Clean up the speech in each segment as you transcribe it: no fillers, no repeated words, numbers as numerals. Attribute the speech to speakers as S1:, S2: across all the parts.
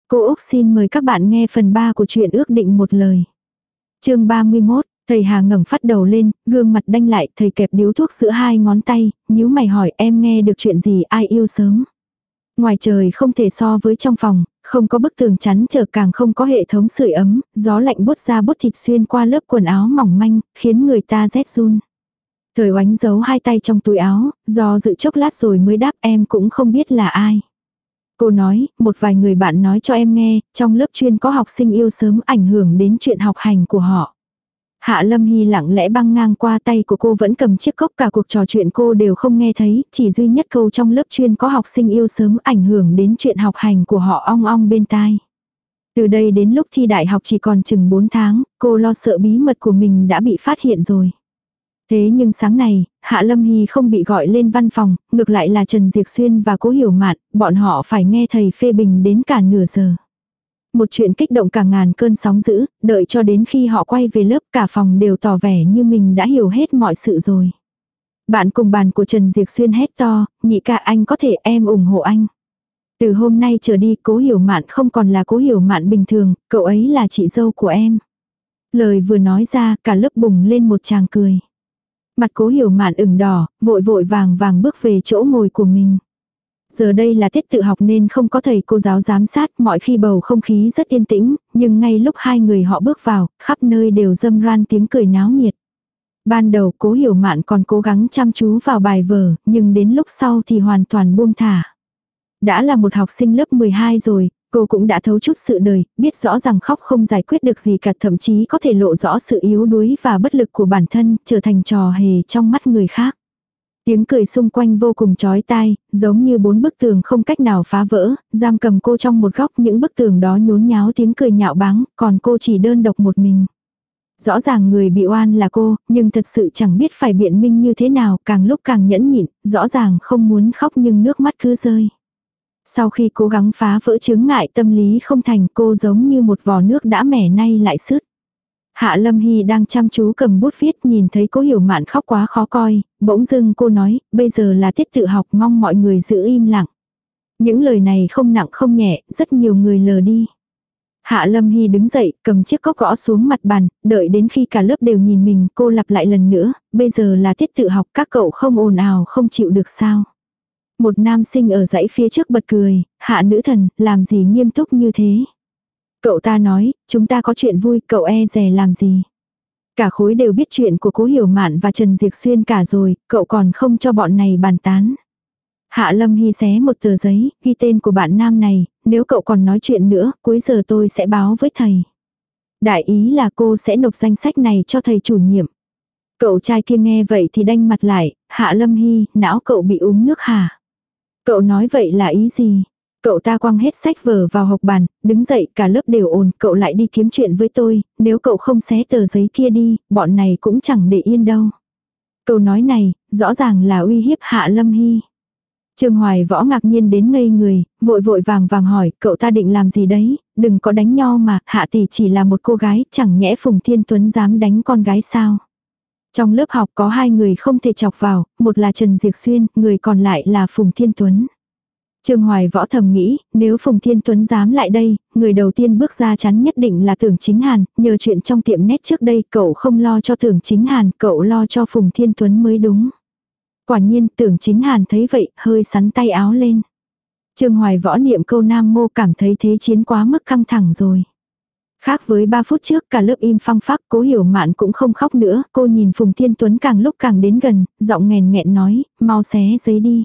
S1: Cô Úc xin mời các bạn nghe phần 3 của truyện ước định một lời. Chương 31, thầy Hà ngẩng phát đầu lên, gương mặt đanh lại, thầy kẹp điếu thuốc giữa hai ngón tay, nhíu mày hỏi em nghe được chuyện gì ai yêu sớm. Ngoài trời không thể so với trong phòng, không có bức tường chắn trở càng không có hệ thống sưởi ấm, gió lạnh bút ra bút thịt xuyên qua lớp quần áo mỏng manh, khiến người ta rét run. Thời Oánh giấu hai tay trong túi áo, do dự chốc lát rồi mới đáp em cũng không biết là ai. Cô nói, một vài người bạn nói cho em nghe, trong lớp chuyên có học sinh yêu sớm ảnh hưởng đến chuyện học hành của họ. Hạ Lâm Hy lặng lẽ băng ngang qua tay của cô vẫn cầm chiếc cốc, cả cuộc trò chuyện cô đều không nghe thấy, chỉ duy nhất câu trong lớp chuyên có học sinh yêu sớm ảnh hưởng đến chuyện học hành của họ ong ong bên tai. Từ đây đến lúc thi đại học chỉ còn chừng 4 tháng, cô lo sợ bí mật của mình đã bị phát hiện rồi. Thế nhưng sáng này, Hạ Lâm Hy không bị gọi lên văn phòng, ngược lại là Trần Diệc Xuyên và Cố Hiểu Mạn, bọn họ phải nghe thầy phê bình đến cả nửa giờ. Một chuyện kích động cả ngàn cơn sóng dữ, đợi cho đến khi họ quay về lớp cả phòng đều tỏ vẻ như mình đã hiểu hết mọi sự rồi. Bạn cùng bàn của Trần Diệc Xuyên hét to, nhị ca anh có thể em ủng hộ anh. Từ hôm nay trở đi Cố Hiểu Mạn không còn là Cố Hiểu Mạn bình thường, cậu ấy là chị dâu của em. Lời vừa nói ra cả lớp bùng lên một tràng cười. Mặt Cố Hiểu Mạn ửng đỏ, vội vội vàng vàng bước về chỗ ngồi của mình. Giờ đây là tiết tự học nên không có thầy cô giáo giám sát, mọi khi bầu không khí rất yên tĩnh, nhưng ngay lúc hai người họ bước vào, khắp nơi đều râm ran tiếng cười náo nhiệt. Ban đầu Cố Hiểu Mạn còn cố gắng chăm chú vào bài vở, nhưng đến lúc sau thì hoàn toàn buông thả. Đã là một học sinh lớp 12 rồi, cô cũng đã thấu chút sự đời, biết rõ rằng khóc không giải quyết được gì cả, thậm chí có thể lộ rõ sự yếu đuối và bất lực của bản thân, trở thành trò hề trong mắt người khác. Tiếng cười xung quanh vô cùng chói tai, giống như 4 bức tường không cách nào phá vỡ, giam cầm cô trong một góc, những bức tường đó nhốn nháo tiếng cười nhạo báng, còn cô chỉ đơn độc một mình. Rõ ràng người bị oan là cô, nhưng thật sự chẳng biết phải biện minh như thế nào, càng lúc càng nhẫn nhịn, rõ ràng không muốn khóc nhưng nước mắt cứ rơi. Sau khi cố gắng phá vỡ chướng ngại tâm lý không thành, cô giống như một vò nước đã mẻ nay lại sứt. Hạ Lâm Hy đang chăm chú cầm bút viết, nhìn thấy Cố Hiểu Mạn khóc quá khó coi, bỗng dưng cô nói, bây giờ là tiết tự học, mong mọi người giữ im lặng. Những lời này không nặng không nhẹ, rất nhiều người lờ đi. Hạ Lâm Hy đứng dậy, cầm chiếc cốc gõ xuống mặt bàn, đợi đến khi cả lớp đều nhìn mình, cô lặp lại lần nữa, bây giờ là tiết tự học, các cậu không ồn ào không chịu được sao. Một nam sinh ở dãy phía trước bật cười, Hạ nữ thần, làm gì nghiêm túc như thế. Cậu ta nói, chúng ta có chuyện vui, cậu e dè làm gì. Cả khối đều biết chuyện của Cố Hiểu Mạn và Trần Diệc Xuyên cả rồi, cậu còn không cho bọn này bàn tán. Hạ Lâm Hy xé một tờ giấy, ghi tên của bạn nam này, nếu cậu còn nói chuyện nữa, cuối giờ tôi sẽ báo với thầy. Đại ý là cô sẽ nộp danh sách này cho thầy chủ nhiệm. Cậu trai kia nghe vậy thì đanh mặt lại, Hạ Lâm Hy, não cậu bị uống nước hả? Cậu nói vậy là ý gì? Cậu ta quăng hết sách vở vào hộc bàn, đứng dậy cả lớp đều ồn, cậu lại đi kiếm chuyện với tôi, nếu cậu không xé tờ giấy kia đi, bọn này cũng chẳng để yên đâu. Câu nói này, rõ ràng là uy hiếp Hạ Lâm Hy. Trương Hoài Võ ngạc nhiên đến ngây người, vội vội vàng vàng hỏi, cậu ta định làm gì đấy, đừng có đánh nhau mà, Hạ tỷ chỉ là một cô gái, chẳng nhẽ Phùng Thiên Tuấn dám đánh con gái sao. Trong lớp học có 2 người không thể chọc vào, một là Trần Diệc Xuyên, người còn lại là Phùng Thiên Tuấn. Trương Hoài Võ thầm nghĩ, nếu Phùng Thiên Tuấn dám lại đây, người đầu tiên bước ra chắn nhất định là Tưởng Chính Hàn, nhờ chuyện trong tiệm nét trước đây cậu không lo cho Tưởng Chính Hàn, cậu lo cho Phùng Thiên Tuấn mới đúng. Quả nhiên Tưởng Chính Hàn thấy vậy, hơi sắn tay áo lên. Trương Hoài Võ niệm câu Nam Mô cảm thấy thế chiến quá mức căng thẳng rồi. Khác với 3 phút trước cả lớp im phăng phắc, Cố Hiểu Mạn cũng không khóc nữa, cô nhìn Phùng Thiên Tuấn càng lúc càng đến gần, giọng nghèn nghẹn nói, mau xé giấy đi.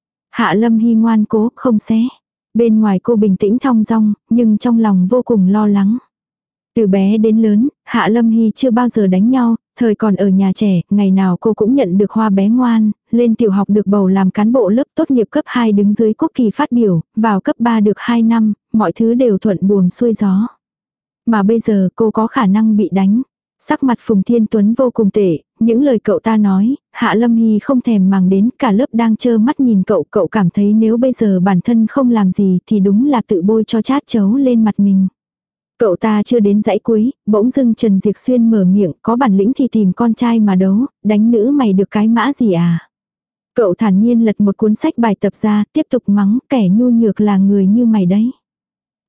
S1: Hạ Lâm Hy ngoan cố, không xé. Bên ngoài cô bình tĩnh thong dong, nhưng trong lòng vô cùng lo lắng. Từ bé đến lớn, Hạ Lâm Hy chưa bao giờ đánh nhau, thời còn ở nhà trẻ, ngày nào cô cũng nhận được hoa bé ngoan, lên tiểu học được bầu làm cán bộ lớp, tốt nghiệp cấp 2 đứng dưới quốc kỳ phát biểu, vào cấp 3 được 2 năm, mọi thứ đều thuận buồm xuôi gió. Mà bây giờ cô có khả năng bị đánh. Sắc mặt Phùng Thiên Tuấn vô cùng tệ, những lời cậu ta nói, Hạ Lâm Hy không thèm màng đến, cả lớp đang trơ mắt nhìn cậu, cậu cảm thấy nếu bây giờ bản thân không làm gì thì đúng là tự bôi cho chát chấu lên mặt mình. Cậu ta chưa đến dãy cuối, bỗng dưng Trần Diệc Xuyên mở miệng, có bản lĩnh thì tìm con trai mà đấu, đánh nữ mày được cái mã gì à. Cậu thản nhiên lật một cuốn sách bài tập ra, tiếp tục mắng, kẻ nhu nhược là người như mày đấy.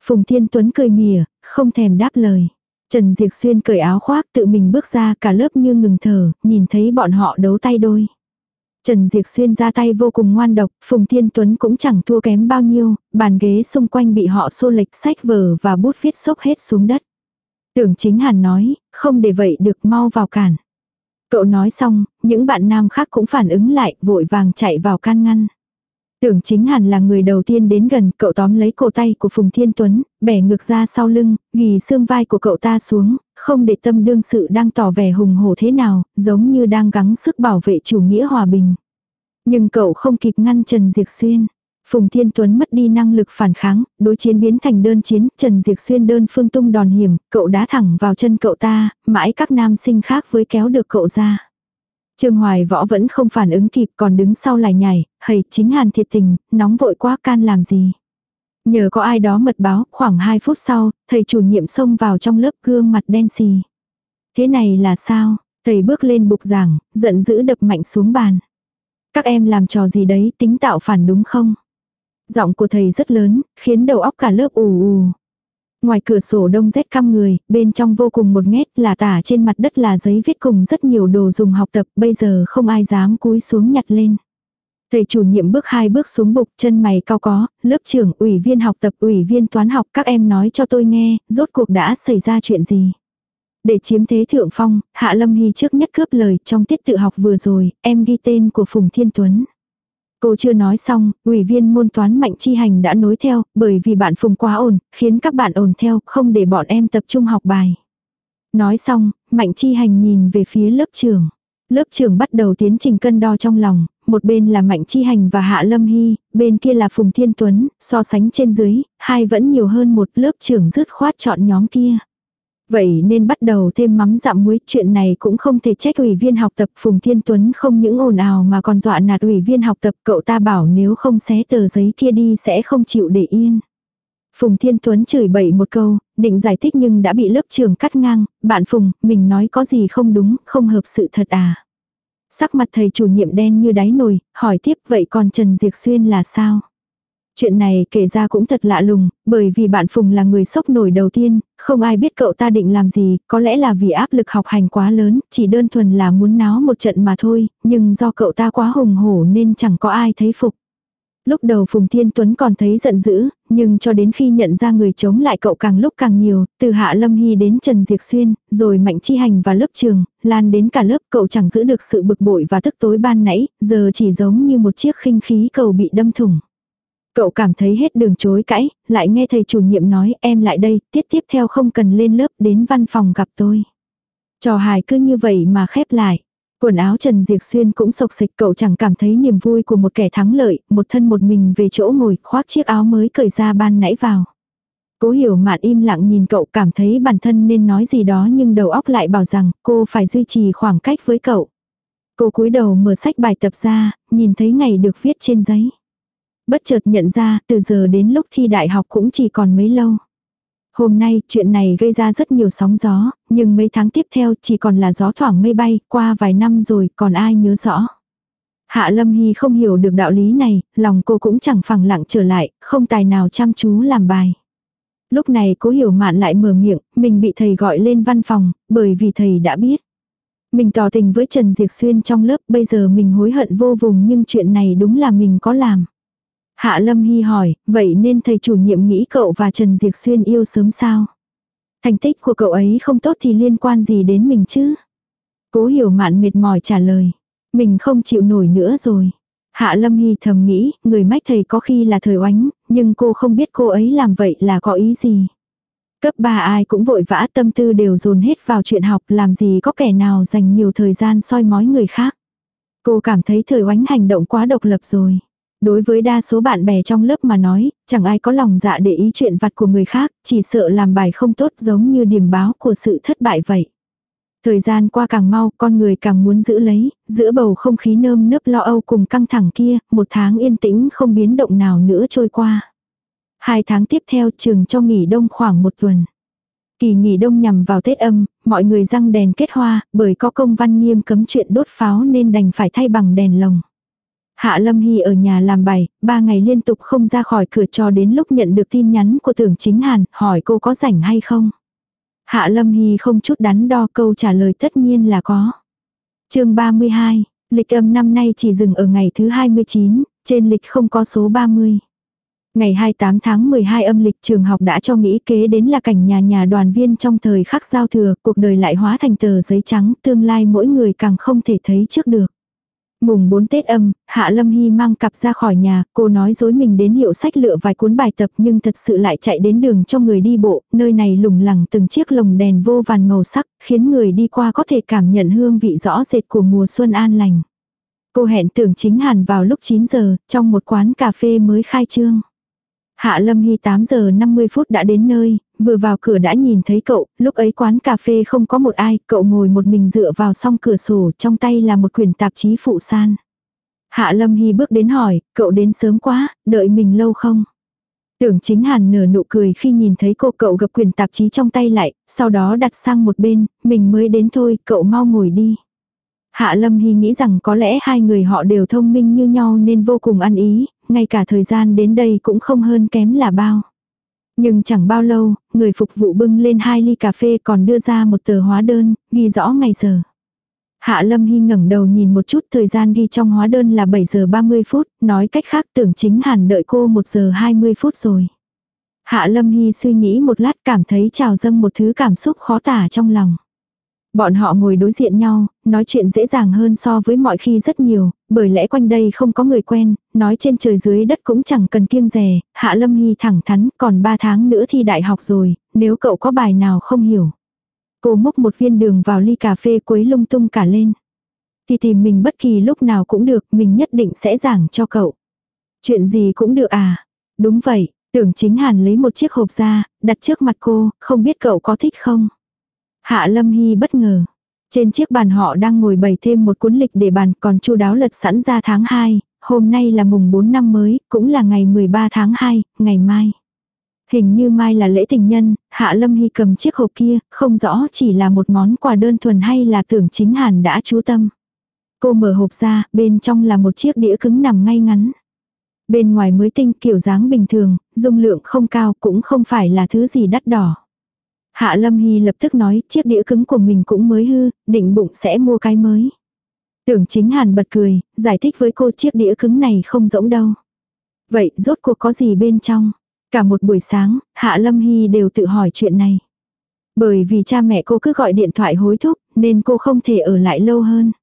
S1: Phùng Thiên Tuấn cười mỉa, không thèm đáp lời. Trần Diệp Xuyên cởi áo khoác tự mình bước ra, cả lớp như ngừng thở, nhìn thấy bọn họ đấu tay đôi. Trần Diệp Xuyên ra tay vô cùng ngoan độc, Phùng Thiên Tuấn cũng chẳng thua kém bao nhiêu, bàn ghế xung quanh bị họ xô lệch, sách vở và bút viết xốc hết xuống đất. Tưởng Chính Hàn nói, không để vậy được, mau vào cản. Cậu nói xong, những bạn nam khác cũng phản ứng lại, vội vàng chạy vào can ngăn. Tưởng Chính Hàn là người đầu tiên đến gần, cậu tóm lấy cổ tay của Phùng Thiên Tuấn, bẻ ngược ra sau lưng, ghì xương vai của cậu ta xuống, không để tâm đương sự đang tỏ vẻ hùng hổ thế nào, giống như đang gắng sức bảo vệ chủ nghĩa hòa bình. Nhưng cậu không kịp ngăn Trần Diệp Xuyên. Phùng Thiên Tuấn mất đi năng lực phản kháng, đối chiến biến thành đơn chiến, Trần Diệp Xuyên đơn phương tung đòn hiểm, cậu đá thẳng vào chân cậu ta, mãi các nam sinh khác với kéo được cậu ra. Trương Hoài Võ vẫn không phản ứng kịp, còn đứng sau lại nhảy, hầy Chính Hàn thiệt tình, nóng vội quá, can làm gì. Nhờ có ai đó mật báo, khoảng 2 phút sau, thầy chủ nhiệm xông vào trong lớp, gương mặt đen xì. Thế này là sao? Thầy bước lên bục giảng, giận dữ đập mạnh xuống bàn. Các em làm trò gì đấy, tính tạo phản đúng không? Giọng của thầy rất lớn, khiến đầu óc cả lớp ù ù. Ngoài cửa sổ đông rét căm người, bên trong vô cùng một nghét, là tả trên mặt đất là giấy viết cùng rất nhiều đồ dùng học tập, bây giờ không ai dám cúi xuống nhặt lên. Thầy chủ nhiệm bước 2 bước xuống bục, chân mày cau có, lớp trưởng, ủy viên học tập, ủy viên toán học, các em nói cho tôi nghe, rốt cuộc đã xảy ra chuyện gì. Để chiếm thế thượng phong, Hạ Lâm Hy trước nhất cướp lời, trong tiết tự học vừa rồi, em ghi tên của Phùng Thiên Tuấn. Cô chưa nói xong, ủy viên môn toán Mạnh Chi Hành đã nối theo, bởi vì bạn Phùng quá ồn, khiến các bạn ồn theo, không để bọn em tập trung học bài. Nói xong, Mạnh Chi Hành nhìn về phía lớp trưởng. Lớp trưởng bắt đầu tiến trình cân đo trong lòng, một bên là Mạnh Chi Hành và Hạ Lâm Hy, bên kia là Phùng Thiên Tuấn, so sánh trên dưới, hai vẫn nhiều hơn một, lớp trưởng dứt khoát chọn nhóm kia. Vậy nên bắt đầu thêm mắm dặm muối, chuyện này cũng không thể trách ủy viên học tập. Phùng Thiên Tuấn không những ồn ào mà còn dọa nạt ủy viên học tập, cậu ta bảo nếu không xé tờ giấy kia đi sẽ không chịu để yên. Phùng Thiên Tuấn chửi bậy một câu, định giải thích nhưng đã bị lớp trưởng cắt ngang, bạn Phùng, mình nói có gì không đúng, không hợp sự thật à. Sắc mặt thầy chủ nhiệm đen như đáy nồi, hỏi tiếp vậy còn Trần Diệp Xuyên là sao? Chuyện này kể ra cũng thật lạ lùng, bởi vì bạn Phùng là người sốc nổi đầu tiên, không ai biết cậu ta định làm gì, có lẽ là vì áp lực học hành quá lớn, chỉ đơn thuần là muốn náo một trận mà thôi, nhưng do cậu ta quá hùng hổ nên chẳng có ai thấy phục. Lúc đầu Phùng Thiên Tuấn còn thấy giận dữ, nhưng cho đến khi nhận ra người chống lại cậu càng lúc càng nhiều, từ Hạ Lâm Hy đến Trần Diệp Xuyên, rồi Mạnh Chi Hành và lớp trường, lan đến cả lớp, cậu chẳng giữ được sự bực bội và tức tối ban nãy, giờ chỉ giống như một chiếc khinh khí cầu bị đâm thủng. Cậu cảm thấy hết đường chối cãi, lại nghe thầy chủ nhiệm nói em lại đây, tiết tiếp theo không cần lên lớp, đến văn phòng gặp tôi. Trò hài cứ như vậy mà khép lại. Quần áo Trần Diệp Xuyên cũng xộc xịch, cậu chẳng cảm thấy niềm vui của một kẻ thắng lợi, một thân một mình về chỗ ngồi, khoác chiếc áo mới cởi ra ban nãy vào. Cố Hiểu Mạn im lặng nhìn cậu, cảm thấy bản thân nên nói gì đó nhưng đầu óc lại bảo rằng cô phải duy trì khoảng cách với cậu. Cô cúi đầu mở sách bài tập ra, nhìn thấy ngày được viết trên giấy. Bất chợt nhận ra, từ giờ đến lúc thi đại học cũng chỉ còn mấy lâu. Hôm nay, chuyện này gây ra rất nhiều sóng gió, nhưng mấy tháng tiếp theo chỉ còn là gió thoảng mây bay, qua vài năm rồi, còn ai nhớ rõ. Hạ Lâm Hy không hiểu được đạo lý này, lòng cô cũng chẳng phẳng lặng trở lại, không tài nào chăm chú làm bài. Lúc này Cố Hiểu Mạn lại mở miệng, mình bị thầy gọi lên văn phòng, bởi vì thầy đã biết. Mình tỏ tình với Trần Diệp Xuyên trong lớp, bây giờ mình hối hận vô cùng nhưng chuyện này đúng là mình có làm. Hạ Lâm Hy hỏi, vậy nên thầy chủ nhiệm nghĩ cậu và Trần Diệp Xuyên yêu sớm sao? Thành tích của cậu ấy không tốt thì liên quan gì đến mình chứ? Cố Hiểu Mạn mệt mỏi trả lời. Mình không chịu nổi nữa rồi. Hạ Lâm Hy thầm nghĩ, người mách thầy có khi là thời oánh, nhưng cô không biết cô ấy làm vậy là có ý gì. Cấp 3 ai cũng vội vã, tâm tư đều dồn hết vào chuyện học, làm gì có kẻ nào dành nhiều thời gian soi mói người khác. Cô cảm thấy thời oánh hành động quá độc lập rồi. Đối với đa số bạn bè trong lớp mà nói, chẳng ai có lòng dạ để ý chuyện vặt của người khác, chỉ sợ làm bài không tốt giống như điềm báo của sự thất bại vậy. Thời gian qua càng mau, con người càng muốn giữ lấy, giữa bầu không khí nơm nớp lo âu cùng căng thẳng kia, một tháng yên tĩnh không biến động nào nữa trôi qua. 2 tháng tiếp theo trường cho nghỉ đông khoảng 1 tuần. Kỳ nghỉ đông nhằm vào Tết âm, mọi người răng đèn kết hoa, bởi có công văn nghiêm cấm chuyện đốt pháo nên đành phải thay bằng đèn lồng. Hạ Lâm Hy ở nhà làm bài, 3 ngày liên tục không ra khỏi cửa cho đến lúc nhận được tin nhắn của Tưởng Chính Hàn, hỏi cô có rảnh hay không. Hạ Lâm Hy không chút đắn đo, câu trả lời tất nhiên là có. Chương 32, lịch âm năm nay chỉ dừng ở ngày thứ 29, trên lịch không có số 30. Ngày 28 tháng 12 âm lịch, trường học đã cho nghĩ kế đến là cảnh nhà nhà đoàn viên trong thời khắc giao thừa, cuộc đời lại hóa thành tờ giấy trắng, tương lai mỗi người càng không thể thấy trước được. Mùng 4 Tết âm, Hạ Lâm Hy mang cặp ra khỏi nhà, cô nói dối mình đến hiệu sách lựa vài cuốn bài tập nhưng thật sự lại chạy đến đường cho người đi bộ, nơi này lủng lẳng từng chiếc lồng đèn vô vàn màu sắc, khiến người đi qua có thể cảm nhận hương vị rõ rệt của mùa xuân an lành. Cô hẹn Tưởng Chính Hàn vào lúc 9 giờ, trong một quán cà phê mới khai trương. Hạ Lâm Hy 8 giờ 50 phút đã đến nơi, vừa vào cửa đã nhìn thấy cậu, lúc ấy quán cà phê không có một ai, cậu ngồi một mình dựa vào song cửa sổ, trong tay là một quyển tạp chí phụ san. Hạ Lâm Hy bước đến hỏi, cậu đến sớm quá, đợi mình lâu không? Tưởng Chính Hàn nở nụ cười khi nhìn thấy cô, cậu gập quyển tạp chí trong tay lại, sau đó đặt sang một bên, mình mới đến thôi, cậu mau ngồi đi. Hạ Lâm Hy nghĩ rằng có lẽ hai người họ đều thông minh như nhau nên vô cùng ăn ý, ngay cả thời gian đến đây cũng không hơn kém là bao. Nhưng chẳng bao lâu, người phục vụ bưng lên 2 ly cà phê còn đưa ra một tờ hóa đơn, ghi rõ ngày giờ. Hạ Lâm Hy ngẩng đầu nhìn một chút, thời gian ghi trong hóa đơn là 7 giờ 30 phút, nói cách khác Tưởng Chính Hàn đợi cô 1 giờ 20 phút rồi. Hạ Lâm Hy suy nghĩ một lát, cảm thấy trào dâng một thứ cảm xúc khó tả trong lòng. Bọn họ ngồi đối diện nhau, nói chuyện dễ dàng hơn so với mọi khi rất nhiều, bởi lẽ quanh đây không có người quen, nói trên trời dưới đất cũng chẳng cần kiêng dè. Hạ Lâm Hy thẳng thắn, còn 3 tháng nữa thi đại học rồi, nếu cậu có bài nào không hiểu. Cô múc một viên đường vào ly cà phê quấy lung tung cả lên. Thì tìm mình bất kỳ lúc nào cũng được, mình nhất định sẽ giảng cho cậu. Chuyện gì cũng được à? Đúng vậy, Tưởng Chính Hàn lấy một chiếc hộp ra, đặt trước mặt cô, không biết cậu có thích không? Hạ Lâm Hy bất ngờ. Trên chiếc bàn họ đang ngồi bày thêm một cuốn lịch để bàn, còn chu đáo lật sẵn ra tháng 2, hôm nay là mùng 4 năm mới, cũng là ngày 13 tháng 2, ngày mai. Hình như mai là lễ tình nhân, Hạ Lâm Hy cầm chiếc hộp kia, không rõ chỉ là một món quà đơn thuần hay là Tưởng Chính Hàn đã chú tâm. Cô mở hộp ra, bên trong là một chiếc đĩa cứng nằm ngay ngắn. Bên ngoài mới tinh, kiểu dáng bình thường, dung lượng không cao, cũng không phải là thứ gì đắt đỏ. Hạ Lâm Hy lập tức nói, chiếc đĩa cứng của mình cũng mới hư, định bụng sẽ mua cái mới. Tưởng Chính Hàn bật cười, giải thích với cô chiếc đĩa cứng này không rỗng đâu. Vậy rốt cuộc có gì bên trong? Cả một buổi sáng, Hạ Lâm Hy đều tự hỏi chuyện này. Bởi vì cha mẹ cô cứ gọi điện thoại hối thúc, nên cô không thể ở lại lâu hơn.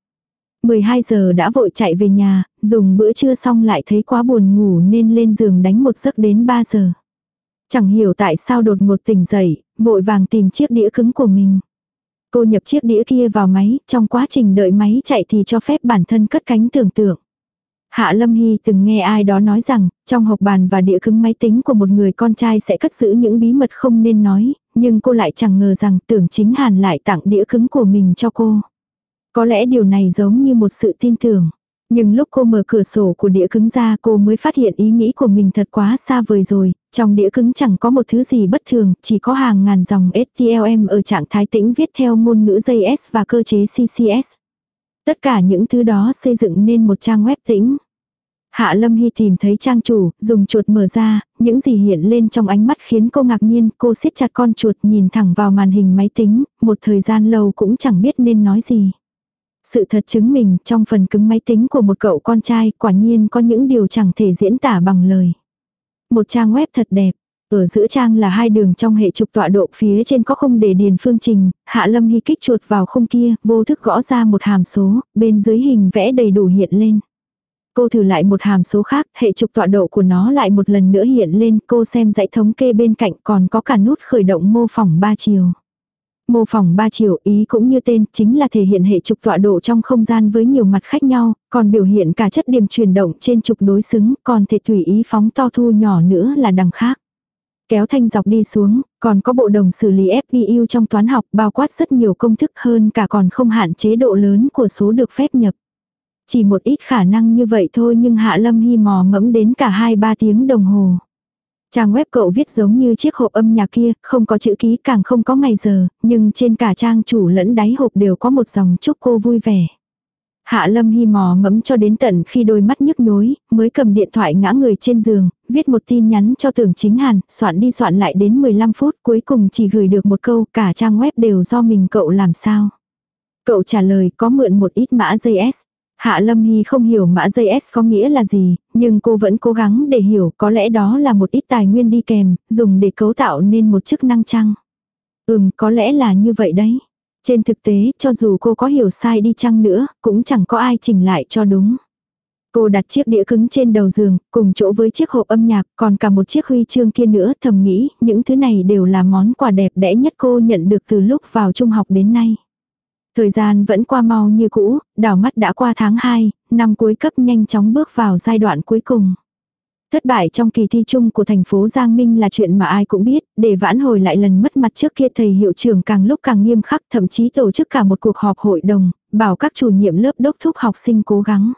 S1: 12 giờ đã vội chạy về nhà, dùng bữa trưa xong lại thấy quá buồn ngủ nên lên giường đánh một giấc đến 3 giờ. Chẳng hiểu tại sao đột ngột tỉnh dậy, vội vàng tìm chiếc đĩa cứng của mình. Cô nhập chiếc đĩa kia vào máy, trong quá trình đợi máy chạy thì cho phép bản thân cất cánh tưởng tượng. Hạ Lâm Hy từng nghe ai đó nói rằng, trong hộp bàn và đĩa cứng máy tính của một người con trai sẽ cất giữ những bí mật không nên nói, nhưng cô lại chẳng ngờ rằng Tưởng Chính Hàn lại tặng đĩa cứng của mình cho cô. Có lẽ điều này giống như một sự tin tưởng. Nhưng lúc cô mở cửa sổ của đĩa cứng ra cô mới phát hiện ý nghĩ của mình thật quá xa vời rồi, trong đĩa cứng chẳng có một thứ gì bất thường, chỉ có hàng ngàn dòng HTML ở trạng thái tĩnh viết theo ngôn ngữ JS và cơ chế CSS. Tất cả những thứ đó xây dựng nên một trang web tĩnh. Hạ Lâm Hy tìm thấy trang chủ, dùng chuột mở ra, những gì hiện lên trong ánh mắt khiến cô ngạc nhiên, cô siết chặt con chuột nhìn thẳng vào màn hình máy tính, một thời gian lâu cũng chẳng biết nên nói gì. Sự thật chứng minh trong phần cứng máy tính của một cậu con trai quả nhiên có những điều chẳng thể diễn tả bằng lời. Một trang web thật đẹp. Ở giữa trang là 2 đường trong hệ trục tọa độ, phía trên có khung để điền phương trình. Hạ Lâm Hy kích chuột vào khung kia, vô thức gõ ra một hàm số, bên dưới hình vẽ đầy đủ hiện lên. Cô thử lại một hàm số khác, hệ trục tọa độ của nó lại một lần nữa hiện lên, cô xem dãy thống kê bên cạnh còn có cả nút khởi động mô phỏng 3 chiều. Mô phỏng 3 chiều ý cũng như tên, chính là thể hiện hệ trục tọa độ trong không gian với nhiều mặt khác nhau, còn biểu hiện cả chất điểm chuyển động trên trục đối xứng, còn thể tùy ý phóng to thu nhỏ nữa là đằng khác. Kéo thanh dọc đi xuống, còn có bộ đồng xử lý FPU trong toán học bao quát rất nhiều công thức hơn cả còn không hạn chế độ lớn của số được phép nhập. Chỉ một ít khả năng như vậy thôi nhưng Hạ Lâm Hy mò mẫm đến cả 2-3 tiếng đồng hồ. Trang web cậu viết giống như chiếc hộp âm nhạc kia, không có chữ ký càng không có ngày giờ, nhưng trên cả trang chủ lẫn đáy hộp đều có một dòng chúc cô vui vẻ. Hạ Lâm Hy mò mẫm cho đến tận khi đôi mắt nhức nhối, mới cầm điện thoại ngã người trên giường, viết một tin nhắn cho Tưởng Chính Hàn, soạn đi soạn lại đến 15 phút, cuối cùng chỉ gửi được một câu, cả trang web đều do mình cậu làm sao. Cậu trả lời có mượn một ít mã JS. Hạ Lâm Hy không hiểu mã JS có nghĩa là gì, nhưng cô vẫn cố gắng để hiểu, có lẽ đó là một ít tài nguyên đi kèm, dùng để cấu tạo nên một chức năng chăng. Có lẽ là như vậy đấy. Trên thực tế, cho dù cô có hiểu sai đi chăng nữa, cũng chẳng có ai chỉnh lại cho đúng. Cô đặt chiếc đĩa cứng trên đầu giường, cùng chỗ với chiếc hộp âm nhạc, còn cả một chiếc huy chương kia nữa, thầm nghĩ, những thứ này đều là món quà đẹp đẽ nhất cô nhận được từ lúc vào trung học đến nay. Thời gian vẫn qua mau như cũ, đảo mắt đã qua tháng 2, năm cuối cấp nhanh chóng bước vào giai đoạn cuối cùng. Thất bại trong kỳ thi chung của thành phố Giang Minh là chuyện mà ai cũng biết, để vãn hồi lại lần mất mặt trước kia thầy hiệu trưởng càng lúc càng nghiêm khắc, thậm chí tổ chức cả một cuộc họp hội đồng, bảo các chủ nhiệm lớp đốc thúc học sinh cố gắng.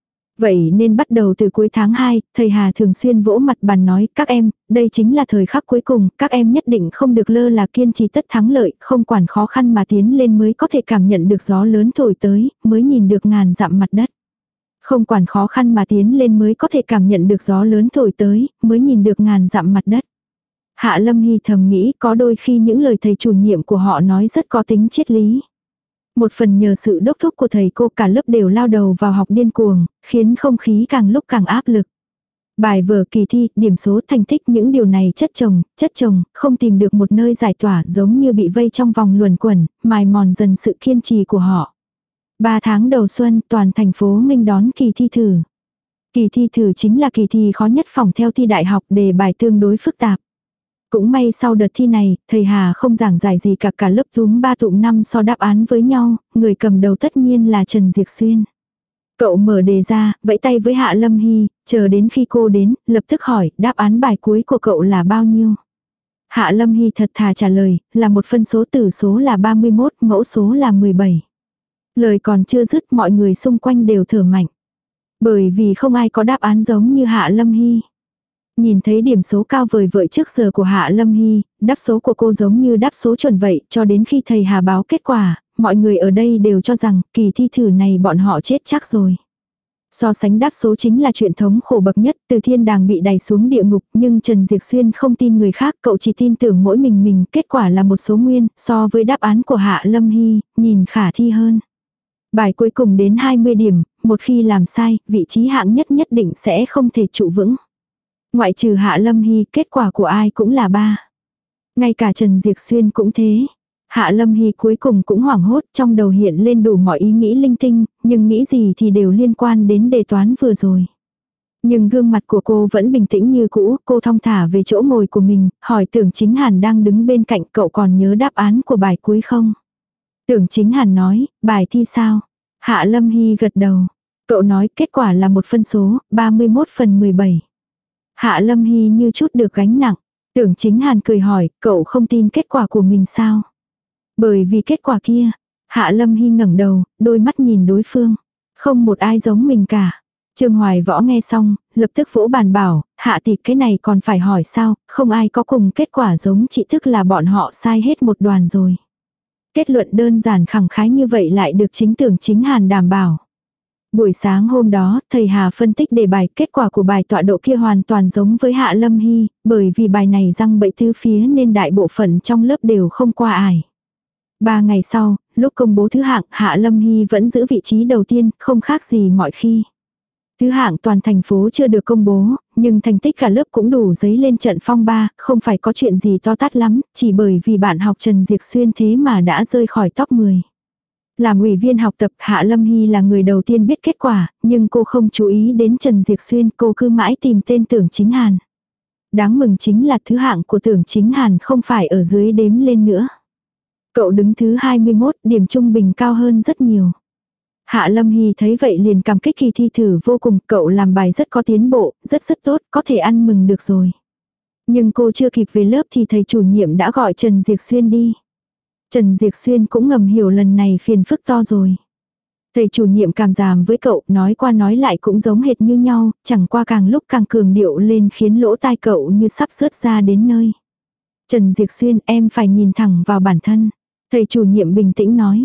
S1: Vậy nên bắt đầu từ cuối tháng 2, thầy Hà thường xuyên vỗ mặt bàn nói, các em, đây chính là thời khắc cuối cùng, các em nhất định không được lơ là kiên trì tất thắng lợi, không quản khó khăn mà tiến lên mới có thể cảm nhận được gió lớn thổi tới, mới nhìn được ngàn dặm mặt đất. Không quản khó khăn mà tiến lên mới có thể cảm nhận được gió lớn thổi tới, mới nhìn được ngàn dặm mặt đất. Hạ Lâm Hy thầm nghĩ có đôi khi những lời thầy chủ nhiệm của họ nói rất có tính triết lý. Một phần nhờ sự đốc thúc của thầy cô cả lớp đều lao đầu vào học điên cuồng, khiến không khí càng lúc càng áp lực. Bài vở kỳ thi, điểm số thành tích những điều này chất chồng, không tìm được một nơi giải tỏa giống như bị vây trong vòng luẩn quẩn, mài mòn dần sự kiên trì của họ. 3 tháng đầu xuân, toàn thành phố nghênh đón kỳ thi thử. Kỳ thi thử chính là kỳ thi khó nhất phòng theo thi đại học, đề bài tương đối phức tạp. Cũng may sau đợt thi này, thầy Hà không giảng giải gì cả lớp túm 3 tụm 5 so đáp án với nhau, người cầm đầu tất nhiên là Trần Diệc Xuyên. Cậu mở đề ra, vẫy tay với Hạ Lâm Hy, chờ đến khi cô đến, lập tức hỏi, đáp án bài cuối của cậu là bao nhiêu? Hạ Lâm Hy thật thà trả lời, là một phân số tử số là 31, mẫu số là 17. Lời còn chưa dứt mọi người xung quanh đều thở mạnh. Bởi vì không ai có đáp án giống như Hạ Lâm Hy. Nhìn thấy điểm số cao vời vợi trước giờ của Hạ Lâm Hy, đáp số của cô giống như đáp số chuẩn vậy, cho đến khi thầy Hà báo kết quả, mọi người ở đây đều cho rằng kỳ thi thử này bọn họ chết chắc rồi. So sánh đáp số chính là chuyện thống khổ bậc nhất, từ thiên đàng bị đày xuống địa ngục, nhưng Trần Diệc Xuyên không tin người khác, cậu chỉ tin tưởng mỗi mình, kết quả là một số nguyên, so với đáp án của Hạ Lâm Hy, nhìn khả thi hơn. Bài cuối cùng đến 20 điểm, một khi làm sai, vị trí hạng nhất nhất định sẽ không thể trụ vững. Ngoại trừ Hạ Lâm Hy, kết quả của ai cũng là 3. Ngay cả Trần Diệc Xuyên cũng thế. Hạ Lâm Hy cuối cùng cũng hoảng hốt, trong đầu hiện lên đủ mọi ý nghĩ linh tinh, nhưng nghĩ gì thì đều liên quan đến đề toán vừa rồi. Nhưng gương mặt của cô vẫn bình tĩnh như cũ, cô thong thả về chỗ ngồi của mình, hỏi Tưởng Chính Hàn đang đứng bên cạnh, cậu còn nhớ đáp án của bài cuối không? Tưởng Chính Hàn nói, bài thi sao? Hạ Lâm Hy gật đầu. Cậu nói kết quả là một phân số, 31/17. Hạ Lâm Hy như chút được gánh nặng. Tưởng Chính Hàn cười hỏi, cậu không tin kết quả của mình sao? Bởi vì kết quả kia. Hạ Lâm Hy ngẩng đầu, đôi mắt nhìn đối phương. Không một ai giống mình cả. Trương Hoài Võ nghe xong, lập tức vỗ bàn bảo, Hạ tỷ cái này còn phải hỏi sao, không ai có cùng kết quả giống chị, thức là bọn họ sai hết một đoàn rồi. Kết luận đơn giản khẳng khái như vậy lại được chính Tưởng Chính Hàn đảm bảo. Buổi sáng hôm đó, thầy Hà phân tích đề bài, kết quả của bài tọa độ kia hoàn toàn giống với Hạ Lâm Hy, bởi vì bài này răng bẫy tứ phía nên đại bộ phận trong lớp đều không qua ải. 3 ngày sau, lúc công bố thứ hạng, Hạ Lâm Hy vẫn giữ vị trí đầu tiên, không khác gì mọi khi. Thứ hạng toàn thành phố chưa được công bố, nhưng thành tích cả lớp cũng đủ giấy lên trận phong ba, không phải có chuyện gì to tát lắm, chỉ bởi vì bạn học Trần Diệc Xuyên thế mà đã rơi khỏi top 10. Làm ủy viên học tập, Hạ Lâm Hy là người đầu tiên biết kết quả, nhưng cô không chú ý đến Trần Diệc Xuyên, cô cứ mãi tìm tên Tưởng Chính Hàn. Đáng mừng chính là thứ hạng của Tưởng Chính Hàn không phải ở dưới đếm lên nữa. Cậu đứng thứ 21, điểm trung bình cao hơn rất nhiều. Hạ Lâm Hy thấy vậy liền cảm kích kỳ thi thử vô cùng, cậu làm bài rất có tiến bộ, rất tốt, có thể ăn mừng được rồi. Nhưng cô chưa kịp về lớp thì thầy chủ nhiệm đã gọi Trần Diệc Xuyên đi. Trần Diệc Xuyên cũng ngầm hiểu lần này phiền phức to rồi. Thầy chủ nhiệm cảm giảm với cậu, nói qua nói lại cũng giống hệt như nhau, chẳng qua càng lúc càng cường điệu lên khiến lỗ tai cậu như sắp rớt ra đến nơi. Trần Diệc Xuyên, em phải nhìn thẳng vào bản thân. Thầy chủ nhiệm bình tĩnh nói.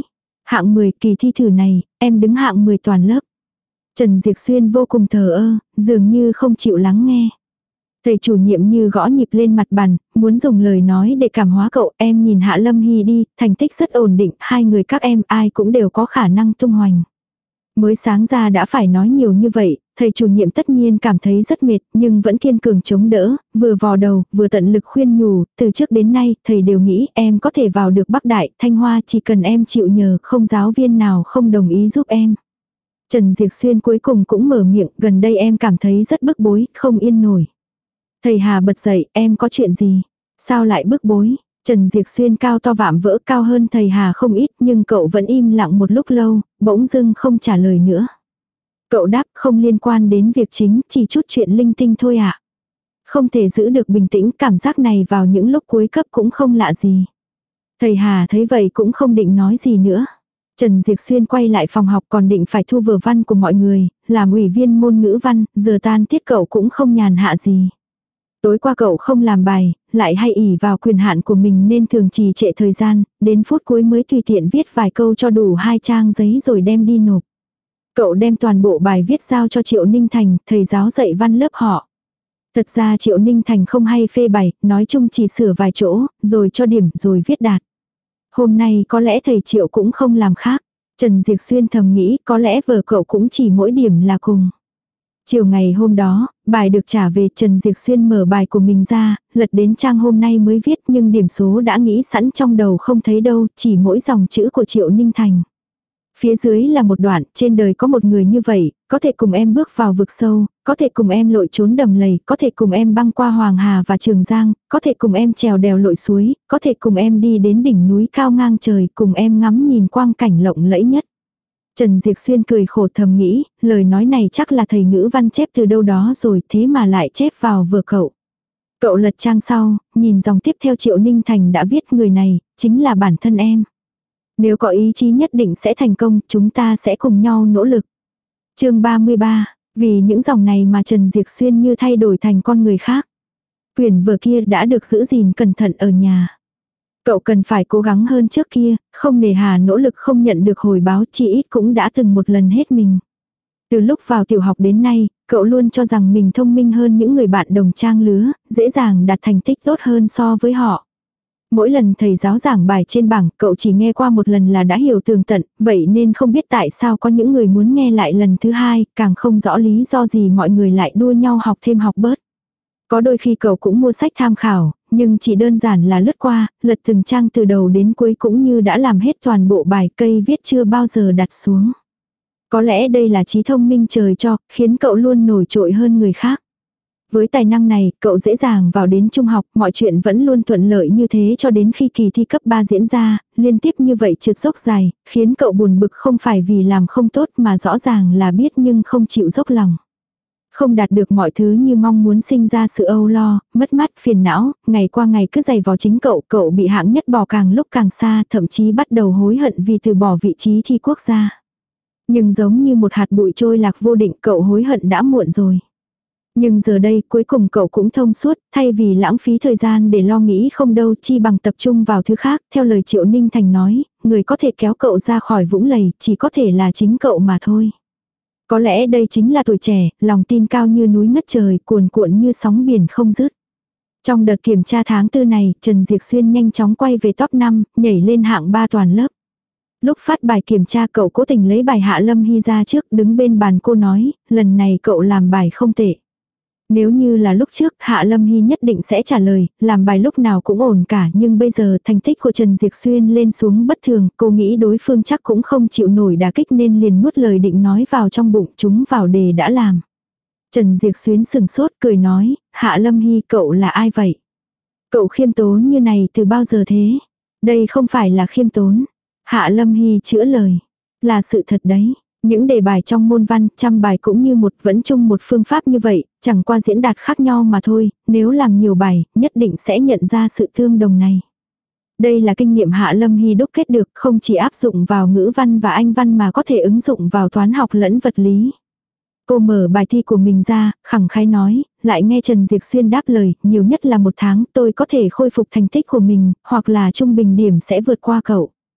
S1: Hạng 10 kỳ thi thử này, em đứng hạng 10 toàn lớp. Trần Diệp Xuyên vô cùng thờ ơ, dường như không chịu lắng nghe. Thầy chủ nhiệm như gõ nhịp lên mặt bàn, muốn dùng lời nói để cảm hóa cậu. Em nhìn Hạ Lâm Hy đi, thành tích rất ổn định, hai người các em ai cũng đều có khả năng tung hoành. Mới sáng ra đã phải nói nhiều như vậy, thầy chủ nhiệm tất nhiên cảm thấy rất mệt nhưng vẫn kiên cường chống đỡ, vừa vò đầu, vừa tận lực khuyên nhủ, từ trước đến nay thầy đều nghĩ em có thể vào được Bắc Đại, Thanh Hoa chỉ cần em chịu nhờ, không giáo viên nào không đồng ý giúp em. Trần Diệp Xuyên cuối cùng cũng mở miệng, gần đây em cảm thấy rất bức bối, không yên nổi. Thầy Hà bật dậy, em có chuyện gì? Sao lại bức bối? Trần Diệp Xuyên cao to vạm vỡ, cao hơn thầy Hà không ít, nhưng cậu vẫn im lặng một lúc lâu, bỗng dưng không trả lời nữa. Cậu đáp không liên quan đến việc chính, chỉ chút chuyện linh tinh thôi ạ. Không thể giữ được bình tĩnh, cảm giác này vào những lúc cuối cấp cũng không lạ gì. Thầy Hà thấy vậy cũng không định nói gì nữa. Trần Diệp Xuyên quay lại phòng học, còn định phải thu vở văn của mọi người, làm ủy viên môn ngữ văn, giờ tan tiết cậu cũng không nhàn hạ gì. Tối qua cậu không làm bài, lại hay ỷ vào quyền hạn của mình nên thường trì trệ thời gian, đến phút cuối mới tùy tiện viết vài câu cho đủ 2 trang giấy rồi đem đi nộp. Cậu đem toàn bộ bài viết giao cho Triệu Ninh Thành, thầy giáo dạy văn lớp họ. Thật ra Triệu Ninh Thành không hay phê bày, nói chung chỉ sửa vài chỗ, rồi cho điểm, rồi viết đạt. Hôm nay có lẽ thầy Triệu cũng không làm khác. Trần Diệp Xuyên thầm nghĩ có lẽ vở cậu cũng chỉ mỗi điểm là cùng. Chiều ngày hôm đó, bài được trả về, Trần Diệp Xuyên mở bài của mình ra, lật đến trang hôm nay mới viết nhưng điểm số đã nghĩ sẵn trong đầu không thấy đâu, chỉ mỗi dòng chữ của Triệu Ninh Thành. Phía dưới là một đoạn, trên đời có một người như vậy, có thể cùng em bước vào vực sâu, có thể cùng em lội trốn đầm lầy, có thể cùng em băng qua Hoàng Hà và Trường Giang, có thể cùng em trèo đèo lội suối, có thể cùng em đi đến đỉnh núi cao ngang trời, cùng em ngắm nhìn quang cảnh lộng lẫy nhất. Trần Diệp Xuyên cười khổ thầm nghĩ, lời nói này chắc là thầy ngữ văn chép từ đâu đó rồi, thế mà lại chép vào vở cậu. Cậu lật trang sau, nhìn dòng tiếp theo Triệu Ninh Thành đã viết người này, chính là bản thân em. Nếu có ý chí nhất định sẽ thành công, chúng ta sẽ cùng nhau nỗ lực. Chương 33, vì những dòng này mà Trần Diệp Xuyên như thay đổi thành con người khác. Quyển vở kia đã được giữ gìn cẩn thận ở nhà. Cậu cần phải cố gắng hơn trước kia, không nề hà nỗ lực không nhận được hồi báo, chỉ ít cũng đã từng một lần hết mình. Từ lúc vào tiểu học đến nay, cậu luôn cho rằng mình thông minh hơn những người bạn đồng trang lứa, dễ dàng đạt thành tích tốt hơn so với họ. Mỗi lần thầy giáo giảng bài trên bảng, cậu chỉ nghe qua một lần là đã hiểu tường tận, vậy nên không biết tại sao có những người muốn nghe lại lần thứ hai, càng không rõ lý do gì mọi người lại đua nhau học thêm học bớt. Có đôi khi cậu cũng mua sách tham khảo, nhưng chỉ đơn giản là lướt qua, lật từng trang từ đầu đến cuối cũng như đã làm hết toàn bộ bài, cây viết chưa bao giờ đặt xuống. Có lẽ đây là trí thông minh trời cho, khiến cậu luôn nổi trội hơn người khác. Với tài năng này, cậu dễ dàng vào đến trung học, mọi chuyện vẫn luôn thuận lợi như thế cho đến khi kỳ thi cấp 3 diễn ra, liên tiếp như vậy trượt dốc dài, khiến cậu buồn bực không phải vì làm không tốt mà rõ ràng là biết nhưng không chịu dốc lòng. Không đạt được mọi thứ như mong muốn, sinh ra sự âu lo, mất mát, phiền não, ngày qua ngày cứ giày vò chính cậu bị hạng nhất bỏ càng lúc càng xa, thậm chí bắt đầu hối hận vì từ bỏ vị trí thi quốc gia. Nhưng giống như một hạt bụi trôi lạc vô định, cậu hối hận đã muộn rồi. Nhưng giờ đây cuối cùng cậu cũng thông suốt, thay vì lãng phí thời gian để lo nghĩ không đâu, chi bằng tập trung vào thứ khác. Theo lời Triệu Ninh Thành nói, người có thể kéo cậu ra khỏi vũng lầy chỉ có thể là chính cậu mà thôi. Có lẽ đây chính là tuổi trẻ, lòng tin cao như núi ngất trời, cuồn cuộn như sóng biển không dứt. Trong đợt kiểm tra tháng 4 này, Trần Diệp Xuyên nhanh chóng quay về top 5, nhảy lên hạng 3 toàn lớp. Lúc phát bài kiểm tra cậu cố tình lấy bài Hạ Lâm Hy ra trước, đứng bên bàn cô nói, lần này cậu làm bài không tệ. Nếu như là lúc trước, Hạ Lâm Hy nhất định sẽ trả lời, làm bài lúc nào cũng ổn cả, nhưng bây giờ thành tích của Trần Diệp Xuyên lên xuống bất thường, cô nghĩ đối phương chắc cũng không chịu nổi đả kích nên liền nuốt lời định nói vào trong bụng, chúng vào đề đã làm. Trần Diệp Xuyên sừng sốt cười nói, Hạ Lâm Hy cậu là ai vậy? Cậu khiêm tốn như này từ bao giờ thế? Đây không phải là khiêm tốn. Hạ Lâm Hy chữa lời. Là sự thật đấy. Những đề bài trong môn văn, trăm bài cũng như vẫn chung một phương pháp như vậy, chẳng qua diễn đạt khác nhau mà thôi, nếu làm nhiều bài, nhất định sẽ nhận ra sự tương đồng này. Đây là kinh nghiệm Hạ Lâm Hy đúc kết được, không chỉ áp dụng vào ngữ văn và anh văn mà có thể ứng dụng vào toán học lẫn vật lý. Cô mở bài thi của mình ra, khẳng khái nói, lại nghe Trần Diệp Xuyên đáp lời, nhiều nhất là 1 tháng tôi có thể khôi phục thành tích của mình, hoặc là trung bình điểm sẽ vượt qua cậu.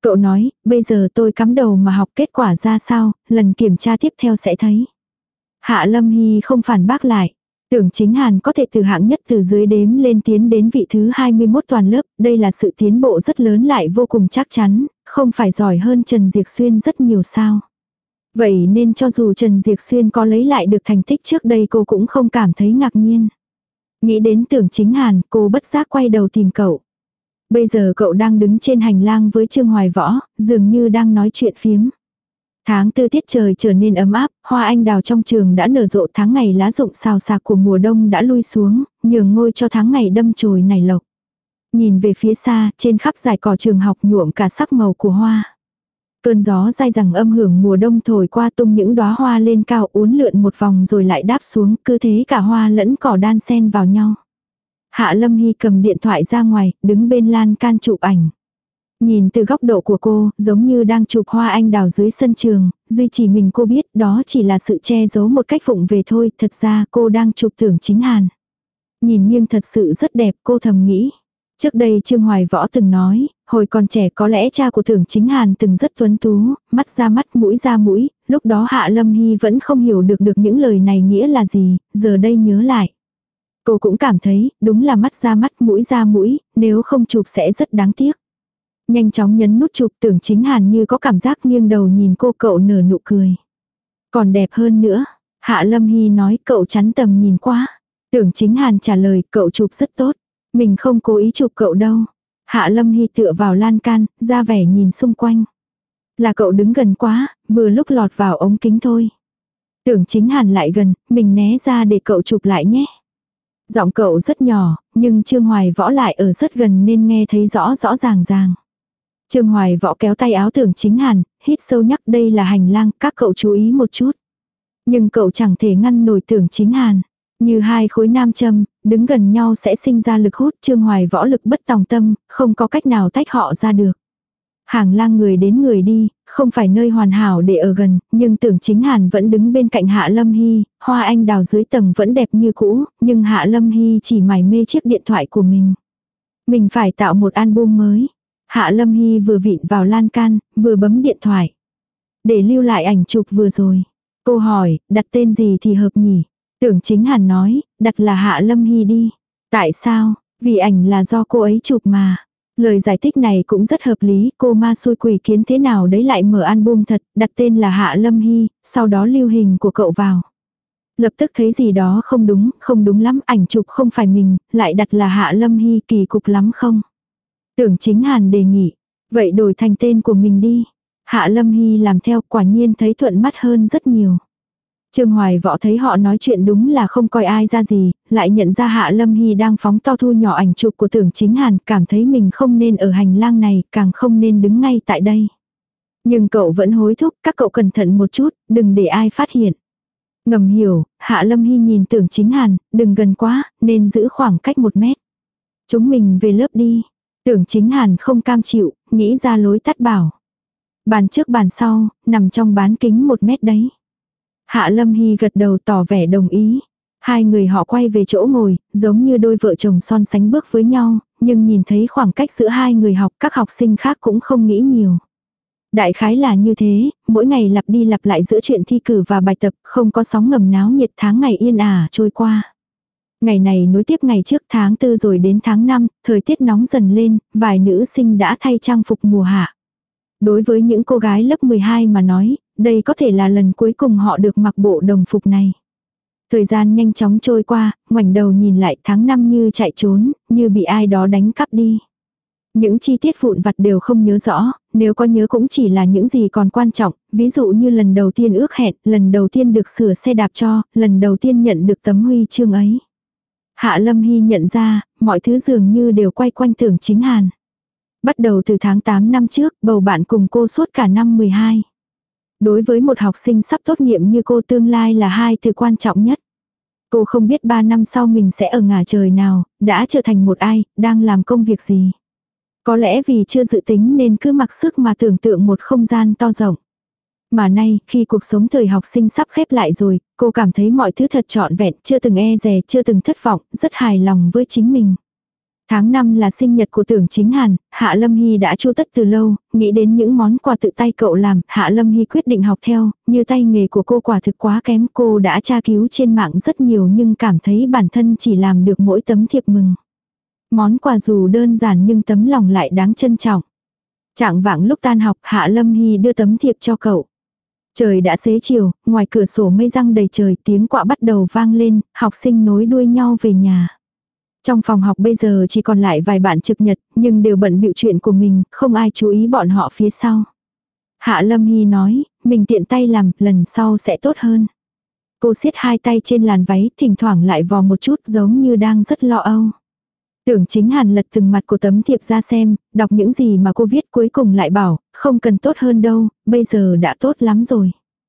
S1: Cậu nói, bây giờ tôi cắm đầu mà học kết quả ra sao, lần kiểm tra tiếp theo sẽ thấy. Hạ Lâm Hy không phản bác lại. Tưởng Chính Hàn có thể từ hạng nhất từ dưới đếm lên tiến đến vị thứ 21 toàn lớp, đây là sự tiến bộ rất lớn lại vô cùng chắc chắn, không phải giỏi hơn Trần Diệc Xuyên rất nhiều sao. Vậy nên cho dù Trần Diệc Xuyên có lấy lại được thành tích trước đây cô cũng không cảm thấy ngạc nhiên. Nghĩ đến Tưởng Chính Hàn, cô bất giác quay đầu tìm cậu. Bây giờ cậu đang đứng trên hành lang với Trương Hoài Võ, dường như đang nói chuyện phiếm. Tháng tư tiết trời trở nên ấm áp, hoa anh đào trong trường đã nở rộ, tháng ngày lá rụng xào xạc của mùa đông đã lui xuống, nhường ngôi cho tháng ngày đâm chồi nảy lộc. Nhìn về phía xa, trên khắp dải cỏ trường học nhuộm cả sắc màu của hoa. Cơn gió dai dẳng âm hưởng mùa đông thổi qua tung những đóa hoa lên cao uốn lượn một vòng rồi lại đáp xuống, cứ thế cả hoa lẫn cỏ đan xen vào nhau. Hạ Lâm Hy cầm điện thoại ra ngoài, đứng bên lan can chụp ảnh. Nhìn từ góc độ của cô, giống như đang chụp hoa anh đào dưới sân trường, duy chỉ mình cô biết đó chỉ là sự che giấu một cách vụng về thôi, thật ra cô đang chụp Tưởng Chính Hàn. Nhìn nghiêng thật sự rất đẹp, cô thầm nghĩ. Trước đây Trương Hoài Võ từng nói, hồi còn trẻ có lẽ cha của Tưởng Chính Hàn từng rất tuấn tú, mắt ra mắt mũi ra mũi, lúc đó Hạ Lâm Hy vẫn không hiểu được những lời này nghĩa là gì, giờ đây nhớ lại. Cô cũng cảm thấy, đúng là mắt ra mũi, nếu không chụp sẽ rất đáng tiếc. Nhanh chóng nhấn nút chụp, Tưởng Chính Hàn như có cảm giác nghiêng đầu nhìn cô, cậu nở nụ cười. Còn đẹp hơn nữa, Hạ Lâm Hy nói, cậu chắn tầm nhìn quá. Tưởng Chính Hàn trả lời, cậu chụp rất tốt. Mình không cố ý chụp cậu đâu. Hạ Lâm Hy tựa vào lan can, ra vẻ nhìn xung quanh. Là cậu đứng gần quá, vừa lúc lọt vào ống kính thôi. Tưởng Chính Hàn lại gần, mình né ra để cậu chụp lại nhé. Giọng cậu rất nhỏ, nhưng Trương Hoài Võ lại ở rất gần nên nghe thấy rõ rõ ràng ràng. Trương Hoài Võ kéo tay áo Tưởng Chính Hàn, hít sâu nhắc, đây là hành lang, các cậu chú ý một chút. Nhưng cậu chẳng thể ngăn nổi Tưởng Chính Hàn. Như hai khối nam châm, đứng gần nhau sẽ sinh ra lực hút, Trương Hoài Võ lực bất tòng tâm, không có cách nào tách họ ra được. Hàng lang người đến người đi, không phải nơi hoàn hảo để ở gần, nhưng Tưởng Chính Hàn vẫn đứng bên cạnh Hạ Lâm Hy, hoa anh đào dưới tầng vẫn đẹp như cũ, nhưng Hạ Lâm Hy chỉ mải mê chiếc điện thoại của mình. Mình phải tạo một album mới. Hạ Lâm Hy vừa vịn vào lan can, vừa bấm điện thoại. Để lưu lại ảnh chụp vừa rồi. Cô hỏi, đặt tên gì thì hợp nhỉ? Tưởng Chính Hàn nói, đặt là Hạ Lâm Hy đi. Tại sao? Vì ảnh là do cô ấy chụp mà. Lời giải thích này cũng rất hợp lý, cô ma xui quỷ kiến thế nào đấy lại mở album thật, đặt tên là Hạ Lâm Hy, sau đó lưu hình của cậu vào. Lập tức thấy gì đó không đúng lắm, ảnh chụp không phải mình, lại đặt là Hạ Lâm Hy, kỳ cục lắm không? Tưởng Chính Hàn đề nghị, vậy đổi thành tên của mình đi. Hạ Lâm Hy làm theo, quả nhiên thấy thuận mắt hơn rất nhiều. Trương Hoài Võ thấy họ nói chuyện đúng là không coi ai ra gì, lại nhận ra Hạ Lâm Hy đang phóng to thu nhỏ ảnh chụp của Tưởng Chính Hàn, cảm thấy mình không nên ở hành lang này, càng không nên đứng ngay tại đây. Nhưng cậu vẫn hối thúc, các cậu cẩn thận một chút, đừng để ai phát hiện. Ngầm hiểu, Hạ Lâm Hy nhìn Tưởng Chính Hàn, đừng gần quá, nên giữ khoảng cách 1 mét. Chúng mình về lớp đi. Tưởng Chính Hàn không cam chịu, nghĩ ra lối tắt bảo. Bàn trước bàn sau, nằm trong bán kính 1 mét đấy. Hạ Lâm Hy gật đầu tỏ vẻ đồng ý. Hai người họ quay về chỗ ngồi, giống như đôi vợ chồng son sánh bước với nhau, nhưng nhìn thấy khoảng cách giữa hai người học, các học sinh khác cũng không nghĩ nhiều. Đại khái là như thế, mỗi ngày lặp đi lặp lại giữa chuyện thi cử và bài tập, không có sóng ngầm náo nhiệt, tháng ngày yên ả trôi qua. Ngày này nối tiếp ngày trước, tháng 4 rồi đến tháng 5, thời tiết nóng dần lên, vài nữ sinh đã thay trang phục mùa hạ. Đối với những cô gái lớp 12 mà nói, đây có thể là lần cuối cùng họ được mặc bộ đồng phục này. Thời gian nhanh chóng trôi qua, ngoảnh đầu nhìn lại, tháng 5 như chạy trốn, như bị ai đó đánh cắp đi. Những chi tiết vụn vặt đều không nhớ rõ, nếu có nhớ cũng chỉ là những gì còn quan trọng, ví dụ như lần đầu tiên ước hẹn, lần đầu tiên được sửa xe đạp cho, lần đầu tiên nhận được tấm huy chương ấy. Hạ Lâm Hy nhận ra, mọi thứ dường như đều quay quanh Tưởng Chính Hàn. Bắt đầu từ tháng 8 năm trước, bầu bạn cùng cô suốt cả năm 12. Đối với một học sinh sắp tốt nghiệp như cô, tương lai là hai từ quan trọng nhất. Cô không biết 3 năm sau mình sẽ ở ngả trời nào, đã trở thành một ai, đang làm công việc gì. Có lẽ vì chưa dự tính nên cứ mặc sức mà tưởng tượng một không gian to rộng. Mà nay, khi cuộc sống thời học sinh sắp khép lại rồi, cô cảm thấy mọi thứ thật trọn vẹn, chưa từng e dè, chưa từng thất vọng, rất hài lòng với chính mình. Tháng 5 là sinh nhật của Tưởng Chính Hàn, Hạ Lâm Hy đã chu tất từ lâu, nghĩ đến những món quà tự tay cậu làm, Hạ Lâm Hy quyết định học theo, như tay nghề của cô quả thực quá kém, cô đã tra cứu trên mạng rất nhiều nhưng cảm thấy bản thân chỉ làm được mỗi tấm thiệp mừng. Món quà dù đơn giản nhưng tấm lòng lại đáng trân trọng. Chạng vạng lúc tan học, Hạ Lâm Hy đưa tấm thiệp cho cậu. Trời đã xế chiều, ngoài cửa sổ mây giăng đầy trời, tiếng quạ bắt đầu vang lên, học sinh nối đuôi nhau về nhà. Trong phòng học bây giờ chỉ còn lại vài bạn trực nhật, nhưng đều bận bịu chuyện của mình, không ai chú ý bọn họ phía sau. Hạ Lâm Hy nói, mình tiện tay làm, lần sau sẽ tốt hơn. Cô siết hai tay trên làn váy, thỉnh thoảng lại vò một chút giống như đang rất lo âu. Tưởng Chính Hàn lật từng mặt của tấm thiệp ra xem, đọc những gì mà cô viết cuối cùng lại bảo, không cần tốt hơn đâu, bây giờ đã tốt lắm rồi.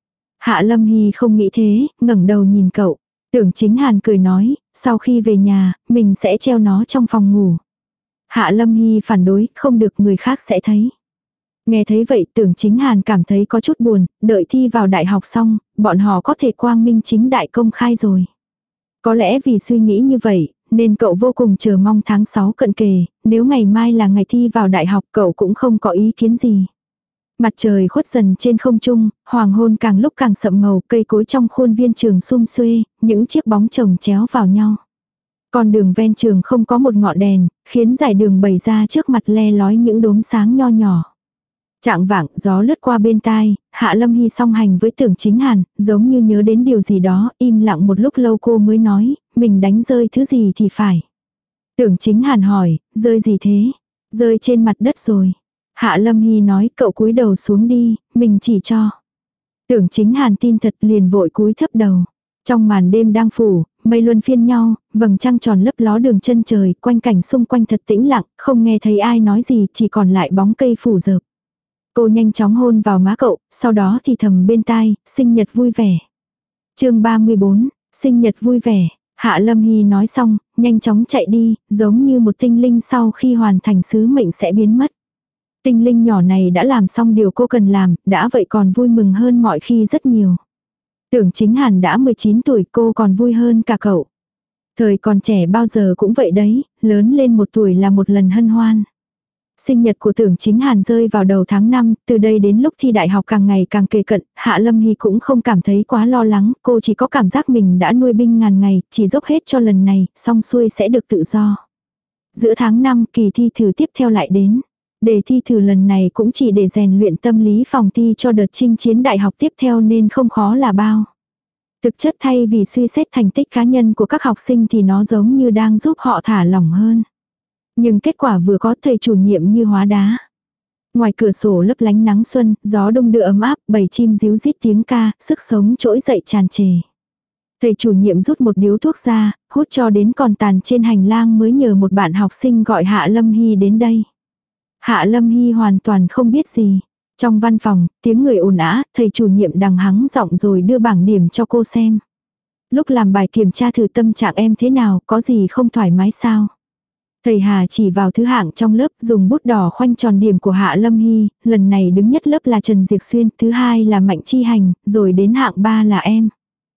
S1: Hạ Lâm Hy không nghĩ thế, ngẩng đầu nhìn cậu. Tưởng Chính Hàn cười nói, sau khi về nhà, mình sẽ treo nó trong phòng ngủ. Hạ Lâm Hy phản đối, không được người khác sẽ thấy. Nghe thấy vậy Tưởng Chính Hàn cảm thấy có chút buồn, đợi thi vào đại học xong, bọn họ có thể quang minh chính đại công khai rồi. Có lẽ vì suy nghĩ như vậy, nên cậu vô cùng chờ mong tháng 6 cận kề, nếu ngày mai là ngày thi vào đại học cậu cũng không có ý kiến gì. Mặt trời khuất dần trên không trung, hoàng hôn càng lúc càng sậm màu, cây cối trong khuôn viên trường sum xuê, những chiếc bóng chồng chéo vào nhau. Con đường ven trường không có một ngọn đèn, khiến dải đường bày ra trước mặt le lói những đốm sáng nho nhỏ. Chạng vạng, gió lướt qua bên tai, Hạ Lâm Hy song hành với Tưởng Chính Hàn, giống như nhớ đến điều gì đó, im lặng một lúc lâu cô mới nói, mình đánh rơi thứ gì thì phải. Tưởng Chính Hàn hỏi, rơi gì thế? Rơi trên mặt đất rồi. Hạ Lâm Hy nói, cậu cúi đầu xuống đi, mình chỉ cho. Tưởng Chính Hàn tin thật liền vội cúi thấp đầu. Trong màn đêm đang phủ, mây luân phiên nhau, vầng trăng tròn lấp ló đường chân trời, quanh cảnh xung quanh thật tĩnh lặng, không nghe thấy ai nói gì, chỉ còn lại bóng cây phủ rợp. Cô nhanh chóng hôn vào má cậu, sau đó thì thầm bên tai, sinh nhật vui vẻ. Chương 34, sinh nhật vui vẻ. Hạ Lâm Hy nói xong, nhanh chóng chạy đi, giống như một tinh linh sau khi hoàn thành sứ mệnh sẽ biến mất. Tinh linh nhỏ này đã làm xong điều cô cần làm, đã vậy còn vui mừng hơn mọi khi rất nhiều. Tưởng Chính Hàn đã 19 tuổi, cô còn vui hơn cả cậu. Thời còn trẻ bao giờ cũng vậy đấy, lớn lên 1 tuổi là một lần hân hoan. Sinh nhật của Tưởng Chính Hàn rơi vào đầu tháng 5, từ đây đến lúc thi đại học càng ngày càng kề cận, Hạ Lâm Hy cũng không cảm thấy quá lo lắng, cô chỉ có cảm giác mình đã nuôi binh ngàn ngày, chỉ dốc hết cho lần này, xong xuôi sẽ được tự do. Giữa tháng 5 kỳ thi thử tiếp theo lại đến. Đề thi thử lần này cũng chỉ để rèn luyện tâm lý phòng thi cho đợt chinh chiến đại học tiếp theo nên không khó là bao. Thực chất thay vì suy xét thành tích cá nhân của các học sinh thì nó giống như đang giúp họ thả lỏng hơn. Nhưng kết quả vừa có thầy chủ nhiệm như hóa đá. Ngoài cửa sổ lấp lánh nắng xuân, gió đông đưa ấm áp, bầy chim ríu rít tiếng ca, sức sống trỗi dậy tràn trề. Thầy chủ nhiệm rút một điếu thuốc ra, hút cho đến còn tàn trên hành lang mới nhờ một bạn học sinh gọi Hạ Lâm Hy đến đây. Hạ Lâm Hy hoàn toàn không biết gì. Trong văn phòng, tiếng người ồn ào, thầy chủ nhiệm đằng hắng giọng rồi đưa bảng điểm cho cô xem. Lúc làm bài kiểm tra thử tâm trạng em thế nào, có gì không thoải mái sao? Thầy Hà chỉ vào thứ hạng trong lớp, dùng bút đỏ khoanh tròn điểm của Hạ Lâm Hy, lần này đứng nhất lớp là Trần Diệc Xuyên, thứ hai là Mạnh Chi Hành, rồi đến hạng 3 là em.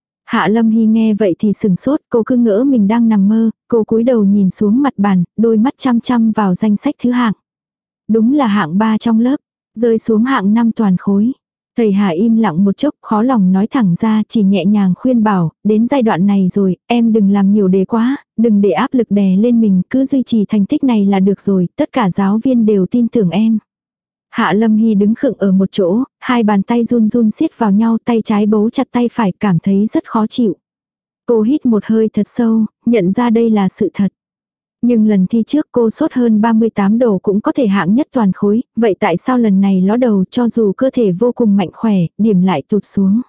S1: Hạ Lâm Hy nghe vậy thì sừng sốt, cô cứ ngỡ mình đang nằm mơ, cô cúi đầu nhìn xuống mặt bàn, đôi mắt chăm chăm vào danh sách thứ hạng. Đúng là hạng 3 trong lớp, rơi xuống hạng 5 toàn khối. Thầy Hà im lặng một chốc, khó lòng nói thẳng ra, chỉ nhẹ nhàng khuyên bảo, đến giai đoạn này rồi, em đừng làm nhiều đề quá, đừng để áp lực đè lên mình, cứ duy trì thành tích này là được rồi, tất cả giáo viên đều tin tưởng em. Hạ Lâm Hy đứng khựng ở một chỗ, hai bàn tay run run siết vào nhau, tay trái bấu chặt tay phải, cảm thấy rất khó chịu. Cô hít một hơi thật sâu, nhận ra đây là sự thật. Nhưng lần thi trước cô sốt hơn 38 độ cũng có thể hạng nhất toàn khối, vậy tại sao lần này ló đầu cho dù cơ thể vô cùng mạnh khỏe, điểm lại tụt xuống.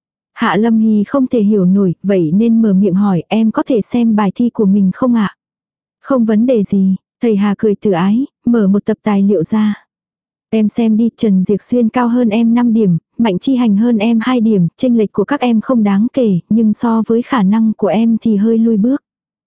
S1: Hạ Lâm Hy không thể hiểu nổi, vậy nên mở miệng hỏi em có thể xem bài thi của mình không ạ? Không vấn đề gì, thầy Hà cười từ ái, mở một tập tài liệu ra. Em xem đi, Trần Diệc Xuyên cao hơn em 5 điểm, Mạnh Chi Hành hơn em 2 điểm, chênh lệch của các em không đáng kể, nhưng so với khả năng của em thì hơi lui bước.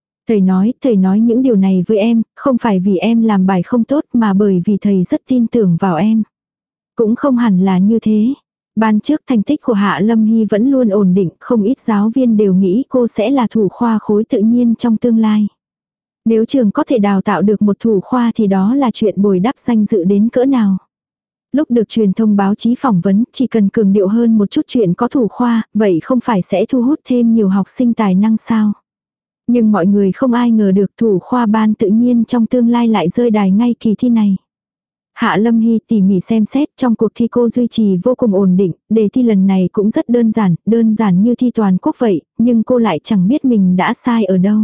S1: Thầy nói những điều này với em, không phải vì em làm bài không tốt mà bởi vì thầy rất tin tưởng vào em. Cũng không hẳn là như thế. Ban trước thành tích của Hạ Lâm Hy vẫn luôn ổn định, không ít giáo viên đều nghĩ cô sẽ là thủ khoa khối tự nhiên trong tương lai. Nếu trường có thể đào tạo được một thủ khoa thì đó là chuyện bồi đắp danh dự đến cỡ nào. Lúc được truyền thông báo chí phỏng vấn, chỉ cần cường điệu hơn một chút chuyện có thủ khoa, vậy không phải sẽ thu hút thêm nhiều học sinh tài năng sao? Nhưng mọi người không ai ngờ được thủ khoa ban tự nhiên trong tương lai lại rơi đài ngay kỳ thi này. Hạ Lâm Hy tỉ mỉ xem xét, trong cuộc thi cô duy trì vô cùng ổn định, đề thi lần này cũng rất đơn giản như thi toàn quốc vậy, nhưng cô lại chẳng biết mình đã sai ở đâu.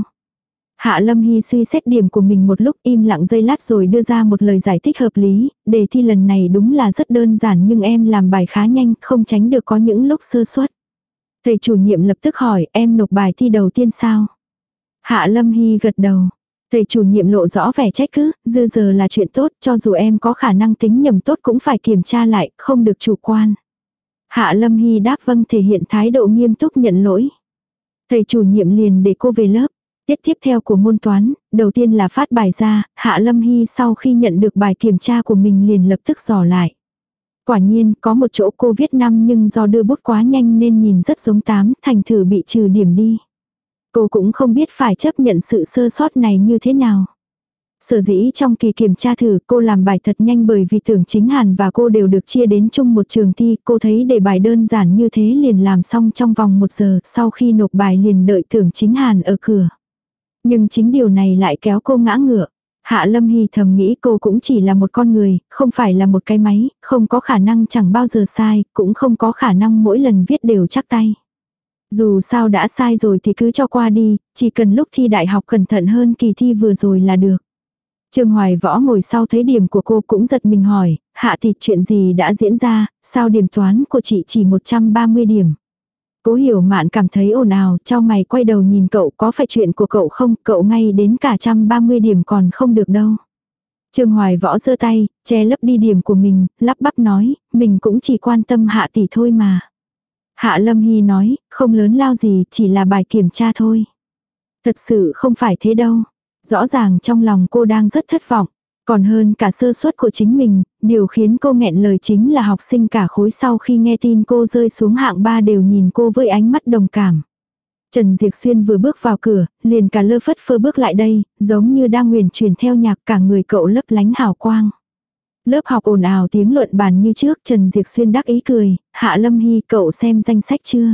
S1: Hạ Lâm Hy suy xét điểm của mình một lúc, im lặng giây lát rồi đưa ra một lời giải thích hợp lý, đề thi lần này đúng là rất đơn giản nhưng em làm bài khá nhanh, không tránh được có những lúc sơ suất. Thầy chủ nhiệm lập tức hỏi, em nộp bài thi đầu tiên sao? Hạ Lâm Hy gật đầu. Thầy chủ nhiệm lộ rõ vẻ trách cứ, dư giờ là chuyện tốt, cho dù em có khả năng tính nhầm tốt cũng phải kiểm tra lại, không được chủ quan. Hạ Lâm Hy đáp vâng, thể hiện thái độ nghiêm túc nhận lỗi. Thầy chủ nhiệm liền để cô về lớp. Tiết tiếp theo của môn toán, đầu tiên là phát bài ra, Hạ Lâm Hy sau khi nhận được bài kiểm tra của mình liền lập tức dò lại. Quả nhiên, có một chỗ cô viết 5 nhưng do đưa bút quá nhanh nên nhìn rất giống 8, thành thử bị trừ điểm đi. Cô cũng không biết phải chấp nhận sự sơ sót này như thế nào. Sở dĩ trong kỳ kiểm tra thử cô làm bài thật nhanh bởi vì Tưởng Chính Hàn và cô đều được chia đến chung một trường thi. Cô thấy đề bài đơn giản như thế liền làm xong trong vòng 1 giờ, sau khi nộp bài liền đợi Tưởng Chính Hàn ở cửa. Nhưng chính điều này lại kéo cô ngã ngựa. Hạ Lâm Hy thầm nghĩ cô cũng chỉ là một con người, không phải là một cái máy, không có khả năng chẳng bao giờ sai, cũng không có khả năng mỗi lần viết đều chắc tay. Dù sao đã sai rồi thì cứ cho qua đi, chỉ cần lúc thi đại học cẩn thận hơn kỳ thi vừa rồi là được. Trương Hoài Võ ngồi sau thấy điểm của cô cũng giật mình hỏi, Hạ thì chuyện gì đã diễn ra, sao điểm toán của chị chỉ 130 điểm. Cố Hiểu Mạn cảm thấy ồn ào, chau mày quay đầu nhìn cậu, có phải chuyện của cậu không, cậu ngay đến cả 130 điểm còn không được đâu. Trương Hoài Võ giơ tay, che lấp đi điểm của mình, lắp bắp nói, mình cũng chỉ quan tâm Hạ tỷ thôi mà. Hạ Lâm Hy nói, không lớn lao gì, chỉ là bài kiểm tra thôi. Thật sự không phải thế đâu. Rõ ràng trong lòng cô đang rất thất vọng. Còn hơn cả sơ suất của chính mình, điều khiến cô nghẹn lời chính là học sinh cả khối sau khi nghe tin cô rơi xuống hạng 3 đều nhìn cô với ánh mắt đồng cảm. Trần Diệp Xuyên vừa bước vào cửa, liền cả lơ phất phơ bước lại đây, giống như đang nguyền chuyển theo nhạc, cả người cậu lấp lánh hào quang. Lớp học ồn ào tiếng luận bàn như trước, Trần Diệp Xuyên đắc ý cười, Hạ Lâm Hy cậu xem danh sách chưa?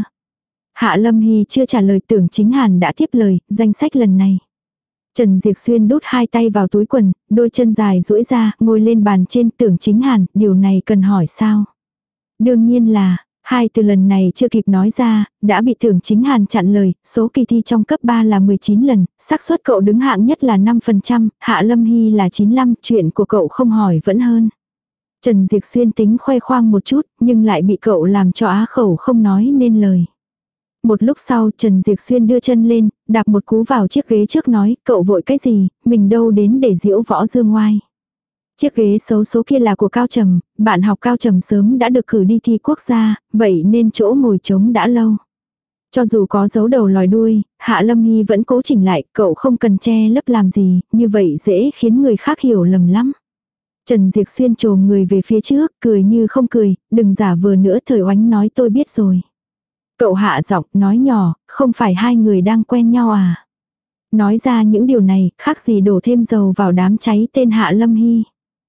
S1: Hạ Lâm Hy chưa trả lời, Tưởng Chính Hàn đã tiếp lời, danh sách lần này. Trần Diệp Xuyên đút hai tay vào túi quần, đôi chân dài duỗi ra, ngồi lên bàn trên. Tưởng Chính Hàn, điều này cần hỏi sao? Đương nhiên là, hai từ lần này chưa kịp nói ra, đã bị Tưởng Chính Hàn chặn lời, số kỳ thi trong cấp 3 là 19 lần, xác suất cậu đứng hạng nhất là 5%, Hạ Lâm Hy là 95, chuyện của cậu không hỏi vẫn hơn. Trần Diệp Xuyên tính khoe khoang một chút, nhưng lại bị cậu làm cho á khẩu không nói nên lời. Một lúc sau Trần Diệp Xuyên đưa chân lên, đạp một cú vào chiếc ghế trước nói, cậu vội cái gì, mình đâu đến để diễu võ dương ngoai. Chiếc ghế xấu số kia là của Cao Trầm, bạn học Cao Trầm sớm đã được cử đi thi quốc gia, vậy nên chỗ ngồi trống đã lâu. Cho dù có giấu đầu lòi đuôi, Hạ Lâm Hy vẫn cố chỉnh lại, cậu không cần che lấp làm gì, như vậy dễ khiến người khác hiểu lầm lắm. Trần Diệp Xuyên chồm người về phía trước, cười như không cười, đừng giả vờ nữa. Thời Oánh nói tôi biết rồi. Cậu hạ giọng nói nhỏ, không phải hai người đang quen nhau à? Nói ra những điều này, khác gì đổ thêm dầu vào đám cháy tên Hạ Lâm Hy.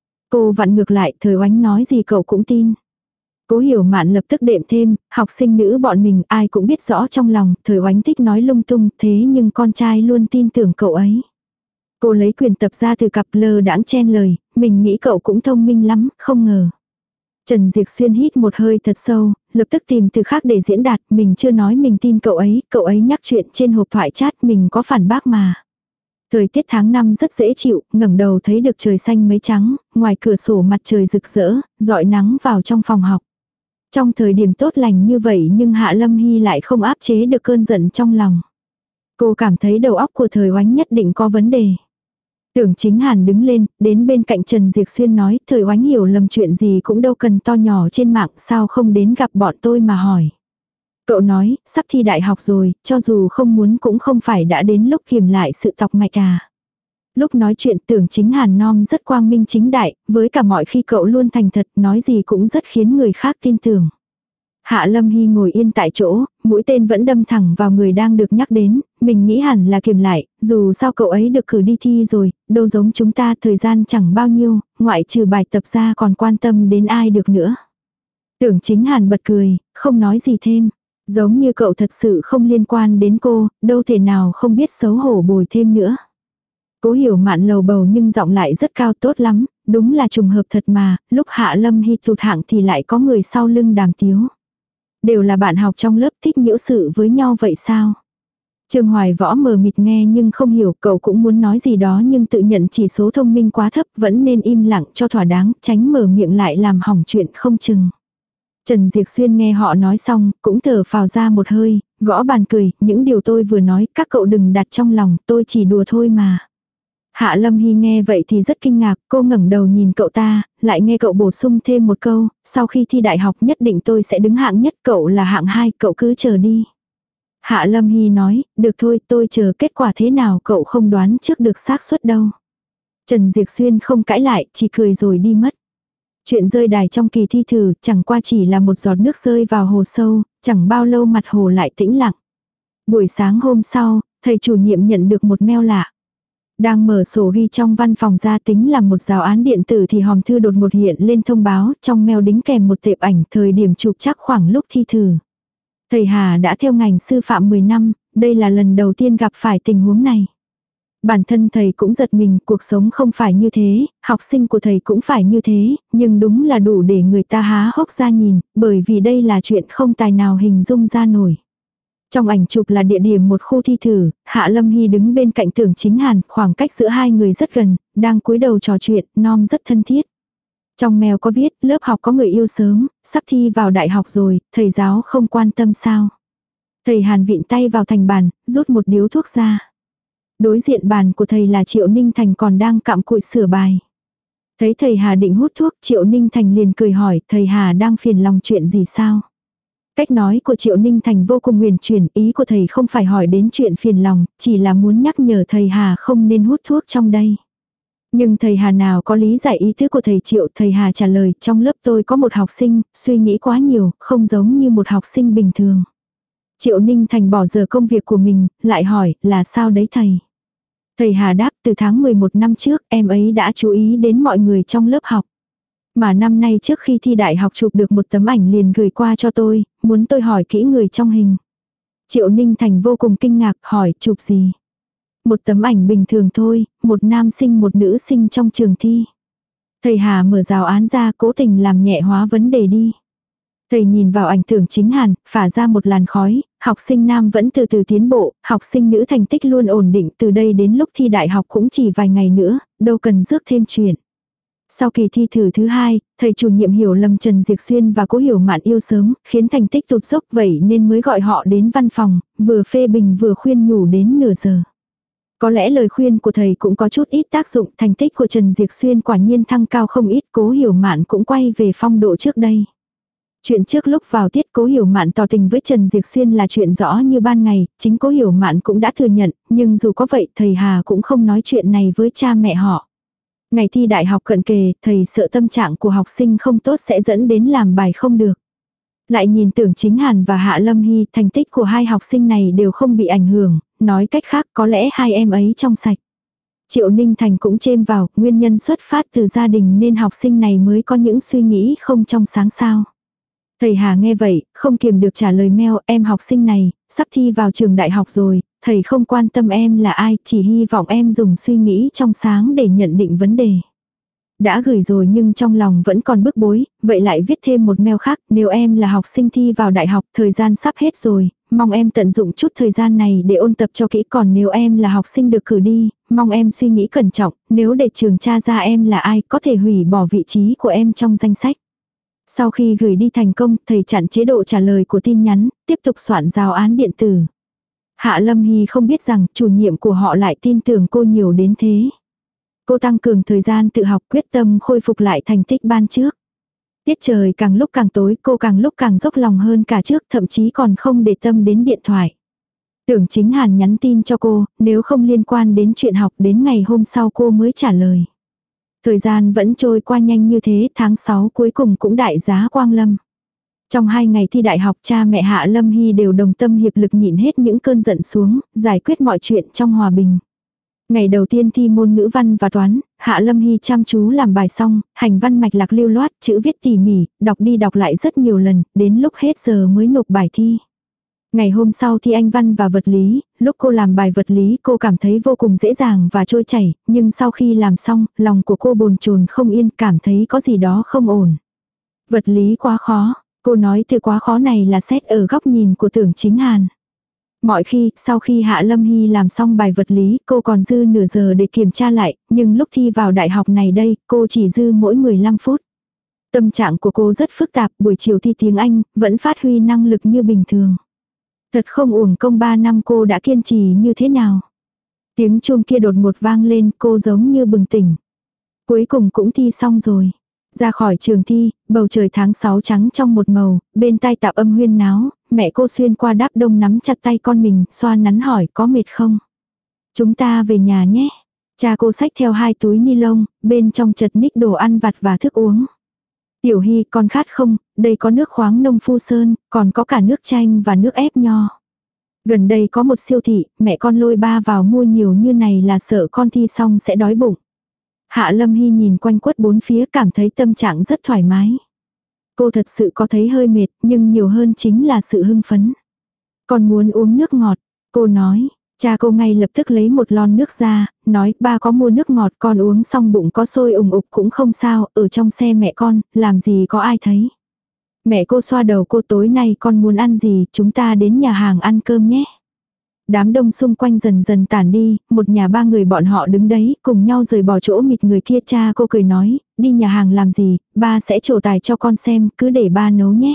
S1: Cô vặn ngược lại, Thời Oánh nói gì cậu cũng tin. Cố Hiểu Mạn lập tức đệm thêm, học sinh nữ bọn mình ai cũng biết rõ trong lòng, Thời Oánh thích nói lung tung, thế nhưng con trai luôn tin tưởng cậu ấy. Cô lấy quyền tập ra từ cặp lơ đãng chen lời, mình nghĩ cậu cũng thông minh lắm, không ngờ. Trần Diệp Xuyên hít một hơi thật sâu, lập tức tìm từ khác để diễn đạt, mình chưa nói mình tin cậu ấy nhắc chuyện trên hộp thoại chat mình có phản bác mà. Thời tiết tháng 5 rất dễ chịu, ngẩng đầu thấy được trời xanh mây trắng, ngoài cửa sổ mặt trời rực rỡ, rọi nắng vào trong phòng học. Trong thời điểm tốt lành như vậy nhưng Hạ Lâm Hy lại không áp chế được cơn giận trong lòng. Cô cảm thấy đầu óc của Thời Oánh nhất định có vấn đề. Tưởng Chính Hàn đứng lên, đến bên cạnh Trần Diệp Xuyên nói, Thời Oánh hiểu lầm chuyện gì cũng đâu cần to nhỏ trên mạng, sao không đến gặp bọn tôi mà hỏi. Cậu nói, sắp thi đại học rồi, cho dù không muốn cũng không phải đã đến lúc kiểm lại sự tọc mạch à. Lúc nói chuyện Tưởng Chính Hàn non rất quang minh chính đại, với cả mọi khi cậu luôn thành thật, nói gì cũng rất khiến người khác tin tưởng. Hạ Lâm Hy ngồi yên tại chỗ, mũi tên vẫn đâm thẳng vào người đang được nhắc đến, mình nghĩ hẳn là kiềm lại, dù sao cậu ấy được cử đi thi rồi, đâu giống chúng ta thời gian chẳng bao nhiêu, ngoại trừ bài tập ra còn quan tâm đến ai được nữa. Tưởng Chính Hàn bật cười, không nói gì thêm. Giống như cậu thật sự không liên quan đến cô, đâu thể nào không biết xấu hổ bồi thêm nữa. Cố Hiểu Mạn lầu bầu nhưng giọng lại rất cao, tốt lắm, đúng là trùng hợp thật mà, lúc Hạ Lâm Hy tụt hạng thì lại có người sau lưng đàm tiếu. Đều là bạn học trong lớp, thích nhiễu sự với nhau vậy sao? Trương Hoài Võ mờ mịt nghe nhưng không hiểu, cậu cũng muốn nói gì đó nhưng tự nhận chỉ số thông minh quá thấp, vẫn nên im lặng cho thỏa đáng, tránh mở miệng lại làm hỏng chuyện không chừng. Trần Diệp Xuyên nghe họ nói xong, cũng thở phào ra một hơi, gõ bàn cười, những điều tôi vừa nói, các cậu đừng đặt trong lòng, tôi chỉ đùa thôi mà. Hạ Lâm Hy nghe vậy thì rất kinh ngạc, cô ngẩng đầu nhìn cậu ta, lại nghe cậu bổ sung thêm một câu, sau khi thi đại học nhất định tôi sẽ đứng hạng nhất, cậu là hạng 2, cậu cứ chờ đi. Hạ Lâm Hy nói, được thôi, tôi chờ kết quả thế nào cậu không đoán trước được xác suất đâu. Trần Diệp Xuyên không cãi lại, chỉ cười rồi đi mất. Chuyện rơi đài trong kỳ thi thử, chẳng qua chỉ là một giọt nước rơi vào hồ sâu, chẳng bao lâu mặt hồ lại tĩnh lặng. Buổi sáng hôm sau, thầy chủ nhiệm nhận được một mail lạ. Đang mở sổ ghi trong văn phòng ra tính làm một giáo án điện tử thì hòm thư đột ngột hiện lên thông báo, trong mail đính kèm một tệp ảnh thời điểm chụp chắc khoảng lúc thi thử. Thầy Hà đã theo ngành sư phạm 10 năm, đây là lần đầu tiên gặp phải tình huống này. Bản thân thầy cũng giật mình, cuộc sống không phải như thế, học sinh của thầy cũng phải như thế, nhưng đúng là đủ để người ta há hốc ra nhìn, bởi vì đây là chuyện không tài nào hình dung ra nổi. Trong ảnh chụp là địa điểm một khu thi thử, Hạ Lâm Hy đứng bên cạnh Tưởng Chính Hàn, khoảng cách giữa hai người rất gần, đang cúi đầu trò chuyện, nom rất thân thiết. Trong mail có viết, lớp học có người yêu sớm, sắp thi vào đại học rồi, thầy giáo không quan tâm sao. Thầy Hàn vịn tay vào thành bàn, rút một điếu thuốc ra. Đối diện bàn của thầy là Triệu Ninh Thành còn đang cặm cụi sửa bài. Thấy thầy Hà định hút thuốc, Triệu Ninh Thành liền cười hỏi, thầy Hà đang phiền lòng chuyện gì sao? Cách nói của Triệu Ninh Thành vô cùng huyền chuyển, ý của thầy không phải hỏi đến chuyện phiền lòng, chỉ là muốn nhắc nhở thầy Hà không nên hút thuốc trong đây. Nhưng thầy Hà nào có lý giải ý tứ của thầy Triệu, thầy Hà trả lời, trong lớp tôi có một học sinh, suy nghĩ quá nhiều, không giống như một học sinh bình thường. Triệu Ninh Thành bỏ giờ công việc của mình, lại hỏi, là sao đấy thầy? Thầy Hà đáp, từ tháng 11 năm trước, em ấy đã chú ý đến mọi người trong lớp học. Mà năm nay trước khi thi đại học chụp được một tấm ảnh liền gửi qua cho tôi, muốn tôi hỏi kỹ người trong hình. Triệu Ninh Thành vô cùng kinh ngạc, hỏi, chụp gì? Một tấm ảnh bình thường thôi, một nam sinh một nữ sinh trong trường thi. Thầy Hà mở giáo án ra, cố tình làm nhẹ hóa vấn đề đi. Thầy nhìn vào ảnh Tưởng Chính Hàn, phả ra một làn khói, học sinh nam vẫn từ từ tiến bộ, học sinh nữ thành tích luôn ổn định, từ đây đến lúc thi đại học cũng chỉ vài ngày nữa, đâu cần rước thêm chuyện. Sau kỳ thi thử thứ 2, thầy chủ nhiệm hiểu lầm Trần Diệp Xuyên và Cố Hiểu Mạn yêu sớm, khiến thành tích tụt dốc, vậy nên mới gọi họ đến văn phòng, vừa phê bình vừa khuyên nhủ đến nửa giờ. Có lẽ lời khuyên của thầy cũng có chút ít tác dụng, thành tích của Trần Diệp Xuyên quả nhiên thăng cao không ít, Cố Hiểu Mạn cũng quay về phong độ trước đây. Chuyện trước lúc vào tiết Cố Hiểu Mạn tỏ tình với Trần Diệp Xuyên là chuyện rõ như ban ngày, chính Cố Hiểu Mạn cũng đã thừa nhận, nhưng dù có vậy thầy Hà cũng không nói chuyện này với cha mẹ họ. Ngày thi đại học cận kề, thầy sợ tâm trạng của học sinh không tốt sẽ dẫn đến làm bài không được. Lại nhìn Tưởng Chính Hàn và Hạ Lâm Hy, thành tích của hai học sinh này đều không bị ảnh hưởng, nói cách khác có lẽ hai em ấy trong sạch. Triệu Ninh Thành cũng chêm vào, nguyên nhân xuất phát từ gia đình nên học sinh này mới có những suy nghĩ không trong sáng sao. Thầy Hà nghe vậy, không kiềm được trả lời mail, em học sinh này, sắp thi vào trường đại học rồi, thầy không quan tâm em là ai, chỉ hy vọng em dùng suy nghĩ trong sáng để nhận định vấn đề. Đã gửi rồi nhưng trong lòng vẫn còn bức bối, vậy lại viết thêm một mail khác, nếu em là học sinh thi vào đại học, thời gian sắp hết rồi, mong em tận dụng chút thời gian này để ôn tập cho kỹ, còn nếu em là học sinh được cử đi, mong em suy nghĩ cẩn trọng, nếu để trường tra ra em là ai, có thể hủy bỏ vị trí của em trong danh sách. Sau khi gửi đi thành công, thầy chặn chế độ trả lời của tin nhắn, tiếp tục soạn giáo án điện tử. Hạ Lâm Hy không biết rằng chủ nhiệm của họ lại tin tưởng cô nhiều đến thế. Cô tăng cường thời gian tự học, quyết tâm khôi phục lại thành tích ban trước. Tiết trời càng lúc càng tối, cô càng lúc càng dốc lòng hơn cả trước, thậm chí còn không để tâm đến điện thoại. Tưởng Chính Hàn nhắn tin cho cô, nếu không liên quan đến chuyện học đến ngày hôm sau cô mới trả lời. Thời gian vẫn trôi qua nhanh như thế, tháng 6 cuối cùng cũng đại giá quang lâm. Trong 2 ngày thi đại học, cha mẹ Hạ Lâm Hy đều đồng tâm hiệp lực nhịn hết những cơn giận xuống, giải quyết mọi chuyện trong hòa bình. Ngày đầu tiên thi môn ngữ văn và toán, Hạ Lâm Hy chăm chú làm bài xong, hành văn mạch lạc lưu loát, chữ viết tỉ mỉ, đọc đi đọc lại rất nhiều lần, đến lúc hết giờ mới nộp bài thi. Ngày hôm sau thi Anh văn và vật lý, lúc cô làm bài vật lý cô cảm thấy vô cùng dễ dàng và trôi chảy, nhưng sau khi làm xong, lòng của cô bồn chồn không yên, cảm thấy có gì đó không ổn. Vật lý quá khó, cô nói từ quá khó này là xét ở góc nhìn của Tưởng Chính Hàn. Mọi khi, sau khi Hạ Lâm Hy làm xong bài vật lý, cô còn dư nửa giờ để kiểm tra lại, nhưng lúc thi vào đại học này đây, cô chỉ dư mỗi 15 phút. Tâm trạng của cô rất phức tạp, buổi chiều thi tiếng Anh, vẫn phát huy năng lực như bình thường. Thật không uổng công 3 năm cô đã kiên trì như thế nào. Tiếng chuông kia đột ngột vang lên, cô giống như bừng tỉnh. Cuối cùng cũng thi xong rồi. Ra khỏi trường thi, bầu trời tháng 6 trắng trong một màu, bên tai tạp âm huyên náo, mẹ cô xuyên qua đáp đông nắm chặt tay con mình, xoa nắn hỏi có mệt không? Chúng ta về nhà nhé. Cha cô xách theo 2 túi ni lông, bên trong chật ních đồ ăn vặt và thức uống. Tiểu Hy, con khát không? Đây có nước khoáng nông Phu Sơn, còn có cả nước chanh và nước ép nho. Gần đây có một siêu thị, mẹ con lôi ba vào mua nhiều như này là sợ con thi xong sẽ đói bụng. Hạ Lâm Hy nhìn quanh quất bốn phía, cảm thấy tâm trạng rất thoải mái. Cô thật sự có thấy hơi mệt, nhưng nhiều hơn chính là sự hưng phấn. Con muốn uống nước ngọt, cô nói. Cha cô ngay lập tức lấy một lon nước ra, nói ba có mua nước ngọt, con uống xong bụng có sôi ủng ục cũng không sao, ở trong xe mẹ con, làm gì có ai thấy. Mẹ cô xoa đầu cô, tối nay con muốn ăn gì, chúng ta đến nhà hàng ăn cơm nhé. Đám đông xung quanh dần dần tản đi, một nhà 3 người bọn họ đứng đấy, cùng nhau rời bỏ chỗ mịt người kia. Cha cô cười nói, đi nhà hàng làm gì, ba sẽ trổ tài cho con xem, cứ để ba nấu nhé.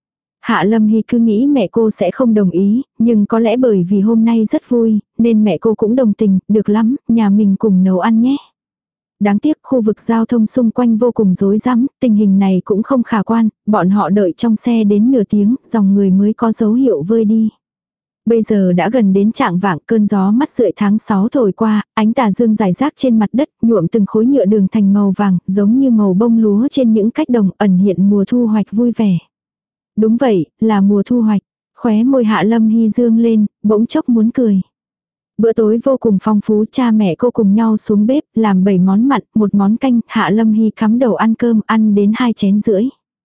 S1: Hạ Lâm Hy cứ nghĩ mẹ cô sẽ không đồng ý, nhưng có lẽ bởi vì hôm nay rất vui, nên mẹ cô cũng đồng tình, được lắm, nhà mình cùng nấu ăn nhé. Đáng tiếc khu vực giao thông xung quanh vô cùng rối rắm, tình hình này cũng không khả quan, bọn họ đợi trong xe đến nửa tiếng, dòng người mới có dấu hiệu vơi đi. Bây giờ đã gần đến trạng vạng, cơn gió mắt rượi tháng 6 thổi qua, ánh tà dương rải rác trên mặt đất, nhuộm từng khối nhựa đường thành màu vàng, giống như màu bông lúa trên những cách đồng, ẩn hiện mùa thu hoạch vui vẻ. Đúng vậy, là mùa thu hoạch. Khóe môi Hạ Lâm Hy dương lên, bỗng chốc muốn cười. Bữa tối vô cùng phong phú, cha mẹ cô cùng nhau xuống bếp, làm 7 món mặn, 1 món canh, Hạ Lâm Hy cắm đầu ăn cơm, ăn đến 2 chén rưỡi.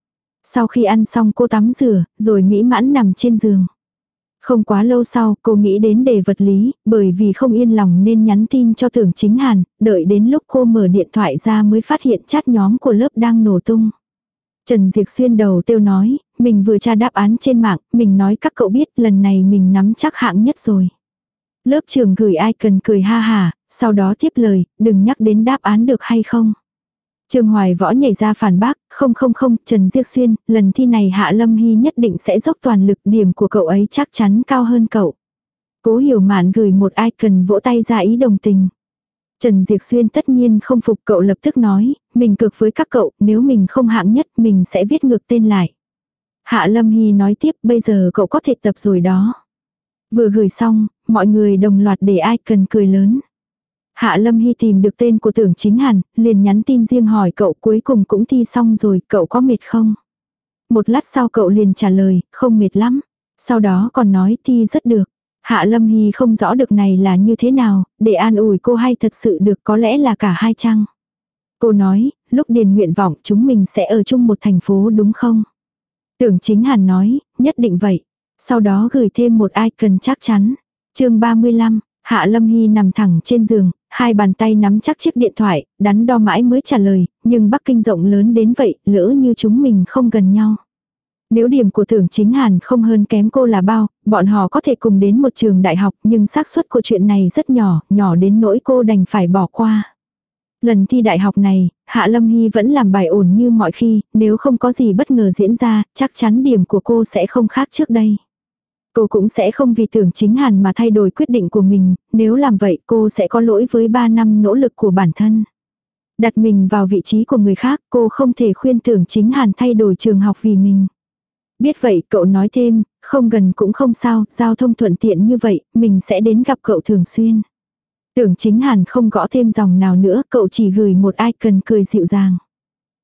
S1: Sau khi ăn xong cô tắm rửa, rồi mỹ mãn nằm trên giường. Không quá lâu sau, cô nghĩ đến đề vật lý, bởi vì không yên lòng nên nhắn tin cho Tưởng Chính Hàn, đợi đến lúc cô mở điện thoại ra mới phát hiện chat nhóm của lớp đang nổ tung. Trần Diệc Xuyên đầu tiêu nói, mình vừa tra đáp án trên mạng, mình nói các cậu biết lần này mình nắm chắc hạng nhất rồi. Lớp trưởng gửi icon cười ha hà, sau đó tiếp lời, đừng nhắc đến đáp án được hay không. Trương Hoài Võ nhảy ra phản bác, không, Trần Diệc Xuyên, lần thi này Hạ Lâm Hy nhất định sẽ dốc toàn lực, điểm của cậu ấy chắc chắn cao hơn cậu. Cố Hiểu Mạn gửi một icon vỗ tay ra ý đồng tình. Trần Diệc Xuyên tất nhiên không phục, cậu lập tức nói, mình cược với các cậu, nếu mình không hạng nhất mình sẽ viết ngược tên lại. Hạ Lâm Hy nói tiếp, bây giờ cậu có thể tập rồi đó. Vừa gửi xong, mọi người đồng loạt để icon cười lớn. Hạ Lâm Hy tìm được tên của Tưởng Chính Hàn, liền nhắn tin riêng hỏi cậu cuối cùng cũng thi xong rồi, cậu có mệt không? Một lát sau cậu liền trả lời, không mệt lắm. Sau đó còn nói thi rất được. Hạ Lâm Hy không rõ được này là như thế nào, để an ủi cô hay thật sự được, có lẽ là cả hai chăng? Cô nói, lúc điền nguyện vọng chúng mình sẽ ở chung một thành phố đúng không? Tưởng Chính Hàn nói, nhất định vậy. Sau đó gửi thêm một icon chắc chắn. Chương 35, Hạ Lâm Hy nằm thẳng trên giường, 2 bàn tay nắm chắc chiếc điện thoại, đắn đo mãi mới trả lời, nhưng Bắc Kinh rộng lớn đến vậy, lỡ như chúng mình không gần nhau. Nếu điểm của Tưởng Chính Hàn không hơn kém cô là bao, bọn họ có thể cùng đến một trường đại học, nhưng xác suất của chuyện này rất nhỏ, nhỏ đến nỗi cô đành phải bỏ qua. Lần thi đại học này, Hạ Lâm Hy vẫn làm bài ổn như mọi khi, nếu không có gì bất ngờ diễn ra, chắc chắn điểm của cô sẽ không khác trước đây. Cô cũng sẽ không vì Tưởng Chính Hàn mà thay đổi quyết định của mình, nếu làm vậy cô sẽ có lỗi với 3 năm nỗ lực của bản thân. Đặt mình vào vị trí của người khác, cô không thể khuyên Tưởng Chính Hàn thay đổi trường học vì mình. Biết vậy cậu nói thêm, không gần cũng không sao, giao thông thuận tiện như vậy, mình sẽ đến gặp cậu thường xuyên. Tưởng Chính Hàn không gõ thêm dòng nào nữa, cậu chỉ gửi một icon cười dịu dàng.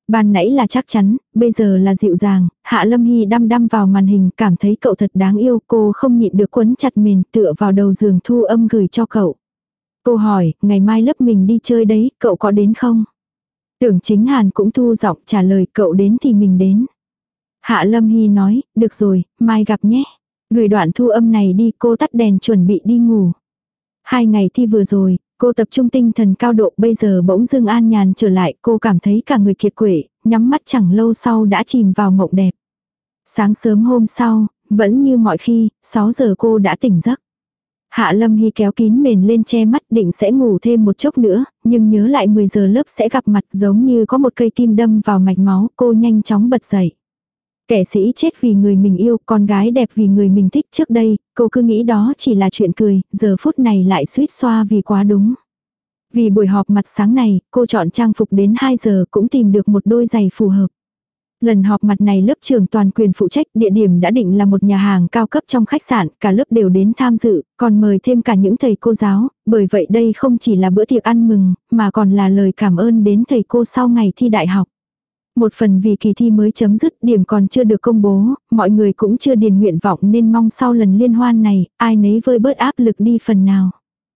S1: Ban nãy là chắc chắn, bây giờ là dịu dàng, Hạ Lâm Hy đăm đăm vào màn hình, cảm thấy cậu thật đáng yêu, cô không nhịn được quấn chặt mền tựa vào đầu giường thu âm gửi cho cậu. Cô hỏi, ngày mai lớp mình đi chơi đấy, cậu có đến không? Tưởng Chính Hàn cũng thu giọng trả lời, cậu đến thì mình đến. Hạ Lâm Hy nói, được rồi, mai gặp nhé. Gửi đoạn thu âm này đi, cô tắt đèn chuẩn bị đi ngủ. 2 ngày thi vừa rồi, cô tập trung tinh thần cao độ, bây giờ bỗng dưng an nhàn trở lại, cô cảm thấy cả người kiệt quệ, nhắm mắt chẳng lâu sau đã chìm vào mộng đẹp. Sáng sớm hôm sau, vẫn như mọi khi, 6 giờ cô đã tỉnh giấc. Hạ Lâm Hy kéo kín mền lên che mắt định sẽ ngủ thêm một chốc nữa, nhưng nhớ lại 10 giờ lớp sẽ gặp mặt giống như có một cây kim đâm vào mạch máu, cô nhanh chóng bật dậy. Kẻ sĩ chết vì người mình yêu, con gái đẹp vì người mình thích, trước đây, cô cứ nghĩ đó chỉ là chuyện cười, giờ phút này lại suýt xoa vì quá đúng. Vì buổi họp mặt sáng này, cô chọn trang phục đến 2 giờ cũng tìm được một đôi giày phù hợp. Lần họp mặt này lớp trưởng toàn quyền phụ trách, địa điểm đã định là một nhà hàng cao cấp trong khách sạn, cả lớp đều đến tham dự, còn mời thêm cả những thầy cô giáo, bởi vậy đây không chỉ là bữa tiệc ăn mừng, mà còn là lời cảm ơn đến thầy cô sau ngày thi đại học. Một phần vì kỳ thi mới chấm dứt, điểm còn chưa được công bố, mọi người cũng chưa điền nguyện vọng nên mong sau lần liên hoan này, ai nấy vơi bớt áp lực đi phần nào.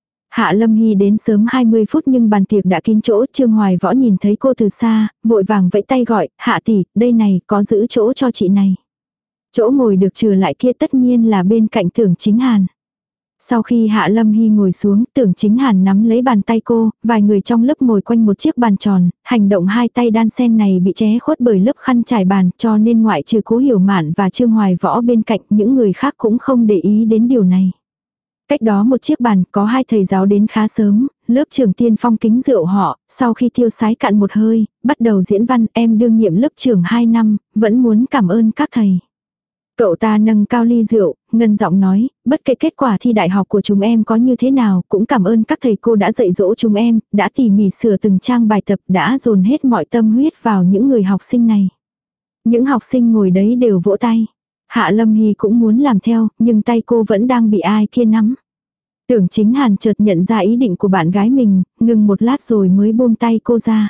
S1: Hạ Lâm Hy đến sớm 20 phút nhưng bàn tiệc đã kín chỗ, Trương Hoài Võ nhìn thấy cô từ xa, vội vàng vẫy tay gọi, Hạ tỷ, đây này, có giữ chỗ cho chị này. Chỗ ngồi được trừ lại kia tất nhiên là bên cạnh Tưởng Chính Hàn. Sau khi Hạ Lâm Hy ngồi xuống, Tưởng Chính Hàn nắm lấy bàn tay cô, vài người trong lớp ngồi quanh một chiếc bàn tròn, hành động hai tay đan sen này bị che khuất bởi lớp khăn trải bàn, cho nên ngoại trừ Cố Hiểu Mạn và Trương Hoài Võ bên cạnh, những người khác cũng không để ý đến điều này. Cách đó một chiếc bàn, có 2 thầy giáo đến khá sớm, lớp trưởng tiên phong kính rượu họ, sau khi tiêu sái cạn một hơi, bắt đầu diễn văn, em đương nhiệm lớp trưởng 2 năm, vẫn muốn cảm ơn các thầy. Cậu ta nâng cao ly rượu, ngân giọng nói, bất kể kết quả thi đại học của chúng em có như thế nào, cũng cảm ơn các thầy cô đã dạy dỗ chúng em, đã tỉ mỉ sửa từng trang bài tập, đã dồn hết mọi tâm huyết vào những người học sinh này. Những học sinh ngồi đấy đều vỗ tay. Hạ Lâm Hy cũng muốn làm theo, nhưng tay cô vẫn đang bị ai kia nắm. Tưởng Chính Hàn chợt nhận ra ý định của bạn gái mình, ngừng một lát rồi mới buông tay cô ra.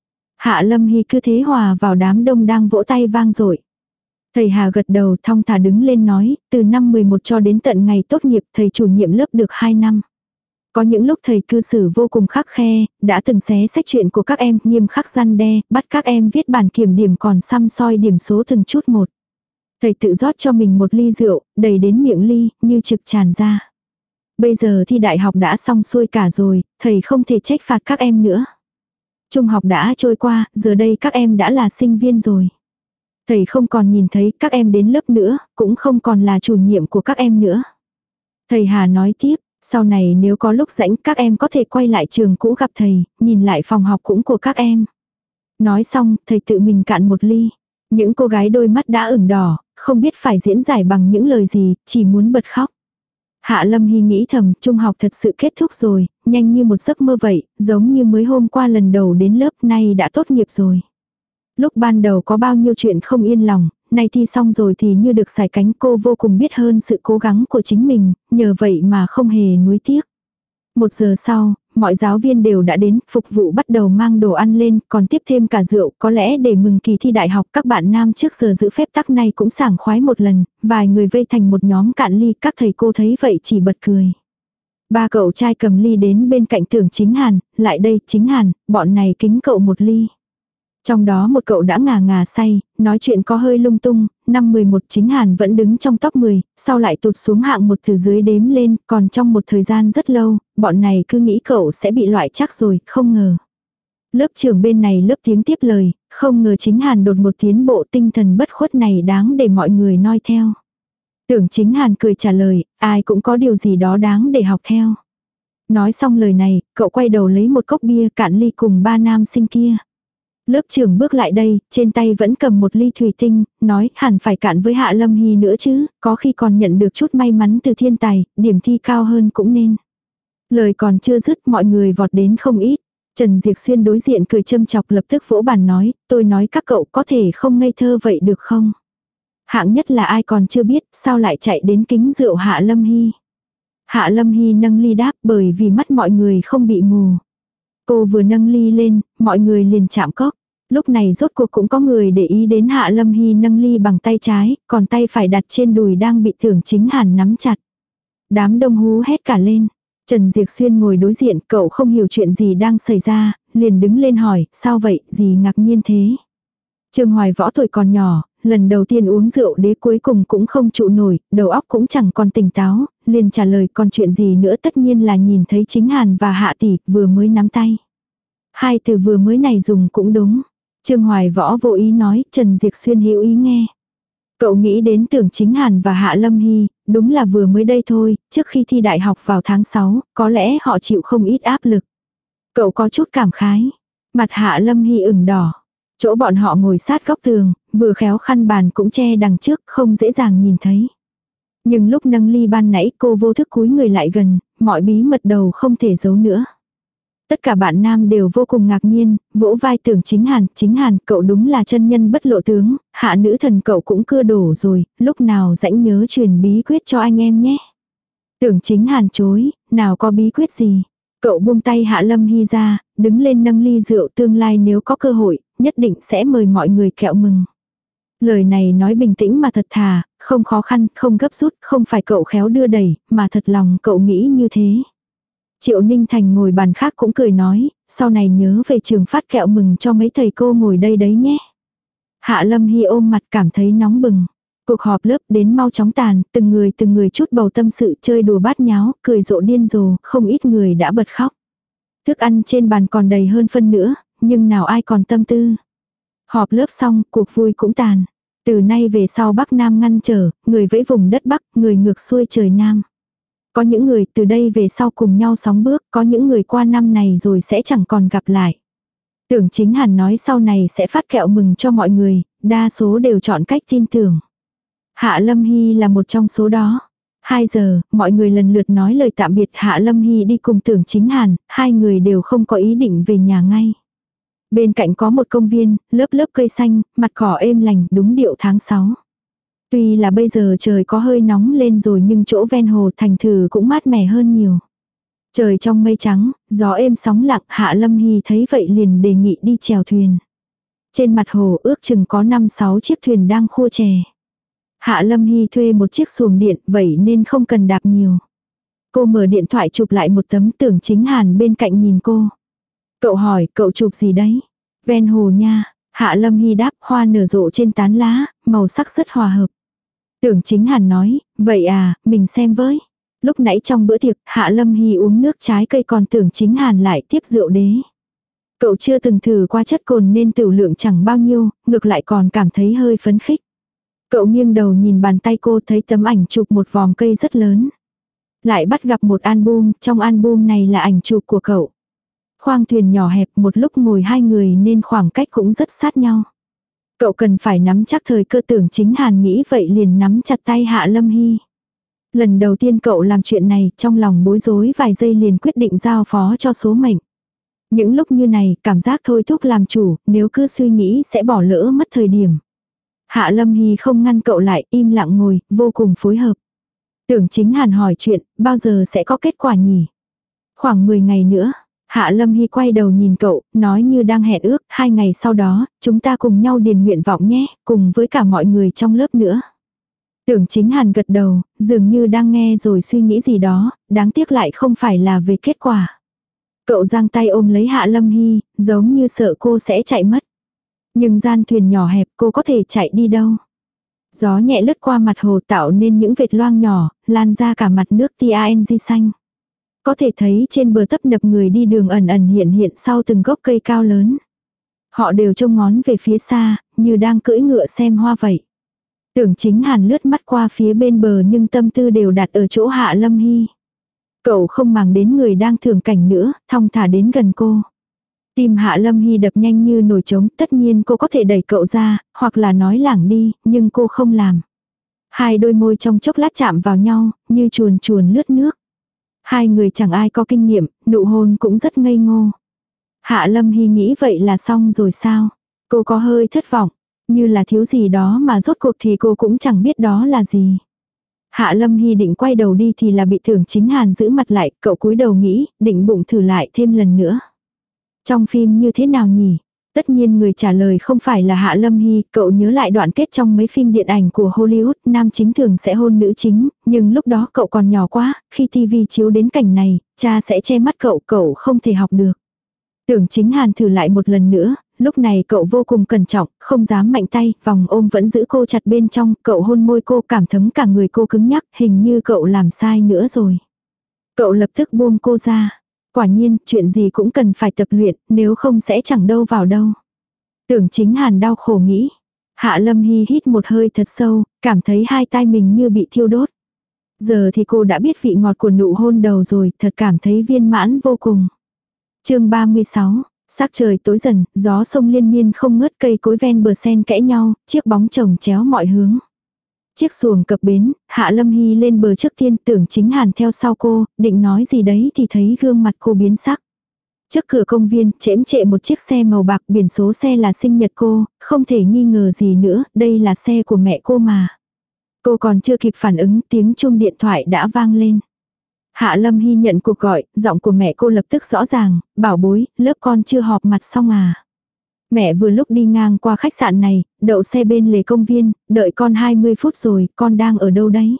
S1: Hạ Lâm Hy cứ thế hòa vào đám đông đang vỗ tay vang dội. Thầy Hà gật đầu thong thả đứng lên nói, từ năm 11 cho đến tận ngày tốt nghiệp thầy chủ nhiệm lớp được 2 năm. Có những lúc thầy cư xử vô cùng khắc khe, đã từng xé sách chuyện của các em, nghiêm khắc răn đe, bắt các em viết bản kiểm điểm còn săm soi điểm số từng chút một. Thầy tự rót cho mình một ly rượu, đầy đến miệng ly, như trực tràn ra. Bây giờ thi đại học đã xong xuôi cả rồi, thầy không thể trách phạt các em nữa. Trung học đã trôi qua, giờ đây các em đã là sinh viên rồi. Thầy không còn nhìn thấy các em đến lớp nữa, cũng không còn là chủ nhiệm của các em nữa. Thầy Hà nói tiếp, sau này nếu có lúc rảnh các em có thể quay lại trường cũ gặp thầy, nhìn lại phòng học cũng của các em. Nói xong, thầy tự mình cạn một ly. Những cô gái đôi mắt đã ửng đỏ, không biết phải diễn giải bằng những lời gì, chỉ muốn bật khóc. Hạ Lâm Hy nghĩ thầm, trung học thật sự kết thúc rồi, nhanh như một giấc mơ vậy, giống như mới hôm qua lần đầu đến lớp nay đã tốt nghiệp rồi. Lúc ban đầu có bao nhiêu chuyện không yên lòng, nay thi xong rồi thì như được sải cánh, cô vô cùng biết hơn sự cố gắng của chính mình, nhờ vậy mà không hề nuối tiếc. 1 giờ sau, mọi giáo viên đều đã đến, phục vụ bắt đầu mang đồ ăn lên, còn tiếp thêm cả rượu, có lẽ để mừng kỳ thi đại học các bạn nam trước giờ giữ phép tắc này cũng sảng khoái một lần, vài người vây thành một nhóm cạn ly, các thầy cô thấy vậy chỉ bật cười. 3 cậu trai cầm ly đến bên cạnh Tưởng Chính Hàn, lại đây Chính Hàn, bọn này kính cậu một ly. Trong đó một cậu đã ngà ngà say, nói chuyện có hơi lung tung, năm 11 Chính Hàn vẫn đứng trong top 10, sau lại tụt xuống hạng 1 từ dưới đếm lên, còn trong một thời gian rất lâu, bọn này cứ nghĩ cậu sẽ bị loại chắc rồi, không ngờ. Lớp trưởng bên này lớp tiếng tiếp lời, không ngờ Chính Hàn đột một tiến bộ, tinh thần bất khuất này đáng để mọi người noi theo. Tưởng Chính Hàn cười trả lời, ai cũng có điều gì đó đáng để học theo. Nói xong lời này, cậu quay đầu lấy một cốc bia cạn ly cùng 3 nam sinh kia. Lớp trưởng bước lại đây, trên tay vẫn cầm một ly thủy tinh, nói hẳn phải cạn với Hạ Lâm Hy nữa chứ, có khi còn nhận được chút may mắn từ thiên tài, điểm thi cao hơn cũng nên. Lời còn chưa dứt mọi người vọt đến không ít. Trần Diệp Xuyên đối diện cười châm chọc lập tức vỗ bàn nói, tôi nói các cậu có thể không ngây thơ vậy được không? Hạng nhất là ai còn chưa biết, sao lại chạy đến kính rượu Hạ Lâm Hy? Hạ Lâm Hy nâng ly đáp bởi vì mắt mọi người không bị mù. Cô vừa nâng ly lên, mọi người liền chạm cốc. Lúc này rốt cuộc cũng có người để ý đến Hạ Lâm Hy nâng ly bằng tay trái, còn tay phải đặt trên đùi đang bị Tưởng Chính Hàn nắm chặt. Đám đông hú hét cả lên. Trần Diệp Xuyên ngồi đối diện, cậu không hiểu chuyện gì đang xảy ra, liền đứng lên hỏi, sao vậy, gì ngạc nhiên thế. Trương Hoài Võ tuổi còn nhỏ, lần đầu tiên uống rượu đế cuối cùng cũng không trụ nổi, đầu óc cũng chẳng còn tỉnh táo, liền trả lời còn chuyện gì nữa, tất nhiên là nhìn thấy Chính Hàn và Hạ tỷ vừa mới nắm tay. Hai từ vừa mới này dùng cũng đúng. Trương Hoài Võ vô ý nói, Trần Diệp Xuyên hữu ý nghe. Cậu nghĩ đến Tưởng Chính Hàn và Hạ Lâm Hy, đúng là vừa mới đây thôi, trước khi thi đại học vào tháng 6, có lẽ họ chịu không ít áp lực. Cậu có chút cảm khái. Mặt Hạ Lâm Hy ửng đỏ. Chỗ bọn họ ngồi sát góc tường, vừa khéo khăn bàn cũng che đằng trước, không dễ dàng nhìn thấy. Nhưng lúc nâng ly ban nãy cô vô thức cúi người lại gần, mọi bí mật đầu không thể giấu nữa. Tất cả bạn nam đều vô cùng ngạc nhiên, vỗ vai Tưởng Chính Hàn, cậu đúng là chân nhân bất lộ tướng, Hạ nữ thần cậu cũng cưa đổ rồi, lúc nào rãnh nhớ truyền bí quyết cho anh em nhé. Tưởng Chính Hàn chối, nào có bí quyết gì. Cậu buông tay Hạ Lâm Hy ra, đứng lên nâng ly rượu, tương lai nếu có cơ hội, nhất định sẽ mời mọi người kẹo mừng. Lời này nói bình tĩnh mà thật thà, không khó khăn, không gấp rút, không phải cậu khéo đưa đẩy, mà thật lòng cậu nghĩ như thế. Triệu Ninh Thành ngồi bàn khác cũng cười nói, sau này nhớ về trường phát kẹo mừng cho mấy thầy cô ngồi đây đấy nhé. Hạ Lâm Hy ôm mặt cảm thấy nóng bừng. Cuộc họp lớp đến mau chóng tàn, từng người chút bầu tâm sự chơi đùa bát nháo, cười rộ điên rồ, không ít người đã bật khóc. Thức ăn trên bàn còn đầy hơn phân nữa, nhưng nào ai còn tâm tư. Họp lớp xong, cuộc vui cũng tàn. Từ nay về sau Bắc Nam ngăn trở, người vẫy vùng đất Bắc, người ngược xuôi trời Nam. Có những người từ đây về sau cùng nhau sóng bước, có những người qua năm này rồi sẽ chẳng còn gặp lại. Tưởng Chính Hàn nói sau này sẽ phát kẹo mừng cho mọi người, đa số đều chọn cách tin tưởng. Hạ Lâm Hy là một trong số đó. 2 giờ, mọi người lần lượt nói lời tạm biệt. Hạ Lâm Hy đi cùng Tưởng Chính Hàn, hai người đều không có ý định về nhà ngay. Bên cạnh có một công viên, lớp cây xanh, mặt cỏ êm lành, đúng điệu tháng 6. Tuy là bây giờ trời có hơi nóng lên rồi nhưng chỗ ven hồ thành thử cũng mát mẻ hơn nhiều. Trời trong mây trắng, gió êm sóng lặng, Hạ Lâm Hy thấy vậy liền đề nghị đi chèo thuyền. Trên mặt hồ ước chừng có 5-6 chiếc thuyền đang khua chè. Hạ Lâm Hy thuê một chiếc xuồng điện, vậy nên không cần đạp nhiều. Cô mở điện thoại chụp lại một tấm. Tưởng Chính Hàn bên cạnh nhìn cô. Cậu hỏi, cậu chụp gì đấy? Ven hồ nha. Hạ Lâm Hy đáp, hoa nở rộ trên tán lá, màu sắc rất hòa hợp. Tưởng Chính Hàn nói, vậy à, mình xem với. Lúc nãy trong bữa tiệc, Hạ Lâm Hy uống nước trái cây còn Tưởng Chính Hàn lại tiếp rượu đế. Cậu chưa từng thử qua chất cồn nên tửu lượng chẳng bao nhiêu, ngược lại còn cảm thấy hơi phấn khích. Cậu nghiêng đầu nhìn bàn tay cô, thấy tấm ảnh chụp một vòm cây rất lớn. Lại bắt gặp một album, trong album này là ảnh chụp của cậu. Khoang thuyền nhỏ hẹp, một lúc ngồi hai người nên khoảng cách cũng rất sát nhau. Cậu cần phải nắm chắc thời cơ. Tưởng Chính Hàn nghĩ vậy liền nắm chặt tay Hạ Lâm Hy. Lần đầu tiên cậu làm chuyện này, trong lòng bối rối vài giây liền quyết định giao phó cho số mệnh. Những lúc như này, cảm giác thôi thúc làm chủ, nếu cứ suy nghĩ sẽ bỏ lỡ mất thời điểm. Hạ Lâm Hy không ngăn cậu lại, im lặng ngồi, vô cùng phối hợp. Tưởng Chính Hàn hỏi chuyện, bao giờ sẽ có kết quả nhỉ? Khoảng 10 ngày nữa. Hạ Lâm Hy quay đầu nhìn cậu, nói như đang hẹn ước, 2 ngày sau đó, chúng ta cùng nhau điền nguyện vọng nhé, cùng với cả mọi người trong lớp nữa. Tưởng Chính Hàn gật đầu, dường như đang nghe rồi suy nghĩ gì đó, đáng tiếc lại không phải là về kết quả. Cậu giang tay ôm lấy Hạ Lâm Hy, giống như sợ cô sẽ chạy mất. Nhưng gian thuyền nhỏ hẹp, cô có thể chạy đi đâu. Gió nhẹ lướt qua mặt hồ tạo nên những vệt loang nhỏ, lan ra cả mặt nước TANG xanh. Có thể thấy trên bờ tấp nập người đi đường ẩn ẩn hiện hiện sau từng gốc cây cao lớn. Họ đều trông ngón về phía xa, như đang cưỡi ngựa xem hoa vậy. Tưởng Chính Hàn lướt mắt qua phía bên bờ nhưng tâm tư đều đặt ở chỗ Hạ Lâm Hy. Cậu không màng đến người đang thưởng cảnh nữa, thong thả đến gần cô. Tim Hạ Lâm Hy đập nhanh như nổi trống, tất nhiên cô có thể đẩy cậu ra, hoặc là nói lảng đi, nhưng cô không làm. Hai đôi môi trong chốc lát chạm vào nhau, như chuồn chuồn lướt nước. Hai người chẳng ai có kinh nghiệm, nụ hôn cũng rất ngây ngô. Hạ Lâm Hy nghĩ vậy là xong rồi sao? Cô có hơi thất vọng, như là thiếu gì đó mà rốt cuộc thì cô cũng chẳng biết đó là gì. Hạ Lâm Hy định quay đầu đi thì là bị Tưởng Chính Hàn giữ mặt lại, cậu cúi đầu nghĩ, định bụng thử lại thêm lần nữa. Trong phim như thế nào nhỉ? Tất nhiên người trả lời không phải là Hạ Lâm Hy, cậu nhớ lại đoạn kết trong mấy phim điện ảnh của Hollywood, nam chính thường sẽ hôn nữ chính, nhưng lúc đó cậu còn nhỏ quá, khi TV chiếu đến cảnh này, cha sẽ che mắt cậu không thể học được. Tưởng Chính Hàn thử lại một lần nữa, lúc này cậu vô cùng cẩn trọng, không dám mạnh tay, vòng ôm vẫn giữ cô chặt bên trong, cậu hôn môi cô cảm thấm cả người cô cứng nhắc, hình như cậu làm sai nữa rồi. Cậu lập tức buông cô ra. Quả nhiên, chuyện gì cũng cần phải tập luyện, nếu không sẽ chẳng đâu vào đâu. Tưởng Chính Hàn đau khổ nghĩ. Hạ Lâm Hy hít một hơi thật sâu, cảm thấy hai tai mình như bị thiêu đốt. Giờ thì cô đã biết vị ngọt của nụ hôn đầu rồi, thật cảm thấy viên mãn vô cùng. Chương 36, sắc trời tối dần, gió sông liên miên không ngớt, cây cối ven bờ sen kẽ nhau, chiếc bóng chồng chéo mọi hướng. Chiếc xuồng cập bến, Hạ Lâm Hy lên bờ trước tiên, Tưởng Chính Hàn theo sau cô, định nói gì đấy thì thấy gương mặt cô biến sắc. Trước cửa công viên, chễm trệ một chiếc xe màu bạc, biển số xe là sinh nhật cô, không thể nghi ngờ gì nữa, đây là xe của mẹ cô mà. Cô còn chưa kịp phản ứng, tiếng chuông điện thoại đã vang lên. Hạ Lâm Hy nhận cuộc gọi, giọng của mẹ cô lập tức rõ ràng, bảo bối, lớp con chưa họp mặt xong à. Mẹ vừa lúc đi ngang qua khách sạn này, đậu xe bên lề công viên, đợi con 20 phút rồi, con đang ở đâu đấy?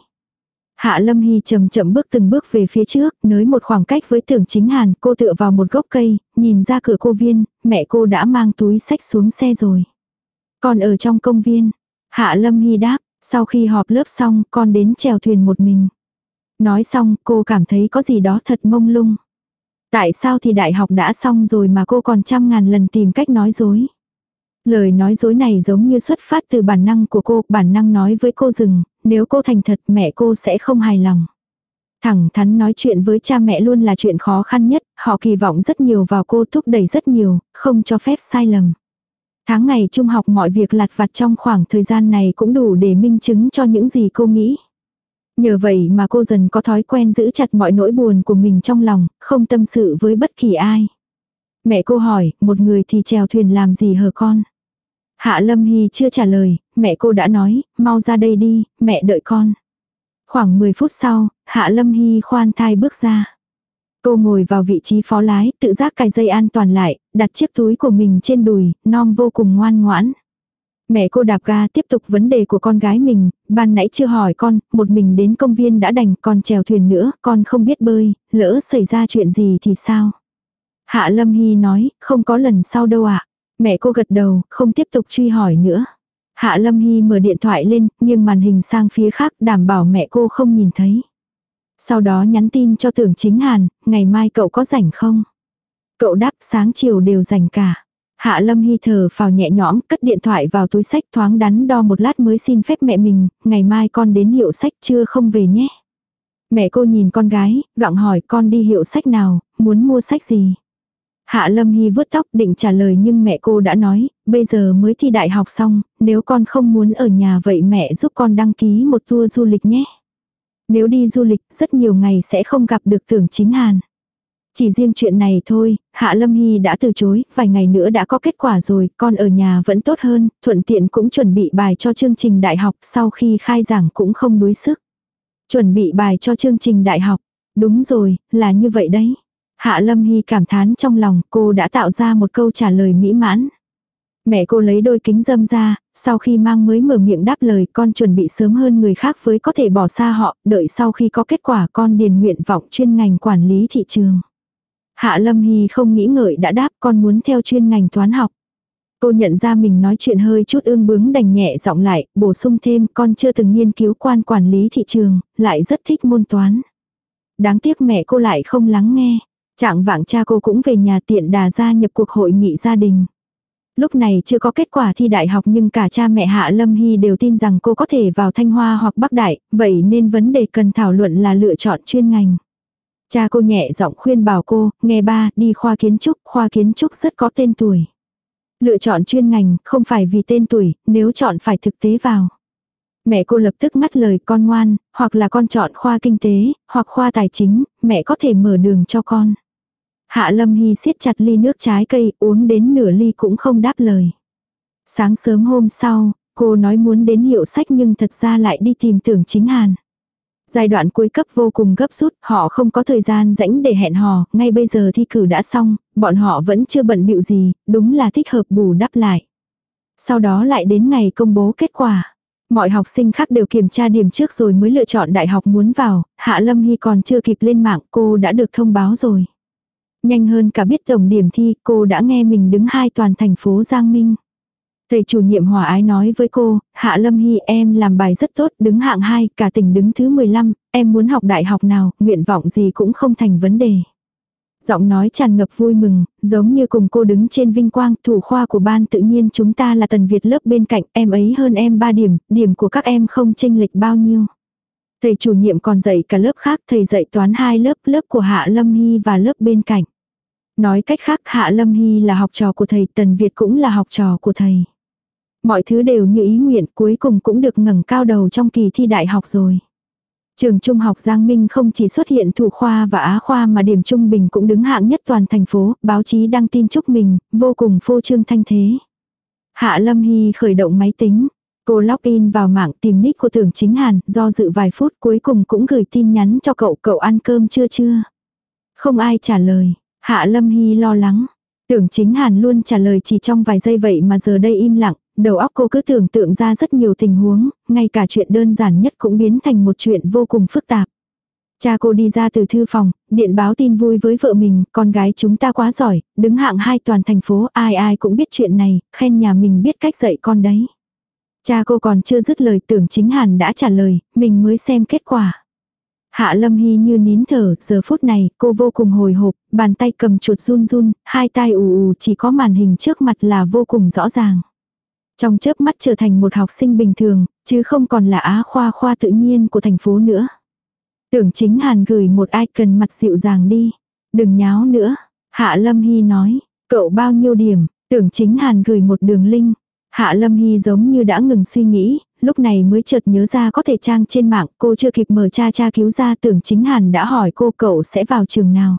S1: Hạ Lâm Hy chậm chậm bước từng bước về phía trước, nới một khoảng cách với Tưởng Chính Hàn, cô tựa vào một gốc cây, nhìn ra cửa cô viên, mẹ cô đã mang túi xách xuống xe rồi. Con ở trong công viên. Hạ Lâm Hy đáp, sau khi họp lớp xong, con đến chèo thuyền một mình. Nói xong, cô cảm thấy có gì đó thật mông lung. Tại sao thì đại học đã xong rồi mà cô còn trăm ngàn lần tìm cách nói dối. Lời nói dối này giống như xuất phát từ bản năng của cô, bản năng nói với cô rằng, nếu cô thành thật mẹ cô sẽ không hài lòng. Thẳng thắn nói chuyện với cha mẹ luôn là chuyện khó khăn nhất, họ kỳ vọng rất nhiều vào cô, thúc đẩy rất nhiều, không cho phép sai lầm. Tháng ngày trung học mọi việc lặt vặt trong khoảng thời gian này cũng đủ để minh chứng cho những gì cô nghĩ. Nhờ vậy mà cô dần có thói quen giữ chặt mọi nỗi buồn của mình trong lòng, không tâm sự với bất kỳ ai. Mẹ cô hỏi, một người thì chèo thuyền làm gì hờ con? Hạ Lâm Hy chưa trả lời, mẹ cô đã nói, mau ra đây đi, mẹ đợi con. Khoảng 10 phút sau, Hạ Lâm Hy khoan thai bước ra. Cô ngồi vào vị trí phó lái, tự giác cài dây an toàn lại, đặt chiếc túi của mình trên đùi, non vô cùng ngoan ngoãn. Mẹ cô đạp ga tiếp tục vấn đề của con gái mình, ban nãy chưa hỏi con, một mình đến công viên đã đành, con chèo thuyền nữa, con không biết bơi, lỡ xảy ra chuyện gì thì sao? Hạ Lâm Hy nói, không có lần sau đâu ạ. Mẹ cô gật đầu, không tiếp tục truy hỏi nữa. Hạ Lâm Hy mở điện thoại lên, nghiêng màn hình sang phía khác, đảm bảo mẹ cô không nhìn thấy. Sau đó nhắn tin cho Tưởng Chính Hàn, ngày mai cậu có rảnh không? Cậu đáp sáng chiều đều rảnh cả. Hạ Lâm Hy thở phào nhẹ nhõm, cất điện thoại vào túi sách, thoáng đắn đo một lát mới xin phép mẹ mình, ngày mai con đến hiệu sách chưa không về nhé. Mẹ cô nhìn con gái, gặng hỏi con đi hiệu sách nào, muốn mua sách gì? Hạ Lâm Hy vuốt tóc định trả lời nhưng mẹ cô đã nói, bây giờ mới thi đại học xong, nếu con không muốn ở nhà vậy mẹ giúp con đăng ký một tour du lịch nhé. Nếu đi du lịch rất nhiều ngày sẽ không gặp được Tưởng Chính Hàn. Chỉ riêng chuyện này thôi, Hạ Lâm Hy đã từ chối, vài ngày nữa đã có kết quả rồi, con ở nhà vẫn tốt hơn, thuận tiện cũng chuẩn bị bài cho chương trình đại học, sau khi khai giảng cũng không đuối sức. Chuẩn bị bài cho chương trình đại học, đúng rồi, là như vậy đấy. Hạ Lâm Hy cảm thán trong lòng, cô đã tạo ra một câu trả lời mỹ mãn. Mẹ cô lấy đôi kính râm ra, sau khi mang mới mở miệng đáp lời, con chuẩn bị sớm hơn người khác với có thể bỏ xa họ, đợi sau khi có kết quả con điền nguyện vọng chuyên ngành quản lý thị trường. Hạ Lâm Hy không nghĩ ngợi đã đáp con muốn theo chuyên ngành toán học. Cô nhận ra mình nói chuyện hơi chút ương bướng đành nhẹ giọng lại, bổ sung thêm con chưa từng nghiên cứu quản lý thị trường, lại rất thích môn toán. Đáng tiếc mẹ cô lại không lắng nghe. Trạng vạng cha cô cũng về nhà tiện đà gia nhập cuộc hội nghị gia đình. Lúc này chưa có kết quả thi đại học nhưng cả cha mẹ Hạ Lâm Hy đều tin rằng cô có thể vào Thanh Hoa hoặc Bắc Đại, vậy nên vấn đề cần thảo luận là lựa chọn chuyên ngành. Cha cô nhẹ giọng khuyên bảo cô, nghe ba, đi khoa kiến trúc rất có tên tuổi. Lựa chọn chuyên ngành không phải vì tên tuổi, nếu chọn phải thực tế vào. Mẹ cô lập tức ngắt lời con ngoan, hoặc là con chọn khoa kinh tế, hoặc khoa tài chính, mẹ có thể mở đường cho con. Hạ Lâm Hy siết chặt ly nước trái cây, uống đến nửa ly cũng không đáp lời. Sáng sớm hôm sau, cô nói muốn đến hiệu sách nhưng thật ra lại đi tìm Tưởng Chính Hàn. Giai đoạn cuối cấp vô cùng gấp rút, họ không có thời gian rảnh để hẹn hò, ngay bây giờ thi cử đã xong, bọn họ vẫn chưa bận bịu gì, đúng là thích hợp bù đắp lại. Sau đó lại đến ngày công bố kết quả. Mọi học sinh khác đều kiểm tra điểm trước rồi mới lựa chọn đại học muốn vào, Hạ Lâm Hy còn chưa kịp lên mạng cô đã được thông báo rồi. Nhanh hơn cả biết tổng điểm thi, cô đã nghe mình đứng 2 toàn thành phố Giang Minh. Thầy chủ nhiệm hòa ái nói với cô, Hạ Lâm Hy em làm bài rất tốt, đứng hạng 2, cả tỉnh đứng thứ 15, em muốn học đại học nào, nguyện vọng gì cũng không thành vấn đề. Giọng nói tràn ngập vui mừng, giống như cùng cô đứng trên vinh quang, thủ khoa của ban tự nhiên chúng ta là Tần Việt lớp bên cạnh, em ấy hơn em 3 điểm, điểm của các em không chênh lệch bao nhiêu. Thầy chủ nhiệm còn dạy cả lớp khác, thầy dạy toán 2 lớp, lớp của Hạ Lâm Hy và lớp bên cạnh. Nói cách khác Hạ Lâm Hy là học trò của thầy, Tần Việt cũng là học trò của thầy. Mọi thứ đều như ý nguyện, cuối cùng cũng được ngẩng cao đầu trong kỳ thi đại học rồi. Trường Trung học Giang Minh không chỉ xuất hiện thủ khoa và á khoa mà điểm trung bình cũng đứng hạng nhất toàn thành phố, báo chí đăng tin chúc mừng, vô cùng phô trương thanh thế. Hạ Lâm Hy khởi động máy tính, cô login vào mạng tìm nick của Tưởng Chính Hàn, do dự vài phút cuối cùng cũng gửi tin nhắn cho cậu, cậu ăn cơm chưa? Không ai trả lời, Hạ Lâm Hy lo lắng. Tưởng Chính Hàn luôn trả lời chỉ trong vài giây vậy mà giờ đây im lặng, đầu óc cô cứ tưởng tượng ra rất nhiều tình huống, ngay cả chuyện đơn giản nhất cũng biến thành một chuyện vô cùng phức tạp. Cha cô đi ra từ thư phòng, điện báo tin vui với vợ mình, con gái chúng ta quá giỏi, đứng hạng 2 toàn thành phố, ai ai cũng biết chuyện này, khen nhà mình biết cách dạy con đấy. Cha cô còn chưa dứt lời Tưởng Chính Hàn đã trả lời, mình mới xem kết quả. Hạ Lâm Hy như nín thở, giờ phút này, cô vô cùng hồi hộp, bàn tay cầm chuột run run, hai tai ù ù chỉ có màn hình trước mặt là vô cùng rõ ràng. Trong chớp mắt trở thành một học sinh bình thường, chứ không còn là á khoa tự nhiên của thành phố nữa. Tưởng Chính Hàn gửi một icon mặt dịu dàng đi. Đừng nháo nữa. Hạ Lâm Hy nói, cậu bao nhiêu điểm, Tưởng Chính Hàn gửi một đường link. Hạ Lâm Hy giống như đã ngừng suy nghĩ, lúc này mới chợt nhớ ra có thể trang trên mạng, cô chưa kịp mở tra cứu ra Tưởng Chính Hàn đã hỏi cô cậu sẽ vào trường nào.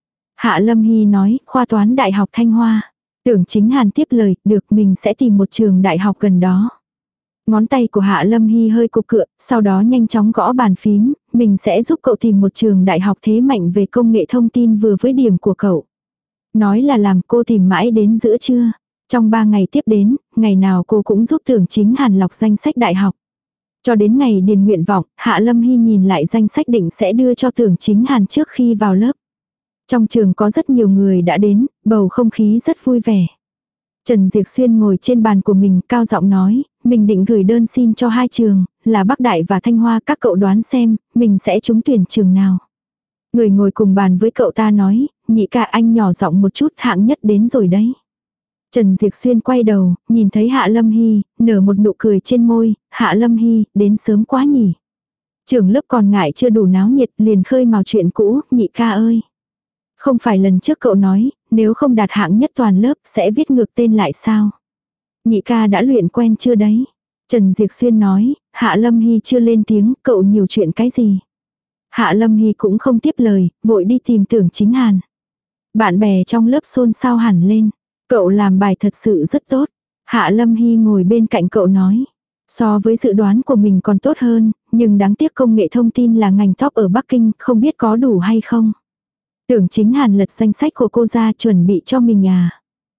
S1: Hạ Lâm Hy nói, khoa toán Đại học Thanh Hoa. Tưởng Chính Hàn tiếp lời, được mình sẽ tìm một trường đại học gần đó. Ngón tay của Hạ Lâm Hy hơi cục cựa, sau đó nhanh chóng gõ bàn phím, mình sẽ giúp cậu tìm một trường đại học thế mạnh về công nghệ thông tin vừa với điểm của cậu. Nói là làm cô tìm mãi đến giữa trưa. Trong 3 ngày tiếp đến, ngày nào cô cũng giúp Tưởng Chính Hàn lọc danh sách đại học. Cho đến ngày điền nguyện vọng, Hạ Lâm Hy nhìn lại danh sách định sẽ đưa cho Tưởng Chính Hàn trước khi vào lớp. Trong trường có rất nhiều người đã đến, bầu không khí rất vui vẻ. Trần Diệc Xuyên ngồi trên bàn của mình cao giọng nói, mình định gửi đơn xin cho 2 trường, là Bắc Đại và Thanh Hoa, các cậu đoán xem, mình sẽ trúng tuyển trường nào. Người ngồi cùng bàn với cậu ta nói, nhị ca anh nhỏ giọng một chút, hạng nhất đến rồi đấy. Trần Diệc Xuyên quay đầu, nhìn thấy Hạ Lâm Hy, nở một nụ cười trên môi, Hạ Lâm Hy, đến sớm quá nhỉ. Trường lớp còn ngại chưa đủ náo nhiệt liền khơi mào chuyện cũ, nhị ca ơi. Không phải lần trước cậu nói, nếu không đạt hạng nhất toàn lớp sẽ viết ngược tên lại sao? Nhị ca đã luyện quen chưa đấy? Trần Diệc Xuyên nói, Hạ Lâm Hy chưa lên tiếng, cậu nhiều chuyện cái gì? Hạ Lâm Hy cũng không tiếp lời, vội đi tìm Tưởng Chính Hàn. Bạn bè trong lớp xôn xao hẳn lên. Cậu làm bài thật sự rất tốt. Hạ Lâm Hy ngồi bên cạnh cậu nói. So với dự đoán của mình còn tốt hơn, nhưng đáng tiếc công nghệ thông tin là ngành top ở Bắc Kinh, không biết có đủ hay không. Tưởng Chính Hàn lật danh sách của cô ra chuẩn bị cho mình à.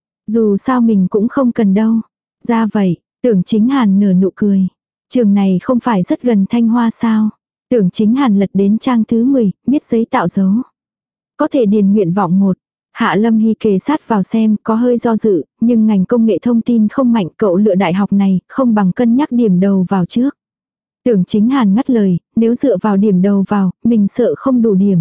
S1: Dù sao mình cũng không cần đâu. Ra vậy, Tưởng Chính Hàn nở nụ cười. Trường này không phải rất gần Thanh Hoa sao. Tưởng Chính Hàn lật đến trang thứ 10, miết giấy tạo dấu. Có thể điền nguyện vọng 1. Hạ Lâm Hy kề sát vào xem, có hơi do dự, nhưng ngành công nghệ thông tin không mạnh, cậu lựa đại học này, không bằng cân nhắc điểm đầu vào trước. Tưởng Chính Hàn ngắt lời, nếu dựa vào điểm đầu vào, mình sợ không đủ điểm.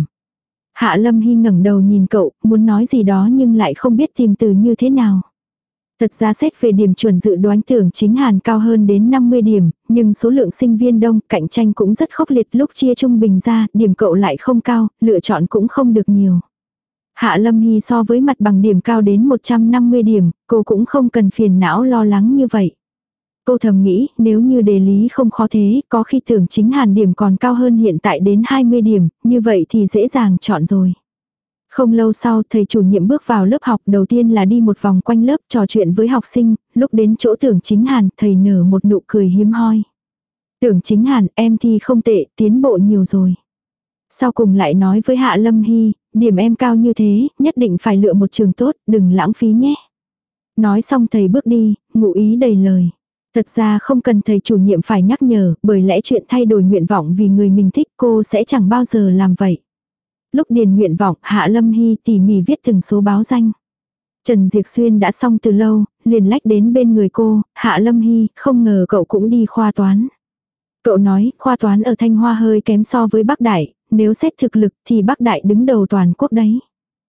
S1: Hạ Lâm Hy ngẩng đầu nhìn cậu, muốn nói gì đó nhưng lại không biết tìm từ như thế nào. Thật ra xét về điểm chuẩn dự đoán Tưởng Chính Hàn cao hơn đến 50 điểm, nhưng số lượng sinh viên đông, cạnh tranh cũng rất khốc liệt, lúc chia trung bình ra, điểm cậu lại không cao, lựa chọn cũng không được nhiều. Hạ Lâm Hy so với mặt bằng điểm cao đến 150 điểm, cô cũng không cần phiền não lo lắng như vậy. Cô thầm nghĩ, nếu như đề lý không khó thế, có khi Tưởng Chính Hàn điểm còn cao hơn hiện tại đến 20 điểm, như vậy thì dễ dàng chọn rồi. Không lâu sau, thầy chủ nhiệm bước vào lớp học, đầu tiên là đi một vòng quanh lớp trò chuyện với học sinh, lúc đến chỗ Tưởng Chính Hàn, thầy nở một nụ cười hiếm hoi. Tưởng Chính Hàn, em thi không tệ, tiến bộ nhiều rồi. Sau cùng lại nói với Hạ Lâm Hy, điểm em cao như thế, nhất định phải lựa một trường tốt, đừng lãng phí nhé. Nói xong thầy bước đi, ngụ ý đầy lời. Thật ra không cần thầy chủ nhiệm phải nhắc nhở, bởi lẽ chuyện thay đổi nguyện vọng vì người mình thích cô sẽ chẳng bao giờ làm vậy. Lúc điền nguyện vọng, Hạ Lâm Hy tỉ mỉ viết từng số báo danh. Trần Diệc Xuyên đã xong từ lâu, liền lách đến bên người cô, Hạ Lâm Hy, không ngờ cậu cũng đi khoa toán. Cậu nói, khoa toán ở Thanh Hoa hơi kém so với Bắc Đại, nếu xét thực lực thì Bắc Đại đứng đầu toàn quốc đấy.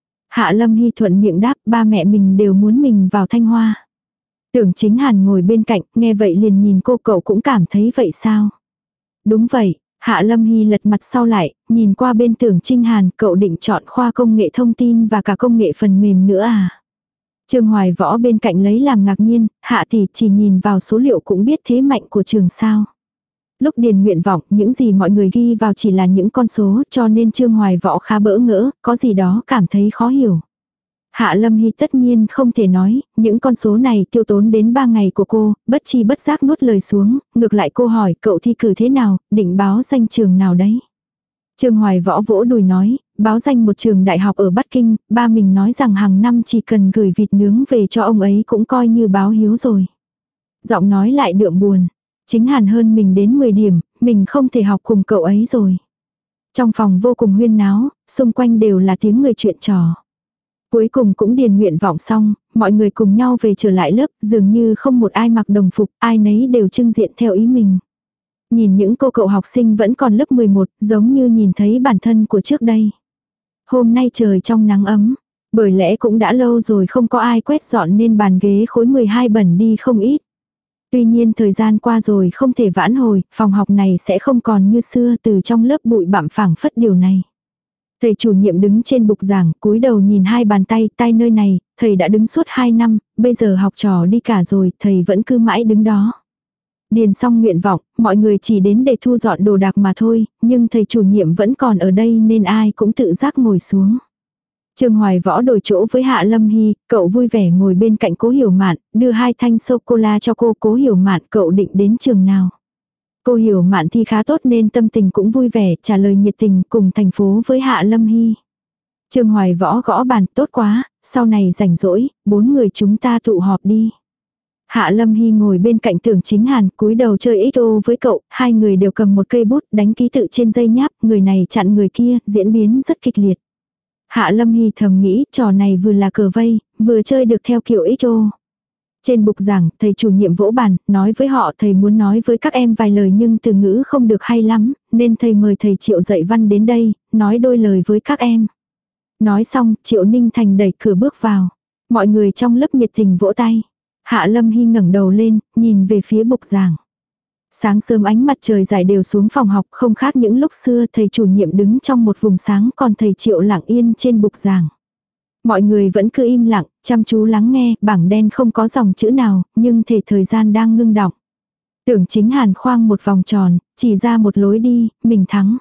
S1: Hạ Lâm Hy thuận miệng đáp, ba mẹ mình đều muốn mình vào Thanh Hoa. Tưởng Chính Hàn ngồi bên cạnh, nghe vậy liền nhìn cô, cậu cũng cảm thấy vậy sao? Đúng vậy, Hạ Lâm Hy lật mặt sau lại, nhìn qua bên Tưởng Chính Hàn, cậu định chọn khoa công nghệ thông tin và cả công nghệ phần mềm nữa à? Trương Hoài Võ bên cạnh lấy làm ngạc nhiên, Hạ tỷ chỉ nhìn vào số liệu cũng biết thế mạnh của trường sao. Lúc điền nguyện vọng, những gì mọi người ghi vào chỉ là những con số, cho nên Trương Hoài Võ khá bỡ ngỡ, có gì đó cảm thấy khó hiểu. Hạ Lâm Hy tất nhiên không thể nói, những con số này tiêu tốn đến 3 ngày của cô, bất chi bất giác nuốt lời xuống, ngược lại cô hỏi cậu thi cử thế nào, định báo danh trường nào đấy. Trương Hoài Võ vỗ đùi nói, báo danh một trường đại học ở Bắc Kinh, ba mình nói rằng hàng năm chỉ cần gửi vịt nướng về cho ông ấy cũng coi như báo hiếu rồi. Giọng nói lại đượm buồn. Chính Hàn hơn mình đến 10 điểm, mình không thể học cùng cậu ấy rồi. Trong phòng vô cùng huyên náo, xung quanh đều là tiếng người chuyện trò. Cuối cùng cũng điền nguyện vọng xong, mọi người cùng nhau về trở lại lớp, dường như không một ai mặc đồng phục, ai nấy đều trưng diện theo ý mình. Nhìn những cô cậu học sinh vẫn còn lớp 11, giống như nhìn thấy bản thân của trước đây. Hôm nay trời trong nắng ấm, bởi lẽ cũng đã lâu rồi không có ai quét dọn nên bàn ghế khối 12 bẩn đi không ít. Tuy nhiên thời gian qua rồi không thể vãn hồi, phòng học này sẽ không còn như xưa, từ trong lớp bụi bặm phảng phất điều này. Thầy chủ nhiệm đứng trên bục giảng, cúi đầu nhìn hai bàn tay nơi này, thầy đã đứng suốt 2 năm, bây giờ học trò đi cả rồi, thầy vẫn cứ mãi đứng đó. Điền xong nguyện vọng, mọi người chỉ đến để thu dọn đồ đạc mà thôi, nhưng thầy chủ nhiệm vẫn còn ở đây nên ai cũng tự giác ngồi xuống. Trương Hoài Võ đổi chỗ với Hạ Lâm Hy, cậu vui vẻ ngồi bên cạnh Cố Hiểu Mạn, đưa 2 thanh sô-cô-la cho cô. Cố Hiểu Mạn, cậu định đến trường nào? Cô Hiểu Mạn thi khá tốt nên tâm tình cũng vui vẻ, trả lời nhiệt tình cùng thành phố với Hạ Lâm Hy. Trương Hoài Võ gõ bàn, tốt quá, sau này rảnh rỗi, 4 người chúng ta tụ họp đi. Hạ Lâm Hy ngồi bên cạnh Tưởng Chính Hàn, cúi đầu chơi XO với cậu, hai người đều cầm một cây bút đánh ký tự trên dây nháp, người này chặn người kia, diễn biến rất kịch liệt. Hạ Lâm Hy thầm nghĩ, trò này vừa là cờ vây, vừa chơi được theo kiểu XO. Trên bục giảng, thầy chủ nhiệm vỗ bàn, nói với họ thầy muốn nói với các em vài lời nhưng từ ngữ không được hay lắm, nên thầy mời thầy Triệu dạy văn đến đây, nói đôi lời với các em. Nói xong, Triệu Ninh Thành đẩy cửa bước vào. Mọi người trong lớp nhiệt tình vỗ tay. Hạ Lâm Hy ngẩng đầu lên, nhìn về phía bục giảng. Sáng sớm ánh mặt trời rải đều xuống phòng học, không khác những lúc xưa thầy chủ nhiệm đứng trong một vùng sáng còn thầy Triệu lặng yên trên bục giảng. Mọi người vẫn cứ im lặng, chăm chú lắng nghe, bảng đen không có dòng chữ nào, nhưng thể thời gian đang ngưng đọng. Tưởng Chính Hàn khoang một vòng tròn, chỉ ra một lối đi, mình thắng.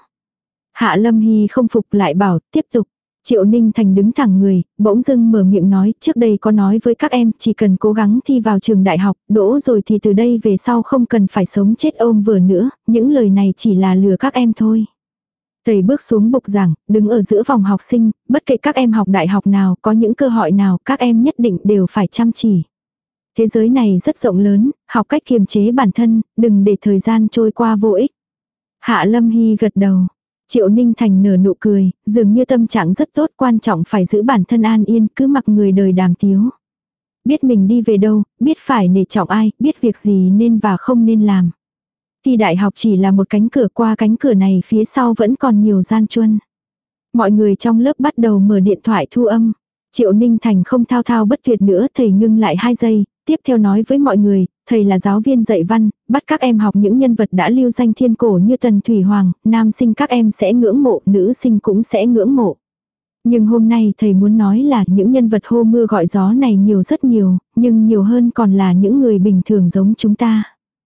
S1: Hạ Lâm Hy không phục lại bảo, tiếp tục. Triệu Ninh Thành đứng thẳng người, bỗng dưng mở miệng nói, trước đây có nói với các em, chỉ cần cố gắng thi vào trường đại học, đỗ rồi thì từ đây về sau không cần phải sống chết ôm vừa nữa, những lời này chỉ là lừa các em thôi. Thầy bước xuống bục giảng, đứng ở giữa vòng học sinh, bất kể các em học đại học nào, có những cơ hội nào, các em nhất định đều phải chăm chỉ. Thế giới này rất rộng lớn, học cách kiềm chế bản thân, đừng để thời gian trôi qua vô ích. Hạ Lâm Hy gật đầu. Triệu Ninh Thành nở nụ cười, dường như tâm trạng rất tốt, quan trọng phải giữ bản thân an yên, cứ mặc người đời đàm tiếu. Biết mình đi về đâu, biết phải nể trọng ai, biết việc gì nên và không nên làm. Thi đại học chỉ là một cánh cửa, qua cánh cửa này phía sau vẫn còn nhiều gian truân. Mọi người trong lớp bắt đầu mở điện thoại thu âm. Triệu Ninh Thành không thao thao bất tuyệt nữa, thầy ngưng lại 2 giây, tiếp theo nói với mọi người, thầy là giáo viên dạy văn, bắt các em học những nhân vật đã lưu danh thiên cổ như Tần Thủy Hoàng, nam sinh các em sẽ ngưỡng mộ, nữ sinh cũng sẽ ngưỡng mộ. Nhưng hôm nay thầy muốn nói là những nhân vật hô mưa gọi gió này nhiều rất nhiều, nhưng nhiều hơn còn là những người bình thường giống chúng ta.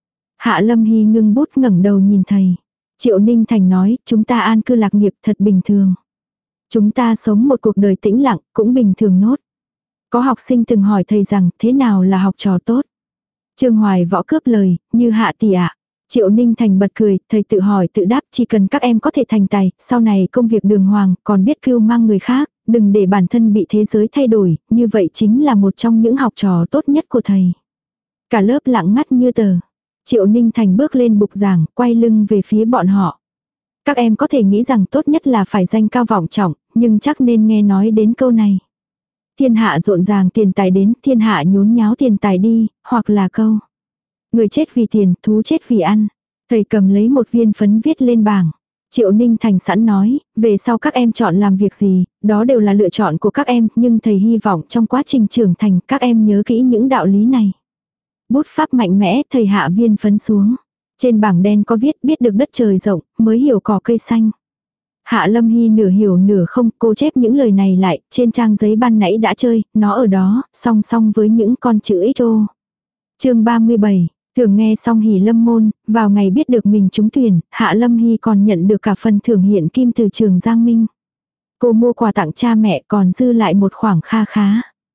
S1: Hạ Lâm Hy ngưng bút ngẩng đầu nhìn thầy. Triệu Ninh Thành nói, chúng ta an cư lạc nghiệp thật bình thường. Chúng ta sống một cuộc đời tĩnh lặng, cũng bình thường nốt. Có học sinh từng hỏi thầy rằng, thế nào là học trò tốt? Trương Hoài Võ cướp lời, như Hạ tỷ ạ. Triệu Ninh Thành bật cười, thầy tự hỏi tự đáp, chỉ cần các em có thể thành tài, sau này công việc đường hoàng, còn biết cưu mang người khác, đừng để bản thân bị thế giới thay đổi, như vậy chính là một trong những học trò tốt nhất của thầy. Cả lớp lặng ngắt như tờ. Triệu Ninh Thành bước lên bục giảng, quay lưng về phía bọn họ. Các em có thể nghĩ rằng tốt nhất là phải danh cao vọng trọng, nhưng chắc nên nghe nói đến câu này. Thiên hạ rộn ràng tiền tài đến, thiên hạ nhốn nháo tiền tài đi, hoặc là câu. Người chết vì tiền, thú chết vì ăn. Thầy cầm lấy một viên phấn viết lên bảng. Triệu Ninh Thành sẵn nói, về sau các em chọn làm việc gì, đó đều là lựa chọn của các em, nhưng thầy hy vọng trong quá trình trưởng thành các em nhớ kỹ những đạo lý này. Bút pháp mạnh mẽ, thầy hạ viên phấn xuống. Trên bảng đen có viết biết được đất trời rộng, mới hiểu cỏ cây xanh. Hạ Lâm Hy nửa hiểu nửa không, cô chép những lời này lại, trên trang giấy ban nãy đã chơi, nó ở đó, song song với những con chữ XO. Chương 37, thường nghe xong hỉ lâm môn, vào ngày biết được mình trúng tuyển, Hạ Lâm Hy còn nhận được cả phần thưởng hiện kim từ trường Giang Minh. Cô mua quà tặng cha mẹ còn dư lại một khoản kha khá.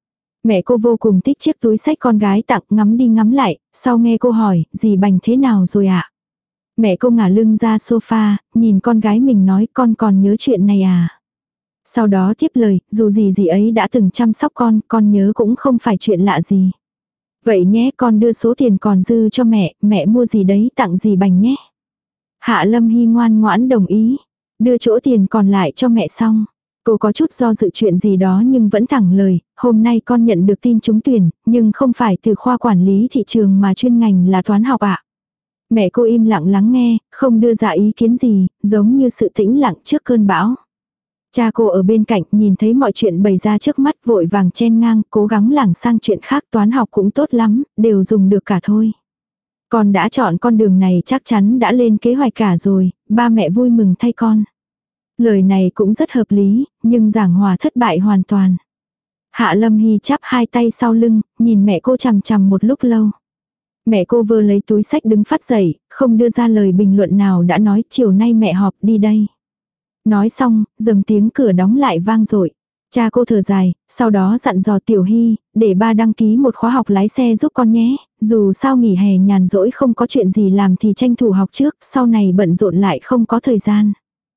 S1: Mẹ cô vô cùng thích chiếc túi xách con gái tặng, ngắm đi ngắm lại, sau nghe cô hỏi, dì Bành thế nào rồi ạ? Mẹ cô ngả lưng ra sofa, nhìn con gái mình nói con còn nhớ chuyện này à? Sau đó tiếp lời, dù gì dì ấy đã từng chăm sóc con nhớ cũng không phải chuyện lạ gì. Vậy nhé, con đưa số tiền còn dư cho mẹ mua gì đấy tặng dì Bành nhé. Hạ Lâm Hy ngoan ngoãn đồng ý, đưa chỗ tiền còn lại cho mẹ xong. Cô có chút do dự chuyện gì đó nhưng vẫn thẳng lời, hôm nay con nhận được tin trúng tuyển, nhưng không phải từ khoa quản lý thị trường mà chuyên ngành là toán học ạ. Mẹ cô im lặng lắng nghe, không đưa ra ý kiến gì, giống như sự tĩnh lặng trước cơn bão. Cha cô ở bên cạnh nhìn thấy mọi chuyện bày ra trước mắt vội vàng chen ngang, cố gắng lảng sang chuyện khác, toán học cũng tốt lắm, đều dùng được cả thôi. Con đã chọn con đường này chắc chắn đã lên kế hoạch cả rồi, ba mẹ vui mừng thay con. Lời này cũng rất hợp lý, nhưng giảng hòa thất bại hoàn toàn. Hạ Lâm Hy chắp hai tay sau lưng, nhìn mẹ cô chằm chằm một lúc lâu. Mẹ cô vơ lấy túi sách đứng phát dậy, không đưa ra lời bình luận nào đã nói chiều nay mẹ họp đi đây. Nói xong, dầm tiếng cửa đóng lại vang dội. Cha cô thở dài, sau đó dặn dò Tiểu Hy, để ba đăng ký một khóa học lái xe giúp con nhé, dù sao nghỉ hè nhàn rỗi không có chuyện gì làm thì tranh thủ học trước, sau này bận rộn lại không có thời gian.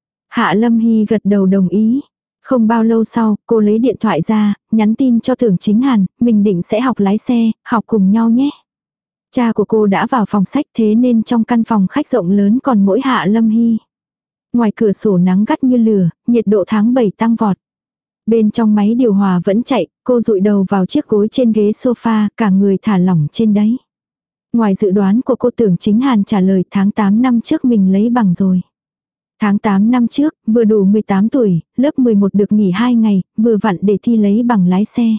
S1: Hạ Lâm Hy gật đầu đồng ý. Không bao lâu sau, cô lấy điện thoại ra, nhắn tin cho Tưởng Chính Hàn, mình định sẽ học lái xe, học cùng nhau nhé. Cha của cô đã vào phòng sách thế nên trong căn phòng khách rộng lớn còn mỗi Hạ Lâm Hy. Ngoài cửa sổ nắng gắt như lửa, nhiệt độ tháng 7 tăng vọt. Bên trong máy điều hòa vẫn chạy, cô dụi đầu vào chiếc gối trên ghế sofa, cả người thả lỏng trên đấy. Ngoài dự đoán của cô, Tưởng Chính Hàn trả lời tháng 8 năm trước mình lấy bằng rồi. Tháng 8 năm trước, vừa đủ 18 tuổi, lớp 11 được nghỉ 2 ngày, vừa vặn để thi lấy bằng lái xe.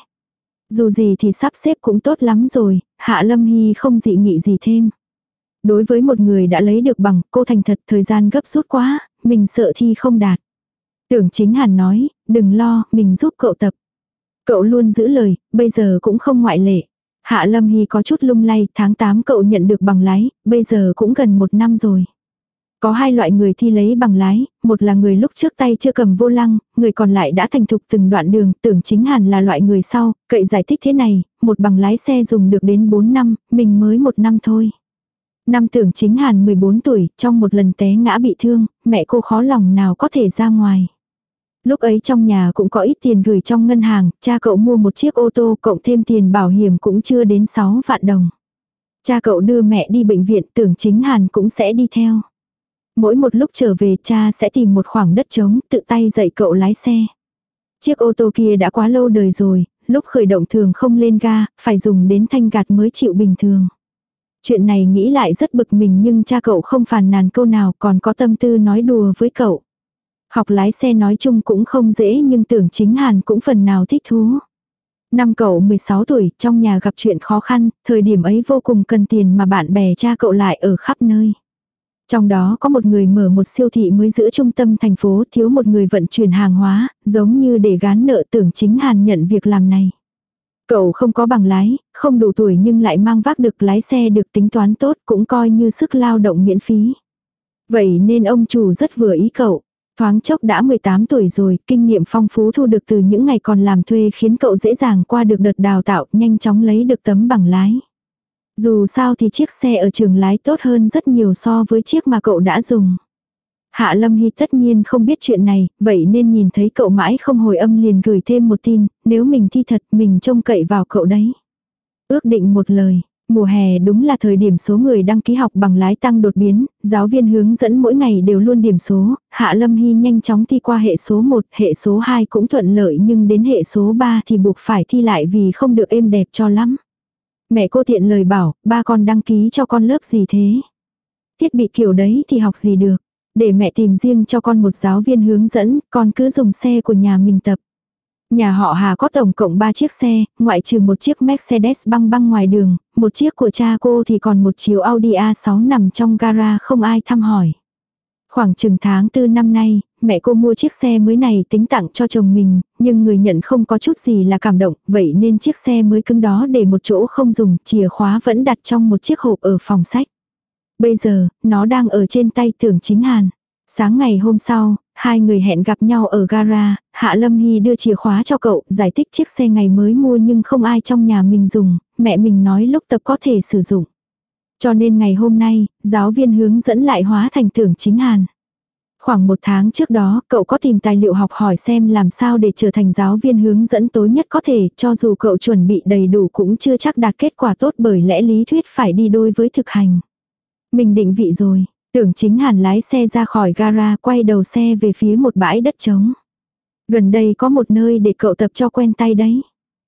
S1: Dù gì thì sắp xếp cũng tốt lắm rồi, Hạ Lâm Hy không dị nghị gì thêm. Đối với một người đã lấy được bằng, cô thành thật thời gian gấp rút quá, mình sợ thi không đạt. Tưởng Chính Hàn nói, đừng lo, mình giúp cậu tập. Cậu luôn giữ lời, bây giờ cũng không ngoại lệ. Hạ Lâm Hy có chút lung lay, tháng 8 cậu nhận được bằng lái, bây giờ cũng gần 1 năm rồi. Có hai loại người thi lấy bằng lái, một là người lúc trước tay chưa cầm vô lăng, người còn lại đã thành thục từng đoạn đường, Tưởng Chính Hàn là loại người sau, cậy giải thích thế này, một bằng lái xe dùng được đến 4 năm, mình mới 1 năm thôi. Năm Tưởng Chính Hàn 14 tuổi, trong một lần té ngã bị thương, mẹ cô khó lòng nào có thể ra ngoài. Lúc ấy trong nhà cũng có ít tiền gửi trong ngân hàng, cha cậu mua một chiếc ô tô cộng thêm tiền bảo hiểm cũng chưa đến 6 vạn đồng. Cha cậu đưa mẹ đi bệnh viện, Tưởng Chính Hàn cũng sẽ đi theo. Mỗi một lúc trở về cha sẽ tìm một khoảng đất trống, tự tay dạy cậu lái xe. Chiếc ô tô kia đã quá lâu đời rồi, lúc khởi động thường không lên ga, phải dùng đến thanh gạt mới chịu bình thường. Chuyện này nghĩ lại rất bực mình nhưng cha cậu không phàn nàn câu nào còn có tâm tư nói đùa với cậu. Học lái xe nói chung cũng không dễ nhưng Tưởng Chính Hàn cũng phần nào thích thú. Năm cậu 16 tuổi, trong nhà gặp chuyện khó khăn, thời điểm ấy vô cùng cần tiền mà bạn bè cha cậu lại ở khắp nơi. Trong đó có một người mở một siêu thị mới giữa trung tâm thành phố, thiếu một người vận chuyển hàng hóa, giống như để gán nợ. Tưởng Chính Hàn nhận việc làm này. Cậu không có bằng lái, không đủ tuổi nhưng lại mang vác được lái xe được tính toán tốt cũng coi như sức lao động miễn phí. Vậy nên ông chủ rất vừa ý cậu. Thoáng chốc đã 18 tuổi rồi, kinh nghiệm phong phú thu được từ những ngày còn làm thuê khiến cậu dễ dàng qua được đợt đào tạo, nhanh chóng lấy được tấm bằng lái. Dù sao thì chiếc xe ở trường lái tốt hơn rất nhiều so với chiếc mà cậu đã dùng. Hạ Lâm Hy tất nhiên không biết chuyện này, vậy nên nhìn thấy cậu mãi không hồi âm liền gửi thêm một tin, nếu mình thi thật mình trông cậy vào cậu đấy. Ước định một lời. Mùa hè đúng là thời điểm số người đăng ký học bằng lái tăng đột biến, giáo viên hướng dẫn mỗi ngày đều luôn điểm số, Hạ Lâm Hy nhanh chóng thi qua hệ số 1, hệ số 2 cũng thuận lợi nhưng đến hệ số 3 thì buộc phải thi lại vì không được êm đẹp cho lắm. Mẹ cô tiện lời bảo, ba con đăng ký cho con lớp gì thế? Thiết bị kiểu đấy thì học gì được? Để mẹ tìm riêng cho con một giáo viên hướng dẫn, con cứ dùng xe của nhà mình tập. Nhà họ Hà có tổng cộng 3 chiếc xe, ngoại trừ một chiếc Mercedes băng băng ngoài đường, một chiếc của cha cô thì còn một chiếc Audi A6 nằm trong gara không ai thăm hỏi. Khoảng chừng tháng 4 năm nay, mẹ cô mua chiếc xe mới này tính tặng cho chồng mình, nhưng người nhận không có chút gì là cảm động, vậy nên chiếc xe mới cứng đó để một chỗ không dùng, chìa khóa vẫn đặt trong một chiếc hộp ở phòng sách. Bây giờ, nó đang ở trên tay Tưởng Chính Hàn. Sáng ngày hôm sau, hai người hẹn gặp nhau ở gara, Hạ Lâm Hy đưa chìa khóa cho cậu, giải thích chiếc xe ngày mới mua nhưng không ai trong nhà mình dùng, mẹ mình nói lúc tập có thể sử dụng. Cho nên ngày hôm nay, giáo viên hướng dẫn lại hóa thành Tưởng Chính Hàn. Khoảng 1 tháng trước đó, cậu có tìm tài liệu học hỏi xem làm sao để trở thành giáo viên hướng dẫn tối nhất có thể, cho dù cậu chuẩn bị đầy đủ cũng chưa chắc đạt kết quả tốt bởi lẽ lý thuyết phải đi đôi với thực hành. Mình định vị rồi. Tưởng Chính Hàn lái xe ra khỏi gara, quay đầu xe về phía một bãi đất trống. Gần đây có một nơi để cậu tập cho quen tay đấy.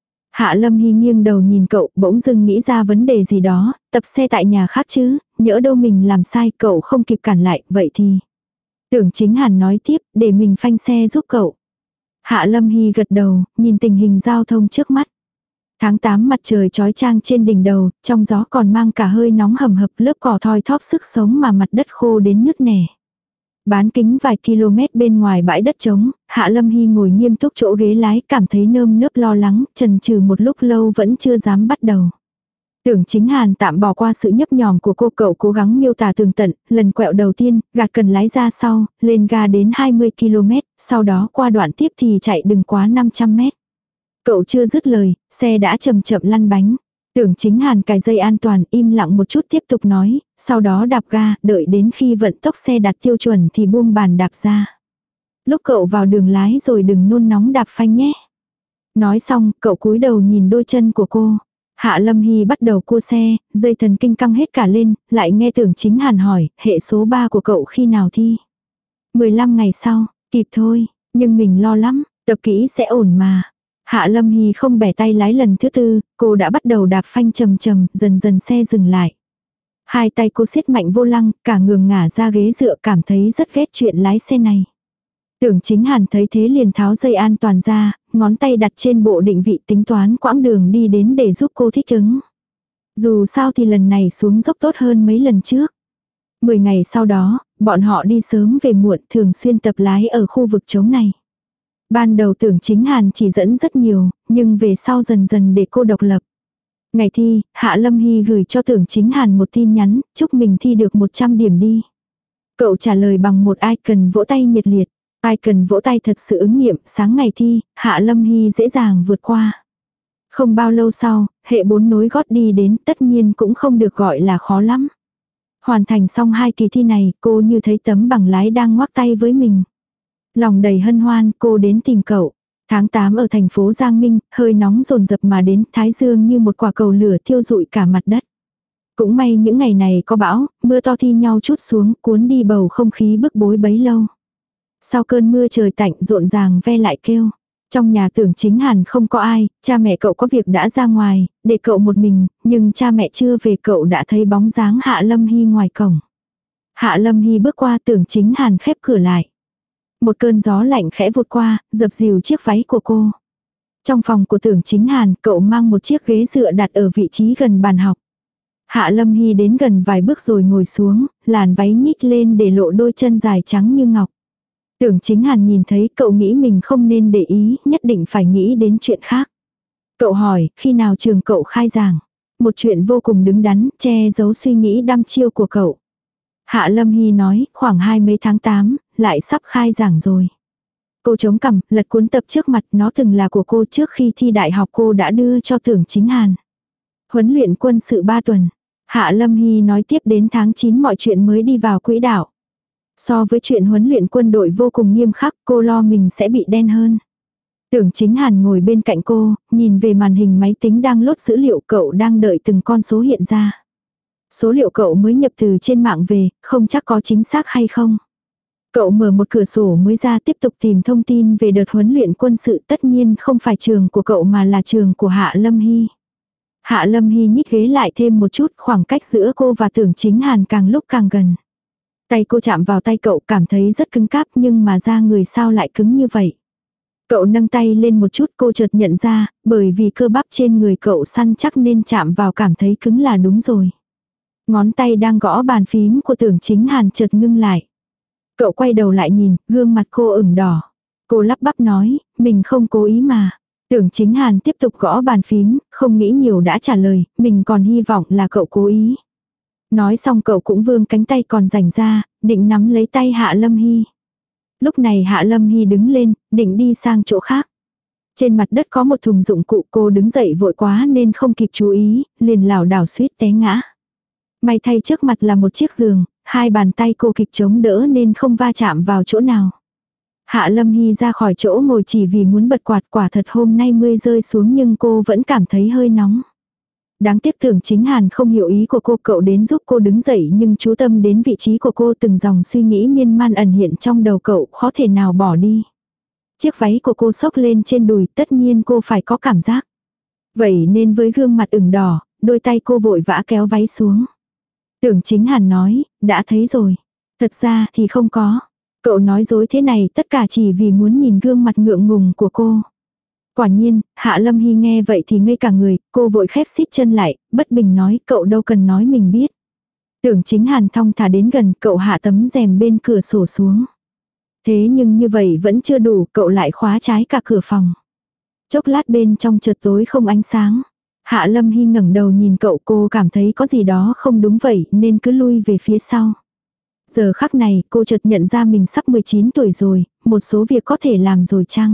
S1: Hạ Lâm Hy nghiêng đầu nhìn cậu, bỗng dưng nghĩ ra vấn đề gì đó, tập xe tại nhà khác chứ, nhỡ đâu mình làm sai cậu không kịp cản lại, vậy thì. Tưởng Chính Hàn nói tiếp, để mình phanh xe giúp cậu. Hạ Lâm Hy gật đầu, nhìn tình hình giao thông trước mắt. Tháng 8 mặt trời chói chang trên đỉnh đầu, trong gió còn mang cả hơi nóng hầm hập, lớp cỏ thoi thóp sức sống mà mặt đất khô đến nứt nẻ. Bán kính vài km bên ngoài bãi đất trống, Hạ Lâm Hy ngồi nghiêm túc chỗ ghế lái, cảm thấy nơm nớp lo lắng, chần chừ một lúc lâu vẫn chưa dám bắt đầu. Tưởng Chính Hàn tạm bỏ qua sự nhấp nhòm của cô, cậu cố gắng miêu tả tường tận, lần quẹo đầu tiên, gạt cần lái ra sau, lên ga đến 20 km, sau đó qua đoạn tiếp thì chạy đừng quá 500 mét. Cậu chưa dứt lời, xe đã chậm chậm lăn bánh. Tưởng Chính Hàn cài dây an toàn, im lặng một chút tiếp tục nói, sau đó đạp ga, đợi đến khi vận tốc xe đạt tiêu chuẩn thì buông bàn đạp ra. Lúc cậu vào đường lái rồi đừng nôn nóng đạp phanh nhé. Nói xong, cậu cúi đầu nhìn đôi chân của cô. Hạ Lâm Hy bắt đầu cua xe, dây thần kinh căng hết cả lên, lại nghe Tưởng Chính Hàn hỏi, hệ số 3 của cậu khi nào thi? 15 ngày sau, kịp thôi, nhưng mình lo lắm, tập kỹ sẽ ổn mà. Hạ Lâm Hy không bẻ tay lái lần thứ 4, cô đã bắt đầu đạp phanh chầm chầm, dần dần xe dừng lại. Hai tay cô siết mạnh vô lăng, cả ngường ngả ra ghế dựa, cảm thấy rất ghét chuyện lái xe này. Tưởng Chính Hàn thấy thế liền tháo dây an toàn ra, ngón tay đặt trên bộ định vị tính toán quãng đường đi đến để giúp cô thích ứng. Dù sao thì lần này xuống dốc tốt hơn mấy lần trước. 10 ngày sau đó, bọn họ đi sớm về muộn, thường xuyên tập lái ở khu vực trống này. Ban đầu Tưởng Chính Hàn chỉ dẫn rất nhiều, nhưng về sau dần dần để cô độc lập. Ngày thi, Hạ Lâm Hy gửi cho Tưởng Chính Hàn một tin nhắn, chúc mình thi được 100 điểm đi. Cậu trả lời bằng một icon vỗ tay nhiệt liệt. Icon vỗ tay thật sự ứng nghiệm, sáng ngày thi, Hạ Lâm Hy dễ dàng vượt qua. Không bao lâu sau, hệ 4 nối gót đi đến, tất nhiên cũng không được gọi là khó lắm. Hoàn thành xong 2 kỳ thi này, cô như thấy tấm bằng lái đang ngoắc tay với mình. Lòng đầy hân hoan, cô đến tìm cậu. Tháng 8 ở thành phố Giang Minh, hơi nóng dồn dập mà đến, thái dương như một quả cầu lửa thiêu rụi cả mặt đất. Cũng may những ngày này có bão, mưa to thi nhau trút xuống, cuốn đi bầu không khí bức bối bấy lâu. Sau cơn mưa trời tạnh rộn ràng ve lại kêu. Trong nhà Tưởng Chính Hàn không có ai, cha mẹ cậu có việc đã ra ngoài, để cậu một mình, nhưng cha mẹ chưa về cậu đã thấy bóng dáng Hạ Lâm Hy ngoài cổng. Hạ Lâm Hy bước qua, Tưởng Chính Hàn khép cửa lại. Một cơn gió lạnh khẽ vụt qua, dập dìu chiếc váy của cô. Trong phòng của Tưởng Chính Hàn, cậu mang một chiếc ghế dựa đặt ở vị trí gần bàn học. Hạ Lâm Hy đến gần vài bước rồi ngồi xuống, làn váy nhích lên để lộ đôi chân dài trắng như ngọc. Tưởng Chính Hàn nhìn thấy cậu nghĩ mình không nên để ý, nhất định phải nghĩ đến chuyện khác. Cậu hỏi, khi nào trường cậu khai giảng? Một chuyện vô cùng đứng đắn, che giấu suy nghĩ đăm chiêu của cậu. Hạ Lâm Hy nói, khoảng 20 tháng 8, lại sắp khai giảng rồi. Cô chống cằm, lật cuốn tập trước mặt, nó từng là của cô trước khi thi đại học cô đã đưa cho Tưởng Chính Hàn. Huấn luyện quân sự 3 tuần. Hạ Lâm Hy nói tiếp đến tháng 9 mọi chuyện mới đi vào quỹ đạo. So với chuyện huấn luyện quân đội vô cùng nghiêm khắc, cô lo mình sẽ bị đen hơn. Tưởng Chính Hàn ngồi bên cạnh cô, nhìn về màn hình máy tính đang lốt dữ liệu, cậu đang đợi từng con số hiện ra. Số liệu cậu mới nhập từ trên mạng về, không chắc có chính xác hay không. Cậu mở một cửa sổ mới ra tiếp tục tìm thông tin về đợt huấn luyện quân sự, tất nhiên không phải trường của cậu mà là trường của Hạ Lâm Hy. Hạ Lâm Hy nhích ghế lại thêm một chút, khoảng cách giữa cô và Tưởng Chính Hàn càng lúc càng gần. Tay cô chạm vào tay cậu, cảm thấy rất cứng cáp, nhưng mà da người sao lại cứng như vậy. Cậu nâng tay lên một chút, cô chợt nhận ra, bởi vì cơ bắp trên người cậu săn chắc nên chạm vào cảm thấy cứng là đúng rồi. Ngón tay đang gõ bàn phím của Tưởng Chính Hàn chợt ngưng lại. Cậu quay đầu lại nhìn, gương mặt cô ửng đỏ. Cô lắp bắp nói, mình không cố ý mà. Tưởng Chính Hàn tiếp tục gõ bàn phím, không nghĩ nhiều đã trả lời, mình còn hy vọng là cậu cố ý. Nói xong cậu cũng vươn cánh tay còn rảnh ra, định nắm lấy tay Hạ Lâm Hy. Lúc này Hạ Lâm Hy đứng lên, định đi sang chỗ khác. Trên mặt đất có một thùng dụng cụ, cô đứng dậy vội quá nên không kịp chú ý, liền lảo đảo suýt té ngã. May thay trước mặt là một chiếc giường, hai bàn tay cô kịp chống đỡ nên không va chạm vào chỗ nào. Hạ Lâm Hy ra khỏi chỗ ngồi chỉ vì muốn bật quạt, quả thật hôm nay mưa rơi xuống nhưng cô vẫn cảm thấy hơi nóng. Đáng tiếc Tưởng Chính Hàn không hiểu ý của cô, cậu đến giúp cô đứng dậy nhưng chú tâm đến vị trí của cô, từng dòng suy nghĩ miên man ẩn hiện trong đầu cậu khó thể nào bỏ đi. Chiếc váy của cô xốc lên trên đùi, tất nhiên cô phải có cảm giác. Vậy nên với gương mặt ửng đỏ, đôi tay cô vội vã kéo váy xuống. Tưởng Chính Hàn nói, đã thấy rồi. Thật ra thì không có. Cậu nói dối thế này tất cả chỉ vì muốn nhìn gương mặt ngượng ngùng của cô. Quả nhiên, Hạ Lâm Hy nghe vậy thì ngây cả người, cô vội khép xít chân lại, bất bình nói cậu đâu cần nói mình biết. Tưởng Chính Hàn thong thả đến gần, cậu hạ tấm rèm bên cửa sổ xuống. Thế nhưng như vậy vẫn chưa đủ, cậu lại khóa trái cả cửa phòng. Chốc lát bên trong chợt tối không ánh sáng. Hạ Lâm Hy ngẩng đầu nhìn cậu, cô cảm thấy có gì đó không đúng vậy nên cứ lui về phía sau. Giờ khắc này cô chợt nhận ra mình sắp 19 tuổi rồi, một số việc có thể làm rồi chăng?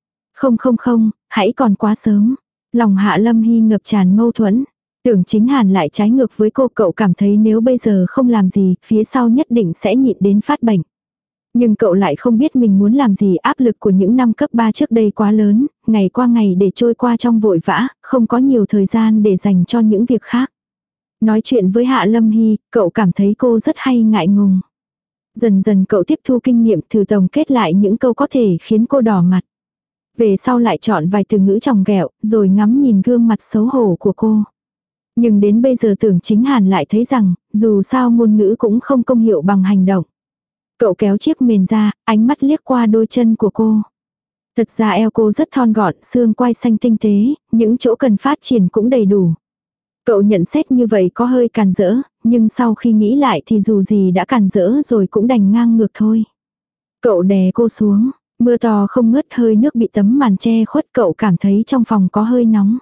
S1: Không, hãy còn quá sớm. Lòng Hạ Lâm Hy ngập tràn mâu thuẫn. Tưởng Chính Hàn lại trái ngược với cô, cậu cảm thấy nếu bây giờ không làm gì, phía sau nhất định sẽ nhịn đến phát bệnh. Nhưng cậu lại không biết mình muốn làm gì, áp lực của những năm cấp 3 trước đây quá lớn, ngày qua ngày để trôi qua trong vội vã, không có nhiều thời gian để dành cho những việc khác. Nói chuyện với Hạ Lâm Hy, cậu cảm thấy cô rất hay ngại ngùng. Dần dần cậu tiếp thu kinh nghiệm, thử tổng kết lại những câu có thể khiến cô đỏ mặt. Về sau lại chọn vài từ ngữ chòng ghẹo, rồi ngắm nhìn gương mặt xấu hổ của cô. Nhưng đến bây giờ Tưởng Chính Hàn lại thấy rằng, dù sao ngôn ngữ cũng không công hiệu bằng hành động. Cậu kéo chiếc mền ra, ánh mắt liếc qua đôi chân của cô. Thật ra eo cô rất thon gọn, xương quai xanh tinh tế, những chỗ cần phát triển cũng đầy đủ. Cậu nhận xét như vậy có hơi càn rỡ, nhưng sau khi nghĩ lại thì dù gì đã càn rỡ rồi cũng đành ngang ngược thôi. Cậu đè cô xuống, mưa to không ngớt, hơi nước bị tấm màn che khuất, cậu cảm thấy trong phòng có hơi nóng.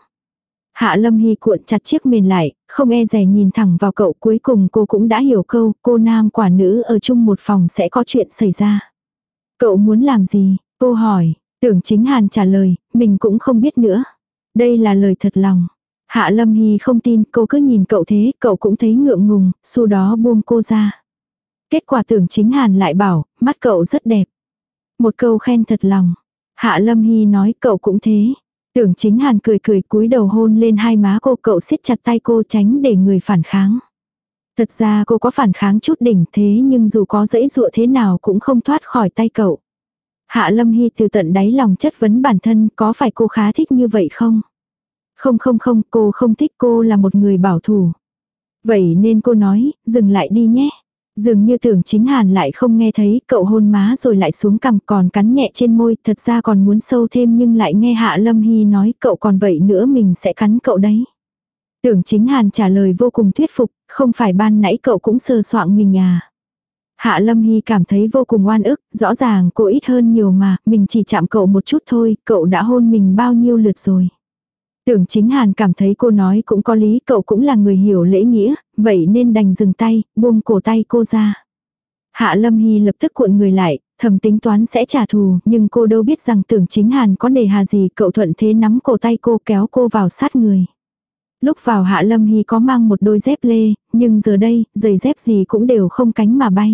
S1: Hạ Lâm Hy cuộn chặt chiếc mền lại, không e dè nhìn thẳng vào cậu, cuối cùng cô cũng đã hiểu câu, cô nam quả nữ ở chung một phòng sẽ có chuyện xảy ra. Cậu muốn làm gì? Cô hỏi. Tưởng Chính Hàn trả lời, mình cũng không biết nữa. Đây là lời thật lòng. Hạ Lâm Hy không tin, cô cứ nhìn cậu thế, cậu cũng thấy ngượng ngùng, sau đó buông cô ra. Kết quả Tưởng Chính Hàn lại bảo, mắt cậu rất đẹp. Một câu khen thật lòng. Hạ Lâm Hy nói cậu cũng thế. Tưởng Chính Hàn cười cười cúi đầu hôn lên hai má cô, cậu siết chặt tay cô tránh để người phản kháng. Thật ra cô có phản kháng chút đỉnh thế nhưng dù có dãy dụa thế nào cũng không thoát khỏi tay cậu. Hạ Lâm Hy từ tận đáy lòng chất vấn bản thân, có phải cô khá thích như vậy không? Không, cô không thích, cô là một người bảo thủ. Vậy nên cô nói, dừng lại đi nhé. Dường như Tưởng Chính Hàn lại không nghe thấy, cậu hôn má rồi lại xuống cằm còn cắn nhẹ trên môi, thật ra còn muốn sâu thêm nhưng lại nghe Hạ Lâm Hy nói cậu còn vậy nữa mình sẽ cắn cậu đấy. Tưởng Chính Hàn trả lời vô cùng thuyết phục, không phải ban nãy cậu cũng sờ soạng mình à. Hạ Lâm Hy cảm thấy vô cùng oan ức, rõ ràng cô ít hơn nhiều mà, mình chỉ chạm cậu một chút thôi, cậu đã hôn mình bao nhiêu lượt rồi. Tưởng Chính Hàn cảm thấy cô nói cũng có lý, cậu cũng là người hiểu lễ nghĩa, vậy nên đành dừng tay, buông cổ tay cô ra. Hạ Lâm Hy lập tức cuộn người lại, thầm tính toán sẽ trả thù, nhưng cô đâu biết rằng Tưởng Chính Hàn có nề hà gì, cậu thuận thế nắm cổ tay cô kéo cô vào sát người. Lúc vào Hạ Lâm Hy có mang một đôi dép lê, nhưng giờ đây, giày dép gì cũng đều không cánh mà bay.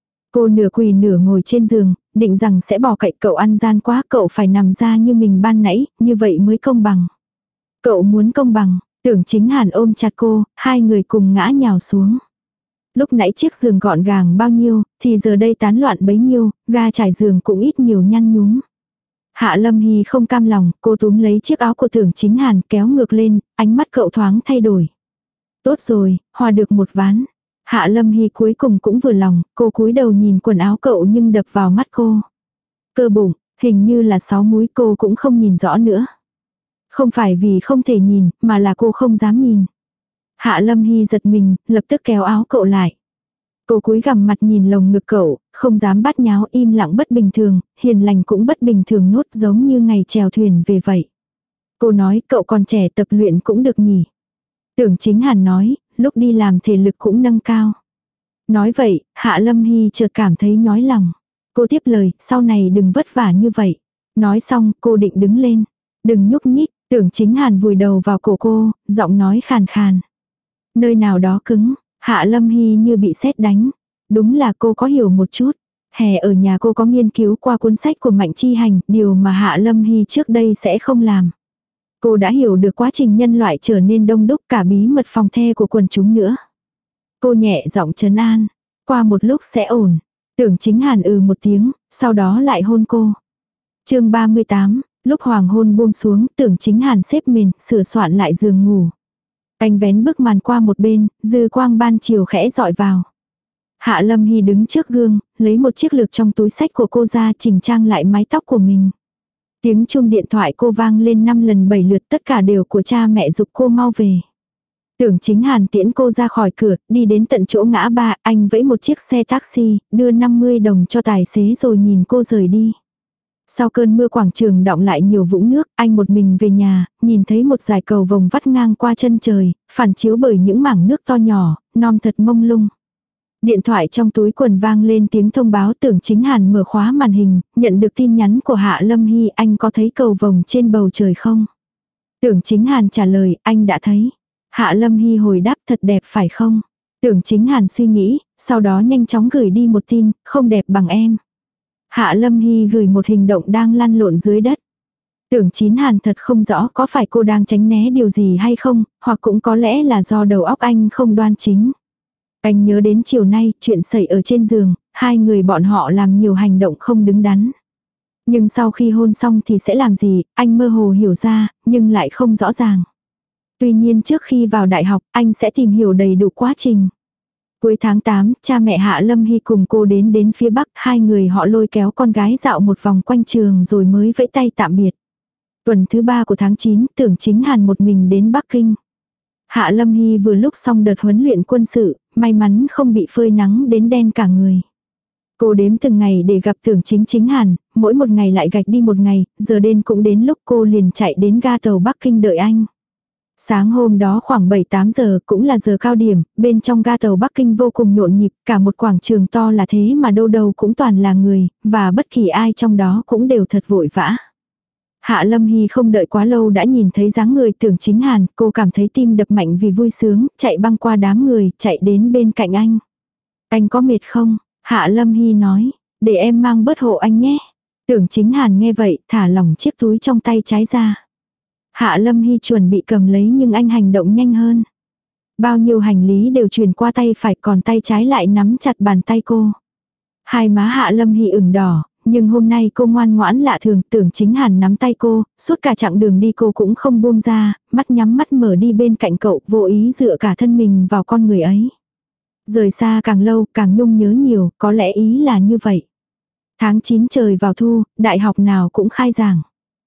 S1: Cô nửa quỳ nửa ngồi trên giường, định rằng sẽ bỏ cậy cậu ăn gian quá, cậu phải nằm ra như mình ban nãy, như vậy mới công bằng. Cậu muốn công bằng, Tưởng Chính Hàn ôm chặt cô, hai người cùng ngã nhào xuống. Lúc nãy chiếc giường gọn gàng bao nhiêu, thì giờ đây tán loạn bấy nhiêu, ga trải giường cũng ít nhiều nhăn nhúm. Hạ Lâm Hy không cam lòng, cô túm lấy chiếc áo của Tưởng Chính Hàn kéo ngược lên, ánh mắt cậu thoáng thay đổi. Tốt rồi, hòa được một ván. Hạ Lâm Hy cuối cùng cũng vừa lòng, cô cúi đầu nhìn quần áo cậu nhưng đập vào mắt cô. Cơ bụng, hình như là 6 múi, cô cũng không nhìn rõ nữa. Không phải vì không thể nhìn, mà là cô không dám nhìn. Hạ Lâm Hy giật mình, lập tức kéo áo cậu lại. Cô cúi gằm mặt nhìn lồng ngực cậu, không dám bắt nháo, im lặng bất bình thường, hiền lành cũng bất bình thường nốt, giống như ngày chèo thuyền về vậy. Cô nói cậu còn trẻ, tập luyện cũng được nhỉ. Tưởng Chính Hàn nói, lúc đi làm thể lực cũng nâng cao. Nói vậy, Hạ Lâm Hy chợt cảm thấy nhói lòng. Cô tiếp lời, sau này đừng vất vả như vậy. Nói xong, cô định đứng lên. Đừng nhúc nhích, Tưởng Chính Hàn vùi đầu vào cổ cô, giọng nói khàn khàn. Nơi nào đó cứng, Hạ Lâm Hy như bị sét đánh. Đúng là cô có hiểu một chút. Hè ở nhà cô có nghiên cứu qua cuốn sách của Mạnh Chi Hành, điều mà Hạ Lâm Hy trước đây sẽ không làm. Cô đã hiểu được quá trình nhân loại trở nên đông đúc, cả bí mật phòng the của quần chúng nữa. Cô nhẹ giọng trấn an, qua một lúc sẽ ổn. Tưởng Chính Hàn một tiếng, sau đó lại hôn cô. Chương 38, lúc hoàng hôn buông xuống, Tưởng Chính Hàn xếp mền, sửa soạn lại giường ngủ. Anh vén bức màn qua một bên, dư quang ban chiều khẽ dọi vào. Hạ Lâm Hy đứng trước gương, lấy một chiếc lược trong túi sách của cô ra, chỉnh trang lại mái tóc của mình. Tiếng chuông điện thoại cô vang lên 5 lần 7 lượt, tất cả đều của cha mẹ giục cô mau về. Tưởng Chính Hàn tiễn cô ra khỏi cửa, đi đến tận chỗ ngã ba, anh vẫy một chiếc xe taxi, đưa 50 đồng cho tài xế rồi nhìn cô rời đi. Sau cơn mưa quảng trường đọng lại nhiều vũng nước, anh một mình về nhà, nhìn thấy một dải cầu vồng vắt ngang qua chân trời, phản chiếu bởi những mảng nước to nhỏ, non thật mông lung. Điện thoại trong túi quần vang lên tiếng thông báo. Tưởng Chính Hàn mở khóa màn hình, nhận được tin nhắn của Hạ Lâm Hy, anh có thấy cầu vồng trên bầu trời không? Tưởng Chính Hàn trả lời, anh đã thấy. Hạ Lâm Hy hồi đáp, thật đẹp phải không? Tưởng Chính Hàn suy nghĩ, sau đó nhanh chóng gửi đi một tin, không đẹp bằng em. Hạ Lâm Hy gửi một hình động đang lăn lộn dưới đất. Tưởng Chính Hàn thật không rõ có phải cô đang tránh né điều gì hay không, hoặc cũng có lẽ là do đầu óc anh không đoan chính. Anh nhớ đến chiều nay, chuyện xảy ở trên giường, hai người bọn họ làm nhiều hành động không đứng đắn. Nhưng sau khi hôn xong thì sẽ làm gì, anh mơ hồ hiểu ra, nhưng lại không rõ ràng. Tuy nhiên trước khi vào đại học, anh sẽ tìm hiểu đầy đủ quá trình. Cuối tháng 8, cha mẹ Hạ Lâm Hy cùng cô đến phía Bắc, hai người họ lôi kéo con gái dạo một vòng quanh trường rồi mới vẫy tay tạm biệt. Tuần thứ 3 của tháng 9, Tưởng Chính Hàn một mình đến Bắc Kinh. Hạ Lâm Hy vừa lúc xong đợt huấn luyện quân sự, may mắn không bị phơi nắng đến đen cả người. Cô đếm từng ngày để gặp Tưởng Chính Hàn, mỗi một ngày lại gạch đi một ngày, giờ đến cũng đến lúc cô liền chạy đến ga tàu Bắc Kinh đợi anh. Sáng hôm đó khoảng 7-8 giờ cũng là giờ cao điểm, bên trong ga tàu Bắc Kinh vô cùng nhộn nhịp, cả một quảng trường to là thế mà đâu đâu cũng toàn là người, và bất kỳ ai trong đó cũng đều thật vội vã. Hạ Lâm Hy không đợi quá lâu đã nhìn thấy dáng người Tưởng Chính Hàn, cô cảm thấy tim đập mạnh vì vui sướng, chạy băng qua đám người, chạy đến bên cạnh anh. Anh có mệt không? Hạ Lâm Hy nói, để em mang bớt hộ anh nhé. Tưởng Chính Hàn nghe vậy, thả lỏng chiếc túi trong tay trái ra. Hạ Lâm Hy chuẩn bị cầm lấy nhưng anh hành động nhanh hơn. Bao nhiêu hành lý đều truyền qua tay phải, còn tay trái lại nắm chặt bàn tay cô. Hai má Hạ Lâm Hy ửng đỏ, nhưng hôm nay cô ngoan ngoãn lạ thường. Tưởng Chính Hàn nắm tay cô, suốt cả chặng đường đi cô cũng không buông ra, mắt nhắm mắt mở đi bên cạnh cậu, vô ý dựa cả thân mình vào con người ấy. Rời xa càng lâu càng nhung nhớ nhiều, có lẽ ý là như vậy. Tháng 9 trời vào thu, đại học nào cũng khai giảng.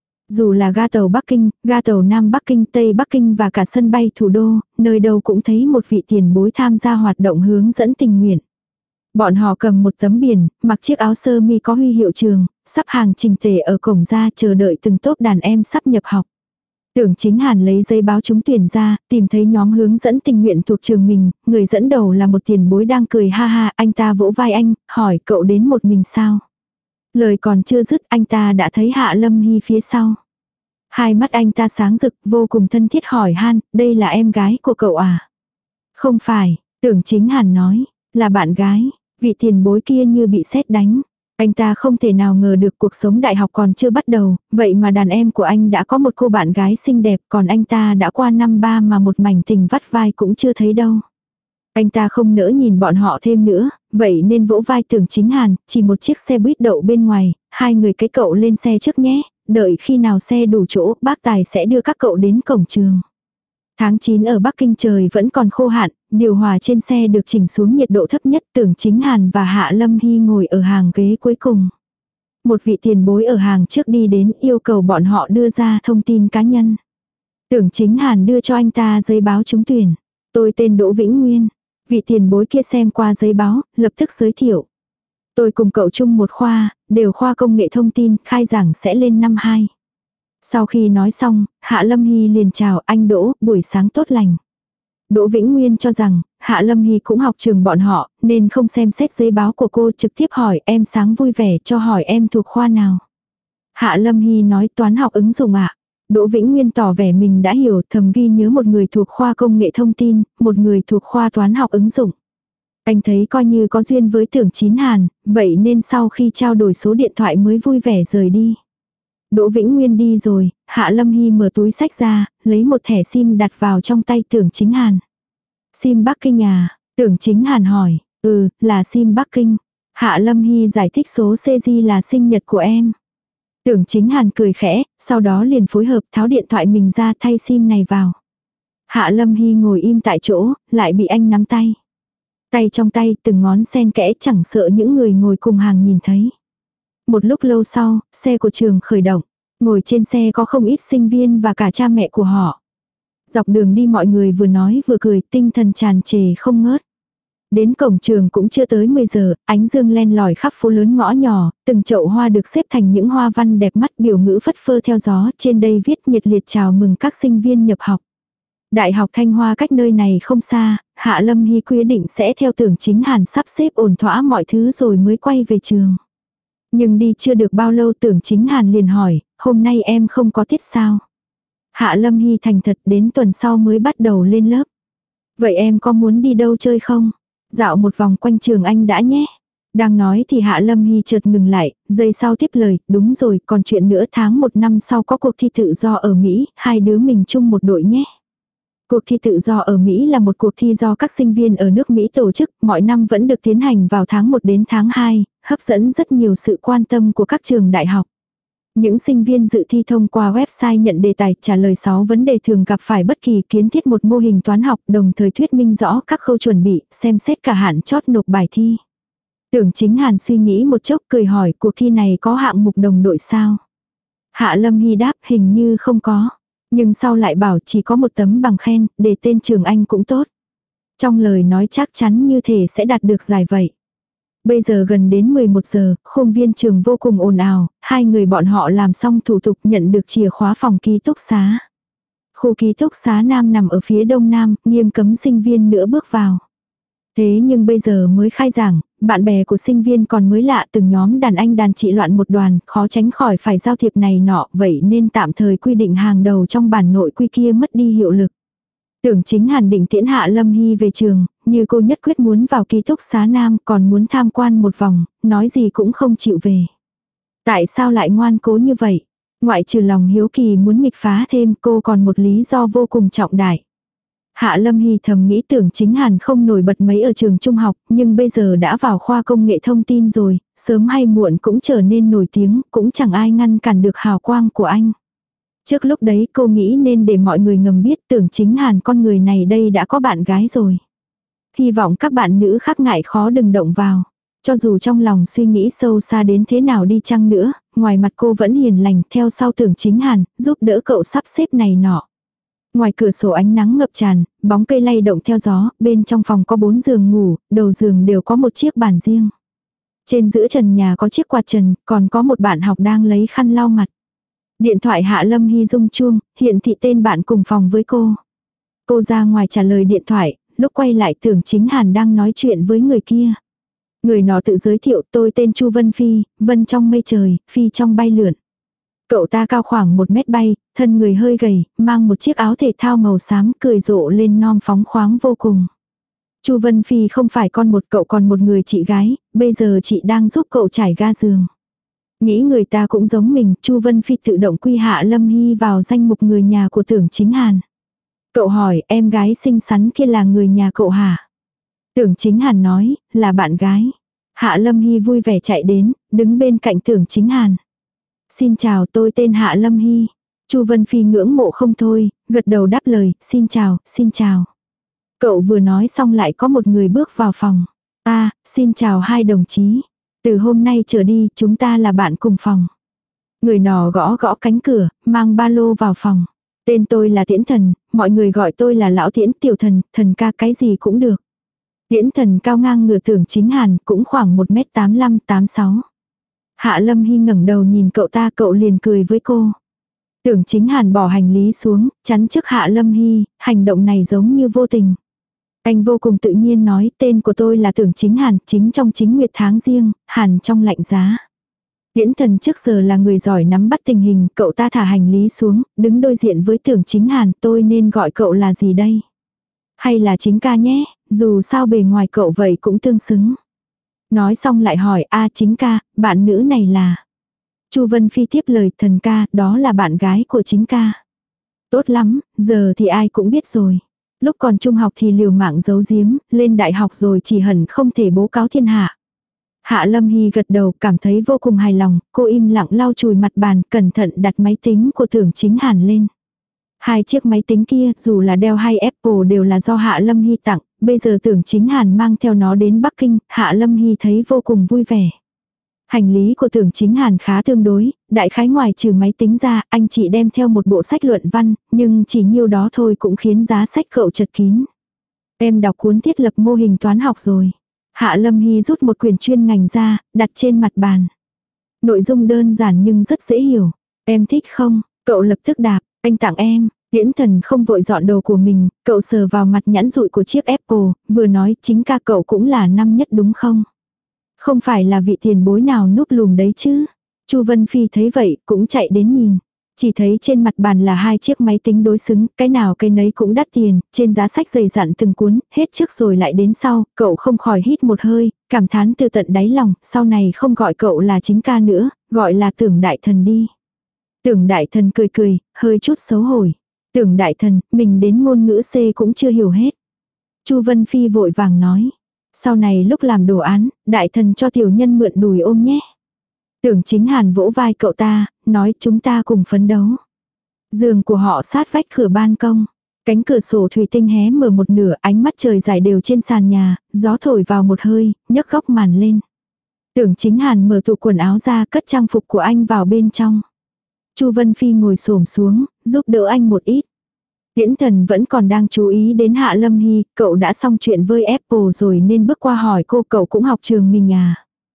S1: Dù là ga tàu Bắc Kinh, ga tàu Nam Bắc Kinh, Tây Bắc Kinh và cả sân bay thủ đô, nơi đâu cũng thấy một vị tiền bối tham gia hoạt động hướng dẫn tình nguyện. Bọn họ cầm một tấm biển, mặc chiếc áo sơ mi có huy hiệu trường, sắp hàng chỉnh tề ở cổng ra chờ đợi từng tốp đàn em sắp nhập học. Tưởng Chính Hàn lấy giấy báo trúng tuyển ra, tìm thấy nhóm hướng dẫn tình nguyện thuộc trường mình, người dẫn đầu là một tiền bối đang cười ha ha, anh ta vỗ vai anh, hỏi cậu đến một mình sao? Lời còn chưa dứt anh ta đã thấy Hạ Lâm Hy phía sau. Hai mắt anh ta sáng rực, vô cùng thân thiết hỏi han, đây là em gái của cậu à? Không phải, Tưởng Chính Hàn nói, là bạn gái. Vị tiền bối kia như bị sét đánh. Anh ta không thể nào ngờ được cuộc sống đại học còn chưa bắt đầu, vậy mà đàn em của anh đã có một cô bạn gái xinh đẹp, còn anh ta đã qua năm ba mà một mảnh tình vắt vai cũng chưa thấy đâu. Anh ta không nỡ nhìn bọn họ thêm nữa, vậy nên vỗ vai Tưởng Chính Hàn, chỉ một chiếc xe buýt đậu bên ngoài, hai người cái cậu lên xe trước nhé, đợi khi nào xe đủ chỗ, bác tài sẽ đưa các cậu đến cổng trường. Tháng 9 ở Bắc Kinh trời vẫn còn khô hạn, điều hòa trên xe được chỉnh xuống nhiệt độ thấp nhất. Tưởng Chính Hàn và Hạ Lâm Hy ngồi ở hàng ghế cuối cùng. Một vị tiền bối ở hàng trước đi đến yêu cầu bọn họ đưa ra thông tin cá nhân. Tưởng Chính Hàn đưa cho anh ta giấy báo trúng tuyển. Tôi tên Đỗ Vĩnh Nguyên. Vị tiền bối kia xem qua giấy báo, lập tức giới thiệu. Tôi cùng cậu chung một khoa, đều khoa công nghệ thông tin, khai giảng sẽ lên năm 2. Sau khi nói xong, Hạ Lâm Hy liền chào anh Đỗ, buổi sáng tốt lành. Đỗ Vĩnh Nguyên cho rằng, Hạ Lâm Hy cũng học trường bọn họ, nên không xem xét giấy báo của cô, trực tiếp hỏi em sáng vui vẻ cho hỏi em thuộc khoa nào. Hạ Lâm Hy nói toán học ứng dụng ạ. Đỗ Vĩnh Nguyên tỏ vẻ mình đã hiểu, thầm ghi nhớ một người thuộc khoa công nghệ thông tin, một người thuộc khoa toán học ứng dụng. Anh thấy coi như có duyên với Tưởng Chính Hàn, vậy nên sau khi trao đổi số điện thoại mới vui vẻ rời đi. Đỗ Vĩnh Nguyên đi rồi, Hạ Lâm Hy mở túi sách ra, lấy một thẻ sim đặt vào trong tay Tưởng Chính Hàn. Sim Bắc Kinh à? Tưởng Chính Hàn hỏi, là sim Bắc Kinh. Hạ Lâm Hy giải thích số CG là sinh nhật của em. Tưởng Chính Hàn cười khẽ, sau đó liền phối hợp tháo điện thoại mình ra thay sim này vào. Hạ Lâm Hy ngồi im tại chỗ, lại bị anh nắm tay. Tay trong tay từng ngón xen kẽ chẳng sợ những người ngồi cùng hàng nhìn thấy. Một lúc lâu sau, xe của trường khởi động. Ngồi trên xe có không ít sinh viên và cả cha mẹ của họ. Dọc đường đi mọi người vừa nói vừa cười, tinh thần tràn trề không ngớt. Đến cổng trường cũng chưa tới 10 giờ, ánh dương len lỏi khắp phố lớn ngõ nhỏ, từng chậu hoa được xếp thành những hoa văn đẹp mắt, biểu ngữ phất phơ theo gió, trên đây viết nhiệt liệt chào mừng các sinh viên nhập học. Đại học Thanh Hoa cách nơi này không xa, Hạ Lâm Hy quyết định sẽ theo Tưởng Chính Hàn sắp xếp ổn thỏa mọi thứ rồi mới quay về trường. Nhưng đi chưa được bao lâu Tưởng Chính Hàn liền hỏi, hôm nay em không có tiết sao? Hạ Lâm Hy thành thật, đến tuần sau mới bắt đầu lên lớp. Vậy em có muốn đi đâu chơi không? Dạo một vòng quanh trường anh đã nhé. Đang nói thì Hạ Lâm Hy chợt ngừng lại, giây sau tiếp lời, đúng rồi, còn chuyện nữa, tháng 1 năm sau có cuộc thi tự do ở Mỹ, hai đứa mình chung một đội nhé. Cuộc thi tự do ở Mỹ là một cuộc thi do các sinh viên ở nước Mỹ tổ chức, mọi năm vẫn được tiến hành vào tháng 1 đến tháng 2, hấp dẫn rất nhiều sự quan tâm của các trường đại học. Những sinh viên dự thi thông qua website nhận đề tài, trả lời 6 vấn đề thường gặp phải bất kỳ, kiến thiết một mô hình toán học, đồng thời thuyết minh rõ các khâu chuẩn bị, xem xét cả hạn chót nộp bài thi. Tưởng Chính Hàn suy nghĩ một chốc cười hỏi, cuộc thi này có hạng mục đồng đội sao? Hạ Lâm Hy đáp, hình như không có. Nhưng sau lại bảo chỉ có một tấm bằng khen, để tên trường anh cũng tốt. Trong lời nói chắc chắn như thể sẽ đạt được giải vậy. Bây giờ gần đến 11 giờ, khuôn viên trường vô cùng ồn ào, hai người bọn họ làm xong thủ tục nhận được chìa khóa phòng ký túc xá. Khu ký túc xá Nam nằm ở phía đông nam, nghiêm cấm sinh viên nữa bước vào. Thế nhưng bây giờ mới khai giảng, bạn bè của sinh viên còn mới lạ, từng nhóm đàn anh đàn chị loạn một đoàn, khó tránh khỏi phải giao thiệp này nọ, vậy nên tạm thời quy định hàng đầu trong bản nội quy kia mất đi hiệu lực. Tưởng Chính Hàn định tiễn Hạ Lâm Hy về trường, như cô nhất quyết muốn vào ký túc xá Nam, còn muốn tham quan một vòng, nói gì cũng không chịu về. Tại sao lại ngoan cố như vậy? Ngoại trừ lòng hiếu kỳ muốn nghịch phá thêm, cô còn một lý do vô cùng trọng đại. Hạ Lâm Hy thầm nghĩ Tưởng Chính Hàn không nổi bật mấy ở trường trung học, nhưng bây giờ đã vào khoa công nghệ thông tin rồi, sớm hay muộn cũng trở nên nổi tiếng, cũng chẳng ai ngăn cản được hào quang của anh. Trước lúc đấy cô nghĩ nên để mọi người ngầm biết Tưởng Chính Hàn con người này đây đã có bạn gái rồi. Hy vọng các bạn nữ khác ngại khó đừng động vào. Cho dù trong lòng suy nghĩ sâu xa đến thế nào đi chăng nữa, ngoài mặt cô vẫn hiền lành theo sau Tưởng Chính Hàn, giúp đỡ cậu sắp xếp này nọ. Ngoài cửa sổ ánh nắng ngập tràn, bóng cây lay động theo gió, bên trong phòng có 4 giường ngủ, đầu giường đều có một chiếc bàn riêng. Trên giữa trần nhà có chiếc quạt trần, còn có một bạn học đang lấy khăn lau mặt. Điện thoại Hạ Lâm Hy rung chuông, hiện thị tên bạn cùng phòng với cô. Cô ra ngoài trả lời điện thoại, lúc quay lại Tưởng Chính Hàn đang nói chuyện với người kia. Người nó tự giới thiệu, tôi tên Chu Vân Phi, Vân trong mây trời, Phi trong bay lượn. Cậu ta cao khoảng 1 mét, thân người hơi gầy, mang một chiếc áo thể thao màu xám, cười rộ lên non phóng khoáng vô cùng. Chu Vân Phi không phải con một, cậu còn một người chị gái, bây giờ chị đang giúp cậu trải ga giường. Nghĩ người ta cũng giống mình, Chu Vân Phi tự động quy Hạ Lâm Hy vào danh mục người nhà của Tưởng Chính Hàn. Cậu hỏi, em gái xinh xắn kia là người nhà cậu hả? Tưởng Chính Hàn nói, là bạn gái. Hạ Lâm Hy vui vẻ chạy đến, đứng bên cạnh Tưởng Chính Hàn. Xin chào, tôi tên Hạ Lâm Hy. Chu Vân Phi ngưỡng mộ không thôi, gật đầu đáp lời, xin chào, xin chào. Cậu vừa nói xong lại có một người bước vào phòng. Xin chào hai đồng chí. Từ hôm nay trở đi chúng ta là bạn cùng phòng. Người nọ gõ gõ cánh cửa, mang ba lô vào phòng. Tên tôi là Tiễn Thần, mọi người gọi tôi là Lão Tiễn, Tiểu Thần, Thần ca cái gì cũng được. Tiễn Thần cao ngang ngửa Tưởng Chính Hàn, cũng khoảng 1m85-86. Hạ Lâm Hy ngẩng đầu nhìn cậu ta, cậu liền cười với cô. Tưởng Chính Hàn bỏ hành lý xuống, chắn trước Hạ Lâm Hy, hành động này giống như vô tình. Anh vô cùng tự nhiên nói, tên của tôi là Tưởng Chính Hàn, chính trong chính nguyệt tháng riêng, Hàn trong lạnh giá. Tiễn Thần trước giờ là người giỏi nắm bắt tình hình, cậu ta thả hành lý xuống, đứng đối diện với Tưởng Chính Hàn, tôi nên gọi cậu là gì đây? Hay là Chính ca nhé, dù sao bề ngoài cậu vậy cũng tương xứng. Nói xong lại hỏi, Chính ca, bạn nữ này là... Chu Vân Phi tiếp lời, Thần ca, đó là bạn gái của Chính ca. Tốt lắm, giờ thì ai cũng biết rồi. Lúc còn trung học thì liều mạng giấu giếm, lên đại học rồi chỉ hận không thể bố cáo thiên hạ. Hạ Lâm Hy gật đầu, cảm thấy vô cùng hài lòng, cô im lặng lau chùi mặt bàn, cẩn thận đặt máy tính của Tưởng Chính Hàn lên. Hai chiếc máy tính kia, dù là Dell hay Apple đều là do Hạ Lâm Hy tặng, bây giờ Tưởng Chính Hàn mang theo nó đến Bắc Kinh, Hạ Lâm Hy thấy vô cùng vui vẻ. Hành lý của Tưởng Chính Hàn khá tương đối, đại khái ngoài trừ máy tính ra, anh chị đem theo một bộ sách luận văn, nhưng chỉ nhiêu đó thôi cũng khiến giá sách cậu chật kín. Em đọc cuốn thiết lập mô hình toán học rồi. Hạ Lâm Hy rút một quyển chuyên ngành ra, đặt trên mặt bàn. Nội dung đơn giản nhưng rất dễ hiểu. Em thích không? Cậu lập tức đáp, anh tặng em. Tiễn Thần không vội dọn đồ của mình, cậu sờ vào mặt nhẵn dụi của chiếc Apple, vừa nói, Chính ca cậu cũng là năm nhất đúng không? Không phải là vị tiền bối nào núp lùm đấy chứ. Chu Vân Phi thấy vậy cũng chạy đến nhìn. Chỉ thấy trên mặt bàn là hai chiếc máy tính đối xứng, cái nào cái nấy cũng đắt tiền, trên giá sách dày dặn từng cuốn, hết trước rồi lại đến sau, cậu không khỏi hít một hơi, cảm thán từ tận đáy lòng, sau này không gọi cậu là Chính ca nữa, gọi là Tưởng Đại Thần đi. Tưởng Đại Thần cười cười, hơi chút xấu hổ. Tưởng Đại Thần, mình đến ngôn ngữ C cũng chưa hiểu hết. Chu Vân Phi vội vàng nói. Sau này lúc làm đồ án, Đại Thần cho tiểu nhân mượn đùi ôm nhé. Tưởng Chính Hàn vỗ vai cậu ta, nói chúng ta cùng phấn đấu. Giường của họ sát vách cửa ban công. Cánh cửa sổ thủy tinh hé mở một nửa, ánh mắt trời rải đều trên sàn nhà, gió thổi vào một hơi, nhấc góc màn lên. Tưởng Chính Hàn mở tủ quần áo ra, cất trang phục của anh vào bên trong. Chu Vân Phi ngồi xổm xuống, giúp đỡ anh một ít. Tiễn Thần vẫn còn đang chú ý đến Hạ Lâm Hy, cậu đã xong chuyện với Apple rồi nên bước qua hỏi cô, cậu cũng học trường mình à?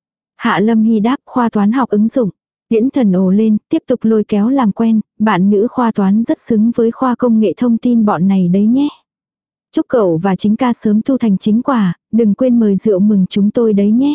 S1: Hạ Lâm Hy đáp, khoa toán học ứng dụng. Tiễn Thần ồ lên, tiếp tục lôi kéo làm quen, bạn nữ khoa toán rất xứng với khoa công nghệ thông tin bọn này đấy nhé. Chúc cậu và Chính ca sớm thu thành chính quả, đừng quên mời rượu mừng chúng tôi đấy nhé.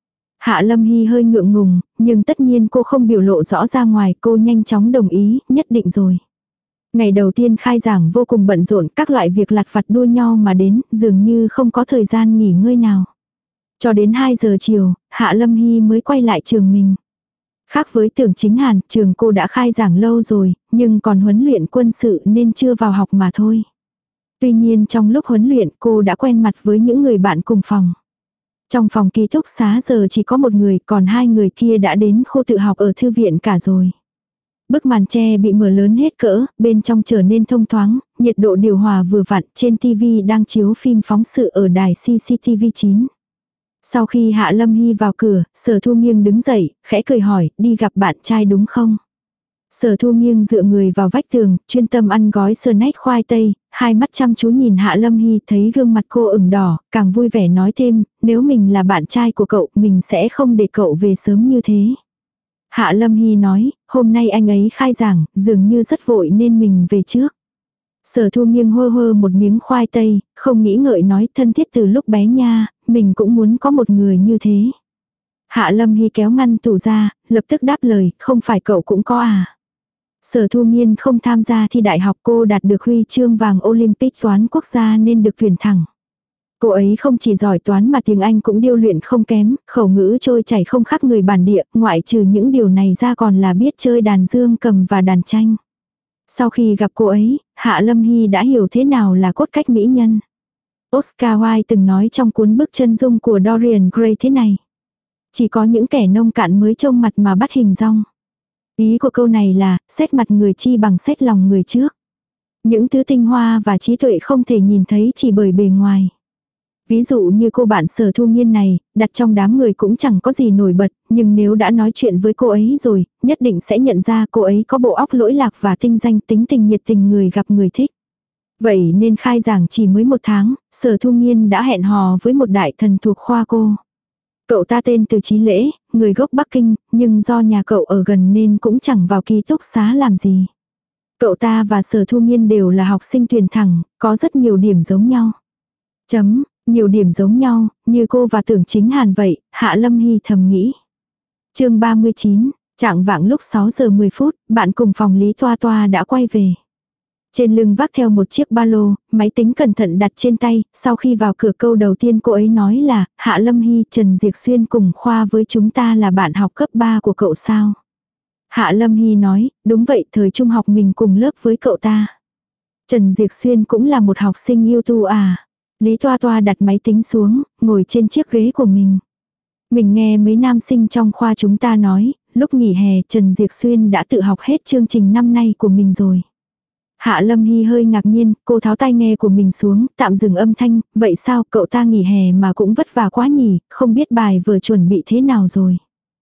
S1: Hạ Lâm Hy hơi ngượng ngùng, nhưng tất nhiên cô không biểu lộ rõ ra ngoài, cô nhanh chóng đồng ý, nhất định rồi. Ngày đầu tiên khai giảng vô cùng bận rộn, các loại việc lặt vặt đua nhau mà đến, dường như không có thời gian nghỉ ngơi nào. Cho đến 2 giờ chiều, Hạ Lâm Hy mới quay lại trường mình. Khác với Tưởng Chính Hàn, trường cô đã khai giảng lâu rồi, nhưng còn huấn luyện quân sự nên chưa vào học mà thôi. Tuy nhiên trong lúc huấn luyện cô đã quen mặt với những người bạn cùng phòng. Trong phòng ký túc xá giờ chỉ có một người, còn 2 người kia đã đến khu tự học ở thư viện cả rồi. Bức màn che bị mở lớn hết cỡ, bên trong trở nên thông thoáng, nhiệt độ điều hòa vừa vặn, trên TV đang chiếu phim phóng sự ở đài CCTV 9. Sau khi Hạ Lâm Hy vào cửa, Sở Thu Nghiêng đứng dậy, khẽ cười hỏi, đi gặp bạn trai đúng không? Sở Thu Nghiêng dựa người vào vách tường, chuyên tâm ăn gói snack khoai tây, hai mắt chăm chú nhìn Hạ Lâm Hy, thấy gương mặt cô ửng đỏ, càng vui vẻ nói thêm, nếu mình là bạn trai của cậu, mình sẽ không để cậu về sớm như thế. Hạ Lâm Hy nói, hôm nay anh ấy khai giảng, dường như rất vội nên mình về trước. Sở Thu Nghiêng hơ hơ một miếng khoai tây, không nghĩ ngợi nói, thân thiết từ lúc bé nha, mình cũng muốn có một người như thế. Hạ Lâm Hy kéo ngăn tủ ra, lập tức đáp lời, không phải cậu cũng có à. Sở Thu Nghiên không tham gia thi đại học, cô đạt được huy chương vàng Olympic toán quốc gia nên được tuyển thẳng. Cô ấy không chỉ giỏi toán mà tiếng Anh cũng điêu luyện không kém, khẩu ngữ trôi chảy không khác người bản địa, ngoại trừ những điều này ra còn là biết chơi đàn dương cầm và đàn tranh. Sau khi gặp cô ấy, Hạ Lâm Hy đã hiểu thế nào là cốt cách mỹ nhân. Oscar Wilde từng nói trong cuốn Bức chân dung của Dorian Gray thế này. Chỉ có những kẻ nông cạn mới trông mặt mà bắt hình dong. Ý của câu này là, xét mặt người chi bằng xét lòng người trước. Những thứ tinh hoa và trí tuệ không thể nhìn thấy chỉ bởi bề ngoài. Ví dụ như cô bạn Sở Thu Nghiên này, đặt trong đám người cũng chẳng có gì nổi bật, nhưng nếu đã nói chuyện với cô ấy rồi, nhất định sẽ nhận ra cô ấy có bộ óc lỗi lạc và tinh danh, tính tình nhiệt tình, người gặp người thích. Vậy nên khai giảng chỉ mới 1 tháng, Sở Thu Nghiên đã hẹn hò với một đại thần thuộc khoa cô. Cậu ta tên Từ Chí Lễ, người gốc Bắc Kinh, nhưng do nhà cậu ở gần nên cũng chẳng vào ký túc xá làm gì. Cậu ta và Sở Thu Nghiên đều là học sinh tuyển thẳng, có rất nhiều điểm giống nhau. Nhiều điểm giống nhau, như cô và Tưởng Chính Hàn vậy, Hạ Lâm Hy thầm nghĩ. Chương 39, chạng vạng lúc 6 giờ 10 phút, bạn cùng phòng Lý Toa Toa đã quay về. Trên lưng vác theo một chiếc ba lô, máy tính cẩn thận đặt trên tay, sau khi vào cửa câu đầu tiên cô ấy nói là, Hạ Lâm Hy, Trần Diệc Xuyên cùng khoa với chúng ta là bạn học cấp 3 của cậu sao? Hạ Lâm Hy nói, đúng vậy, thời trung học mình cùng lớp với cậu ta. Trần Diệc Xuyên cũng là một học sinh ưu tú à? Lý Toa Toa đặt máy tính xuống, ngồi trên chiếc ghế của mình. Mình nghe mấy nam sinh trong khoa chúng ta nói, lúc nghỉ hè Trần Diệc Xuyên đã tự học hết chương trình năm nay của mình rồi. Hạ Lâm Hy hơi ngạc nhiên, cô tháo tai nghe của mình xuống, tạm dừng âm thanh, vậy sao cậu ta nghỉ hè mà cũng vất vả quá nhỉ, không biết bài vừa chuẩn bị thế nào rồi.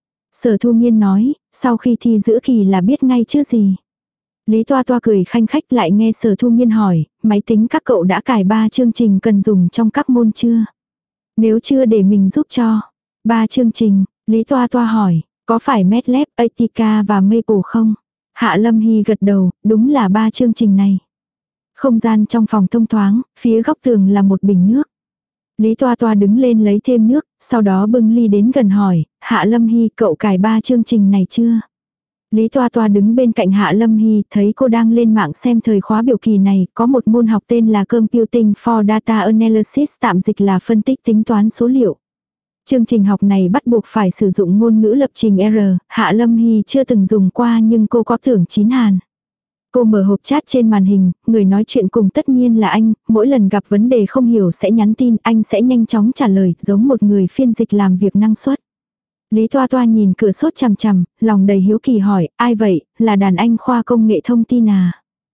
S1: Sở Thu Nghiên nói, sau khi thi giữa kỳ là biết ngay chứ gì. Lý Toa Toa cười khanh khách lại nghe Sở Thu Nghiên hỏi, máy tính các cậu đã cài 3 chương trình cần dùng trong các môn chưa? Nếu chưa để mình giúp cho. 3 chương trình, Lý Toa Toa hỏi, có phải MATLAB, Attica và Maple không? Hạ Lâm Hy gật đầu, đúng là 3 chương trình này. Không gian trong phòng thông thoáng, phía góc tường là một bình nước. Lý Toa Toa đứng lên lấy thêm nước, sau đó bưng ly đến gần hỏi, Hạ Lâm Hy cậu cài 3 chương trình này chưa? Lý Toa Toa đứng bên cạnh Hạ Lâm Hy, thấy cô đang lên mạng xem thời khóa biểu kỳ này, có một môn học tên là Computing for Data Analysis, tạm dịch là phân tích tính toán số liệu. Chương trình học này bắt buộc phải sử dụng ngôn ngữ lập trình R, Hạ Lâm Hy chưa từng dùng qua nhưng cô có Tưởng Chín Hàn. Cô mở hộp chat trên màn hình, người nói chuyện cùng tất nhiên là anh, mỗi lần gặp vấn đề không hiểu sẽ nhắn tin, anh sẽ nhanh chóng trả lời, giống một người phiên dịch làm việc năng suất. Lý Toa Toa nhìn cửa sốt chằm chằm, lòng đầy hiếu kỳ hỏi, ai vậy, là đàn anh khoa công nghệ thông tin à?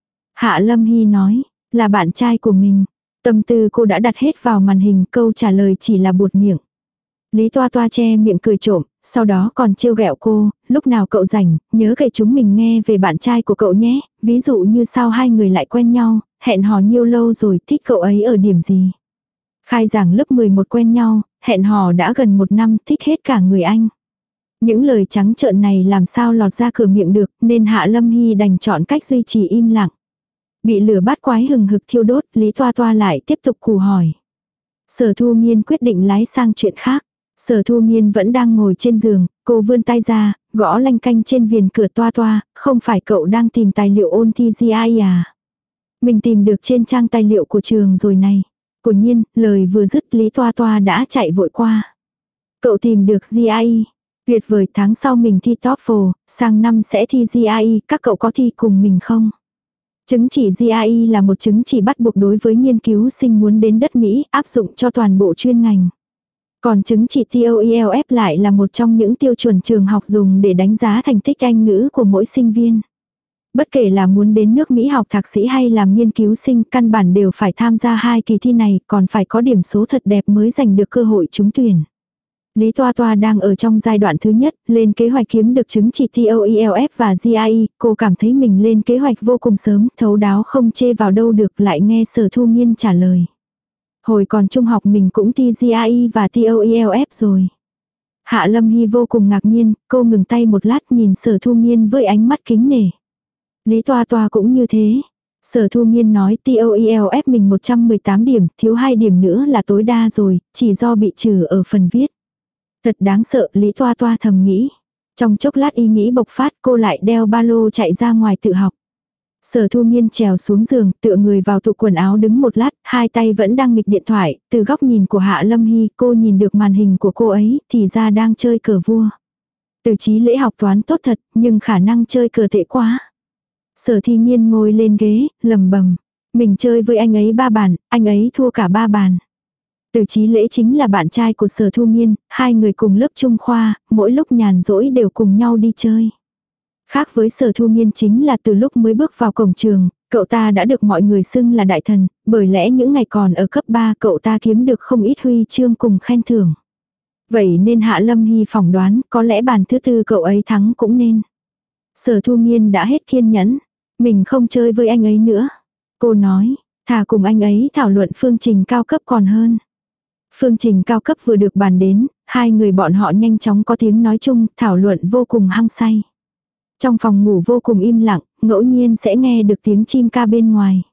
S1: Hạ Lâm Hy nói, là bạn trai của mình. Tâm tư cô đã đặt hết vào màn hình, câu trả lời chỉ là buột miệng. Lý Toa Toa che miệng cười trộm, sau đó còn trêu ghẹo cô, lúc nào cậu rảnh, nhớ kể chúng mình nghe về bạn trai của cậu nhé, ví dụ như sao hai người lại quen nhau, hẹn hò nhiêu lâu rồi, thích cậu ấy ở điểm gì. Khai giảng lớp 11 quen nhau, hẹn hò đã gần 1 năm, thích hết cả người anh. Những lời trắng trợn này làm sao lọt ra cửa miệng được, nên Hạ Lâm Hy đành chọn cách duy trì im lặng. Bị lửa bát quái hừng hực thiêu đốt, Lý Toa Toa lại tiếp tục cù hỏi. Sở Thu Nghiên quyết định lái sang chuyện khác. Sở Thu Nghiên vẫn đang ngồi trên giường, cô vươn tay ra, gõ lanh canh trên viền cửa. Toa Toa, không phải cậu đang tìm tài liệu ôn thi GRE à? Mình tìm được trên trang tài liệu của trường rồi này. Của Nhiên, lời vừa dứt Lý Toa Toa đã chạy vội qua. Cậu tìm được GRE. Tuyệt vời, tháng sau mình thi TOEFL, sang năm sẽ thi GRE, các cậu có thi cùng mình không? Chứng chỉ GRE là một chứng chỉ bắt buộc đối với nghiên cứu sinh muốn đến đất Mỹ, áp dụng cho toàn bộ chuyên ngành. Còn chứng chỉ TOEFL lại là một trong những tiêu chuẩn trường học dùng để đánh giá thành tích Anh ngữ của mỗi sinh viên. Bất kể là muốn đến nước Mỹ học thạc sĩ hay làm nghiên cứu sinh, căn bản đều phải tham gia 2 kỳ thi này, còn phải có điểm số thật đẹp mới giành được cơ hội trúng tuyển. Lý Toa Toa đang ở trong giai đoạn thứ nhất, lên kế hoạch kiếm được chứng chỉ TOEFL và GRE, cô cảm thấy mình lên kế hoạch vô cùng sớm, thấu đáo không chê vào đâu được, lại nghe Sở Thu Nghiên trả lời. Hồi còn trung học mình cũng thi GRE và TOEFL rồi. Hạ Lâm Hy vô cùng ngạc nhiên, cô ngừng tay một lát nhìn Sở Thu Nghiên với ánh mắt kính nể. Lý Toa Toa cũng như thế. Sở Thu Nghiên nói TOEFL mình 118 điểm, thiếu 2 điểm nữa là tối đa rồi, chỉ do bị trừ ở phần viết. Thật đáng sợ, Lý Toa Toa thầm nghĩ. Trong chốc lát ý nghĩ bộc phát, cô lại đeo ba lô chạy ra ngoài tự học. Sở Thu Nghiên trèo xuống giường, tựa người vào tủ quần áo đứng một lát, hai tay vẫn đang nghịch điện thoại, từ góc nhìn của Hạ Lâm Hy, cô nhìn được màn hình của cô ấy, thì ra đang chơi cờ vua. Từ Chí Lễ học toán tốt thật, nhưng khả năng chơi cờ tệ quá. Sở Thi Nghiên ngồi lên ghế, lầm bầm. Mình chơi với anh ấy 3 bàn, anh ấy thua cả 3 bàn. Từ Chí Lễ chính là bạn trai của Sở Thu Nghiên, hai người cùng lớp trung khoa, mỗi lúc nhàn rỗi đều cùng nhau đi chơi. Khác với Sở Thu Nghiên chính là từ lúc mới bước vào cổng trường, cậu ta đã được mọi người xưng là đại thần, bởi lẽ những ngày còn ở cấp 3 cậu ta kiếm được không ít huy chương cùng khen thưởng. Vậy nên Hạ Lâm Hy phỏng đoán có lẽ bàn thứ tư cậu ấy thắng cũng nên. Sở Thu Nghiên đã hết kiên nhẫn. Mình không chơi với anh ấy nữa. Cô nói, thà cùng anh ấy thảo luận phương trình cao cấp còn hơn. Phương trình cao cấp vừa được bàn đến, hai người bọn họ nhanh chóng có tiếng nói chung, thảo luận vô cùng hăng say. Trong phòng ngủ vô cùng im lặng, ngẫu nhiên sẽ nghe được tiếng chim ca bên ngoài.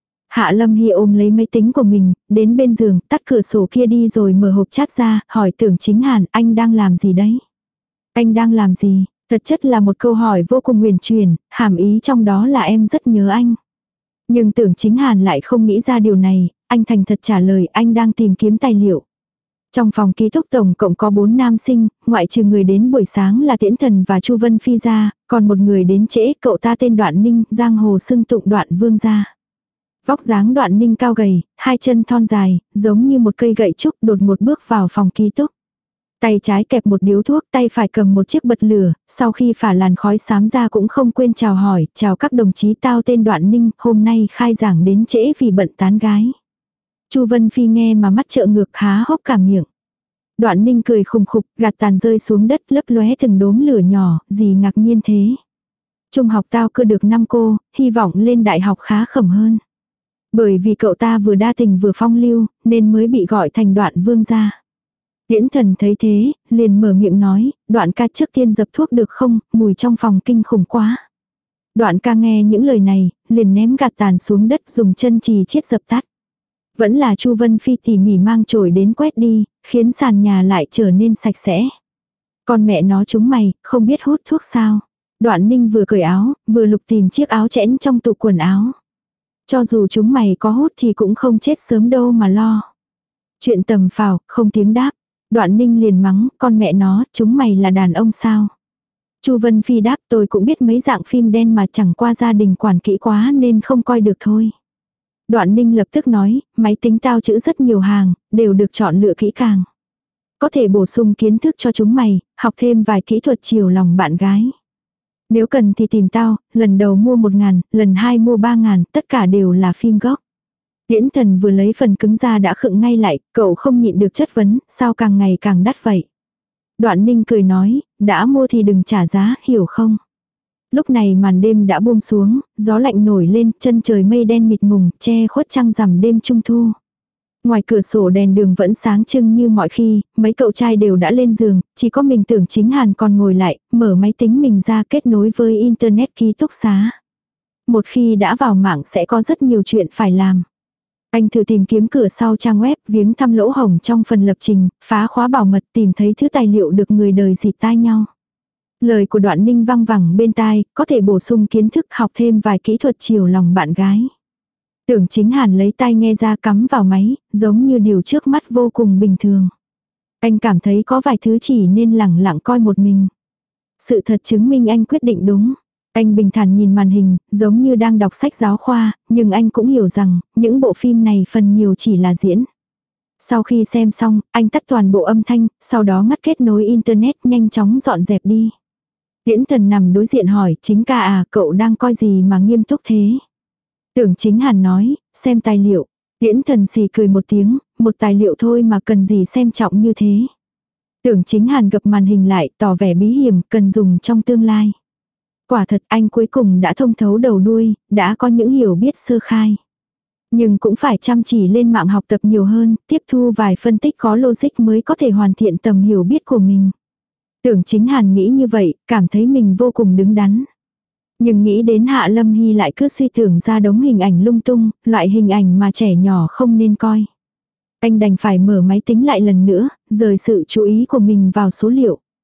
S1: Hạ Lâm Hy ôm lấy máy tính của mình, đến bên giường, tắt cửa sổ kia đi rồi mở hộp chat ra, hỏi Tưởng Chính Hàn, anh đang làm gì đấy? Anh đang làm gì? Thật chất là một câu hỏi vô cùng huyền truyền, hàm ý trong đó là em rất nhớ anh. Nhưng Tưởng Chính Hàn lại không nghĩ ra điều này, anh thành thật trả lời anh đang tìm kiếm tài liệu. Trong phòng ký túc tổng cộng có 4 nam sinh, ngoại trừ người đến buổi sáng là Tiễn Thần và Chu Vân Phi ra, còn một người đến trễ, cậu ta tên Đoạn Ninh, giang hồ xưng tụng Đoạn Vương gia. Vóc dáng Đoạn Ninh cao gầy, hai chân thon dài, giống như một cây gậy trúc đột một bước vào phòng ký túc. Tay trái kẹp một điếu thuốc, tay phải cầm một chiếc bật lửa, sau khi phả làn khói xám ra cũng không quên chào hỏi, chào các đồng chí, tao tên Đoạn Ninh, hôm nay khai giảng đến trễ vì bận tán gái. Chu Vân Phi nghe mà mắt trợn ngược há hốc cả miệng. Đoạn Ninh cười khùng khục, gạt tàn rơi xuống đất lấp lóe từng đốm lửa nhỏ, gì ngạc nhiên thế. Trung học tao cứ được 5 cô, hy vọng lên đại học khá khẩm hơn. Bởi vì cậu ta vừa đa tình vừa phong lưu, nên mới bị gọi thành Đoạn Vương gia. Tiễn Thần thấy thế, liền mở miệng nói, Đoạn ca trước tiên dập thuốc được không, mùi trong phòng kinh khủng quá. Đoạn ca nghe những lời này, liền ném gạt tàn xuống đất dùng chân chì chiết dập tắt. Vẫn là Chu Vân Phi tỉ mỉ mang chổi đến quét đi, khiến sàn nhà lại trở nên sạch sẽ. Con mẹ nó chúng mày, không biết hút thuốc sao. Đoạn Ninh vừa cởi áo, vừa lục tìm chiếc áo chẽn trong tủ quần áo. Cho dù chúng mày có hút thì cũng không chết sớm đâu mà lo. Chuyện tầm phào, không tiếng đáp. Đoạn Ninh liền mắng, con mẹ nó, chúng mày là đàn ông sao. Chu Vân Phi đáp, tôi cũng biết mấy dạng phim đen mà chẳng qua gia đình quản kỹ quá nên không coi được thôi. Đoạn Ninh lập tức nói, máy tính tao chữ rất nhiều hàng, đều được chọn lựa kỹ càng. Có thể bổ sung kiến thức cho chúng mày, học thêm vài kỹ thuật chiều lòng bạn gái. Nếu cần thì tìm tao, lần đầu mua 1.000, lần 2 mua 3.000, tất cả đều là phim gốc. Tiễn Thần vừa lấy phần cứng ra đã khựng ngay lại, cậu không nhịn được chất vấn, sao càng ngày càng đắt vậy. Đoạn Ninh cười nói, đã mua thì đừng trả giá, hiểu không? Lúc này màn đêm đã buông xuống, gió lạnh nổi lên, chân trời mây đen mịt mùng, che khuất trăng rằm đêm trung thu. Ngoài cửa sổ đèn đường vẫn sáng trưng như mọi khi, mấy cậu trai đều đã lên giường, chỉ có mình Tưởng Chính Hàn còn ngồi lại, mở máy tính mình ra kết nối với internet ký túc xá. Một khi đã vào mạng sẽ có rất nhiều chuyện phải làm. Anh thử tìm kiếm cửa sau trang web, viếng thăm lỗ hổng trong phần lập trình, phá khóa bảo mật, tìm thấy thứ tài liệu được người đời dịt tai nhau. Lời của Đoạn Ninh văng vẳng bên tai, có thể bổ sung kiến thức, học thêm vài kỹ thuật chiều lòng bạn gái. Tưởng Chính Hàn lấy tai nghe ra cắm vào máy, giống như điều trước mắt vô cùng bình thường. Anh cảm thấy có vài thứ chỉ nên lẳng lặng coi một mình. Sự thật chứng minh anh quyết định đúng. Anh bình thản nhìn màn hình, giống như đang đọc sách giáo khoa, nhưng anh cũng hiểu rằng, những bộ phim này phần nhiều chỉ là diễn. Sau khi xem xong, anh tắt toàn bộ âm thanh, sau đó ngắt kết nối internet nhanh chóng dọn dẹp đi. Tiễn Thần nằm đối diện hỏi, Chính ca à, cậu đang coi gì mà nghiêm túc thế? Tưởng Chính Hàn nói, xem tài liệu. Tiễn Thần xì cười một tiếng, một tài liệu thôi mà cần gì xem trọng như thế. Tưởng Chính Hàn gập màn hình lại, tỏ vẻ bí hiểm, cần dùng trong tương lai. Quả thật anh cuối cùng đã thông thấu đầu đuôi, đã có những hiểu biết sơ khai. Nhưng cũng phải chăm chỉ lên mạng học tập nhiều hơn, tiếp thu vài phân tích có logic mới có thể hoàn thiện tầm hiểu biết của mình. Tưởng Chính Hàn nghĩ như vậy, cảm thấy mình vô cùng đứng đắn. Nhưng nghĩ đến Hạ Lâm Hy lại cứ suy tưởng ra đống hình ảnh lung tung, loại hình ảnh mà trẻ nhỏ không nên coi. Anh đành phải mở máy tính lại lần nữa, rời sự chú ý của mình vào số liệu.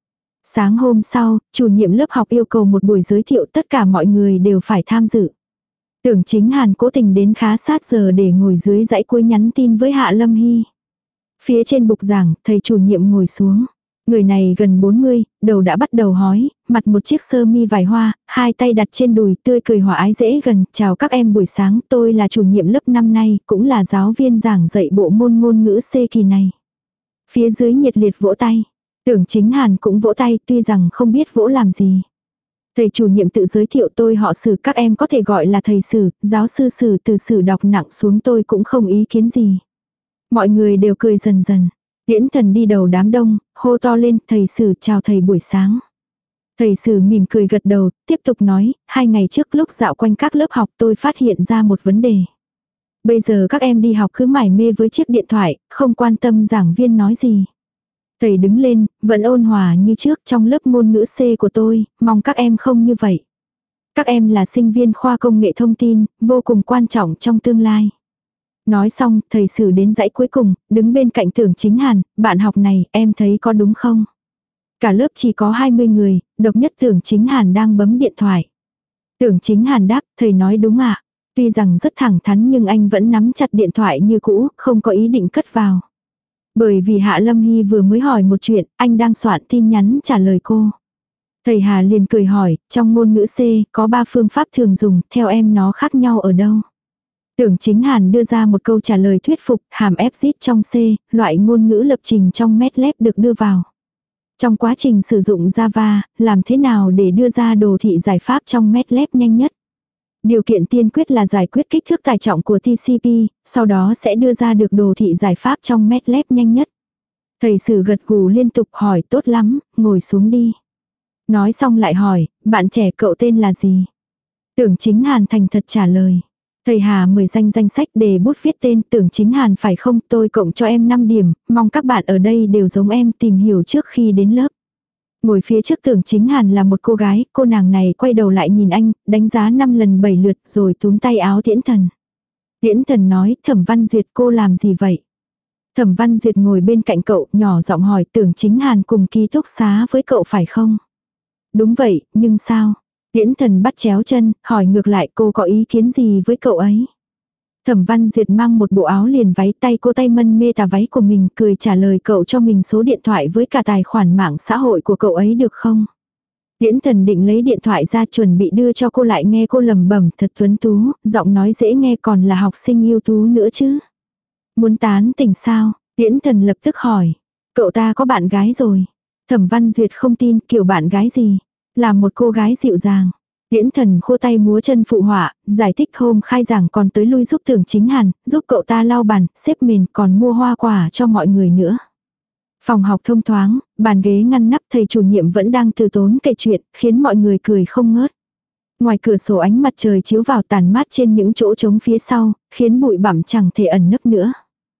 S1: Sáng hôm sau, chủ nhiệm lớp học yêu cầu một buổi giới thiệu, tất cả mọi người đều phải tham dự. Tưởng Chính Hàn cố tình đến khá sát giờ để ngồi dưới dãy cuối nhắn tin với Hạ Lâm Hy. Phía trên bục giảng, thầy chủ nhiệm ngồi xuống. Người này gần 40, đầu đã bắt đầu hói, mặc một chiếc sơ mi vải hoa, hai tay đặt trên đùi, tươi cười hòa ái dễ gần. Chào các em buổi sáng, tôi là chủ nhiệm lớp năm nay, cũng là giáo viên giảng dạy bộ môn ngôn ngữ C kỳ này. Phía dưới nhiệt liệt vỗ tay. Tưởng Chính Hàn cũng vỗ tay, tuy rằng không biết vỗ làm gì. Thầy chủ nhiệm tự giới thiệu, tôi họ Sử, các em có thể gọi là thầy Sử, giáo sư Sử, từ Sử đọc nặng xuống tôi cũng không ý kiến gì. Mọi người đều cười dần dần. Tiễn Thần đi đầu đám đông, hô to lên, thầy Sử chào thầy buổi sáng. Thầy Sử mỉm cười gật đầu, tiếp tục nói, 2 ngày trước lúc dạo quanh các lớp học tôi phát hiện ra một vấn đề. Bây giờ các em đi học cứ mải mê với chiếc điện thoại, không quan tâm giảng viên nói gì. Thầy đứng lên, vẫn ôn hòa như trước, trong lớp ngôn ngữ C của tôi, mong các em không như vậy. Các em là sinh viên khoa công nghệ thông tin, vô cùng quan trọng trong tương lai. Nói xong, thầy Sử đến dãy cuối cùng, đứng bên cạnh Tưởng Chính Hàn, bạn học này, em thấy có đúng không? Cả lớp chỉ có 20 người, độc nhất Tưởng Chính Hàn đang bấm điện thoại. Tưởng Chính Hàn đáp, thầy nói đúng ạ. Tuy rằng rất thẳng thắn nhưng anh vẫn nắm chặt điện thoại như cũ, không có ý định cất vào. Bởi vì Hạ Lâm Hy vừa mới hỏi một chuyện, anh đang soạn tin nhắn trả lời cô. Thầy Hà liền cười hỏi, trong ngôn ngữ C, có 3 phương pháp thường dùng, theo em nó khác nhau ở đâu? Tưởng Chính Hàn đưa ra một câu trả lời thuyết phục, hàm exit trong C, loại ngôn ngữ lập trình trong MATLAB được đưa vào. Trong quá trình sử dụng Java, làm thế nào để đưa ra đồ thị giải pháp trong MATLAB nhanh nhất? Điều kiện tiên quyết là giải quyết kích thước tải trọng của TCP, sau đó sẽ đưa ra được đồ thị giải pháp trong MATLAB nhanh nhất. Thầy Sử gật gù liên tục hỏi tốt lắm, ngồi xuống đi. Nói xong lại hỏi, bạn trẻ cậu tên là gì? Tưởng Chính Hàn thành thật trả lời. Thầy Hà mời danh sách để bút viết tên. Tưởng Chính Hàn phải không, tôi cộng cho em 5 điểm, mong các bạn ở đây đều giống em, tìm hiểu trước khi đến lớp. Ngồi phía trước Tưởng Chính Hàn là một cô gái, cô nàng này quay đầu lại nhìn anh, đánh giá 5 lần 7 lượt rồi túm tay áo Tiễn Thần. Tiễn Thần nói, Thẩm Văn Duyệt cô làm gì vậy? Thẩm Văn Duyệt ngồi bên cạnh cậu, nhỏ giọng hỏi, Tưởng Chính Hàn cùng ký túc xá với cậu phải không? Đúng vậy, nhưng sao? Tiễn Thần bắt chéo chân, hỏi ngược lại cô có ý kiến gì với cậu ấy? Thẩm Văn Duyệt mang một bộ áo liền váy, tay cô tay mân mê tà váy của mình, cười trả lời cậu cho mình số điện thoại với cả tài khoản mạng xã hội của cậu ấy được không? Tiễn Thần định lấy điện thoại ra chuẩn bị đưa cho cô, lại nghe cô lẩm bẩm thật tuấn tú, giọng nói dễ nghe còn là học sinh ưu tú nữa chứ. Muốn tán tỉnh sao? Tiễn Thần lập tức hỏi. Cậu ta có bạn gái rồi. Thẩm Văn Duyệt không tin, kiểu bạn gái gì? Là một cô gái dịu dàng. Tiễn Thần khô tay múa chân phụ họa, giải thích hôm khai giảng còn tới lui giúp Tưởng Chính Hàn, giúp cậu ta lau bàn, xếp mền, còn mua hoa quả cho mọi người nữa. Phòng học thông thoáng, bàn ghế ngăn nắp, thầy chủ nhiệm vẫn đang từ tốn kể chuyện, khiến mọi người cười không ngớt. Ngoài cửa sổ ánh mặt trời chiếu vào tàn mát trên những chỗ trống phía sau, khiến bụi bặm chẳng thể ẩn nấp nữa.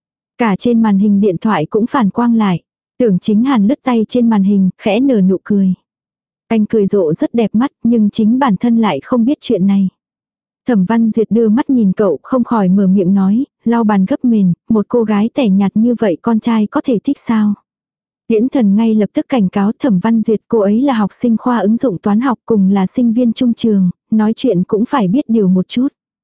S1: Cả trên màn hình điện thoại cũng phản quang lại. Tưởng Chính Hàn lướt tay trên màn hình, khẽ nở nụ cười. Anh cười rộ rất đẹp mắt, nhưng chính bản thân lại không biết chuyện này. Thẩm Văn Duyệt đưa mắt nhìn cậu, không khỏi mở miệng nói, lau bàn gấp mền, một cô gái tẻ nhạt như vậy con trai có thể thích sao? Tiễn Thần ngay lập tức cảnh cáo Thẩm Văn Duyệt, cô ấy là học sinh khoa ứng dụng toán học, cùng là sinh viên trung trường, nói chuyện cũng phải biết điều một chút.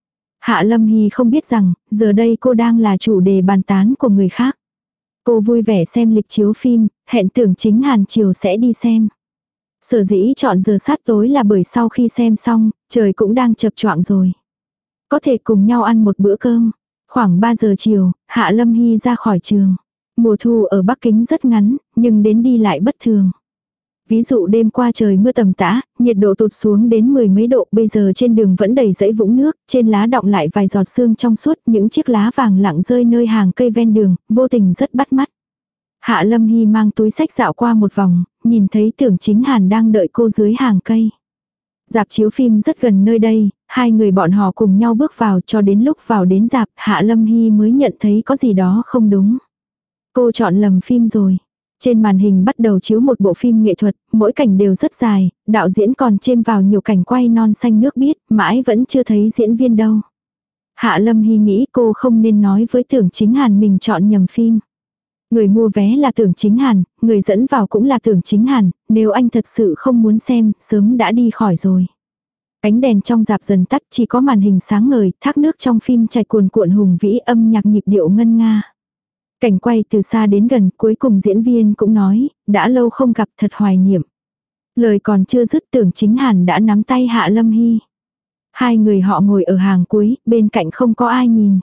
S1: Hạ Lâm Hy không biết rằng, giờ đây cô đang là chủ đề bàn tán của người khác. Cô vui vẻ xem lịch chiếu phim, hẹn Tưởng Chính Hàn chiều sẽ đi xem. Sở dĩ chọn giờ sát tối là bởi sau khi xem xong, trời cũng đang chập choạng rồi. Có thể cùng nhau ăn một bữa cơm. Khoảng 3 giờ chiều, Hạ Lâm Hy ra khỏi trường. Mùa thu ở Bắc Kính rất ngắn, nhưng đến đi lại bất thường. Ví dụ đêm qua trời mưa tầm tã, nhiệt độ tụt xuống đến 10 mấy độ, bây giờ trên đường vẫn đầy dãy vũng nước, trên lá đọng lại vài giọt sương trong suốt, những chiếc lá vàng lặng rơi nơi hàng cây ven đường, vô tình rất bắt mắt. Hạ Lâm Hy mang túi sách dạo qua một vòng, nhìn thấy Tưởng Chính Hàn đang đợi cô dưới hàng cây. Rạp chiếu phim rất gần nơi đây, hai người bọn họ cùng nhau bước vào, cho đến lúc vào đến rạp, Hạ Lâm Hy mới nhận thấy có gì đó không đúng. Cô chọn lầm phim rồi. Trên màn hình bắt đầu chiếu một bộ phim nghệ thuật, mỗi cảnh đều rất dài, đạo diễn còn chêm vào nhiều cảnh quay non xanh nước biếc, mãi vẫn chưa thấy diễn viên đâu. Hạ Lâm Hy nghĩ cô không nên nói với Tưởng Chính Hàn mình chọn nhầm phim. Người mua vé là Tưởng Chính Hàn, người dẫn vào cũng là Tưởng Chính Hàn, nếu anh thật sự không muốn xem, sớm đã đi khỏi rồi. Ánh đèn trong rạp dần tắt, chỉ có màn hình sáng ngời, thác nước trong phim chảy cuồn cuộn hùng vĩ, âm nhạc nhịp điệu ngân nga. Cảnh quay từ xa đến gần, cuối cùng diễn viên cũng nói, đã lâu không gặp, thật hoài niệm. Lời còn chưa dứt, Tưởng Chính Hàn đã nắm tay Hạ Lâm Hy. Hai người họ ngồi ở hàng cuối, bên cạnh không có ai nhìn.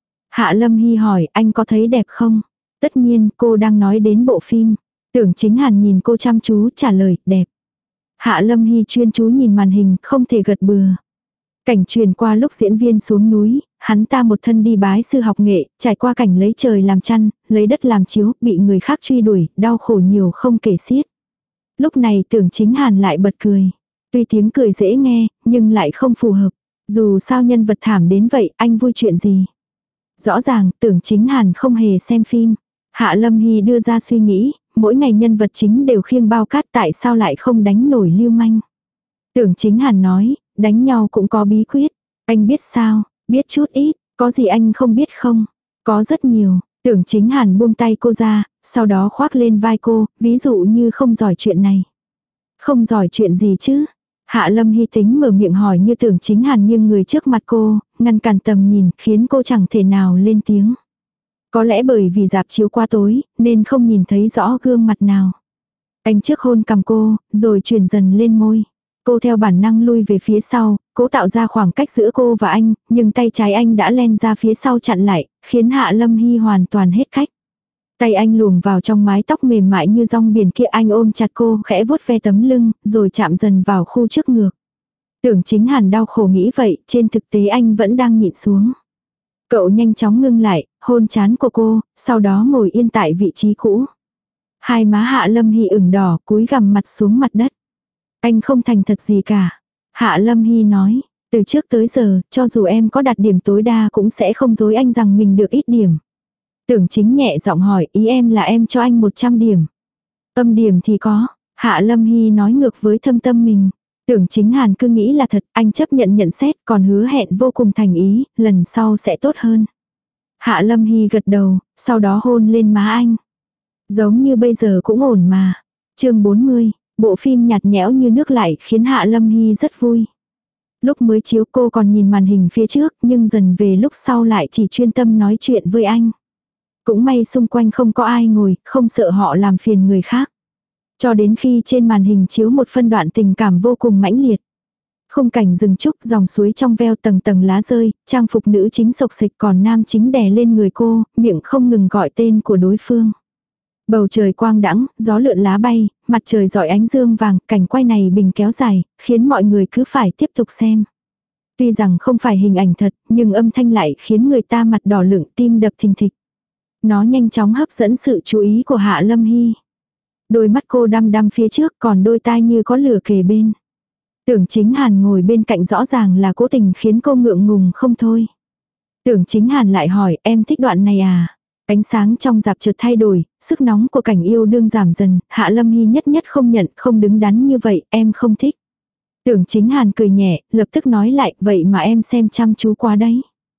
S1: Hạ Lâm Hy hỏi, anh có thấy đẹp không? Tất nhiên, cô đang nói đến bộ phim. Tưởng Chính Hàn nhìn cô chăm chú, trả lời, đẹp. Hạ Lâm Hy chuyên chú nhìn màn hình, không thể gật bừa. Cảnh truyền qua lúc diễn viên xuống núi, hắn ta một thân đi bái sư học nghệ, trải qua cảnh lấy trời làm chăn, lấy đất làm chiếu, bị người khác truy đuổi, đau khổ nhiều không kể xiết. Lúc này Tưởng Chính Hàn lại bật cười. Tuy tiếng cười dễ nghe, nhưng lại không phù hợp. Dù sao nhân vật thảm đến vậy, anh vui chuyện gì? Rõ ràng, Tưởng Chính Hàn không hề xem phim. Hạ Lâm Hy đưa ra suy nghĩ, mỗi ngày nhân vật chính đều khiêng bao cát, tại sao lại không đánh nổi lưu manh. Tưởng Chính Hàn nói, đánh nhau cũng có bí quyết. Anh biết sao, biết chút ít, có gì anh không biết không? Có rất nhiều. Tưởng Chính Hàn buông tay cô ra, sau đó khoác lên vai cô, ví dụ như không giỏi chuyện này. Không giỏi chuyện gì chứ? Hạ Lâm Hy tính mở miệng hỏi như Tưởng Chính Hàn nghiêng người trước mặt cô, ngăn cản tầm nhìn, khiến cô chẳng thể nào lên tiếng. Có lẽ bởi vì rạp chiếu quá tối, nên không nhìn thấy rõ gương mặt nào. Anh trước hôn cằm cô, rồi chuyển dần lên môi. Cô theo bản năng lui về phía sau, cố tạo ra khoảng cách giữa cô và anh, nhưng tay trái anh đã len ra phía sau chặn lại, khiến Hạ Lâm Hy hoàn toàn hết cách. Tay anh luồn vào trong mái tóc mềm mại như rong biển kia, anh ôm chặt cô, khẽ vuốt ve tấm lưng, rồi chạm dần vào khu trước ngực. Tưởng Chính Hàn đau khổ nghĩ vậy, trên thực tế anh vẫn đang nhịn xuống. Cậu nhanh chóng ngưng lại, hôn trán của cô, sau đó ngồi yên tại vị trí cũ. Hai má Hạ Lâm Hy ửng đỏ, cúi gằm mặt xuống mặt đất. Anh không thành thật gì cả. Hạ Lâm Hy nói, từ trước tới giờ, cho dù em có đạt điểm tối đa cũng sẽ không dối anh rằng mình được ít điểm. Tưởng Chính nhẹ giọng hỏi, ý em là em cho anh 100 điểm. Âm điểm thì có. Hạ Lâm Hy nói ngược với thâm tâm mình. Tưởng Chính Hàn cứ nghĩ là thật, anh chấp nhận nhận xét, còn hứa hẹn vô cùng thành ý, lần sau sẽ tốt hơn. Hạ Lâm Hy gật đầu, sau đó hôn lên má anh. Giống như bây giờ cũng ổn mà. Chương 40, bộ phim nhạt nhẽo như nước lại khiến Hạ Lâm Hy rất vui. Lúc mới chiếu cô còn nhìn màn hình phía trước, nhưng dần về lúc sau lại chỉ chuyên tâm nói chuyện với anh. Cũng may xung quanh không có ai ngồi, không sợ họ làm phiền người khác. Cho đến khi trên màn hình chiếu một phân đoạn tình cảm vô cùng mãnh liệt. Khung cảnh rừng trúc, dòng suối trong veo, tầng tầng lá rơi, trang phục nữ chính xộc xịch, còn nam chính đè lên người cô, miệng không ngừng gọi tên của đối phương. Bầu trời quang đãng, gió lượn lá bay, mặt trời rọi ánh dương vàng, cảnh quay này bình kéo dài, khiến mọi người cứ phải tiếp tục xem. Tuy rằng không phải hình ảnh thật, nhưng âm thanh lại khiến người ta mặt đỏ lựng, tim đập thình thịch. Nó nhanh chóng hấp dẫn sự chú ý của Hạ Lâm Hy. Đôi mắt cô đăm đăm phía trước, còn đôi tai như có lửa kề bên. Tưởng Chính Hàn ngồi bên cạnh rõ ràng là cố tình khiến cô ngượng ngùng không thôi. Tưởng Chính Hàn lại hỏi, em thích đoạn này à? Ánh sáng trong rạp chợt thay đổi, sức nóng của cảnh yêu đương giảm dần, Hạ Lâm Hy nhất nhất không nhận, không đứng đắn như vậy, em không thích. Tưởng Chính Hàn cười nhẹ, lập tức nói lại, vậy mà em xem chăm chú quá đấy.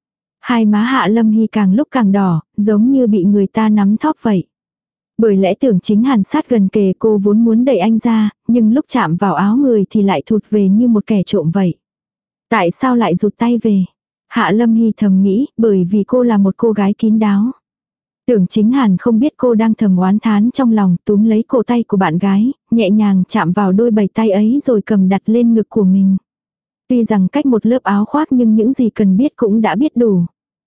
S1: Hai má Hạ Lâm Hy càng lúc càng đỏ, giống như bị người ta nắm thóp vậy. Bởi lẽ Tưởng Chính Hàn sát gần kề cô vốn muốn đẩy anh ra, nhưng lúc chạm vào áo người thì lại thụt về như một kẻ trộm vậy. Tại sao lại rụt tay về? Hạ Lâm Hy thầm nghĩ, bởi vì cô là một cô gái kín đáo. Tưởng Chính Hàn không biết cô đang thầm oán thán trong lòng, túm lấy cổ tay của bạn gái, nhẹ nhàng chạm vào đôi bầy tay ấy rồi cầm đặt lên ngực của mình. Tuy rằng cách một lớp áo khoác nhưng những gì cần biết cũng đã biết đủ.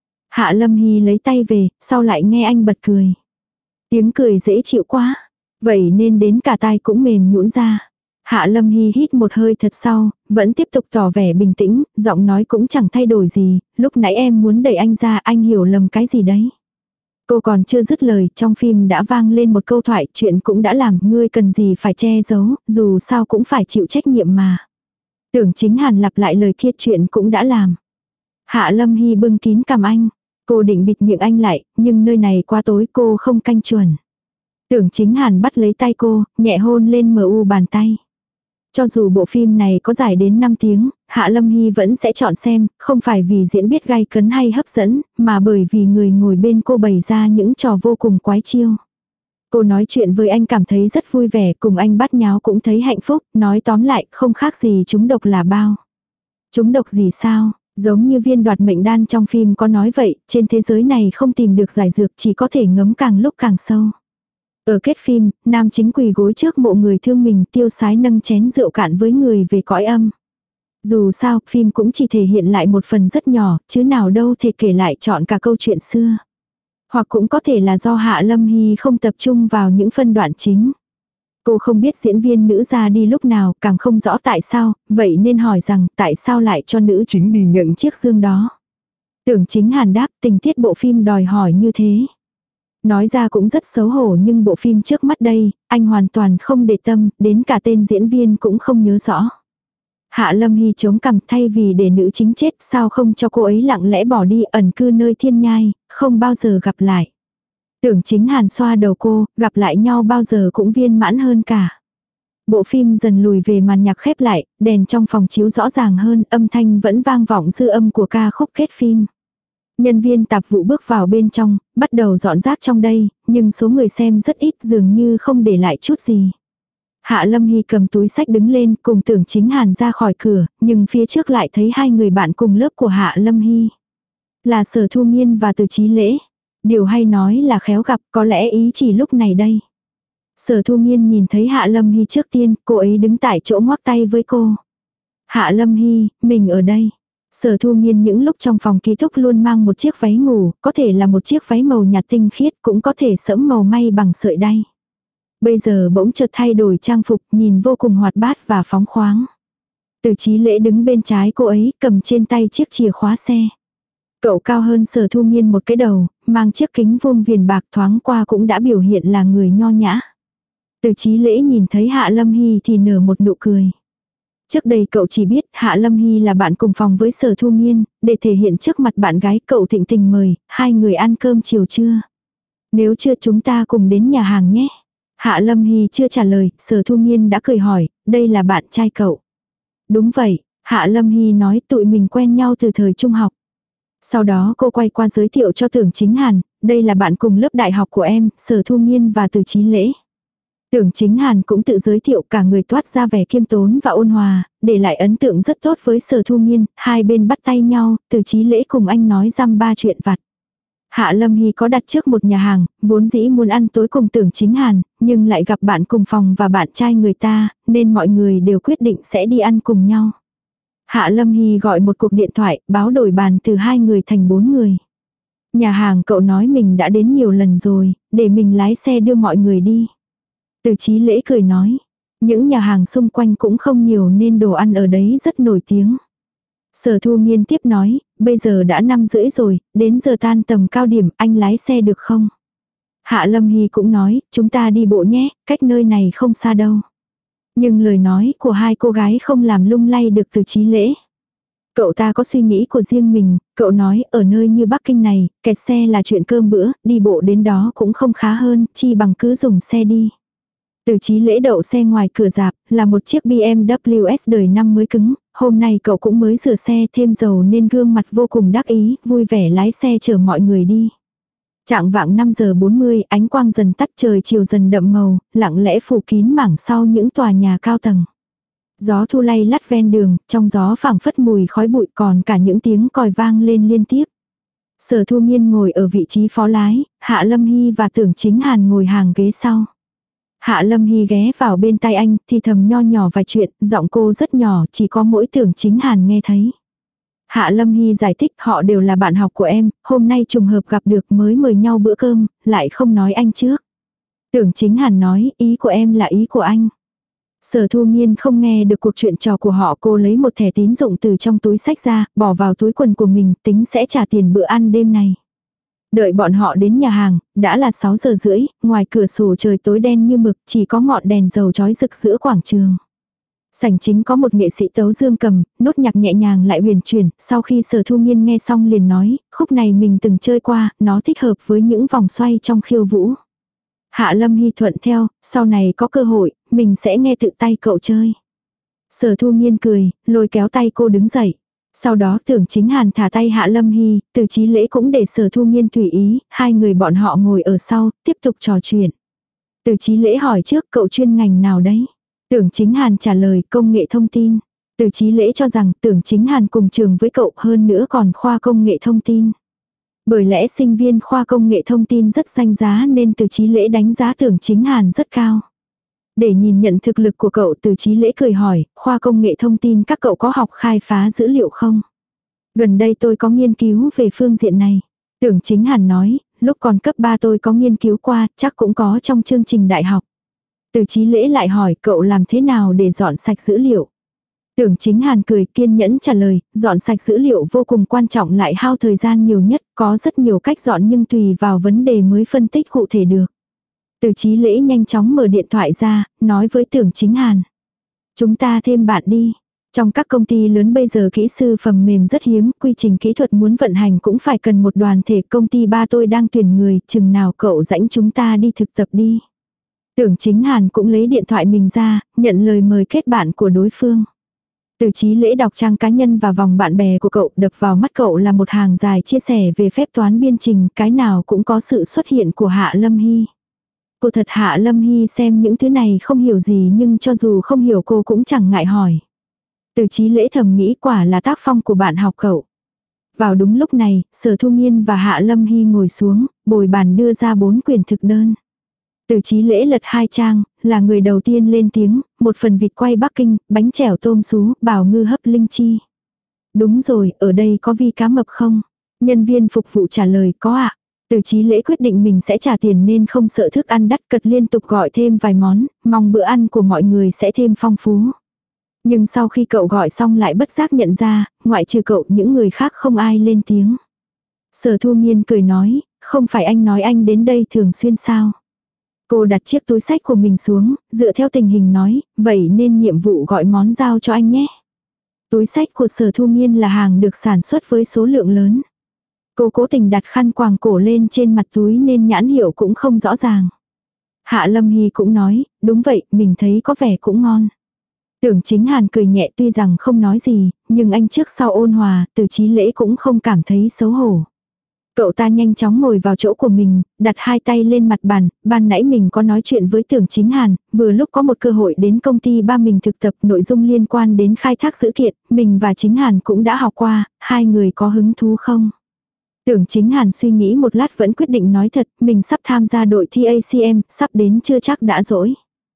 S1: Hạ Lâm Hy lấy tay về, sau lại nghe anh bật cười. Tiếng cười dễ chịu quá, vậy nên đến cả tai cũng mềm nhũn ra. Hạ Lâm Hy hít một hơi thật sâu, vẫn tiếp tục tỏ vẻ bình tĩnh, giọng nói cũng chẳng thay đổi gì, lúc nãy em muốn đẩy anh ra, anh hiểu lầm cái gì đấy. Cô còn chưa dứt lời, trong phim đã vang lên một câu thoại, chuyện cũng đã làm, ngươi cần gì phải che giấu, dù sao cũng phải chịu trách nhiệm mà. Tưởng Chính Hàn lặp lại lời kia, chuyện cũng đã làm. Hạ Lâm Hy bưng kín cằm anh. Cô định bịt miệng anh lại, nhưng nơi này quá tối, cô không canh chuẩn. Tưởng Chính Hàn bắt lấy tay cô, nhẹ hôn lên mu bàn tay. Cho dù bộ phim này có dài đến 5 tiếng, Hạ Lâm Hy vẫn sẽ chọn xem, không phải vì diễn biết gay cấn hay hấp dẫn, mà bởi vì người ngồi bên cô bày ra những trò vô cùng quái chiêu. Cô nói chuyện với anh cảm thấy rất vui vẻ, cùng anh bắt nháo cũng thấy hạnh phúc, nói tóm lại không khác gì trúng độc là bao. Trúng độc gì sao? Giống như viên đoạt mệnh đan trong phim có nói vậy, trên thế giới này không tìm được giải dược, chỉ có thể ngấm càng lúc càng sâu. Ở kết phim, nam chính quỳ gối trước mộ người thương mình, tiêu sái nâng chén rượu cạn với người về cõi âm. Dù sao, phim cũng chỉ thể hiện lại một phần rất nhỏ, chứ nào đâu thể kể lại trọn cả câu chuyện xưa. Hoặc cũng có thể là do Hạ Lâm Hy không tập trung vào những phân đoạn chính. Cô không biết diễn viên nữ ra đi lúc nào, càng không rõ tại sao, vậy nên hỏi rằng tại sao lại cho nữ chính đi nhận chiếc dương đó. Tưởng Chính Hàn đáp, tình tiết bộ phim đòi hỏi như thế. Nói ra cũng rất xấu hổ, nhưng bộ phim trước mắt đây, anh hoàn toàn không để tâm, đến cả tên diễn viên cũng không nhớ rõ. Hạ Lâm Hy chống cằm, thay vì để nữ chính chết, sao không cho cô ấy lặng lẽ bỏ đi ẩn cư nơi thiên nhai, không bao giờ gặp lại. Tưởng Chính Hàn xoa đầu cô, gặp lại nhau bao giờ cũng viên mãn hơn cả. Bộ phim dần lùi về màn nhạc khép lại, đèn trong phòng chiếu rõ ràng hơn, âm thanh vẫn vang vọng dư âm của ca khúc kết phim. Nhân viên tạp vụ bước vào bên trong, bắt đầu dọn rác trong đây, nhưng số người xem rất ít, dường như không để lại chút gì. Hạ Lâm Hy cầm túi sách đứng lên cùng Tưởng Chính Hàn ra khỏi cửa, nhưng phía trước lại thấy hai người bạn cùng lớp của Hạ Lâm Hy. Là Sở Thu Nghiên và Từ Chí Lễ. Điều hay nói là khéo gặp, có lẽ ý chỉ lúc này đây. Sở Thu Nghiên nhìn thấy Hạ Lâm Hy trước tiên, cô ấy đứng tại chỗ ngoắc tay với cô. Hạ Lâm Hy, mình ở đây. Sở Thu Nghiên những lúc trong phòng ký túc luôn mang một chiếc váy ngủ, có thể là một chiếc váy màu nhạt tinh khiết, cũng có thể sẫm màu may bằng sợi đay. Bây giờ bỗng chợt thay đổi trang phục, nhìn vô cùng hoạt bát và phóng khoáng. Từ Chí Lễ đứng bên trái cô ấy, cầm trên tay chiếc chìa khóa xe. Cậu cao hơn Sở Thu Nghiên một cái đầu, mang chiếc kính vuông viền bạc, thoáng qua cũng đã biểu hiện là người nho nhã. Từ Chí Lễ nhìn thấy Hạ Lâm Hy thì nở một nụ cười. Trước đây cậu chỉ biết Hạ Lâm Hy là bạn cùng phòng với Sở Thu Nghiên, để thể hiện trước mặt bạn gái cậu thịnh tình mời, hai người ăn cơm chiều trưa. Nếu chưa chúng ta cùng đến nhà hàng nhé. Hạ Lâm Hy chưa trả lời, Sở Thu Nghiên đã cười hỏi, đây là bạn trai cậu. Đúng vậy, Hạ Lâm Hy nói tụi mình quen nhau từ thời trung học. Sau đó cô quay qua giới thiệu cho Tưởng Chính Hàn, đây là bạn cùng lớp đại học của em, Sở Thu Nghiên và Từ Chí Lễ. Tưởng Chính Hàn cũng tự giới thiệu, cả người toát ra vẻ khiêm tốn và ôn hòa, để lại ấn tượng rất tốt với Sở Thu Nghiên, hai bên bắt tay nhau, Từ Chí Lễ cùng anh nói dăm ba chuyện vặt. Hạ Lâm Hy có đặt trước một nhà hàng, vốn dĩ muốn ăn tối cùng Tưởng Chính Hàn, nhưng lại gặp bạn cùng phòng và bạn trai người ta, nên mọi người đều quyết định sẽ đi ăn cùng nhau. Hạ Lâm Hy gọi một cuộc điện thoại, báo đổi bàn từ 2 người thành 4 người. Nhà hàng cậu nói mình đã đến nhiều lần rồi, để mình lái xe đưa mọi người đi. Từ Chí Lễ cười nói, những nhà hàng xung quanh cũng không nhiều nên đồ ăn ở đấy rất nổi tiếng. Sở Thu Nghiên tiếp nói, bây giờ đã 5:30 rồi, đến giờ tan tầm cao điểm, anh lái xe được không? Hạ Lâm Hy cũng nói, chúng ta đi bộ nhé, cách nơi này không xa đâu. Nhưng lời nói của hai cô gái không làm lung lay được Từ Chí Lễ. Cậu ta có suy nghĩ của riêng mình, cậu nói ở nơi như Bắc Kinh này, kẹt xe là chuyện cơm bữa, đi bộ đến đó cũng không khá hơn, chi bằng cứ dùng xe đi. Từ Chí Lễ đậu xe ngoài cửa rạp, là một chiếc BMW S đời 5 mới cứng, hôm nay cậu cũng mới rửa xe thêm dầu nên gương mặt vô cùng đắc ý, vui vẻ lái xe chở mọi người đi. Trạng vạng 5:40, ánh quang dần tắt, trời chiều dần đậm màu, lặng lẽ phủ kín mảng sau những tòa nhà cao tầng. Gió thu lay lắt ven đường, trong gió phảng phất mùi khói bụi, còn cả những tiếng còi vang lên liên tiếp. Sở Thu Nghiên ngồi ở vị trí phó lái, Hạ Lâm Hy và Tưởng Chính Hàn ngồi hàng ghế sau. Hạ Lâm Hy ghé vào bên tai anh, thì thầm nho nhỏ vài chuyện, giọng cô rất nhỏ, chỉ có mỗi Tưởng Chính Hàn nghe thấy. Hạ Lâm Hy giải thích, họ đều là bạn học của em, hôm nay trùng hợp gặp được mới mời nhau bữa cơm, lại không nói anh trước. Tưởng Chính Hàn nói, ý của em là ý của anh. Sở Thu Nghiên không nghe được cuộc chuyện trò của họ, cô lấy một thẻ tín dụng từ trong túi xách ra, bỏ vào túi quần của mình, tính sẽ trả tiền bữa ăn đêm này. Đợi bọn họ đến nhà hàng, đã là 6:30, ngoài cửa sổ trời tối đen như mực, chỉ có ngọn đèn dầu chói rực giữa quảng trường. Sảnh chính có một nghệ sĩ tấu dương cầm, nốt nhạc nhẹ nhàng lại huyền chuyển, sau khi Sở Thu Nghiên nghe xong liền nói, khúc này mình từng chơi qua, nó thích hợp với những vòng xoay trong khiêu vũ. Hạ Lâm Hy thuận theo, sau này có cơ hội, mình sẽ nghe tự tay cậu chơi. Sở Thu Nghiên cười, lôi kéo tay cô đứng dậy. Sau đó Tưởng Chính Hàn thả tay Hạ Lâm Hy, Từ Chí Lễ cũng để Sở Thu Nghiên tùy ý, hai người bọn họ ngồi ở sau, tiếp tục trò chuyện. Từ Chí Lễ hỏi trước cậu chuyên ngành nào đấy? Tưởng Chính Hàn trả lời công nghệ thông tin. Từ Chí Lễ cho rằng Tưởng Chính Hàn cùng trường với cậu hơn nữa còn khoa công nghệ thông tin. Bởi lẽ sinh viên khoa công nghệ thông tin rất danh giá nên Từ Chí Lễ đánh giá Tưởng Chính Hàn rất cao. Để nhìn nhận thực lực của cậu, Từ Chí Lễ cười hỏi, khoa công nghệ thông tin các cậu có học khai phá dữ liệu không? Gần đây tôi có nghiên cứu về phương diện này. Tưởng Chính Hàn nói, lúc còn cấp 3 tôi có nghiên cứu qua, chắc cũng có trong chương trình đại học. Từ Chí Lễ lại hỏi cậu làm thế nào để dọn sạch dữ liệu. Tưởng Chính Hàn cười kiên nhẫn trả lời, dọn sạch dữ liệu vô cùng quan trọng lại hao thời gian nhiều nhất, có rất nhiều cách dọn nhưng tùy vào vấn đề mới phân tích cụ thể được. Từ Chí Lễ nhanh chóng mở điện thoại ra, nói với Tưởng Chính Hàn. Chúng ta thêm bạn đi. Trong các công ty lớn bây giờ kỹ sư phần mềm rất hiếm, quy trình kỹ thuật muốn vận hành cũng phải cần một đoàn thể. Công ty ba tôi đang tuyển người, chừng nào cậu rãnh chúng ta đi thực tập đi. Tưởng Chính Hàn cũng lấy điện thoại mình ra, nhận lời mời kết bạn của đối phương. Từ Chí Lễ đọc trang cá nhân và vòng bạn bè của cậu, đập vào mắt cậu là một hàng dài chia sẻ về phép toán biên trình, cái nào cũng có sự xuất hiện của Hạ Lâm Hy. Cô thật Hạ Lâm Hy xem những thứ này không hiểu gì nhưng cho dù không hiểu cô cũng chẳng ngại hỏi. Từ Chí Lễ thầm nghĩ quả là tác phong của bạn học cậu. Vào đúng lúc này, Sở Thu Nghiên và Hạ Lâm Hy ngồi xuống, bồi bàn đưa ra 4 quyển thực đơn. Từ Chí Lễ lật 2 trang, là người đầu tiên lên tiếng, một phần vịt quay Bắc Kinh, bánh chèo tôm sú, bào ngư hấp linh chi. Đúng rồi, ở đây có vi cá mập không? Nhân viên phục vụ trả lời có ạ. Từ Chí Lễ quyết định mình sẽ trả tiền nên không sợ thức ăn đắt, cật liên tục gọi thêm vài món, mong bữa ăn của mọi người sẽ thêm phong phú. Nhưng sau khi cậu gọi xong lại bất giác nhận ra, ngoại trừ cậu những người khác không ai lên tiếng. Sở Thu Nghiên cười nói, không phải anh nói anh đến đây thường xuyên sao? Cô đặt chiếc túi xách của mình xuống, dựa theo tình hình nói, vậy nên nhiệm vụ gọi món giao cho anh nhé. Túi xách của Sở Thu Nghiên là hàng được sản xuất với số lượng lớn. Cô cố tình đặt khăn quàng cổ lên trên mặt túi nên nhãn hiệu cũng không rõ ràng. Hạ Lâm Hy cũng nói, đúng vậy, mình thấy có vẻ cũng ngon. Tưởng Chính Hàn cười nhẹ tuy rằng không nói gì, nhưng anh trước sau ôn hòa, Từ Chí Lễ cũng không cảm thấy xấu hổ. Cậu ta nhanh chóng ngồi vào chỗ của mình, đặt 2 tay lên mặt bàn, ban nãy mình có nói chuyện với Tưởng Chính Hàn, vừa lúc có một cơ hội đến công ty ba mình thực tập nội dung liên quan đến khai thác dữ kiện, mình và Chính Hàn cũng đã học qua, hai người có hứng thú không? Tưởng Chính Hàn suy nghĩ một lát vẫn quyết định nói thật, mình sắp tham gia đội thi ACM, sắp đến chưa chắc đã rỗi.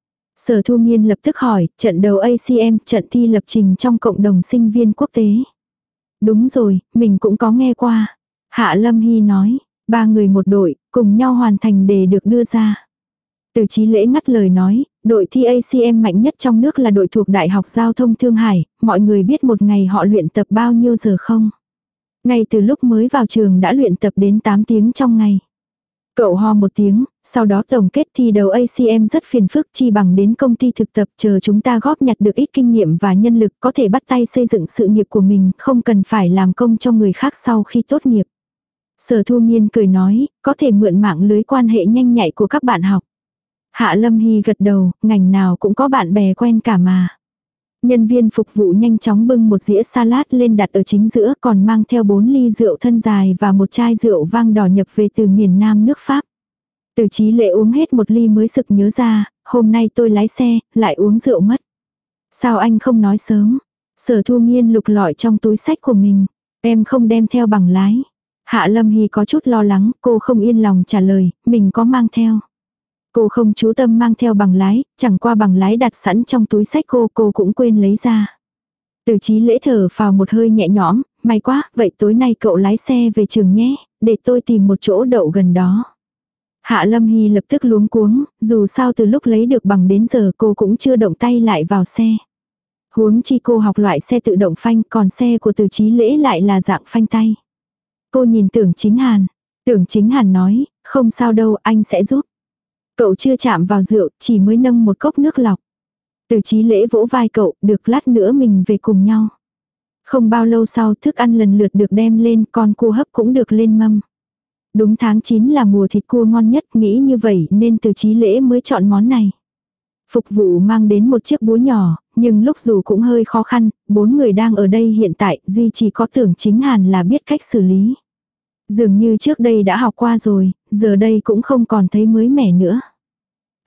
S1: Sở Thu Nghiên lập tức hỏi, trận đầu ACM, trận thi lập trình trong cộng đồng sinh viên quốc tế. Đúng rồi, mình cũng có nghe qua. Hạ Lâm Hy nói, 3 người một đội, cùng nhau hoàn thành đề được đưa ra. Từ Chí Lễ ngắt lời nói, đội thi ACM mạnh nhất trong nước là đội thuộc Đại học Giao thông Thương Hải, mọi người biết một ngày họ luyện tập bao nhiêu giờ không? Ngay từ lúc mới vào trường đã luyện tập đến 8 tiếng trong ngày. Cậu ho một tiếng, sau đó tổng kết thi đầu ACM rất phiền phức chi bằng đến công ty thực tập chờ chúng ta góp nhặt được ít kinh nghiệm và nhân lực có thể bắt tay xây dựng sự nghiệp của mình, không cần phải làm công cho người khác sau khi tốt nghiệp. Sở Thu Nghiên cười nói, có thể mượn mạng lưới quan hệ nhanh nhạy của các bạn học. Hạ Lâm Hy gật đầu, ngành nào cũng có bạn bè quen cả mà. Nhân viên phục vụ nhanh chóng bưng một dĩa salad lên đặt ở chính giữa còn mang theo 4 ly rượu thân dài và một chai rượu vang đỏ nhập về từ miền Nam nước Pháp. Từ Chí Lễ uống hết một ly mới sực nhớ ra, hôm nay tôi lái xe, lại uống rượu mất. Sao anh không nói sớm? Sở Thu Nghiên lục lọi trong túi xách của mình, em không đem theo bằng lái. Hạ Lâm Hy có chút lo lắng, cô không yên lòng trả lời, mình có mang theo. Cô không chú tâm mang theo bằng lái, chẳng qua bằng lái đặt sẵn trong túi xách cô cũng quên lấy ra. Từ Chí Lễ thở phào một hơi nhẹ nhõm, may quá, vậy tối nay cậu lái xe về trường nhé, để tôi tìm một chỗ đậu gần đó. Hạ Lâm Hy lập tức luống cuống, dù sao từ lúc lấy được bằng đến giờ cô cũng chưa động tay lại vào xe. Huống chi cô học loại xe tự động phanh, còn xe của Từ Chí Lễ lại là dạng phanh tay. Cô nhìn Tưởng Chính Hàn. Tưởng Chính Hàn nói, không sao đâu, anh sẽ giúp. Cậu chưa chạm vào rượu, chỉ mới nâng một cốc nước lọc. Từ Chí Lễ vỗ vai cậu, được lát nữa mình về cùng nhau. Không bao lâu sau thức ăn lần lượt được đem lên, con cua hấp cũng được lên mâm. Đúng tháng 9 là mùa thịt cua ngon nhất, nghĩ như vậy nên Từ Chí Lễ mới chọn món này. Phục vụ mang đến một chiếc búa nhỏ, nhưng lúc dù cũng hơi khó khăn, 4 người đang ở đây hiện tại, duy chỉ có Tưởng Chính Hàn là biết cách xử lý. Dường như trước đây đã học qua rồi, giờ đây cũng không còn thấy mới mẻ nữa.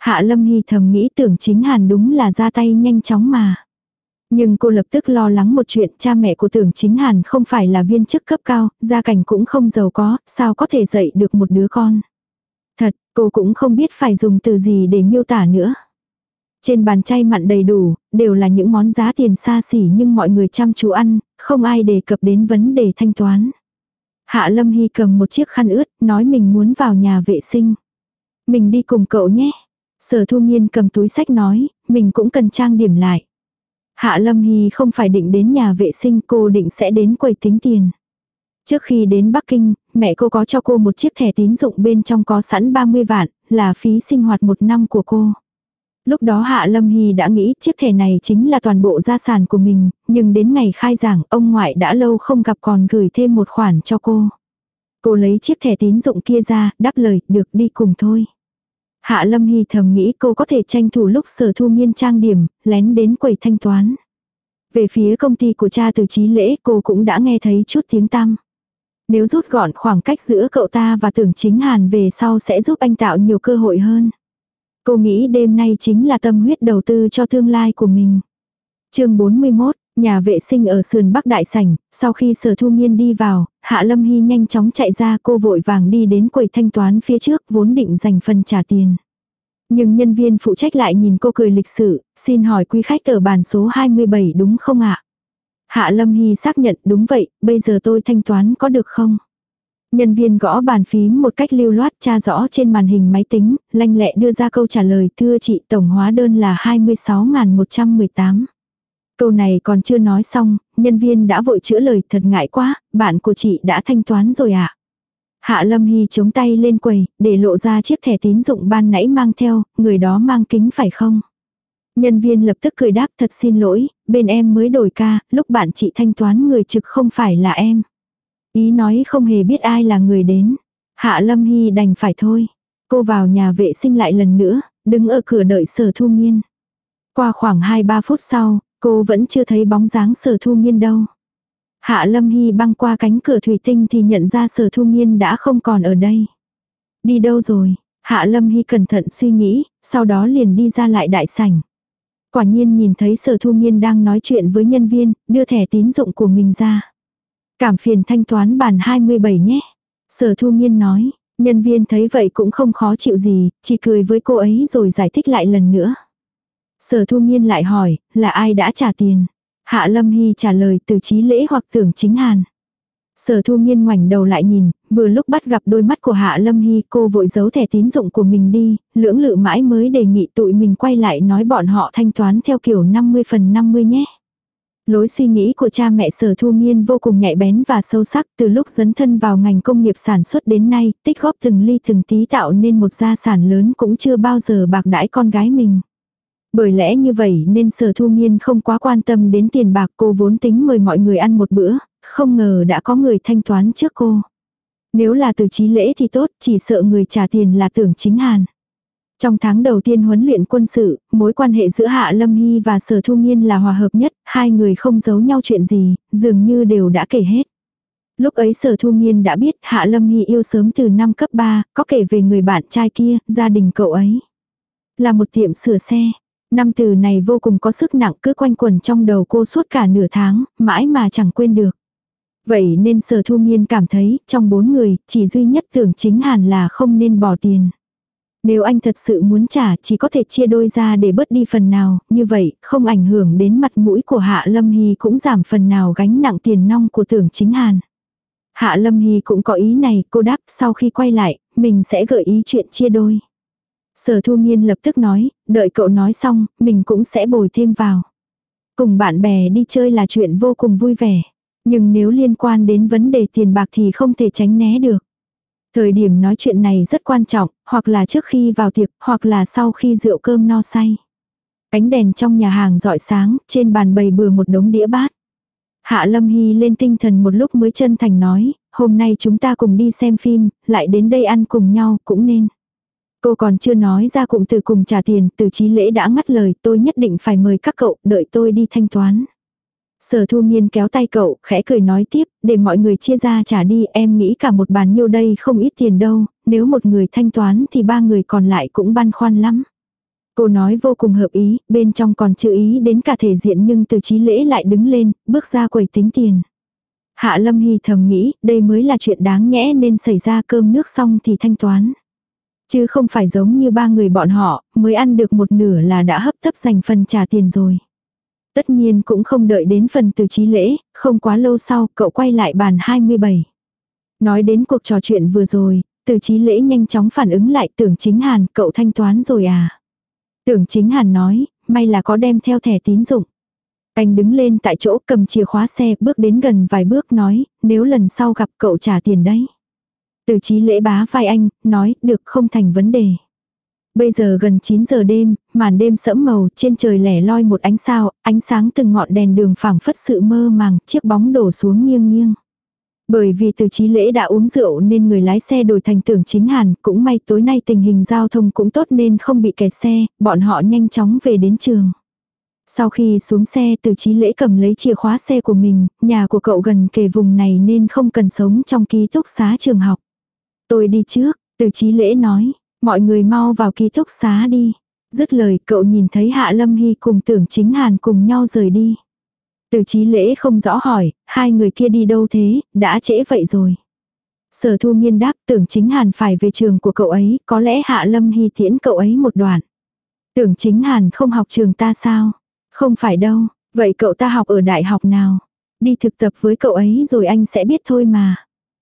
S1: Hạ Lâm Hy thầm nghĩ Tưởng Chính Hàn đúng là ra tay nhanh chóng mà. Nhưng cô lập tức lo lắng một chuyện, cha mẹ của Tưởng Chính Hàn không phải là viên chức cấp cao, gia cảnh cũng không giàu có, sao có thể dạy được một đứa con. Thật, cô cũng không biết phải dùng từ gì để miêu tả nữa. Trên bàn chay mặn đầy đủ, đều là những món giá tiền xa xỉ nhưng mọi người chăm chú ăn, không ai đề cập đến vấn đề thanh toán. Hạ Lâm Hy cầm một chiếc khăn ướt, nói mình muốn vào nhà vệ sinh. Mình đi cùng cậu nhé. Sở Thu Nghiên cầm túi sách nói, mình cũng cần trang điểm lại. Hạ Lâm Hy không phải định đến nhà vệ sinh, cô định sẽ đến quầy tính tiền. Trước khi đến Bắc Kinh, mẹ cô có cho cô một chiếc thẻ tín dụng bên trong có sẵn 30 vạn, là phí sinh hoạt 1 năm của cô. Lúc đó Hạ Lâm Hy đã nghĩ chiếc thẻ này chính là toàn bộ gia sản của mình, nhưng đến ngày khai giảng ông ngoại đã lâu không gặp còn gửi thêm một khoản cho cô. Cô lấy chiếc thẻ tín dụng kia ra, đáp lời, được đi cùng thôi. Hạ Lâm Hy thầm nghĩ cô có thể tranh thủ lúc Sở Thu Nghiên trang điểm, lén đến quầy thanh toán. Về phía công ty của cha Từ Chí Lễ cô cũng đã nghe thấy chút tiếng tăm. Nếu rút gọn khoảng cách giữa cậu ta và Tưởng Chính Hàn về sau sẽ giúp anh tạo nhiều cơ hội hơn. Cô nghĩ đêm nay chính là tâm huyết đầu tư cho tương lai của mình. Chương 41, nhà vệ sinh ở sườn Bắc Đại sảnh, sau khi Sở Thu Nghiên đi vào, Hạ Lâm Hy nhanh chóng chạy ra, cô vội vàng đi đến quầy thanh toán phía trước vốn định dành phần trả tiền. Nhưng nhân viên phụ trách lại nhìn cô cười lịch sự, xin hỏi quý khách ở bàn số 27 đúng không ạ? Hạ Lâm Hy xác nhận đúng vậy, bây giờ tôi thanh toán có được không? Nhân viên gõ bàn phím một cách lưu loát tra rõ trên màn hình máy tính, lanh lẹ đưa ra câu trả lời, thưa chị tổng hóa đơn là 26.118. Câu này còn chưa nói xong, nhân viên đã vội chữa lời, thật ngại quá, bạn của chị đã thanh toán rồi ạ. Hạ Lâm Hy chống tay lên quầy, để lộ ra chiếc thẻ tín dụng ban nãy mang theo, người đó mang kính phải không? Nhân viên lập tức cười đáp, thật xin lỗi, bên em mới đổi ca, lúc bạn chị thanh toán người trực không phải là em. Ý nói không hề biết ai là người đến. Hạ Lâm Hy đành phải thôi. Cô vào nhà vệ sinh lại lần nữa, đứng ở cửa đợi Sở Thu Nghiên. Qua khoảng 2-3 phút sau, cô vẫn chưa thấy bóng dáng Sở Thu Nghiên đâu. Hạ Lâm Hy băng qua cánh cửa thủy tinh thì nhận ra Sở Thu Nghiên đã không còn ở đây. Đi đâu rồi? Hạ Lâm Hy cẩn thận suy nghĩ, sau đó liền đi ra lại đại sảnh. Quả nhiên nhìn thấy Sở Thu Nghiên đang nói chuyện với nhân viên, đưa thẻ tín dụng của mình ra. Cảm phiền thanh toán bàn 27 nhé. Sở Thu Nghiên nói, nhân viên thấy vậy cũng không khó chịu gì, chỉ cười với cô ấy rồi giải thích lại lần nữa. Sở Thu Nghiên lại hỏi, là ai đã trả tiền? Hạ Lâm Hy trả lời, Từ Chí Lễ hoặc Tưởng Chính Hàn. Sở Thu Nghiên ngoảnh đầu lại nhìn, vừa lúc bắt gặp đôi mắt của Hạ Lâm Hy, cô vội giấu thẻ tín dụng của mình đi, lưỡng lự mãi mới đề nghị tụi mình quay lại nói bọn họ thanh toán theo kiểu 50/50 nhé. Lối suy nghĩ của cha mẹ Sở Thu Nghiên vô cùng nhạy bén và sâu sắc, từ lúc dấn thân vào ngành công nghiệp sản xuất đến nay, tích góp từng ly từng tí tạo nên một gia sản lớn cũng chưa bao giờ bạc đãi con gái mình. Bởi lẽ như vậy nên Sở Thu Nghiên không quá quan tâm đến tiền bạc, cô vốn tính mời mọi người ăn một bữa, không ngờ đã có người thanh toán trước cô. Nếu là Từ Chí Lễ thì tốt, chỉ sợ người trả tiền là Tưởng Chính Hàn. Trong tháng đầu tiên huấn luyện quân sự, mối quan hệ giữa Hạ Lâm Hy và Sở Thu Nghiên là hòa hợp nhất, hai người không giấu nhau chuyện gì, dường như đều đã kể hết. Lúc ấy Sở Thu Nghiên đã biết Hạ Lâm Hy yêu sớm từ năm cấp 3, có kể về người bạn trai kia, gia đình cậu ấy là một tiệm sửa xe. Năm từ này vô cùng có sức nặng cứ quanh quẩn trong đầu cô suốt cả nửa tháng, mãi mà chẳng quên được. Vậy nên Sở Thu Nghiên cảm thấy, trong 4 người, chỉ duy nhất Tưởng Chính Hàn là không nên bỏ tiền. Nếu anh thật sự muốn trả chỉ có thể chia đôi ra để bớt đi phần nào, như vậy không ảnh hưởng đến mặt mũi của Hạ Lâm Hy cũng giảm phần nào gánh nặng tiền nong của Tưởng Chính Hàn. Hạ Lâm Hy cũng có ý này, cô đáp sau khi quay lại, mình sẽ gợi ý chuyện chia đôi. Sở Thu Nghiên lập tức nói, đợi cậu nói xong, mình cũng sẽ bồi thêm vào. Cùng bạn bè đi chơi là chuyện vô cùng vui vẻ, nhưng nếu liên quan đến vấn đề tiền bạc thì không thể tránh né được. Thời điểm nói chuyện này rất quan trọng, hoặc là trước khi vào tiệc, hoặc là sau khi rượu cơm no say. Ánh đèn trong nhà hàng rọi sáng, trên bàn bày bừa một đống đĩa bát. Hạ Lâm Hy lên tinh thần một lúc mới chân thành nói, hôm nay chúng ta cùng đi xem phim, lại đến đây ăn cùng nhau, cũng nên. Cô còn chưa nói ra cụm từ cùng trả tiền, Từ Chí Lễ đã ngắt lời, tôi nhất định phải mời các cậu, đợi tôi đi thanh toán. Sở Thu Nghiên kéo tay cậu, khẽ cười nói tiếp, để mọi người chia ra trả đi, em nghĩ cả một bàn nhiêu đây không ít tiền đâu, nếu một người thanh toán thì 3 người còn lại cũng băn khoăn lắm. Cô nói vô cùng hợp ý, bên trong còn chưa ý đến cả thể diện nhưng Từ Chí Lễ lại đứng lên, bước ra quầy tính tiền. Hạ Lâm Hy thầm nghĩ, đây mới là chuyện đáng nhẽ nên xảy ra, cơm nước xong thì thanh toán. Chứ không phải giống như ba người bọn họ, mới ăn được một nửa là đã hấp tấp dành phần trả tiền rồi. Tất nhiên cũng không đợi đến phần Từ Chí Lễ, không quá lâu sau cậu quay lại bàn 27. Nói đến cuộc trò chuyện vừa rồi, Từ Chí Lễ nhanh chóng phản ứng lại, Tưởng Chính Hàn, cậu thanh toán rồi à? Tưởng Chính Hàn nói, may là có đem theo thẻ tín dụng. Anh đứng lên tại chỗ cầm chìa khóa xe, bước đến gần vài bước nói, nếu lần sau gặp cậu trả tiền đấy. Từ Chí Lễ bá vai anh, nói, được, không thành vấn đề. Bây giờ gần 9 giờ đêm, màn đêm sẫm màu, trên trời lẻ loi một ánh sao, ánh sáng từng ngọn đèn đường phảng phất sự mơ màng, chiếc bóng đổ xuống nghiêng nghiêng. Bởi vì Từ Chí Lễ đã uống rượu nên người lái xe đổi thành Tưởng Chính Hàn, cũng may tối nay tình hình giao thông cũng tốt nên không bị kẹt xe, bọn họ nhanh chóng về đến trường. Sau khi xuống xe, Từ Chí Lễ cầm lấy chìa khóa xe của mình, nhà của cậu gần kề vùng này nên không cần sống trong ký túc xá trường học. Tôi đi trước, Từ Chí Lễ nói, mọi người mau vào ký túc xá đi. Dứt lời cậu nhìn thấy Hạ Lâm Hy cùng Tưởng Chính Hàn cùng nhau rời đi. Từ Chí Lễ không rõ hỏi, hai người kia đi đâu thế, đã trễ vậy rồi. Sở Thu Nghiên đáp, Tưởng Chính Hàn phải về trường của cậu ấy, có lẽ Hạ Lâm Hy tiễn cậu ấy một đoạn. Tưởng Chính Hàn không học trường ta sao? Không phải đâu, vậy cậu ta học ở đại học nào? Đi thực tập với cậu ấy rồi anh sẽ biết thôi mà.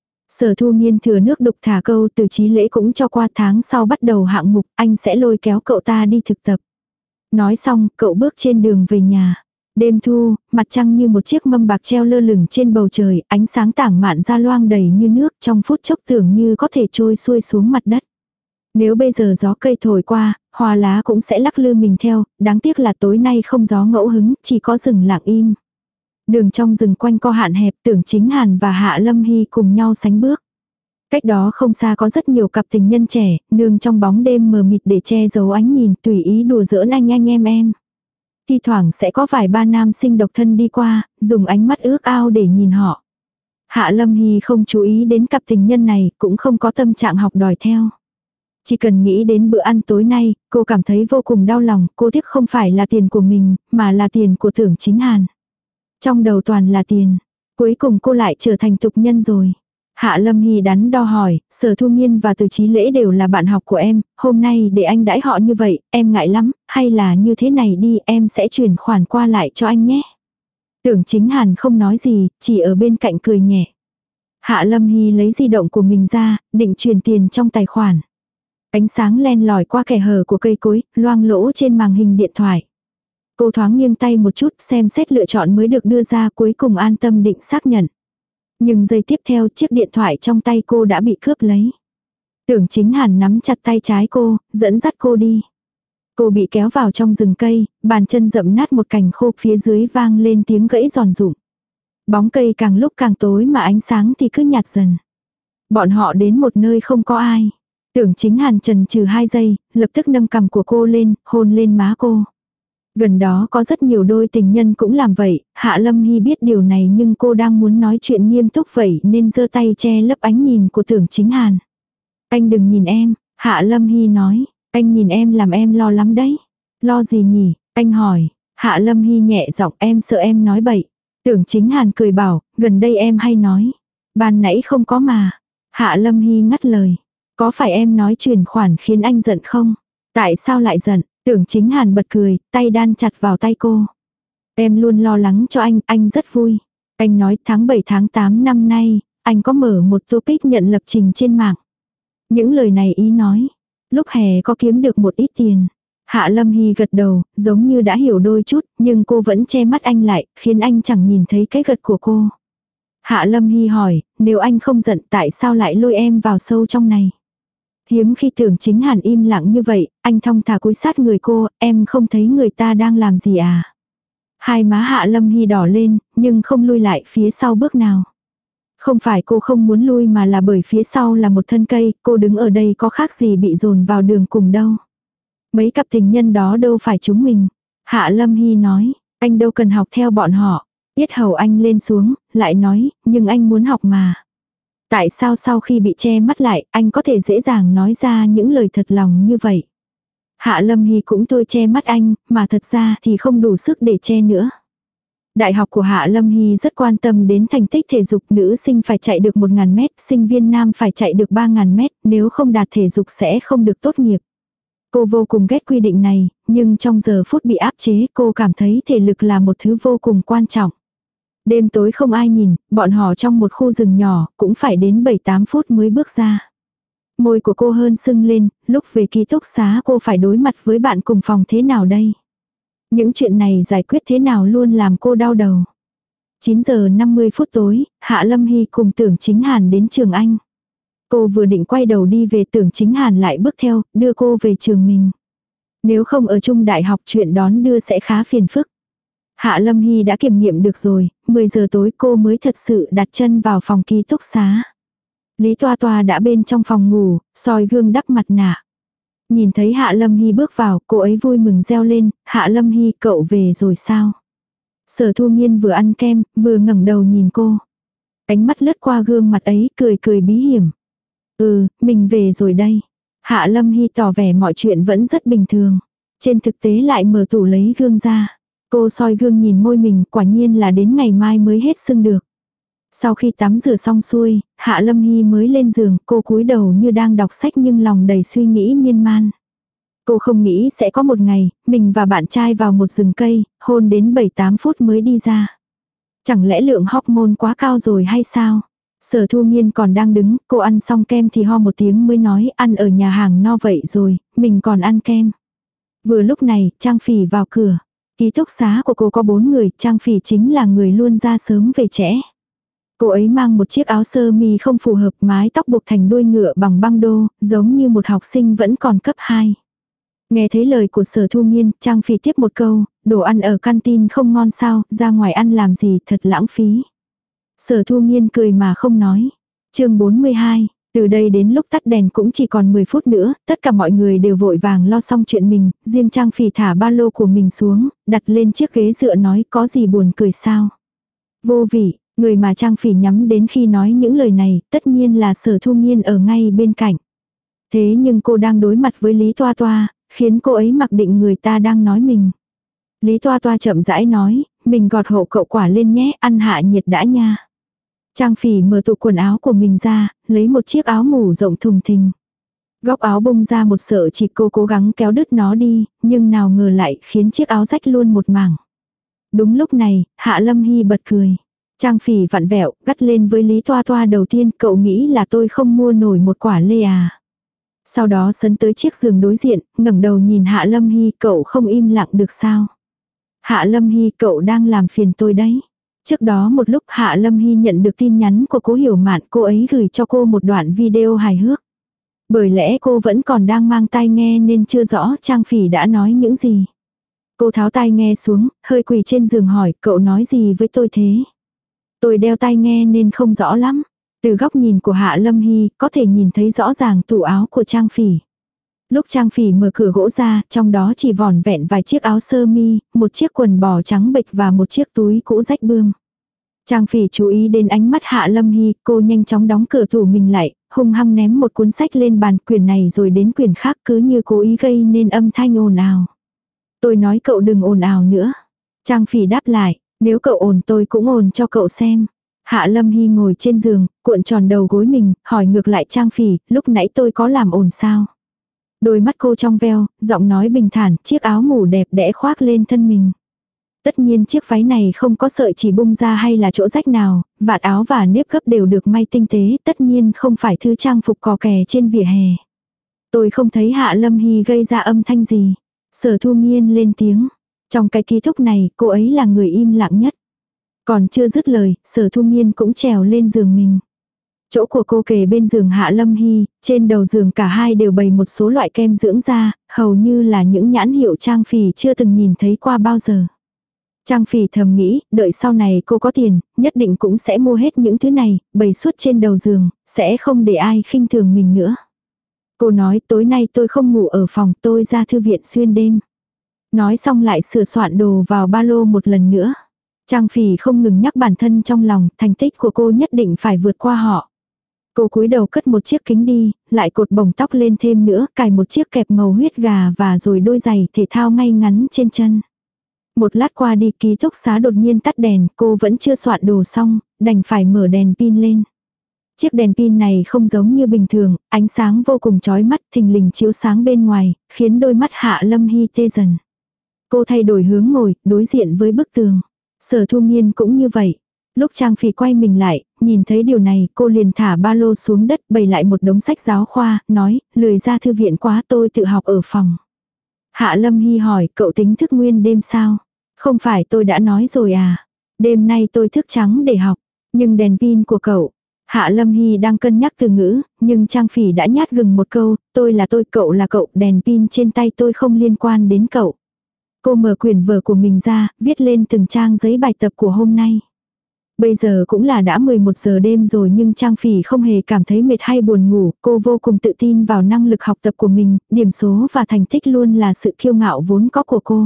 S1: Sở Thu Nghiên thừa nước đục thả câu, Từ Chí Lễ cũng cho qua tháng sau bắt đầu hạng mục, anh sẽ lôi kéo cậu ta đi thực tập. Nói xong, cậu bước trên đường về nhà. Đêm thu, mặt trăng như một chiếc mâm bạc treo lơ lửng trên bầu trời, ánh sáng tảng mạn ra loang đầy như nước, trong phút chốc tưởng như có thể trôi xuôi xuống mặt đất. Nếu bây giờ gió cây thổi qua, hoa lá cũng sẽ lắc lư mình theo, đáng tiếc là tối nay không gió ngẫu hứng, chỉ có rừng lặng im. Đường trong rừng quanh co hạn hẹp, Tưởng Chính Hàn và Hạ Lâm Hy cùng nhau sánh bước. Cách đó không xa có rất nhiều cặp tình nhân trẻ, nương trong bóng đêm mờ mịt để che giấu ánh nhìn, tùy ý đùa giỡn anh em. Thi thoảng sẽ có vài ba nam sinh độc thân đi qua, dùng ánh mắt ước ao để nhìn họ. Hạ Lâm Hy không chú ý đến cặp tình nhân này, cũng không có tâm trạng học đòi theo. Chỉ cần nghĩ đến bữa ăn tối nay, cô cảm thấy vô cùng đau lòng, cô tiếc không phải là tiền của mình, mà là tiền của Tưởng Chính Hàn. Trong đầu toàn là tiền, cuối cùng cô lại trở thành tục nhân rồi. Hạ Lâm Hy đắn đo hỏi, Sở Thu Nghiên và Từ Chí Lễ đều là bạn học của em, hôm nay để anh đãi họ như vậy, em ngại lắm, hay là như thế này đi, em sẽ chuyển khoản qua lại cho anh nhé. Tưởng Chính Hàn không nói gì, chỉ ở bên cạnh cười nhẹ. Hạ Lâm Hy lấy di động của mình ra, định chuyển tiền trong tài khoản. Ánh sáng len lỏi qua kẽ hở của cây cối, loang lỗ trên màn hình điện thoại. Cô thoáng nghiêng tay một chút xem xét lựa chọn mới được đưa ra, cuối cùng an tâm định xác nhận. Nhưng giây tiếp theo chiếc điện thoại trong tay cô đã bị cướp lấy. Tưởng Chính Hàn nắm chặt tay trái cô, dẫn dắt cô đi. Cô bị kéo vào trong rừng cây, bàn chân dẫm nát một cành khô, phía dưới vang lên tiếng gãy giòn rụm. Bóng cây càng lúc càng tối mà ánh sáng thì cứ nhạt dần. Bọn họ đến một nơi không có ai. Tưởng Chính Hàn chần chừ 2 giây, lập tức nâng cằm của cô lên, hôn lên má cô. Gần đó có rất nhiều đôi tình nhân cũng làm vậy, Hạ Lâm Hy biết điều này nhưng cô đang muốn nói chuyện nghiêm túc vậy nên giơ tay che lấp ánh nhìn của Tưởng Chính Hàn. Anh đừng nhìn em, Hạ Lâm Hy nói, anh nhìn em làm em lo lắm đấy. Lo gì nhỉ, anh hỏi, Hạ Lâm Hy nhẹ giọng, em sợ em nói bậy. Tưởng Chính Hàn cười bảo, gần đây em hay nói. Ban nãy không có mà. Hạ Lâm Hy ngắt lời, có phải em nói chuyển khoản khiến anh giận không? Tại sao lại giận? Tưởng Chính Hàn bật cười, tay đan chặt vào tay cô. Em luôn lo lắng cho anh rất vui. Anh nói tháng 7 tháng 8 năm nay, anh có mở một topic nhận lập trình trên mạng. Những lời này ý nói, lúc hè có kiếm được một ít tiền. Hạ Lâm Hy gật đầu, giống như đã hiểu đôi chút, nhưng cô vẫn che mắt anh lại, khiến anh chẳng nhìn thấy cái gật của cô. Hạ Lâm Hy hỏi, nếu anh không giận tại sao lại lôi em vào sâu trong này? Hiếm khi Tưởng Chính Hàn im lặng như vậy, anh thong thả cúi sát người cô, em không thấy người ta đang làm gì à? Hai má Hạ Lâm Hy đỏ lên, nhưng không lui lại phía sau bước nào. Không phải cô không muốn lui mà là bởi phía sau là một thân cây, cô đứng ở đây có khác gì bị dồn vào đường cùng đâu. Mấy cặp tình nhân đó đâu phải chúng mình. Hạ Lâm Hy nói, anh đâu cần học theo bọn họ. Tiết hầu anh lên xuống, lại nói, nhưng anh muốn học mà. Tại sao sau khi bị che mắt lại, anh có thể dễ dàng nói ra những lời thật lòng như vậy? Hạ Lâm Hy cũng thôi che mắt anh, mà thật ra thì không đủ sức để che nữa. Đại học của Hạ Lâm Hy rất quan tâm đến thành tích thể dục, nữ sinh phải chạy được 1.000 mét, sinh viên nam phải chạy được 3.000 mét, nếu không đạt thể dục sẽ không được tốt nghiệp. Cô vô cùng ghét quy định này, nhưng trong giờ phút bị áp chế cô cảm thấy thể lực là một thứ vô cùng quan trọng. Đêm tối không ai nhìn, bọn họ trong một khu rừng nhỏ, cũng phải đến 7-8 phút mới bước ra. Môi của cô hơn sưng lên, lúc về ký túc xá cô phải đối mặt với bạn cùng phòng thế nào đây? Những chuyện này giải quyết thế nào luôn làm cô đau đầu. 9 giờ 50 phút tối, Hạ Lâm Hy cùng Tưởng Chính Hàn đến trường Anh. Cô vừa định quay đầu đi về, Tưởng Chính Hàn lại bước theo, đưa cô về trường mình. Nếu không ở chung đại học chuyện đón đưa sẽ khá phiền phức. Hạ Lâm Hy đã kiểm nghiệm được rồi, 10 giờ tối cô mới thật sự đặt chân vào phòng ký túc xá. Lý Toa Toa đã bên trong phòng ngủ, soi gương đắp mặt nạ. Nhìn thấy Hạ Lâm Hy bước vào, cô ấy vui mừng reo lên, Hạ Lâm Hy cậu về rồi sao? Sở Thu Nhiên vừa ăn kem, vừa ngẩng đầu nhìn cô. Ánh mắt lướt qua gương mặt ấy, cười cười bí hiểm. Mình về rồi đây. Hạ Lâm Hy tỏ vẻ mọi chuyện vẫn rất bình thường. Trên thực tế lại mở tủ lấy gương ra. Cô soi gương nhìn môi mình, quả nhiên là đến ngày mai mới hết sưng được. Sau khi tắm rửa xong xuôi, Hạ Lâm Hy mới lên giường, cô cúi đầu như đang đọc sách nhưng lòng đầy suy nghĩ miên man. Cô không nghĩ sẽ có một ngày, mình và bạn trai vào một rừng cây, hôn đến 7-8 phút mới đi ra. Chẳng lẽ lượng hormone quá cao rồi hay sao? Sở Thu Nhiên còn đang đứng, cô ăn xong kem thì ho một tiếng mới nói ăn ở nhà hàng no vậy rồi, mình còn ăn kem. Vừa lúc này, Trang Phỉ vào cửa. Ký túc xá của cô có 4 người, Trang Phỉ chính là người luôn ra sớm về trễ. Cô ấy mang một chiếc áo sơ mi không phù hợp, mái tóc buộc thành đuôi ngựa bằng băng đô, giống như một học sinh vẫn còn cấp 2. Nghe thấy lời của Sở Thu Nhiên, Trang Phỉ tiếp một câu, đồ ăn ở canteen không ngon sao, ra ngoài ăn làm gì, thật lãng phí. Sở Thu Nhiên cười mà không nói. Chương 42, từ đây đến lúc tắt đèn cũng chỉ còn 10 phút nữa, tất cả mọi người đều vội vàng lo xong chuyện mình, riêng Trang Phỉ thả ba lô của mình xuống, đặt lên chiếc ghế dựa nói có gì buồn cười sao. Vô vị, người mà Trang Phỉ nhắm đến khi nói những lời này, tất nhiên là Sở Thu Nhiên ở ngay bên cạnh. Thế nhưng cô đang đối mặt với Lý Toa Toa, khiến cô ấy mặc định người ta đang nói mình. Lý Toa Toa chậm rãi nói, mình gọt hộ cậu quả lên nhé, ăn hạ nhiệt đã nha. Trang Phỉ mở tủ quần áo của mình ra, lấy một chiếc áo ngủ rộng thùng thình. Góc áo bung ra một sợi chỉ, cô cố gắng kéo đứt nó đi, nhưng nào ngờ lại khiến chiếc áo rách luôn một mảng. Đúng lúc này, Hạ Lâm Hy bật cười. Trang Phỉ vặn vẹo, gắt lên với Lý Toa Toa đầu tiên, cậu nghĩ là tôi không mua nổi một quả lê à. Sau đó sấn tới chiếc giường đối diện, ngẩng đầu nhìn Hạ Lâm Hy, cậu không im lặng được sao. Hạ Lâm Hy, cậu đang làm phiền tôi đấy. Trước đó một lúc Hạ Lâm Hy nhận được tin nhắn của Cố Hiểu Mạn, cô ấy gửi cho cô một đoạn video hài hước. Bởi lẽ cô vẫn còn đang mang tai nghe nên chưa rõ Trang Phỉ đã nói những gì. Cô tháo tai nghe xuống, hơi quỳ trên giường hỏi, cậu nói gì với tôi thế? Tôi đeo tai nghe nên không rõ lắm. Từ góc nhìn của Hạ Lâm Hy, có thể nhìn thấy rõ ràng tủ áo của Trang Phỉ. Lúc Trang Phỉ mở cửa gỗ ra, trong đó chỉ vỏn vẹn vài chiếc áo sơ mi, một chiếc quần bò trắng bệch và một chiếc túi cũ rách bươm. Trang Phỉ chú ý đến ánh mắt Hạ Lâm Hy, cô nhanh chóng đóng cửa tủ mình lại, hung hăng ném một cuốn sách lên bàn, quyển này rồi đến quyển khác, cứ như cố ý gây nên âm thanh ồn ào. Tôi nói cậu đừng ồn ào nữa. Trang Phỉ đáp lại, nếu cậu ồn tôi cũng ồn cho cậu xem. Hạ Lâm Hy ngồi trên giường, cuộn tròn đầu gối mình, hỏi ngược lại Trang Phỉ, lúc nãy tôi có làm ồn sao? Đôi mắt cô trong veo, giọng nói bình thản, chiếc áo ngủ đẹp đẽ khoác lên thân mình. Tất nhiên chiếc váy này không có sợi chỉ bung ra hay là chỗ rách nào, vạt áo và nếp gấp đều được may tinh tế, tất nhiên không phải thứ trang phục cò kè trên vỉa hè. Tôi không thấy Hạ Lâm Hy gây ra âm thanh gì. Sở Thu Nhiên lên tiếng. Trong cái ký túc này, cô ấy là người im lặng nhất. Còn chưa dứt lời, Sở Thu Nhiên cũng trèo lên giường mình. Chỗ của cô kề bên giường Hạ Lâm Hy, trên đầu giường cả hai đều bày một số loại kem dưỡng da, hầu như là những nhãn hiệu Trang Phỉ chưa từng nhìn thấy qua bao giờ. Trang Phỉ thầm nghĩ, đợi sau này cô có tiền, nhất định cũng sẽ mua hết những thứ này, bày suốt trên đầu giường, sẽ không để ai khinh thường mình nữa. Cô nói tối nay tôi không ngủ ở phòng, tôi ra thư viện xuyên đêm. Nói xong lại sửa soạn đồ vào ba lô một lần nữa. Trang Phỉ không ngừng nhắc bản thân trong lòng, thành tích của cô nhất định phải vượt qua họ. Cô cúi đầu cất một chiếc kính đi, lại cột bổng tóc lên thêm nữa, cài một chiếc kẹp màu huyết gà và rồi đôi giày thể thao ngay ngắn trên chân. Một lát qua đi ký túc xá đột nhiên tắt đèn, cô vẫn chưa soạn đồ xong, đành phải mở đèn pin lên. Chiếc đèn pin này không giống như bình thường, ánh sáng vô cùng chói mắt thình lình chiếu sáng bên ngoài, khiến đôi mắt Hạ Lâm Hy tê dần. Cô thay đổi hướng ngồi, đối diện với bức tường. Sở Thu Nghiên cũng như vậy. Lúc Trang Phỉ quay mình lại, nhìn thấy điều này, cô liền thả ba lô xuống đất, bày lại một đống sách giáo khoa, nói, lười ra thư viện quá, tôi tự học ở phòng. Hạ Lâm Hy hỏi, cậu tính thức nguyên đêm sao? Không phải tôi đã nói rồi à? Đêm nay tôi thức trắng để học, nhưng đèn pin của cậu. Hạ Lâm Hy đang cân nhắc từ ngữ, nhưng Trang Phỉ đã nhát gừng một câu, tôi là tôi, cậu là cậu, đèn pin trên tay tôi không liên quan đến cậu. Cô mở quyển vở của mình ra, viết lên từng trang giấy bài tập của hôm nay. Bây giờ cũng là đã 11 giờ đêm rồi nhưng Trang Phỉ không hề cảm thấy mệt hay buồn ngủ, cô vô cùng tự tin vào năng lực học tập của mình, điểm số và thành tích luôn là sự kiêu ngạo vốn có của cô.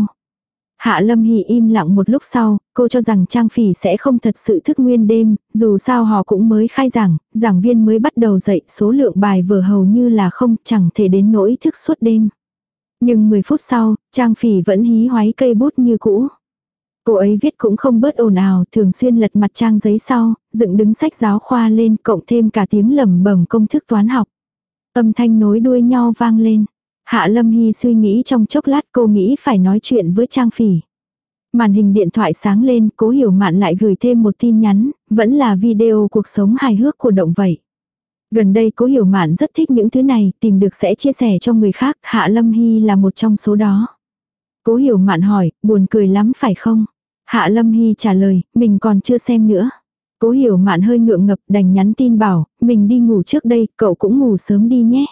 S1: Hạ Lâm Hy im lặng một lúc sau, cô cho rằng Trang Phỉ sẽ không thật sự thức nguyên đêm, dù sao họ cũng mới khai giảng, giảng viên mới bắt đầu dạy, số lượng bài vở hầu như là không, chẳng thể đến nỗi thức suốt đêm. Nhưng 10 phút sau, Trang Phỉ vẫn hí hoáy cây bút như cũ. Cô ấy viết cũng không bớt ồn ào, thường xuyên lật mặt trang giấy sau, dựng đứng sách giáo khoa lên, cộng thêm cả tiếng lẩm bẩm công thức toán học. Âm thanh nối đuôi nhau vang lên. Hạ Lâm Hy suy nghĩ trong chốc lát, cô nghĩ phải nói chuyện với Trang Phỉ. Màn hình điện thoại sáng lên, Cố Hiểu Mạn lại gửi thêm một tin nhắn, vẫn là video cuộc sống hài hước của động vậy. Gần đây Cố Hiểu Mạn rất thích những thứ này, tìm được sẽ chia sẻ cho người khác, Hạ Lâm Hy là một trong số đó. Cố Hiểu Mạn hỏi, buồn cười lắm phải không? Hạ Lâm Hy trả lời, mình còn chưa xem nữa. Cố Hiểu Mạn hơi ngượng ngập đành nhắn tin bảo, mình đi ngủ trước đây, cậu cũng ngủ sớm đi nhé.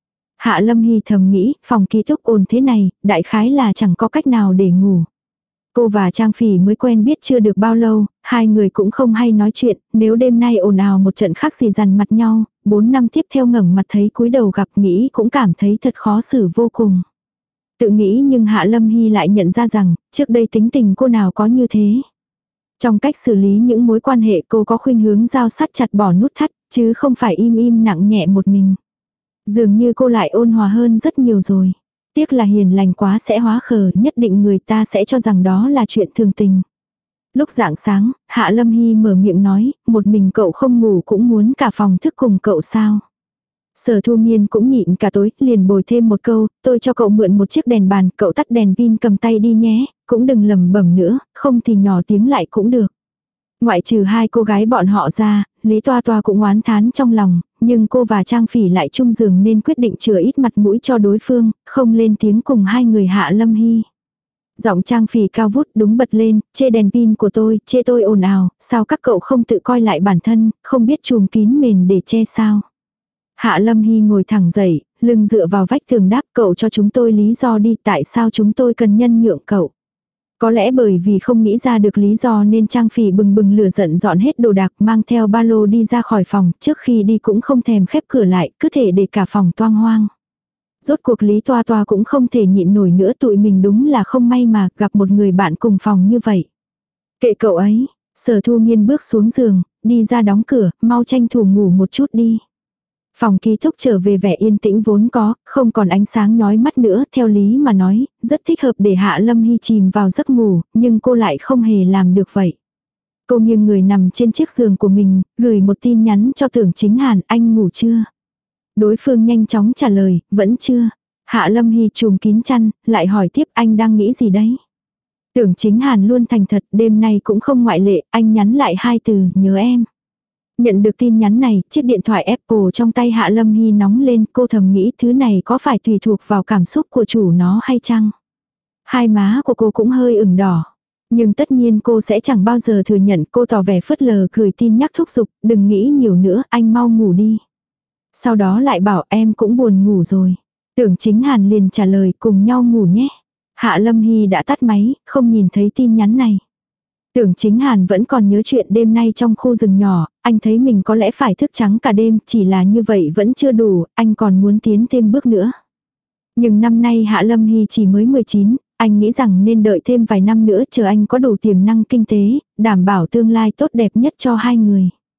S1: Hạ Lâm Hy thầm nghĩ, phòng ký túc ồn thế này, đại khái là chẳng có cách nào để ngủ. Cô và Trang Phỉ mới quen biết chưa được bao lâu, hai người cũng không hay nói chuyện, nếu đêm nay ồn ào một trận khác gì dằn mặt nhau, 4 năm tiếp theo ngẩng mặt thấy cúi đầu gặp nghĩ cũng cảm thấy thật khó xử vô cùng. Tự nghĩ nhưng Hạ Lâm Hy lại nhận ra rằng, trước đây tính tình cô nào có như thế. Trong cách xử lý những mối quan hệ cô có khuynh hướng dao sắt chặt bỏ nút thắt, chứ không phải im im nặng nhẹ một mình. Dường như cô lại ôn hòa hơn rất nhiều rồi. Tiếc là hiền lành quá sẽ hóa khờ, nhất định người ta sẽ cho rằng đó là chuyện thường tình. Lúc rạng sáng, Hạ Lâm Hy mở miệng nói, một mình cậu không ngủ cũng muốn cả phòng thức cùng cậu sao. Sở Thu Nghiên cũng nhịn cả tối, liền bồi thêm một câu, tôi cho cậu mượn một chiếc đèn bàn, cậu tắt đèn pin cầm tay đi nhé, cũng đừng lầm bẩm nữa, không thì nhỏ tiếng lại cũng được. Ngoại trừ hai cô gái bọn họ ra, Lý Toa Toa cũng oán thán trong lòng, nhưng cô và Trang Phỉ lại chung giường nên quyết định chừa ít mặt mũi cho đối phương, không lên tiếng cùng hai người Hạ Lâm Hy. Giọng Trang Phỉ cao vút đúng bật lên, chê đèn pin của tôi, chê tôi ồn ào, sao các cậu không tự coi lại bản thân, không biết chùm kín mền để che sao. Hạ Lâm Hy ngồi thẳng dậy, lưng dựa vào vách tường đáp, cậu cho chúng tôi lý do đi, tại sao chúng tôi cần nhân nhượng cậu. Có lẽ bởi vì không nghĩ ra được lý do nên Trang Phỉ bừng bừng lửa giận dọn hết đồ đạc mang theo ba lô đi ra khỏi phòng, trước khi đi cũng không thèm khép cửa lại, cứ thể để cả phòng toang hoang. Rốt cuộc Lý Toa Toa cũng không thể nhịn nổi nữa, tụi mình đúng là không may mà gặp một người bạn cùng phòng như vậy. Kệ cậu ấy, Sở Thu Nghiên bước xuống giường, đi ra đóng cửa, mau tranh thủ ngủ một chút đi. Phòng ký túc trở về vẻ yên tĩnh vốn có, không còn ánh sáng nhói mắt nữa, theo lý mà nói, rất thích hợp để Hạ Lâm Hy chìm vào giấc ngủ, nhưng cô lại không hề làm được vậy. Cô nghiêng người nằm trên chiếc giường của mình, gửi một tin nhắn cho Tưởng Chính Hàn, anh ngủ chưa? Đối phương nhanh chóng trả lời, vẫn chưa. Hạ Lâm Hy trùm kín chăn, lại hỏi tiếp anh đang nghĩ gì đấy? Tưởng Chính Hàn luôn thành thật, đêm nay cũng không ngoại lệ, anh nhắn lại 2 từ, nhớ em. Nhận được tin nhắn này, chiếc điện thoại Apple trong tay Hạ Lâm Hy nóng lên, cô thầm nghĩ thứ này có phải tùy thuộc vào cảm xúc của chủ nó hay chăng? Hai má của cô cũng hơi ửng đỏ. Nhưng tất nhiên cô sẽ chẳng bao giờ thừa nhận, cô tỏ vẻ phớt lờ gửi tin nhắc thúc giục, đừng nghĩ nhiều nữa, anh mau ngủ đi. Sau đó lại bảo em cũng buồn ngủ rồi. Tưởng Chính Hàn liền trả lời cùng nhau ngủ nhé. Hạ Lâm Hy đã tắt máy, không nhìn thấy tin nhắn này. Tưởng Chính Hàn vẫn còn nhớ chuyện đêm nay trong khu rừng nhỏ, anh thấy mình có lẽ phải thức trắng cả đêm, chỉ là như vậy vẫn chưa đủ, anh còn muốn tiến thêm bước nữa. Nhưng năm nay Hạ Lâm Hy chỉ mới 19, anh nghĩ rằng nên đợi thêm vài năm nữa chờ anh có đủ tiềm năng kinh tế, đảm bảo tương lai tốt đẹp nhất cho hai người.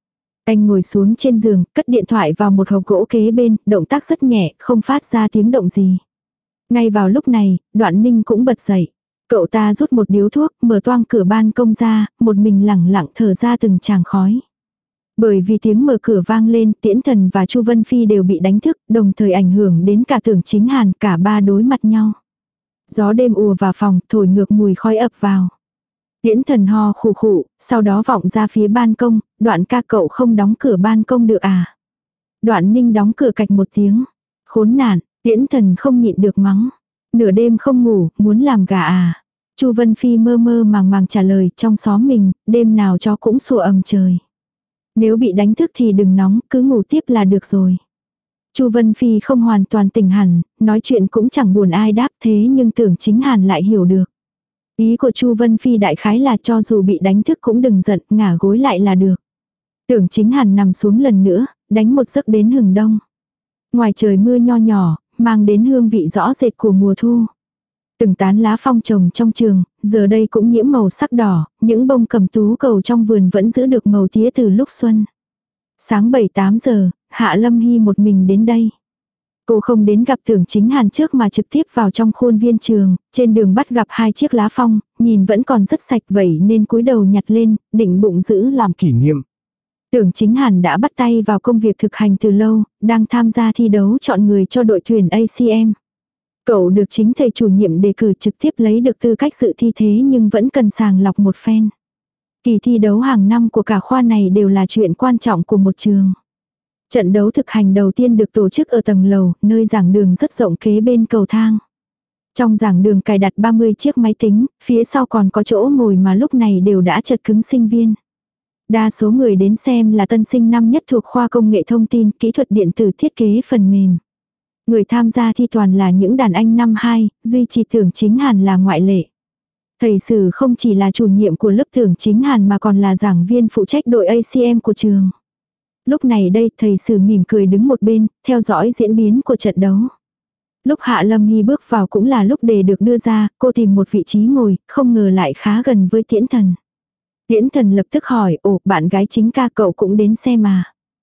S1: Anh ngồi xuống trên giường, cất điện thoại vào một hộp gỗ kế bên, động tác rất nhẹ, không phát ra tiếng động gì. Ngay vào lúc này, Đoạn Ninh cũng bật dậy. Cậu ta rút một điếu thuốc, mở toang cửa ban công ra, một mình lẳng lặng thở ra từng tràng khói. Bởi vì tiếng mở cửa vang lên, Tiễn Thần và Chu Vân Phi đều bị đánh thức, đồng thời ảnh hưởng đến cả Tưởng Chính Hàn, cả ba đối mặt nhau. Gió đêm ùa vào phòng, thổi ngược mùi khói ập vào. Tiễn Thần ho khụ khụ, sau đó vọng ra phía ban công, Đoạn ca cậu không đóng cửa ban công được à? Đoạn Ninh đóng cửa cạch một tiếng. Khốn nạn, Tiễn Thần không nhịn được mắng. Nửa đêm không ngủ, muốn làm gà à? Chu Vân Phi mơ mơ màng màng trả lời, trong xóm mình, đêm nào chó cũng sủa ầm trời. Nếu bị đánh thức thì đừng nóng, cứ ngủ tiếp là được rồi. Chu Vân Phi không hoàn toàn tỉnh hẳn, nói chuyện cũng chẳng buồn ai đáp thế nhưng Tưởng Chính Hàn lại hiểu được. Ý của Chu Vân Phi đại khái là cho dù bị đánh thức cũng đừng giận, ngả gối lại là được. Tưởng Chính Hàn nằm xuống lần nữa, đánh một giấc đến hừng đông. Ngoài trời mưa nho nhỏ, mang đến hương vị rõ rệt của mùa thu. Từng tán lá phong trồng trong trường, giờ đây cũng nhiễm màu sắc đỏ, những bông cẩm tú cầu trong vườn vẫn giữ được màu tía từ lúc xuân. Sáng 7-8 giờ, Hạ Lâm Hy một mình đến đây. Cô không đến gặp Tưởng Chính Hàn trước mà trực tiếp vào trong khuôn viên trường, trên đường bắt gặp 2 chiếc lá phong, nhìn vẫn còn rất sạch vậy nên cúi đầu nhặt lên, định bụng giữ làm kỷ niệm. Tưởng Chính Hàn đã bắt tay vào công việc thực hành từ lâu, đang tham gia thi đấu chọn người cho đội tuyển ACM. Cậu được chính thầy chủ nhiệm đề cử trực tiếp lấy được tư cách dự thi thế nhưng vẫn cần sàng lọc một phen. Kỳ thi đấu hàng năm của cả khoa này đều là chuyện quan trọng của một trường. Trận đấu thực hành đầu tiên được tổ chức ở tầng lầu, nơi giảng đường rất rộng kế bên cầu thang. Trong giảng đường cài đặt 30 chiếc máy tính, phía sau còn có chỗ ngồi mà lúc này đều đã chật cứng sinh viên. Đa số người đến xem là tân sinh năm nhất thuộc khoa công nghệ thông tin, kỹ thuật điện tử thiết kế phần mềm. Người tham gia thi toàn là những đàn anh năm 2, duy trì Tưởng Chính Hàn là ngoại lệ. Thầy Sử không chỉ là chủ nhiệm của lớp Tưởng Chính Hàn mà còn là giảng viên phụ trách đội ACM của trường. Lúc này đây thầy Sử mỉm cười đứng một bên, theo dõi diễn biến của trận đấu. Lúc Hạ Lâm Hy bước vào cũng là lúc đề được đưa ra, cô tìm một vị trí ngồi, không ngờ lại khá gần với Tiễn Thần. Tiễn Thần lập tức hỏi, ồ, bạn gái chính ca cậu cũng đến xem mà.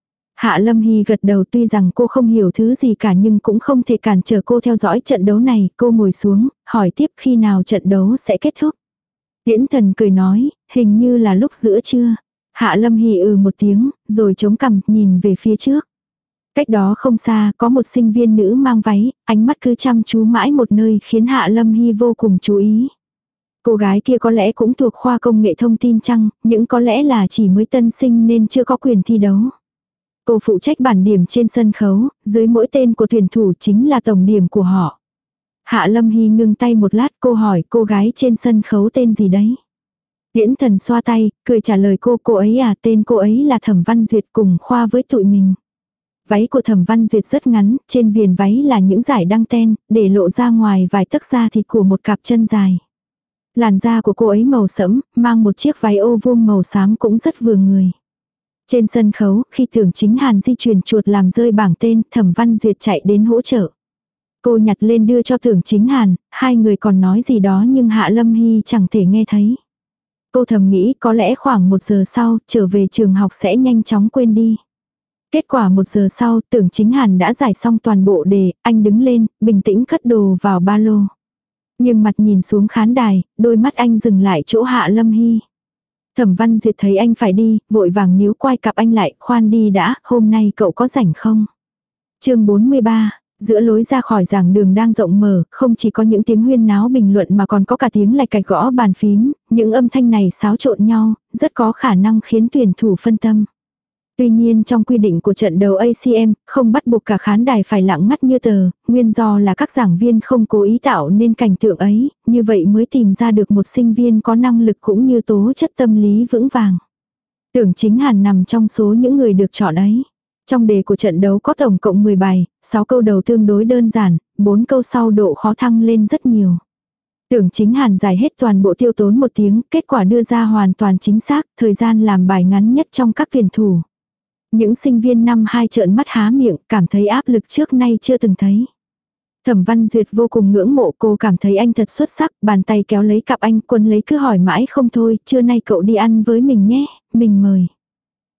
S1: Hạ Lâm Hy gật đầu, tuy rằng cô không hiểu thứ gì cả nhưng cũng không thể cản trở cô theo dõi trận đấu này. Cô ngồi xuống, hỏi tiếp khi nào trận đấu sẽ kết thúc. Tiễn Thần cười nói, hình như là lúc giữa trưa. Hạ Lâm Hy một tiếng, rồi chống cằm nhìn về phía trước. Cách đó không xa có một sinh viên nữ mang váy, ánh mắt cứ chăm chú mãi một nơi khiến Hạ Lâm Hy vô cùng chú ý. Cô gái kia có lẽ cũng thuộc khoa công nghệ thông tin chăng, nhưng có lẽ là chỉ mới tân sinh nên chưa có quyền thi đấu. Cô phụ trách bản điểm trên sân khấu, dưới mỗi tên của tuyển thủ chính là tổng điểm của họ. Hạ Lâm Hy ngưng tay một lát, cô hỏi cô gái trên sân khấu tên gì đấy. Tiễn Thần xoa tay, cười trả lời cô ấy à, tên cô ấy là Thẩm Văn Duyệt, cùng khoa với tụi mình. Váy của Thẩm Văn Duyệt rất ngắn, trên viền váy là những dải đăng ten, để lộ ra ngoài vài tấc da thịt của một cặp chân dài. Làn da của cô ấy màu sẫm, mang một chiếc váy ô vuông màu xám cũng rất vừa người. Trên sân khấu, khi Tưởng Chính Hàn di chuyển chuột làm rơi bảng tên, Thẩm Văn Duyệt chạy đến hỗ trợ. Cô nhặt lên đưa cho Tưởng Chính Hàn, hai người còn nói gì đó nhưng Hạ Lâm Hy chẳng thể nghe thấy. Cô thầm nghĩ có lẽ khoảng 1 giờ sau, trở về trường học sẽ nhanh chóng quên đi. Kết quả 1 giờ sau, Tưởng Chính Hàn đã giải xong toàn bộ đề, anh đứng lên, bình tĩnh cất đồ vào ba lô. Nhưng mặt nhìn xuống khán đài, đôi mắt anh dừng lại chỗ Hạ Lâm Hy. Thẩm Văn Duyệt thấy anh phải đi, vội vàng níu quai cặp anh lại, khoan đi đã, hôm nay cậu có rảnh không? Chương 43, giữa lối ra khỏi giảng đường đang rộng mở, không chỉ có những tiếng huyên náo bình luận mà còn có cả tiếng lạch cạch gõ bàn phím, những âm thanh này xáo trộn nhau, rất có khả năng khiến tuyển thủ phân tâm. Tuy nhiên trong quy định của trận đấu ACM, không bắt buộc cả khán đài phải lặng ngắt như tờ, nguyên do là các giảng viên không cố ý tạo nên cảnh tượng ấy, như vậy mới tìm ra được một sinh viên có năng lực cũng như tố chất tâm lý vững vàng. Tưởng Chính Hàn nằm trong số những người được chọn ấy. Trong đề của trận đấu có tổng cộng 10 bài, 6 câu đầu tương đối đơn giản, 4 câu sau độ khó thăng lên rất nhiều. Tưởng Chính Hàn giải hết toàn bộ tiêu tốn 1 tiếng, kết quả đưa ra hoàn toàn chính xác, thời gian làm bài ngắn nhất trong các tuyển thủ. Những sinh viên năm 2 trợn mắt há miệng, cảm thấy áp lực trước nay chưa từng thấy. Thẩm Văn Duyệt vô cùng ngưỡng mộ, cô cảm thấy anh thật xuất sắc, bàn tay kéo lấy cặp anh, quấn lấy cứ hỏi mãi không thôi, trưa nay cậu đi ăn với mình nhé, mình mời.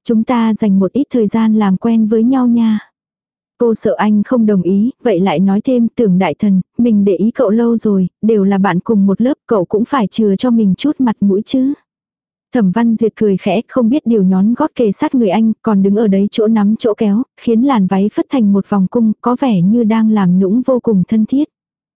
S1: Chúng ta dành một ít thời gian làm quen với nhau nha. Cô sợ anh không đồng ý, vậy lại nói thêm, Tưởng đại thần, mình để ý cậu lâu rồi, đều là bạn cùng một lớp, cậu cũng phải chừa cho mình chút mặt mũi chứ. Thẩm Văn Duyệt cười khẽ, không biết điều nhón gót kề sát người anh, còn đứng ở đấy chỗ nắm chỗ kéo, khiến làn váy phất thành một vòng cung, có vẻ như đang làm nũng vô cùng thân thiết.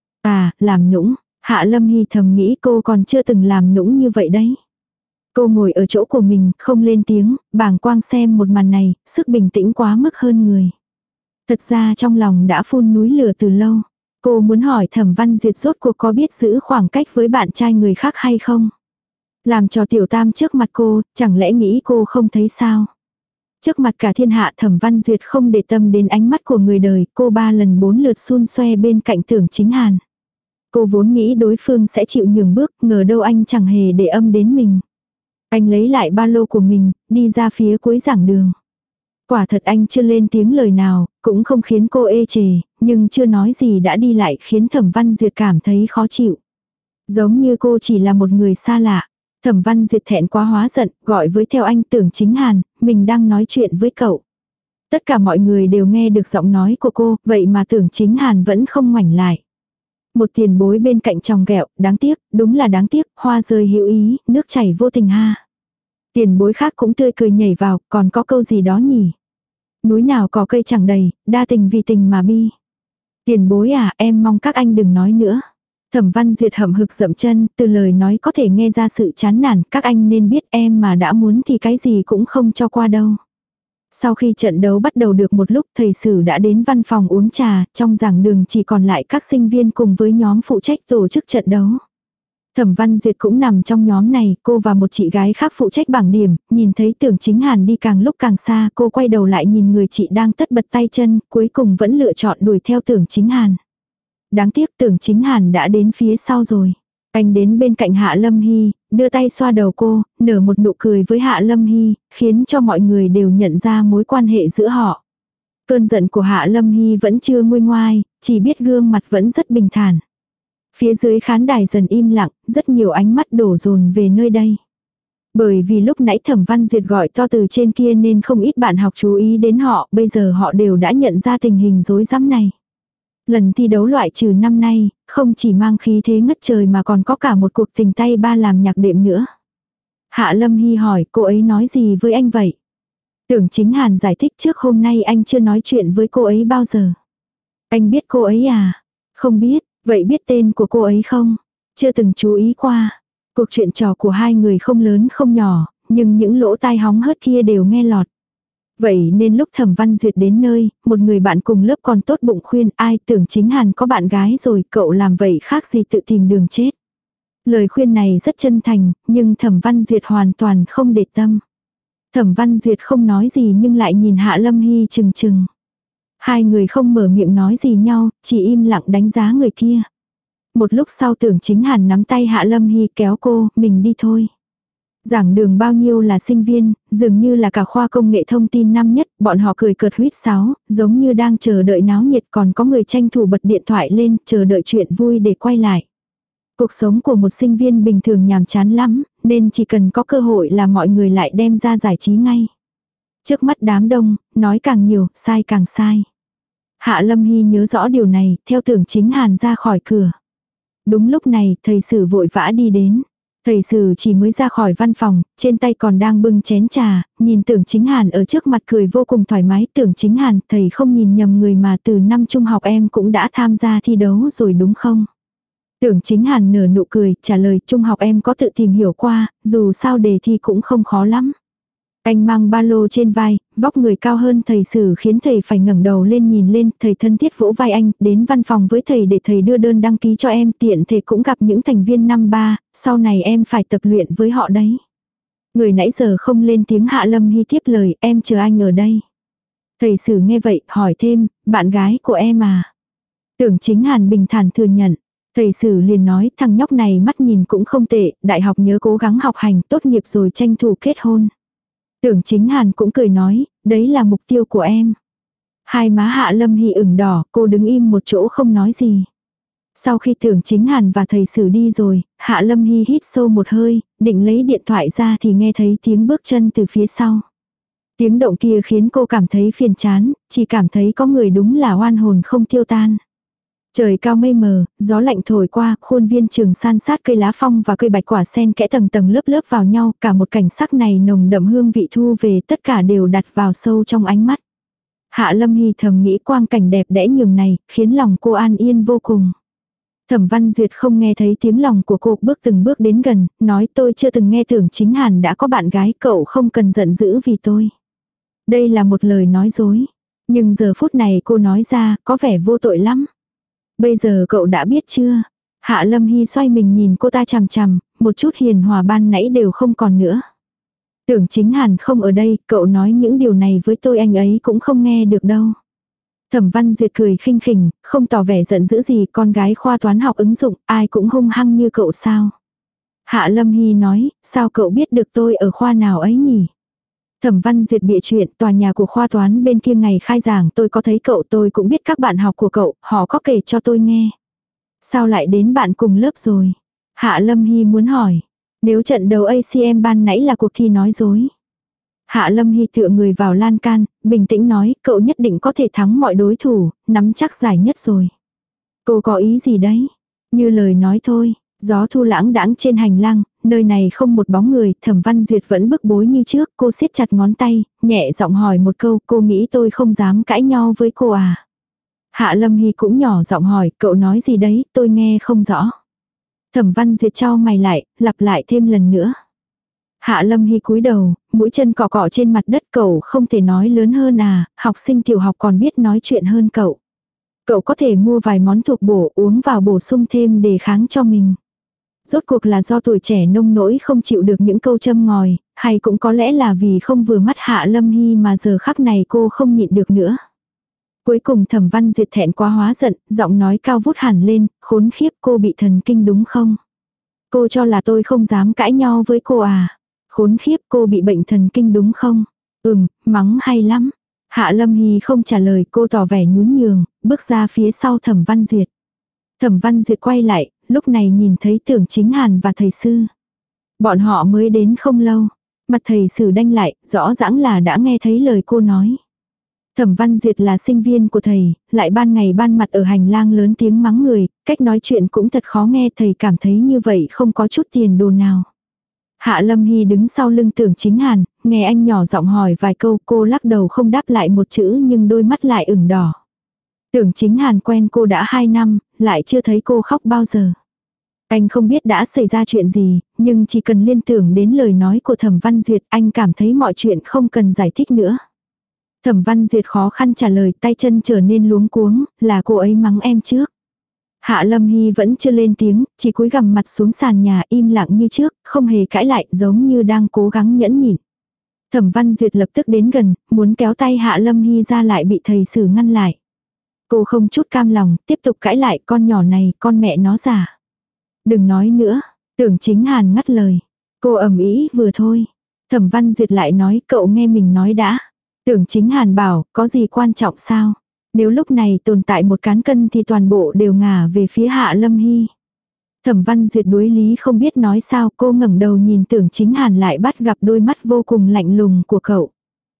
S1: À, làm nũng, Hạ Lâm Hy thầm nghĩ cô còn chưa từng làm nũng như vậy đấy. Cô ngồi ở chỗ của mình, không lên tiếng, bàng quang xem một màn này, sức bình tĩnh quá mức hơn người. Thật ra trong lòng đã phun núi lửa từ lâu. Cô muốn hỏi Thẩm Văn Duyệt rốt cuộc có biết giữ khoảng cách với bạn trai người khác hay không? Làm cho tiểu tam trước mặt cô, chẳng lẽ nghĩ cô không thấy sao? Trước mặt cả thiên hạ Thẩm Văn Duyệt không để tâm đến ánh mắt của người đời, cô 3 lần 4 lượt xun xoe bên cạnh Tưởng Chính Hàn. Cô vốn nghĩ đối phương sẽ chịu nhường bước, ngờ đâu anh chẳng hề để âm đến mình. Anh lấy lại ba lô của mình, đi ra phía cuối giảng đường. Quả thật anh chưa lên tiếng lời nào, cũng không khiến cô ê chề, nhưng chưa nói gì đã đi lại khiến Thẩm Văn Duyệt cảm thấy khó chịu. Giống như cô chỉ là một người xa lạ. Thẩm Văn Duyệt thẹn quá hóa giận, gọi với theo anh Tưởng Chính Hàn, mình đang nói chuyện với cậu. Tất cả mọi người đều nghe được giọng nói của cô, vậy mà Tưởng Chính Hàn vẫn không ngoảnh lại. Một tiền bối bên cạnh chòng ghẹo, đáng tiếc, đúng là đáng tiếc, hoa rơi hữu ý, nước chảy vô tình ha. Tiền bối khác cũng tươi cười nhảy vào, còn có câu gì đó nhỉ? Núi nào có cây chẳng đầy, đa tình vì tình mà bi. Tiền bối à, em mong các anh đừng nói nữa. Thẩm Văn Duyệt hậm hực dậm chân, từ lời nói có thể nghe ra sự chán nản, các anh nên biết em mà đã muốn thì cái gì cũng không cho qua đâu. Sau khi trận đấu bắt đầu được một lúc, thầy Sử đã đến văn phòng uống trà, trong giảng đường chỉ còn lại các sinh viên cùng với nhóm phụ trách tổ chức trận đấu. Thẩm Văn Duyệt cũng nằm trong nhóm này, cô và một chị gái khác phụ trách bảng điểm, nhìn thấy Tưởng Chính Hàn đi càng lúc càng xa, cô quay đầu lại nhìn người chị đang tất bật tay chân, cuối cùng vẫn lựa chọn đuổi theo Tưởng Chính Hàn. Đáng tiếc Tưởng Chính Hàn đã đến phía sau rồi. Anh đến bên cạnh Hạ Lâm Hy, đưa tay xoa đầu cô, nở một nụ cười với Hạ Lâm Hy, khiến cho mọi người đều nhận ra mối quan hệ giữa họ. Cơn giận của Hạ Lâm Hy vẫn chưa nguôi ngoai, chỉ biết gương mặt vẫn rất bình thản. Phía dưới khán đài dần im lặng, rất nhiều ánh mắt đổ dồn về nơi đây. Bởi vì lúc nãy Thẩm Văn Duyệt gọi to từ trên kia nên không ít bạn học chú ý đến họ, bây giờ họ đều đã nhận ra tình hình rối rắm này. Lần thi đấu loại trừ năm nay, không chỉ mang khí thế ngất trời mà còn có cả một cuộc tình tay ba làm nhạc đệm nữa. Hạ Lâm Hy hỏi cô ấy nói gì với anh vậy? Tưởng Chính Hàn giải thích trước hôm nay anh chưa nói chuyện với cô ấy bao giờ. Anh biết cô ấy à? Không biết, vậy biết tên của cô ấy không? Chưa từng chú ý qua. Cuộc chuyện trò của hai người không lớn không nhỏ, nhưng những lỗ tai hóng hớt kia đều nghe lọt. Vậy nên lúc Thẩm Văn Duyệt đến nơi, một người bạn cùng lớp còn tốt bụng khuyên ai Tưởng Chính Hàn có bạn gái rồi, cậu làm vậy khác gì tự tìm đường chết. Lời khuyên này rất chân thành, nhưng Thẩm Văn Duyệt hoàn toàn không để tâm. Thẩm Văn Duyệt không nói gì nhưng lại nhìn Hạ Lâm Hy chừng chừng. Hai người không mở miệng nói gì nhau, chỉ im lặng đánh giá người kia. Một lúc sau Tưởng Chính Hàn nắm tay Hạ Lâm Hy kéo cô, mình đi thôi. Giảng đường bao nhiêu là sinh viên, dường như là cả khoa công nghệ thông tin năm nhất, bọn họ cười cợt huýt sáo, giống như đang chờ đợi náo nhiệt, còn có người tranh thủ bật điện thoại lên, chờ đợi chuyện vui để quay lại. Cuộc sống của một sinh viên bình thường nhàm chán lắm, nên chỉ cần có cơ hội là mọi người lại đem ra giải trí ngay. Trước mắt đám đông, nói càng nhiều, sai càng sai. Hạ Lâm Hy nhớ rõ điều này, theo Tưởng Chính Hàn ra khỏi cửa. Đúng lúc này, thầy Sử vội vã đi đến. Thầy Sử chỉ mới ra khỏi văn phòng, trên tay còn đang bưng chén trà, nhìn Tưởng Chính Hàn ở trước mặt cười vô cùng thoải mái. Tưởng Chính Hàn, thầy không nhìn nhầm người mà từ năm trung học em cũng đã tham gia thi đấu rồi đúng không? Tưởng Chính Hàn nở nụ cười, trả lời trung học em có tự tìm hiểu qua, dù sao đề thi cũng không khó lắm. Anh mang ba lô trên vai, vóc người cao hơn thầy Sử khiến thầy phải ngẩng đầu lên nhìn lên, thầy thân thiết vỗ vai anh, đến văn phòng với thầy để thầy đưa đơn đăng ký cho em, tiện thể cũng gặp những thành viên năm ba, sau này em phải tập luyện với họ đấy. Người nãy giờ không lên tiếng Hạ Lâm Hy tiếp lời, em chờ anh ở đây. Thầy Sử nghe vậy, hỏi thêm, bạn gái của em à? Tưởng Chính Hàn bình thản thừa nhận. Thầy Sử liền nói, thằng nhóc này mắt nhìn cũng không tệ, đại học nhớ cố gắng học hành, tốt nghiệp rồi tranh thủ kết hôn. Tưởng Chính Hàn cũng cười nói, đấy là mục tiêu của em. Hai má Hạ Lâm Hy ửng đỏ, cô đứng im một chỗ không nói gì. Sau khi Tưởng Chính Hàn và thầy Sử đi rồi, Hạ Lâm Hy hít sâu một hơi, định lấy điện thoại ra thì nghe thấy tiếng bước chân từ phía sau. Tiếng động kia khiến cô cảm thấy phiền chán, chỉ cảm thấy có người đúng là oan hồn không tiêu tan. Trời cao mây mờ, gió lạnh thổi qua, khuôn viên trường san sát cây lá phong và cây bạch quả sen kẽ tầng tầng lớp lớp vào nhau, cả một cảnh sắc này nồng đậm hương vị thu về, tất cả đều đặt vào sâu trong ánh mắt. Hạ Lâm Hy thầm nghĩ quang cảnh đẹp đẽ nhường này, khiến lòng cô an yên vô cùng. Thẩm Văn Duyệt không nghe thấy tiếng lòng của cô, bước từng bước đến gần, nói tôi chưa từng nghe Tưởng Chính Hàn đã có bạn gái, cậu không cần giận dữ vì tôi. Đây là một lời nói dối. Nhưng giờ phút này cô nói ra, có vẻ vô tội lắm. Bây giờ cậu đã biết chưa? Hạ Lâm Hy xoay mình nhìn cô ta chằm chằm, một chút hiền hòa ban nãy đều không còn nữa. Tưởng Chính Hàn không ở đây, cậu nói những điều này với tôi anh ấy cũng không nghe được đâu. Thẩm Văn Duyệt cười khinh khỉnh, không tỏ vẻ giận dữ gì, con gái khoa toán học ứng dụng, ai cũng hung hăng như cậu sao. Hạ Lâm Hy nói, sao cậu biết được tôi ở khoa nào ấy nhỉ? Thẩm Văn Duyệt bịa chuyện, tòa nhà của khoa toán bên kia ngày khai giảng tôi có thấy cậu, tôi cũng biết các bạn học của cậu, họ có kể cho tôi nghe. Sao lại đến bạn cùng lớp rồi? Hạ Lâm Hy muốn hỏi. Nếu trận đấu ACM ban nãy là cuộc thi nói dối. Hạ Lâm Hy tựa người vào lan can, bình tĩnh nói, cậu nhất định có thể thắng mọi đối thủ, nắm chắc giải nhất rồi. Cô có ý gì đấy? Như lời nói thôi, gió thu lãng đãng trên hành lang, nơi này không một bóng người, Thẩm Văn Duyệt vẫn bức bối như trước, cô siết chặt ngón tay, nhẹ giọng hỏi một câu, cô nghĩ tôi không dám cãi nhau với cô à? Hạ Lâm Hy cũng nhỏ giọng hỏi, cậu nói gì đấy, tôi nghe không rõ. Thẩm Văn Duyệt chau mày lại, lặp lại thêm lần nữa. Hạ Lâm Hy cúi đầu, mũi chân cọ cọ trên mặt đất, cậu không thể nói lớn hơn à, học sinh tiểu học còn biết nói chuyện hơn cậu. Cậu có thể mua vài món thuộc bổ uống vào bổ sung thêm đề kháng cho mình. Rốt cuộc là do tuổi trẻ nông nỗi không chịu được những câu châm ngòi, hay cũng có lẽ là vì không vừa mắt Hạ Lâm Hy mà giờ khắc này cô không nhịn được nữa. Cuối cùng Thẩm Văn Duyệt thẹn quá hóa giận, giọng nói cao vút hẳn lên, khốn khiếp, cô bị thần kinh đúng không? Cô cho là tôi không dám cãi nhau với cô à? Khốn khiếp, cô bị bệnh thần kinh đúng không? Mắng hay lắm. Hạ Lâm Hy không trả lời, cô tỏ vẻ nhún nhường, bước ra phía sau Thẩm Văn Duyệt. Thẩm Văn Duyệt quay lại, lúc này nhìn thấy Tưởng Chính Hàn và thầy sư. Bọn họ mới đến không lâu. Mặt thầy Sử đanh lại, rõ ràng là đã nghe thấy lời cô nói. Thẩm Văn Duyệt là sinh viên của thầy, lại ban ngày ban mặt ở hành lang lớn tiếng mắng người, cách nói chuyện cũng thật khó nghe, thầy cảm thấy như vậy không có chút tiền đồ nào. Hạ Lâm Hy đứng sau lưng Tưởng Chính Hàn, nghe anh nhỏ giọng hỏi vài câu, cô lắc đầu không đáp lại một chữ nhưng đôi mắt lại ửng đỏ. Tưởng Chính Hàn quen cô đã 2 năm, lại chưa thấy cô khóc bao giờ. Anh không biết đã xảy ra chuyện gì, nhưng chỉ cần liên tưởng đến lời nói của Thẩm Văn Duyệt, anh cảm thấy mọi chuyện không cần giải thích nữa. Thẩm Văn Duyệt khó khăn trả lời, tay chân trở nên luống cuống, là cô ấy mắng em trước. Hạ Lâm Hy vẫn chưa lên tiếng, chỉ cúi gằm mặt xuống sàn nhà im lặng như trước, không hề cãi lại, giống như đang cố gắng nhẫn nhịn. Thẩm Văn Duyệt lập tức đến gần, muốn kéo tay Hạ Lâm Hy ra lại bị thầy Sử ngăn lại. Cô không chút cam lòng, tiếp tục cãi lại, con nhỏ này, con mẹ nó giả. Đừng nói nữa, Tưởng Chính Hàn ngắt lời. Cô ầm ĩ vừa thôi. Thẩm Văn Duyệt lại nói, cậu nghe mình nói đã. Tưởng Chính Hàn bảo, có gì quan trọng sao? Nếu lúc này tồn tại một cán cân thì toàn bộ đều ngả về phía Hạ Lâm Hy. Thẩm Văn Duyệt đuối lý không biết nói sao, cô ngẩng đầu nhìn Tưởng Chính Hàn lại bắt gặp đôi mắt vô cùng lạnh lùng của cậu.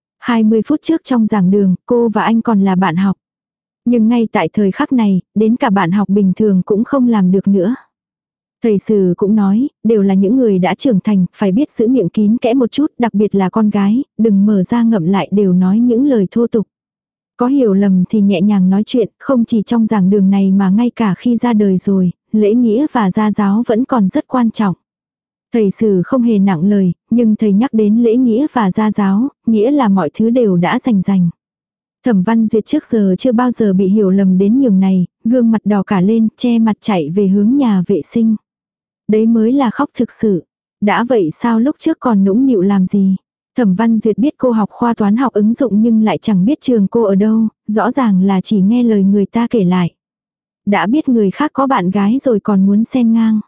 S1: 20 phút trước trong giảng đường, cô và anh còn là bạn học. Nhưng ngay tại thời khắc này, đến cả bạn học bình thường cũng không làm được nữa. Thầy Sử cũng nói, đều là những người đã trưởng thành, phải biết giữ miệng kín kẽ một chút, đặc biệt là con gái, đừng mở ra ngậm lại đều nói những lời thô tục. Có hiểu lầm thì nhẹ nhàng nói chuyện, không chỉ trong giảng đường này mà ngay cả khi ra đời rồi, lễ nghĩa và gia giáo vẫn còn rất quan trọng. Thầy Sử không hề nặng lời, nhưng thầy nhắc đến lễ nghĩa và gia giáo, nghĩa là mọi thứ đều đã rành. Thẩm Văn Duyệt trước giờ chưa bao giờ bị hiểu lầm đến nhường này, gương mặt đỏ cả lên, che mặt chạy về hướng nhà vệ sinh. Đấy mới là khóc thực sự. Đã vậy sao lúc trước còn nũng nịu làm gì? Thẩm Văn Duyệt biết cô học khoa toán học ứng dụng nhưng lại chẳng biết trường cô ở đâu, rõ ràng là chỉ nghe lời người ta kể lại. Đã biết người khác có bạn gái rồi còn muốn xen ngang.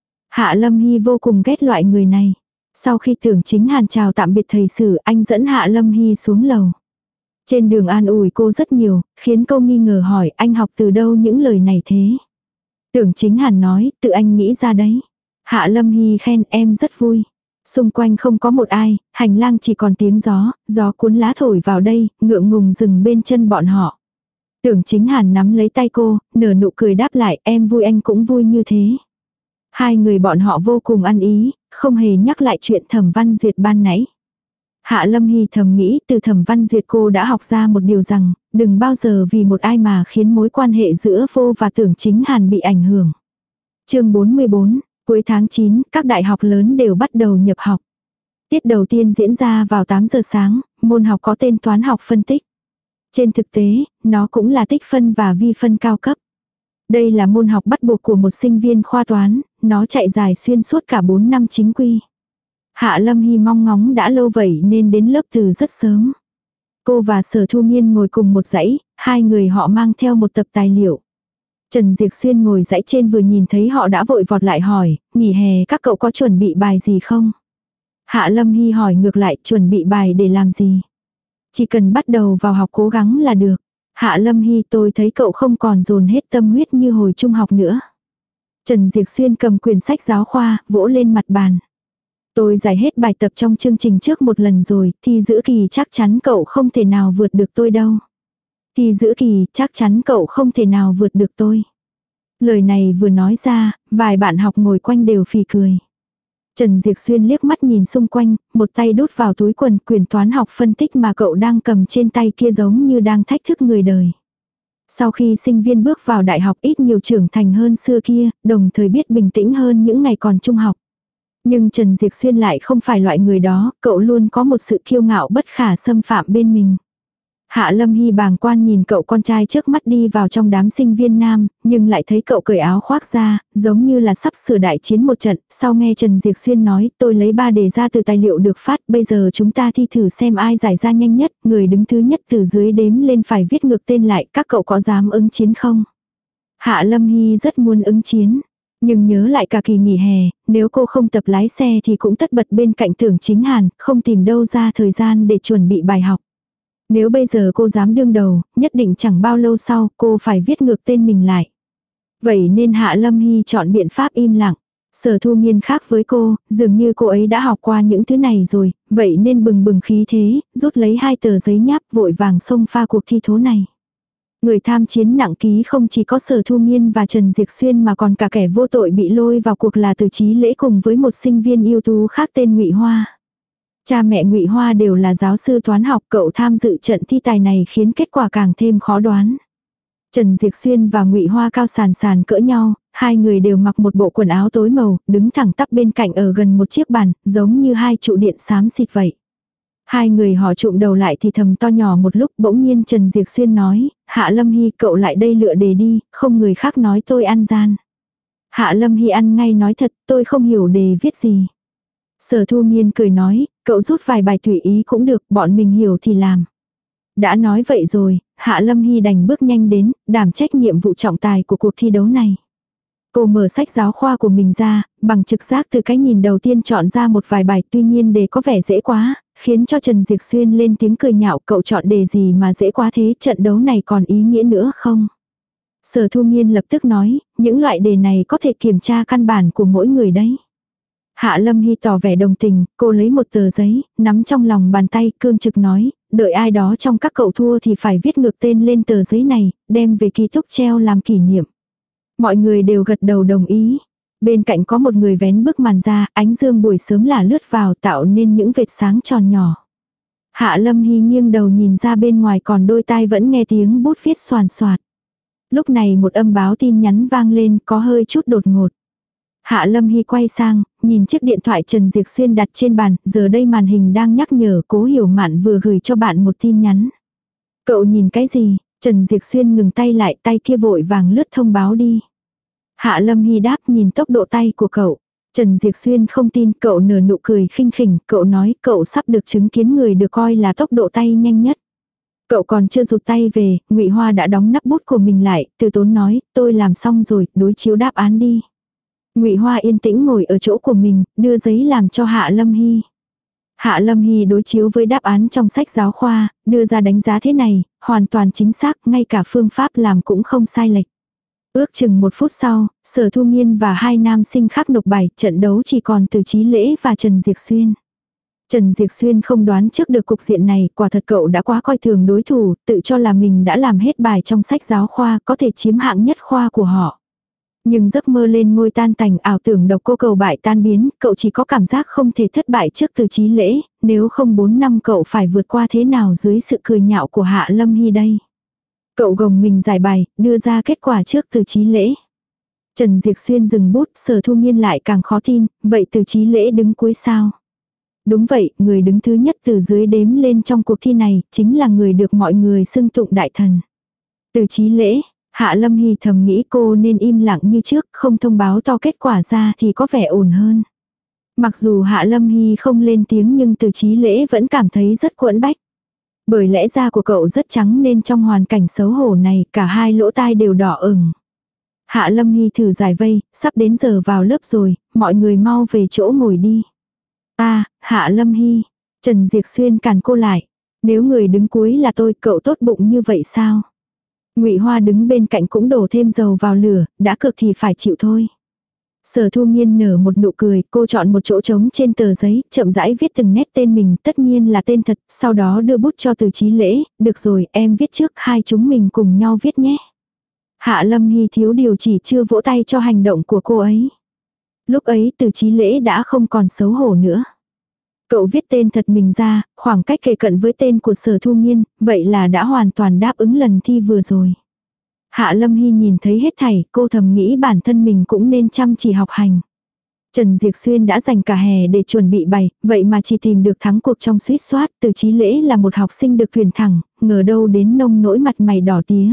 S1: Hạ Lâm Hy vô cùng ghét loại người này. Sau khi Tưởng Chính Hàn chào tạm biệt thầy Sử, anh dẫn Hạ Lâm Hy xuống lầu. Trên đường an ủi cô rất nhiều, khiến cô nghi ngờ hỏi anh học từ đâu những lời này thế. Tưởng Chính Hàn nói, tự anh nghĩ ra đấy. Hạ Lâm Hy khen em rất vui. Xung quanh không có một ai, hành lang chỉ còn tiếng gió cuốn lá thổi vào đây, ngượng ngùng dừng bên chân bọn họ. Tưởng Chính Hàn nắm lấy tay cô, nở nụ cười đáp lại, em vui anh cũng vui như thế. Hai người bọn họ vô cùng ăn ý, không hề nhắc lại chuyện Thẩm Văn Duyệt ban nãy. Hạ Lâm Hy thầm nghĩ từ Thẩm Văn Duyệt cô đã học ra một điều rằng, đừng bao giờ vì một ai mà khiến mối quan hệ giữa vô và Tưởng Chính Hàn bị ảnh hưởng. Chương 44, cuối tháng 9, các đại học lớn đều bắt đầu nhập học. Tiết đầu tiên diễn ra vào 8 giờ sáng, môn học có tên toán học phân tích. Trên thực tế, nó cũng là tích phân và vi phân cao cấp. Đây là môn học bắt buộc của một sinh viên khoa toán, nó chạy dài xuyên suốt cả 4 năm chính quy. Hạ Lâm Hy mong ngóng đã lâu vậy nên đến lớp từ rất sớm. Cô và Sở Thu Nghiên ngồi cùng một dãy, hai người họ mang theo một tập tài liệu. Trần Diệp Xuyên ngồi dãy trên vừa nhìn thấy họ đã vội vọt lại hỏi, nghỉ hè các cậu có chuẩn bị bài gì không? Hạ Lâm Hy hỏi ngược lại, chuẩn bị bài để làm gì? Chỉ cần bắt đầu vào học cố gắng là được. Hạ Lâm Hy, tôi thấy cậu không còn dồn hết tâm huyết như hồi trung học nữa. Trần Diệp Xuyên cầm quyển sách giáo khoa, vỗ lên mặt bàn. Tôi giải hết bài tập trong chương trình trước một lần rồi, thi giữa kỳ chắc chắn cậu không thể nào vượt được tôi đâu. Thi giữa kỳ chắc chắn cậu không thể nào vượt được tôi. Lời này vừa nói ra, vài bạn học ngồi quanh đều phì cười. Trần Diệp Xuyên liếc mắt nhìn xung quanh, một tay đút vào túi quần, quyển toán học phân tích mà cậu đang cầm trên tay kia giống như đang thách thức người đời. Sau khi sinh viên bước vào đại học ít nhiều trưởng thành hơn xưa kia, đồng thời biết bình tĩnh hơn những ngày còn trung học. Nhưng Trần Diệp Xuyên lại không phải loại người đó, cậu luôn có một sự kiêu ngạo bất khả xâm phạm bên mình. Hạ Lâm Hy bàng quan nhìn cậu con trai trước mắt đi vào trong đám sinh viên nam, nhưng lại thấy cậu cởi áo khoác ra, giống như là sắp sửa đại chiến một trận. Sau nghe Trần Diệp Xuyên nói, tôi lấy 3 đề ra từ tài liệu được phát, bây giờ chúng ta thi thử xem ai giải ra nhanh nhất, người đứng thứ nhất từ dưới đếm lên phải viết ngược tên lại, các cậu có dám ứng chiến không? Hạ Lâm Hy rất muốn ứng chiến. Nhưng nhớ lại cả kỳ nghỉ hè, nếu cô không tập lái xe thì cũng tất bật bên cạnh Tưởng Chính Hàn, không tìm đâu ra thời gian để chuẩn bị bài học. Nếu bây giờ cô dám đương đầu, nhất định chẳng bao lâu sau cô phải viết ngược tên mình lại. Vậy nên Hạ Lâm Hy chọn biện pháp im lặng. Sở Thu Nghiên khác với cô, dường như cô ấy đã học qua những thứ này rồi, vậy nên bừng bừng khí thế, rút lấy 2 tờ giấy nháp vội vàng xông pha cuộc thi thố này. Người tham chiến nặng ký không chỉ có Sở Thu Nghiên và Trần Diệp Xuyên mà còn cả kẻ vô tội bị lôi vào cuộc là Từ Chí Lễ cùng với một sinh viên ưu tú khác tên Ngụy Hoa. Cha mẹ Ngụy Hoa đều là giáo sư toán học, cậu tham dự trận thi tài này khiến kết quả càng thêm khó đoán. Trần Diệp Xuyên và Ngụy Hoa cao sàn sàn cỡ nhau, hai người đều mặc một bộ quần áo tối màu, đứng thẳng tắp bên cạnh ở gần một chiếc bàn, giống như hai trụ điện xám xịt vậy. Hai người họ trụm đầu lại thì thầm to nhỏ một lúc, bỗng nhiên Trần Diệp Xuyên nói, Hạ Lâm Hy cậu lại đây lựa đề đi, không người khác nói tôi ăn gian. Hạ Lâm Hy ăn ngay nói thật, tôi không hiểu đề viết gì. Sở Thu Nghiên cười nói, cậu rút vài bài tùy ý cũng được, bọn mình hiểu thì làm. Đã nói vậy rồi, Hạ Lâm Hy đành bước nhanh đến, đảm trách nhiệm vụ trọng tài của cuộc thi đấu này. Cô mở sách giáo khoa của mình ra, bằng trực giác từ cái nhìn đầu tiên chọn ra một vài bài, tuy nhiên đề có vẻ dễ quá, khiến cho Trần Diệp Xuyên lên tiếng cười nhạo, cậu chọn đề gì mà dễ quá thế, trận đấu này còn ý nghĩa nữa không? Sở Thu Nghiên lập tức nói, những loại đề này có thể kiểm tra căn bản của mỗi người đấy. Hạ Lâm Hy tỏ vẻ đồng tình, cô lấy một tờ giấy, nắm trong lòng bàn tay, cương trực nói, đợi ai đó trong các cậu thua thì phải viết ngược tên lên tờ giấy này, đem về ký túc treo làm kỷ niệm. Mọi người đều gật đầu đồng ý. Bên cạnh có một người vén bức màn ra, ánh dương buổi sớm là lướt vào tạo nên những vệt sáng tròn nhỏ. Hạ Lâm Hy nghiêng đầu nhìn ra bên ngoài còn đôi tai vẫn nghe tiếng bút viết xoàn xoạt. Lúc này một âm báo tin nhắn vang lên có hơi chút đột ngột. Hạ Lâm Hy quay sang, nhìn chiếc điện thoại Trần Diệp Xuyên đặt trên bàn, giờ đây màn hình đang nhắc nhở Cố Hiểu Mạn vừa gửi cho bạn một tin nhắn. Cậu nhìn cái gì? Trần Diệp Xuyên ngừng tay lại, tay kia vội vàng lướt thông báo đi. Hạ Lâm Hy đáp nhìn tốc độ tay của cậu. Trần Diệp Xuyên không tin, cậu nở nụ cười khinh khỉnh, cậu nói cậu sắp được chứng kiến người được coi là tốc độ tay nhanh nhất. Cậu còn chưa rụt tay về, Ngụy Hoa đã đóng nắp bút của mình lại, từ tốn nói, tôi làm xong rồi, đối chiếu đáp án đi. Ngụy Hoa yên tĩnh ngồi ở chỗ của mình, đưa giấy làm cho Hạ Lâm Hy. Hạ Lâm Hy đối chiếu với đáp án trong sách giáo khoa, đưa ra đánh giá thế này, hoàn toàn chính xác, ngay cả phương pháp làm cũng không sai lệch. Ước chừng 1 phút sau, Sở Thu Nghiên và hai nam sinh khác nộp bài, trận đấu chỉ còn Từ Chí Lễ và Trần Diệp Xuyên. Trần Diệp Xuyên không đoán trước được cục diện này, quả thật cậu đã quá coi thường đối thủ, tự cho là mình đã làm hết bài trong sách giáo khoa, có thể chiếm hạng nhất khoa của họ. Nhưng giấc mơ lên ngôi tan tành, ảo tưởng độc cô cầu bại tan biến, cậu chỉ có cảm giác không thể thất bại trước Từ Chí Lễ, nếu không 4 năm cậu phải vượt qua thế nào dưới sự cười nhạo của Hạ Lâm Hy đây. Cậu gồng mình giải bài, đưa ra kết quả trước Từ Chí Lễ. Trần Diệp Xuyên dừng bút, Sở Thu Nghiên lại càng khó tin, vậy Từ Chí Lễ đứng cuối sao? Đúng vậy, người đứng thứ nhất từ dưới đếm lên trong cuộc thi này, chính là người được mọi người xưng tụng đại thần. Từ Chí Lễ, Hạ Lâm Hy thầm nghĩ cô nên im lặng như trước, không thông báo to kết quả ra thì có vẻ ổn hơn. Mặc dù Hạ Lâm Hy không lên tiếng nhưng Từ Chí Lễ vẫn cảm thấy rất quẫn bách. Bởi lẽ da của cậu rất trắng nên trong hoàn cảnh xấu hổ này cả hai lỗ tai đều đỏ ửng. Hạ Lâm Hy thử giải vây, sắp đến giờ vào lớp rồi, mọi người mau về chỗ ngồi đi. Hạ Lâm Hy, Trần Diệp Xuyên cản cô lại. Nếu người đứng cuối là tôi, cậu tốt bụng như vậy sao? Ngụy Hoa đứng bên cạnh cũng đổ thêm dầu vào lửa, đã cực thì phải chịu thôi. Sở Thu Nghiên nở một nụ cười, cô chọn một chỗ trống trên tờ giấy, chậm rãi viết từng nét tên mình, tất nhiên là tên thật, sau đó đưa bút cho Từ Chí Lễ, được rồi, em viết trước, hai chúng mình cùng nhau viết nhé. Hạ Lâm Hy thiếu điều chỉ chưa vỗ tay cho hành động của cô ấy. Lúc ấy Từ Chí Lễ đã không còn xấu hổ nữa. Cậu viết tên thật mình ra, khoảng cách kề cận với tên của Sở Thu Nghiên, vậy là đã hoàn toàn đáp ứng lần thi vừa rồi. Hạ Lâm Hy nhìn thấy hết thảy, cô thầm nghĩ bản thân mình cũng nên chăm chỉ học hành. Trần Diệp Xuyên đã dành cả hè để chuẩn bị bài, vậy mà chỉ tìm được thắng cuộc trong suýt soát. Từ Chí Lễ là một học sinh được tuyển thẳng, ngờ đâu đến nông nỗi mặt mày đỏ tía.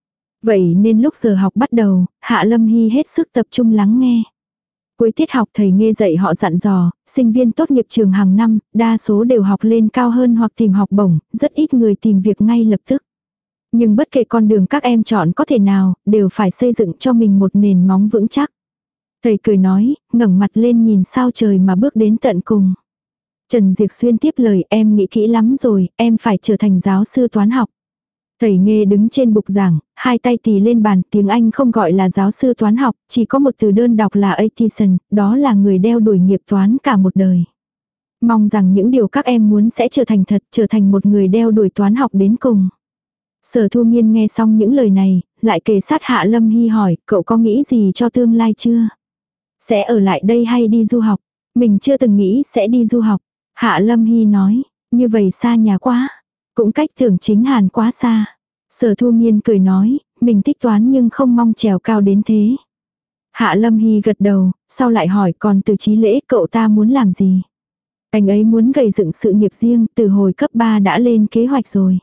S1: Vậy nên lúc giờ học bắt đầu, Hạ Lâm Hy hết sức tập trung lắng nghe. Cuối tiết học thầy nghe dạy họ dặn dò, sinh viên tốt nghiệp trường hàng năm, đa số đều học lên cao hơn hoặc tìm học bổng, rất ít người tìm việc ngay lập tức. Nhưng bất kể con đường các em chọn có thể nào, đều phải xây dựng cho mình một nền móng vững chắc. Thầy cười nói, ngẩng mặt lên nhìn sao trời mà bước đến tận cùng. Trần Diệp Xuyên tiếp lời, em nghĩ kỹ lắm rồi, em phải trở thành giáo sư toán học. Thầy Nghê đứng trên bục giảng, hai tay tì lên bàn, tiếng Anh không gọi là giáo sư toán học, chỉ có một từ đơn đọc là Aitison, đó là người đeo đuổi nghiệp toán cả một đời. Mong rằng những điều các em muốn sẽ trở thành thật, trở thành một người đeo đuổi toán học đến cùng. Sở Thu Nghiên nghe xong những lời này, lại kề sát Hạ Lâm Hy hỏi, cậu có nghĩ gì cho tương lai chưa? Sẽ ở lại đây hay đi du học? Mình chưa từng nghĩ sẽ đi du học. Hạ Lâm Hy nói, như vậy xa nhà quá. Cũng cách Tưởng Chính Hàn quá xa. Sở Thu Nghiên cười nói, mình thích toán nhưng không mong trèo cao đến thế. Hạ Lâm Hy gật đầu, sau lại hỏi còn Từ Chí Lễ cậu ta muốn làm gì? Anh ấy muốn gầy dựng sự nghiệp riêng, từ hồi cấp 3 đã lên kế hoạch rồi.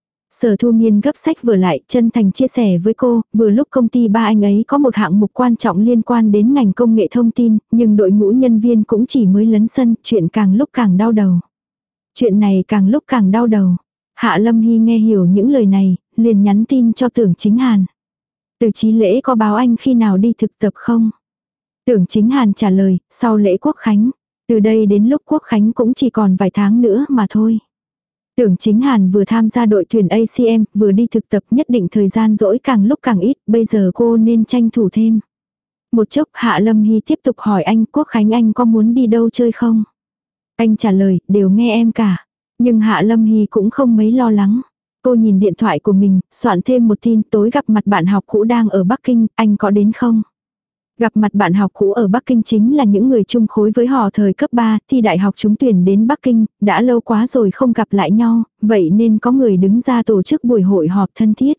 S1: Sở Thu Nghiên gấp sách vừa lại, chân thành chia sẻ với cô, vừa lúc công ty ba anh ấy có một hạng mục quan trọng liên quan đến ngành công nghệ thông tin, nhưng đội ngũ nhân viên cũng chỉ mới lấn sân, chuyện càng lúc càng đau đầu. Chuyện này càng lúc càng đau đầu. Hạ Lâm Hy nghe hiểu những lời này, liền nhắn tin cho Tưởng Chính Hàn. Từ Chí Lễ có báo anh khi nào đi thực tập không? Tưởng Chính Hàn trả lời, sau lễ Quốc Khánh. Từ đây đến lúc Quốc Khánh cũng chỉ còn vài tháng nữa mà thôi. Tưởng Chính Hàn vừa tham gia đội tuyển ACM, vừa đi thực tập, nhất định thời gian rỗi càng lúc càng ít, bây giờ cô nên tranh thủ thêm. Một chốc Hạ Lâm Hy tiếp tục hỏi anh, Quốc Khánh anh có muốn đi đâu chơi không? Anh trả lời, đều nghe em cả. Nhưng Hạ Lâm Hy cũng không mấy lo lắng. Cô nhìn điện thoại của mình, soạn thêm một tin, tối gặp mặt bạn học cũ đang ở Bắc Kinh, anh có đến không? Gặp mặt bạn học cũ ở Bắc Kinh chính là những người chung khối với họ thời cấp 3, thi đại học trúng tuyển đến Bắc Kinh, đã lâu quá rồi không gặp lại nhau, vậy nên có người đứng ra tổ chức buổi hội họp thân thiết.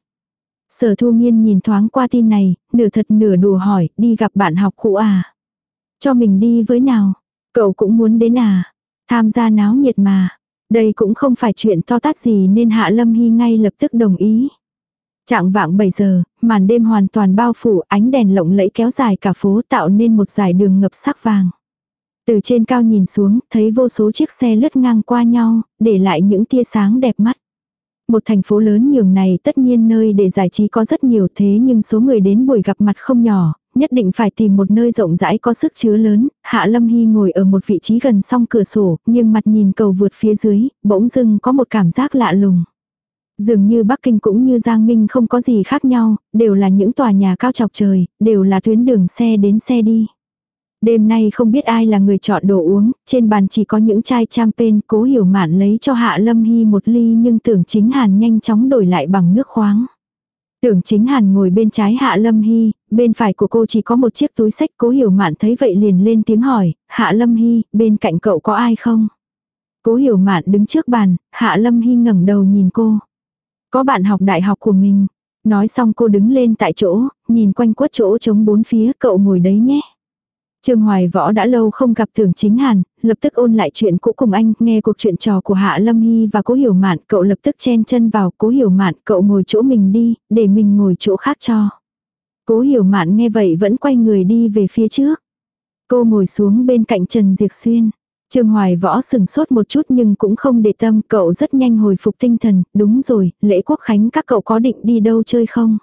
S1: Sở Thu Nghiên nhìn thoáng qua tin này, nửa thật nửa đùa hỏi, đi gặp bạn học cũ à? Cho mình đi với nào? Cậu cũng muốn đến à? Tham gia náo nhiệt mà. Đây cũng không phải chuyện to tát gì nên Hạ Lâm Hy ngay lập tức đồng ý. Trạng vạng 7 giờ, màn đêm hoàn toàn bao phủ, ánh đèn lộng lẫy kéo dài cả phố tạo nên một dải đường ngập sắc vàng. Từ trên cao nhìn xuống, thấy vô số chiếc xe lướt ngang qua nhau, để lại những tia sáng đẹp mắt. Một thành phố lớn nhường này tất nhiên nơi để giải trí có rất nhiều, thế nhưng số người đến buổi gặp mặt không nhỏ, nhất định phải tìm một nơi rộng rãi có sức chứa lớn. Hạ Lâm Hy ngồi ở một vị trí gần song cửa sổ, nhưng mặt nhìn cầu vượt phía dưới, bỗng dưng có một cảm giác lạ lùng. Dường như Bắc Kinh cũng như Giang Minh không có gì khác nhau, đều là những tòa nhà cao chọc trời, đều là tuyến đường xe đến xe đi. Đêm nay không biết ai là người chọn đồ uống, trên bàn chỉ có những chai champagne. Cố Hiểu Mạn lấy cho Hạ Lâm Hy một ly nhưng Tưởng Chính Hàn nhanh chóng đổi lại bằng nước khoáng. Tưởng Chính Hàn ngồi bên trái Hạ Lâm Hy, bên phải của cô chỉ có một chiếc túi xách. Cố Hiểu Mạn thấy vậy liền lên tiếng hỏi, Hạ Lâm Hy, bên cạnh cậu có ai không? Cố Hiểu Mạn đứng trước bàn, Hạ Lâm Hy ngẩng đầu nhìn cô. Có bạn học đại học của mình. Nói xong cô đứng lên tại chỗ, nhìn quanh quất chỗ trống bốn phía, cậu ngồi đấy nhé. Trương Hoài Võ đã lâu không gặp Tưởng Chính Hàn, lập tức ôn lại chuyện cũ cùng anh, nghe cuộc chuyện trò của Hạ Lâm Hy và Cố Hiểu Mạn, cậu lập tức chen chân vào. Cố Hiểu Mạn, cậu ngồi chỗ mình đi, để mình ngồi chỗ khác cho. Cố Hiểu Mạn nghe vậy vẫn quay người đi về phía trước. Cô ngồi xuống bên cạnh Trần Diệc Xuyên. Trương Hoài Võ sừng sốt một chút nhưng cũng không để tâm, cậu rất nhanh hồi phục tinh thần. Đúng rồi, lễ quốc khánh các cậu có định đi đâu chơi không?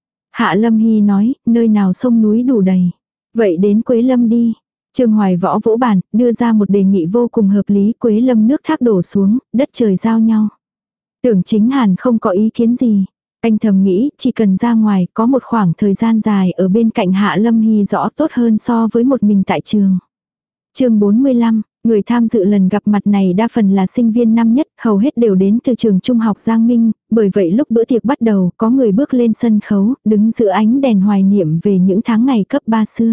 S1: Hạ Lâm Hy nói, nơi nào sông núi đủ đầy. Vậy đến Quế Lâm đi. Trương Hoài Võ vỗ bàn, đưa ra một đề nghị vô cùng hợp lý. Quế Lâm nước thác đổ xuống, đất trời giao nhau. Tưởng Chính Hàn không có ý kiến gì. Anh thầm nghĩ, chỉ cần ra ngoài có một khoảng thời gian dài ở bên cạnh Hạ Lâm Hy rõ tốt hơn so với một mình tại trường. Chương 45, người tham dự lần gặp mặt này đa phần là sinh viên năm nhất, hầu hết đều đến từ trường trung học Giang Minh, bởi vậy lúc bữa tiệc bắt đầu có người bước lên sân khấu, đứng giữa ánh đèn hoài niệm về những tháng ngày cấp 3 xưa.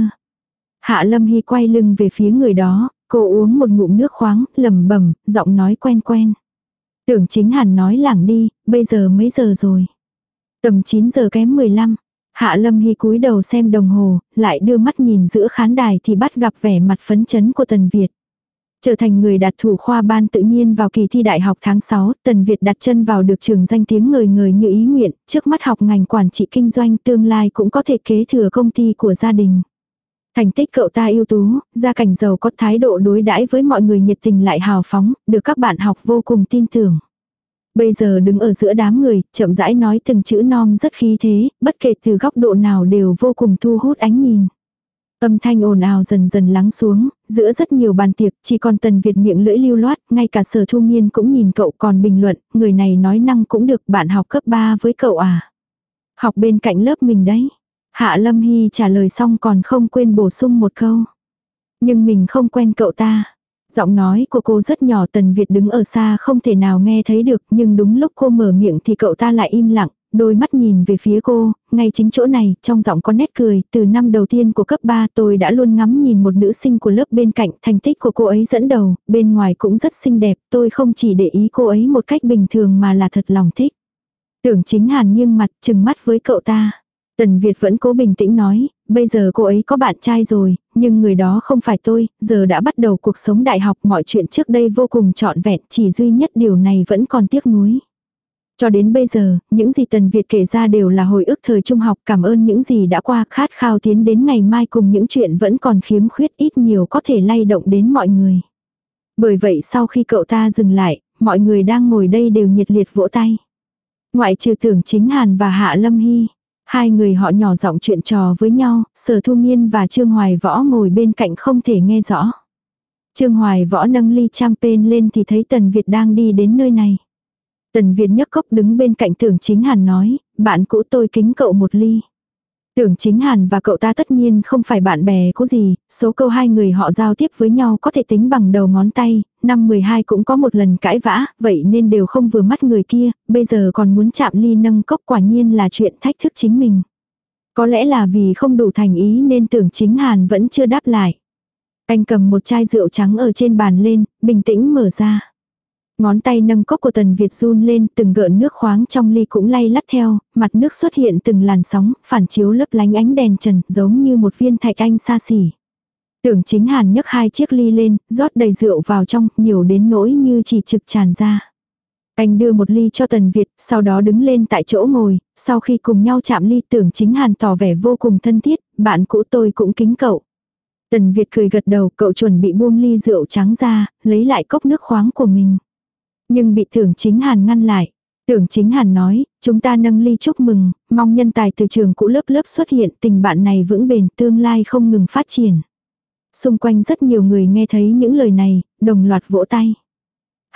S1: Hạ Lâm Hy quay lưng về phía người đó, cô uống một ngụm nước khoáng, lẩm bẩm, giọng nói quen quen. Tưởng Chính Hàn nói lảng đi, bây giờ mấy giờ rồi? Tầm 9 giờ kém 15. Hạ Lâm Hy cúi đầu xem đồng hồ, lại đưa mắt nhìn giữa khán đài thì bắt gặp vẻ mặt phấn chấn của Tần Việt. Trở thành người đạt thủ khoa ban tự nhiên vào kỳ thi đại học tháng 6, Tần Việt đặt chân vào được trường danh tiếng ngời ngời như ý nguyện, trước mắt học ngành quản trị kinh doanh, tương lai cũng có thể kế thừa công ty của gia đình. Thành tích cậu ta ưu tú, gia cảnh giàu có, thái độ đối đãi với mọi người nhiệt tình lại hào phóng, được các bạn học vô cùng tin tưởng. Bây giờ đứng ở giữa đám người, chậm rãi nói từng chữ non rất khí thế, bất kể từ góc độ nào đều vô cùng thu hút ánh nhìn. Âm thanh ồn ào dần dần lắng xuống, giữa rất nhiều bàn tiệc, chỉ còn Tần Việt miệng lưỡi lưu loát, ngay cả Sở Thu Nghiên cũng nhìn cậu còn bình luận, người này nói năng cũng được, bạn học cấp 3 với cậu à. Học bên cạnh lớp mình đấy. Hạ Lâm Hy trả lời xong còn không quên bổ sung một câu. Nhưng mình không quen cậu ta. Giọng nói của cô rất nhỏ, Tần Việt đứng ở xa không thể nào nghe thấy được, nhưng đúng lúc cô mở miệng thì cậu ta lại im lặng, đôi mắt nhìn về phía cô, ngay chính chỗ này, trong giọng có nét cười, từ năm đầu tiên của cấp 3 tôi đã luôn ngắm nhìn một nữ sinh của lớp bên cạnh, thành tích của cô ấy dẫn đầu, bên ngoài cũng rất xinh đẹp, tôi không chỉ để ý cô ấy một cách bình thường mà là thật lòng thích. Tưởng Chính Hàn nghiêng mặt, trừng mắt với cậu ta. Tần Việt vẫn cố bình tĩnh nói, bây giờ cô ấy có bạn trai rồi, nhưng người đó không phải tôi, giờ đã bắt đầu cuộc sống đại học, mọi chuyện trước đây vô cùng trọn vẹn, chỉ duy nhất điều này vẫn còn tiếc nuối. Cho đến bây giờ, những gì Tần Việt kể ra đều là hồi ức thời trung học, cảm ơn những gì đã qua, khát khao tiến đến ngày mai cùng những chuyện vẫn còn khiếm khuyết ít nhiều có thể lay động đến mọi người. Bởi vậy sau khi cậu ta dừng lại, mọi người đang ngồi đây đều nhiệt liệt vỗ tay. Ngoại trừ Tưởng Chính Hàn và Hạ Lâm Hy. Hai người họ nhỏ giọng chuyện trò với nhau, Sở Thu Nghiên và Trương Hoài Võ ngồi bên cạnh không thể nghe rõ. Trương Hoài Võ nâng ly champagne lên thì thấy Tần Việt đang đi đến nơi này. Tần Việt nhấc cốc đứng bên cạnh Tưởng Chính Hàn nói, bạn cũ tôi kính cậu một ly. Tưởng Chính Hàn và cậu ta tất nhiên không phải bạn bè cũ gì, số câu hai người họ giao tiếp với nhau có thể tính bằng đầu ngón tay, năm 12 cũng có một lần cãi vã, vậy nên đều không vừa mắt người kia, bây giờ còn muốn chạm ly nâng cốc, quả nhiên là chuyện thách thức chính mình. Có lẽ là vì không đủ thành ý nên Tưởng Chính Hàn vẫn chưa đáp lại. Anh cầm một chai rượu trắng ở trên bàn lên, bình tĩnh mở ra. Ngón tay nâng cốc của Tần Việt run lên, từng gợn nước khoáng trong ly cũng lay lắt theo, mặt nước xuất hiện từng làn sóng, phản chiếu lấp lánh ánh đèn trần, giống như một viên thạch anh xa xỉ. Tưởng Chính Hàn nhấc hai chiếc ly lên, rót đầy rượu vào trong, nhiều đến nỗi như chỉ trực tràn ra. Anh đưa một ly cho Tần Việt, sau đó đứng lên tại chỗ ngồi, sau khi cùng nhau chạm ly, Tưởng Chính Hàn tỏ vẻ vô cùng thân thiết, bạn cũ tôi cũng kính cậu. Tần Việt cười gật đầu, cậu chuẩn bị buông ly rượu trắng ra, lấy lại cốc nước khoáng của mình. Nhưng bị Tưởng Chính Hàn ngăn lại. Tưởng Chính Hàn nói, chúng ta nâng ly chúc mừng, mong nhân tài từ trường cũ lớp lớp xuất hiện, tình bạn này vững bền, tương lai không ngừng phát triển. Xung quanh rất nhiều người nghe thấy những lời này, đồng loạt vỗ tay.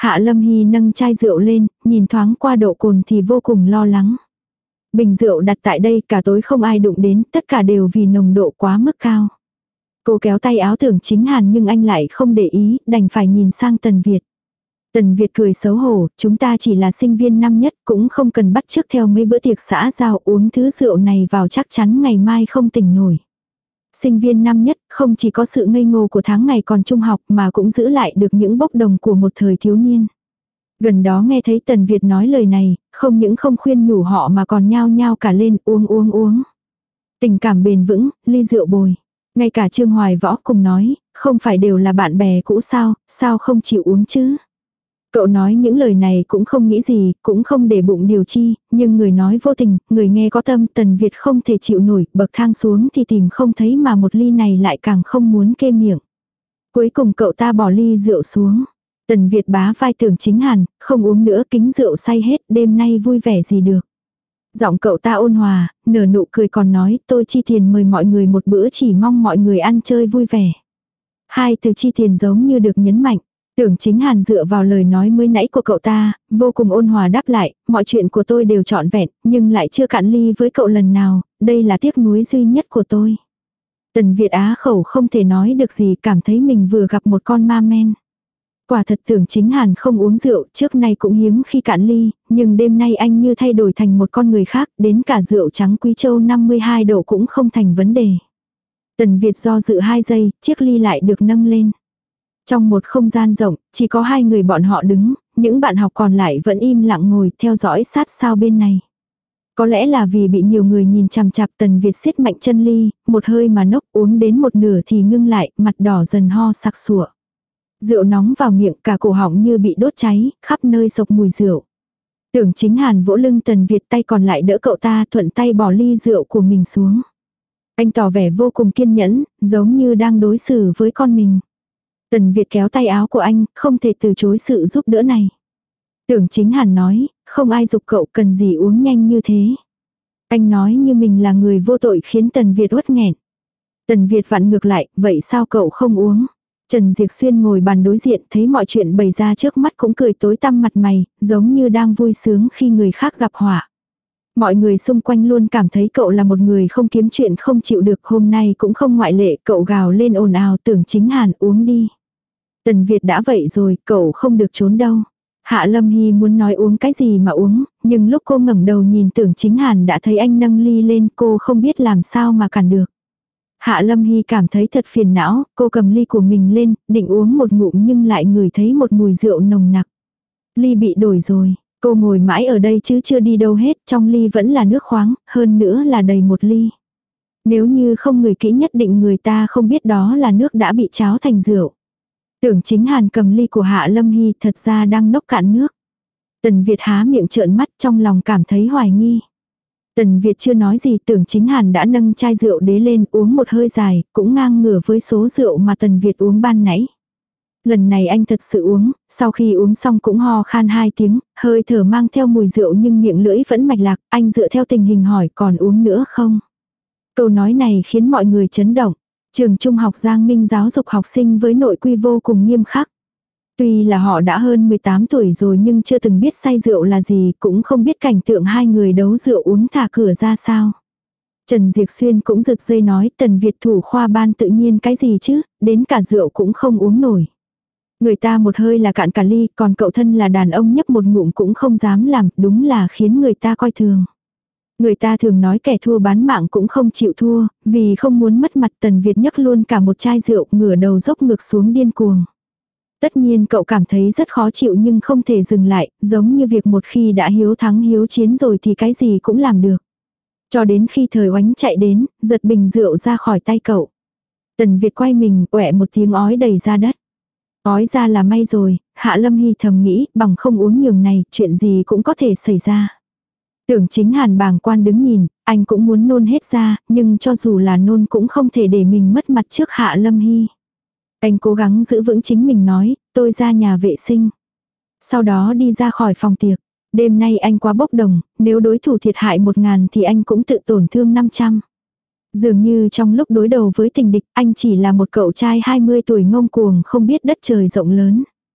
S1: Hạ Lâm Hy nâng chai rượu lên, nhìn thoáng qua độ cồn thì vô cùng lo lắng. Bình rượu đặt tại đây cả tối không ai đụng đến, tất cả đều vì nồng độ quá mức cao. Cô kéo tay áo Tưởng Chính Hàn nhưng anh lại không để ý, đành phải nhìn sang Tần Việt. Tần Việt cười xấu hổ, chúng ta chỉ là sinh viên năm nhất, cũng không cần bắt chước theo mấy bữa tiệc xã giao, uống thứ rượu này vào chắc chắn ngày mai không tỉnh nổi. Sinh viên năm nhất không chỉ có sự ngây ngô của tháng ngày còn trung học mà cũng giữ lại được những bốc đồng của một thời thiếu niên. Gần đó nghe thấy Tần Việt nói lời này, không những không khuyên nhủ họ mà còn nhao nhao cả lên uống. Tình cảm bền vững, ly rượu bồi. Ngay cả Trương Hoài Võ cùng nói, không phải đều là bạn bè cũ sao không chịu uống chứ. Cậu nói những lời này cũng không nghĩ gì, cũng không để bụng điều chi, nhưng người nói vô tình, người nghe có tâm. Tần Việt không thể chịu nổi, bậc thang xuống thì tìm không thấy mà một ly này lại càng không muốn kê miệng. Cuối cùng cậu ta bỏ ly rượu xuống. Tần Việt bá vai Tưởng Chính Hàn, không uống nữa, kính rượu say hết, đêm nay vui vẻ gì được. Giọng cậu ta ôn hòa, nở nụ cười còn nói, tôi chi tiền mời mọi người một bữa, chỉ mong mọi người ăn chơi vui vẻ. Hai từ chi tiền giống như được nhấn mạnh. Tưởng Chính Hàn dựa vào lời nói mới nãy của cậu ta, vô cùng ôn hòa đáp lại, mọi chuyện của tôi đều trọn vẹn, nhưng lại chưa cạn ly với cậu lần nào, đây là tiếc nuối duy nhất của tôi. Tần Việt á khẩu không thể nói được gì, cảm thấy mình vừa gặp một con ma men. Quả thật Tưởng Chính Hàn không uống rượu, trước nay cũng hiếm khi cạn ly, nhưng đêm nay anh như thay đổi thành một con người khác, đến cả rượu trắng Quý Châu 52 độ cũng không thành vấn đề. Tần Việt do dự 2 giây, chiếc ly lại được nâng lên. Trong một không gian rộng, chỉ có 2 người bọn họ đứng, những bạn học còn lại vẫn im lặng ngồi theo dõi sát sao bên này. Có lẽ là vì bị nhiều người nhìn chằm chằm, Tần Việt siết mạnh chân ly, một hơi mà nốc, uống đến một nửa thì ngưng lại, mặt đỏ dần ho sặc sụa. Rượu nóng vào miệng, cả cổ họng như bị đốt cháy, khắp nơi sộc mùi rượu. Tưởng Chính Hàn vỗ lưng Tần Việt, tay còn lại đỡ cậu ta, thuận tay bỏ ly rượu của mình xuống. Anh tỏ vẻ vô cùng kiên nhẫn, giống như đang đối xử với con mình. Tần Việt kéo tay áo của anh, không thể từ chối sự giúp đỡ này. Tưởng Chính Hàn nói, không ai giục cậu, cần gì uống nhanh như thế. Anh nói như mình là người vô tội khiến Tần Việt uất nghẹn. Tần Việt vặn ngược lại, vậy sao cậu không uống? Trần Diệc Xuyên ngồi bàn đối diện, thấy mọi chuyện bày ra trước mắt cũng cười tối tăm mặt mày, giống như đang vui sướng khi người khác gặp họa. Mọi người xung quanh luôn cảm thấy cậu là một người không kiếm chuyện không chịu được, hôm nay cũng không ngoại lệ, cậu gào lên ồn ào. Tưởng Chính Hàn uống đi. Tần Việt đã vậy rồi, cậu không được trốn đâu. Hạ Lâm Hy muốn nói uống cái gì mà uống, nhưng lúc cô ngẩng đầu nhìn Tưởng Chính Hàn đã thấy anh nâng ly lên, cô không biết làm sao mà cản được. Hạ Lâm Hy cảm thấy thật phiền não, cô cầm ly của mình lên, định uống một ngụm nhưng lại ngửi thấy một mùi rượu nồng nặc. Ly bị đổi rồi, cô ngồi mãi ở đây chứ chưa đi đâu hết, trong ly vẫn là nước khoáng, hơn nữa là đầy một ly. Nếu như không ngửi kỹ nhất định người ta không biết đó là nước đã bị cháo thành rượu. Tưởng Chính Hàn cầm ly của Hạ Lâm Hy, thật ra đang nốc cạn nước. Tần Việt há miệng trợn mắt, trong lòng cảm thấy hoài nghi. Tần Việt chưa nói gì, Tưởng Chính Hàn đã nâng chai rượu đế lên, uống một hơi dài, cũng ngang ngửa với số rượu mà Tần Việt uống ban nãy. Lần này anh thật sự uống, sau khi uống xong cũng ho khan 2 tiếng, hơi thở mang theo mùi rượu nhưng miệng lưỡi vẫn mạch lạc, anh dựa theo tình hình hỏi còn uống nữa không? Câu nói này khiến mọi người chấn động. Trường trung học Giang Minh giáo dục học sinh với nội quy vô cùng nghiêm khắc. Tuy là họ đã hơn 18 tuổi rồi nhưng chưa từng biết say rượu là gì, cũng không biết cảnh tượng 2 người đấu rượu uống thả cửa ra sao. Trần Diệc Xuyên cũng rực dây nói, Tần Việt thủ khoa ban tự nhiên cái gì chứ, đến cả rượu cũng không uống nổi. Người ta một hơi là cạn cả ly, còn cậu thân là đàn ông nhấp một ngụm cũng không dám làm, đúng là khiến người ta coi thường. Người ta thường nói kẻ thua bán mạng cũng không chịu thua, vì không muốn mất mặt. Tần Việt nhấc luôn cả một chai rượu, ngửa đầu dốc ngược xuống điên cuồng. Tất nhiên cậu cảm thấy rất khó chịu nhưng không thể dừng lại, giống như việc một khi đã hiếu thắng hiếu chiến rồi thì cái gì cũng làm được. Cho đến khi thời oánh chạy đến, giật bình rượu ra khỏi tay cậu. Tần Việt quay mình, quẹ một tiếng ói đầy ra đất. Ói ra là may rồi, Hạ Lâm Hy thầm nghĩ, bằng không uống nhường này, chuyện gì cũng có thể xảy ra. Tưởng Chính Hàn bàng quan đứng nhìn, anh cũng muốn nôn hết ra, nhưng cho dù là nôn cũng không thể để mình mất mặt trước Hạ Lâm Hy. Anh cố gắng giữ vững chính mình nói, tôi ra nhà vệ sinh. Sau đó đi ra khỏi phòng tiệc. Đêm nay anh quá bốc đồng, nếu đối thủ thiệt hại 1.000 thì anh cũng tự tổn thương 500. Dường như trong lúc đối đầu với tình địch, anh chỉ là một cậu trai 20 tuổi ngông cuồng không biết đất trời rộng lớn.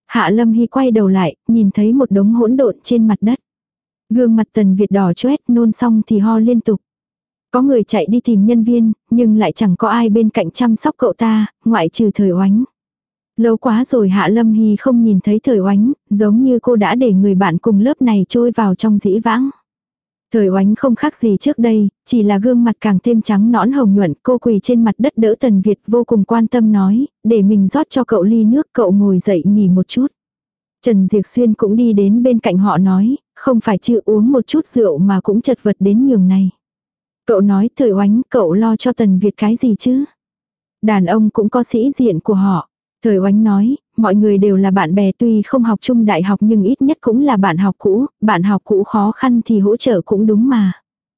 S1: Hạ Lâm Hy quay đầu lại, nhìn thấy một đống hỗn độn trên mặt đất. Gương mặt Tần Việt đỏ choét, nôn xong thì ho liên tục. Có người chạy đi tìm nhân viên, nhưng lại chẳng có ai bên cạnh chăm sóc cậu ta, ngoại trừ Thời Oánh. Lâu quá rồi Hạ Lâm Hy không nhìn thấy Thời Oánh, giống như cô đã để người bạn cùng lớp này trôi vào trong dĩ vãng. Thời Oánh không khác gì trước đây, chỉ là gương mặt càng thêm trắng nõn hồng nhuận, cô quỳ trên mặt đất đỡ Tần Việt vô cùng quan tâm nói, để mình rót cho cậu ly nước, cậu ngồi dậy nghỉ một chút. Trần Diệp Xuyên cũng đi đến bên cạnh họ nói, không phải chứ uống một chút rượu mà cũng chật vật đến nhường này. Cậu nói Thời Oánh, cậu lo cho Tần Việt cái gì chứ? Đàn ông cũng có sĩ diện của họ. Thời Oánh nói, mọi người đều là bạn bè tuy không học chung đại học nhưng ít nhất cũng là bạn học cũ khó khăn thì hỗ trợ cũng đúng mà.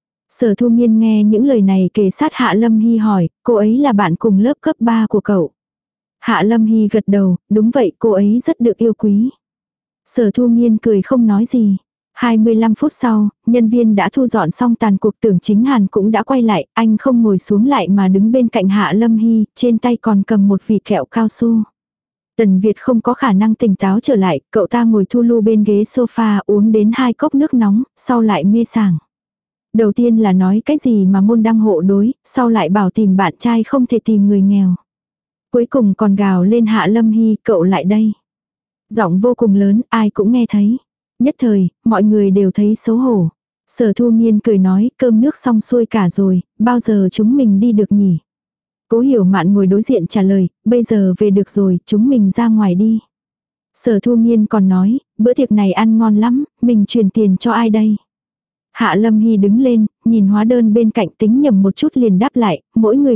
S1: Sở Thu Nghiên nghe những lời này kề sát Hạ Lâm Hy hỏi, cô ấy là bạn cùng lớp cấp 3 của cậu. Hạ Lâm Hy gật đầu, đúng vậy cô ấy rất được yêu quý. Sở Thu Nghiên cười không nói gì. 25 phút sau, nhân viên đã thu dọn xong tàn cuộc. Tưởng Chính Hàn cũng đã quay lại, anh không ngồi xuống lại mà đứng bên cạnh Hạ Lâm Hy, trên tay còn cầm một vỉ kẹo cao su. Tần Việt không có khả năng tỉnh táo trở lại, cậu ta ngồi thu lu bên ghế sofa uống đến 2 cốc nước nóng, sau lại mê sảng. Đầu tiên là nói cái gì mà môn đăng hộ đối, sau lại bảo tìm bạn trai không thể tìm người nghèo. Cuối cùng còn gào lên Hạ Lâm Hy, cậu lại đây. Giọng vô cùng lớn, ai cũng nghe thấy. Nhất thời, mọi người đều thấy xấu hổ. Sở Thu Nghiên cười nói, cơm nước xong xuôi cả rồi, bao giờ chúng mình đi được nhỉ? Cố Hiểu Mạn ngồi đối diện trả lời, bây giờ về được rồi, chúng mình ra ngoài đi. Sở Thu Nghiên còn nói, bữa tiệc này ăn ngon lắm, mình truyền tiền cho ai đây? Hạ Lâm Hy đứng lên, nhìn hóa đơn bên cạnh tính nhầm một chút liền đáp lại, mỗi người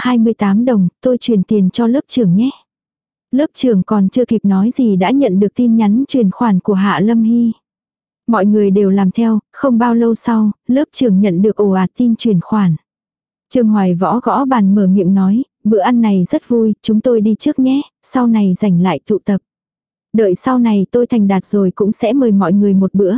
S1: 128 đồng, tôi truyền tiền cho lớp trưởng nhé. Lớp trưởng còn chưa kịp nói gì đã nhận được tin nhắn chuyển khoản của Hạ Lâm Hy. Mọi người đều làm theo, không bao lâu sau, lớp trưởng nhận được ồ ạt tin chuyển khoản. Trương Hoài Võ gõ bàn mở miệng nói, bữa ăn này rất vui, chúng tôi đi trước nhé, sau này rảnh lại tụ tập. Đợi sau này tôi thành đạt rồi cũng sẽ mời mọi người một bữa.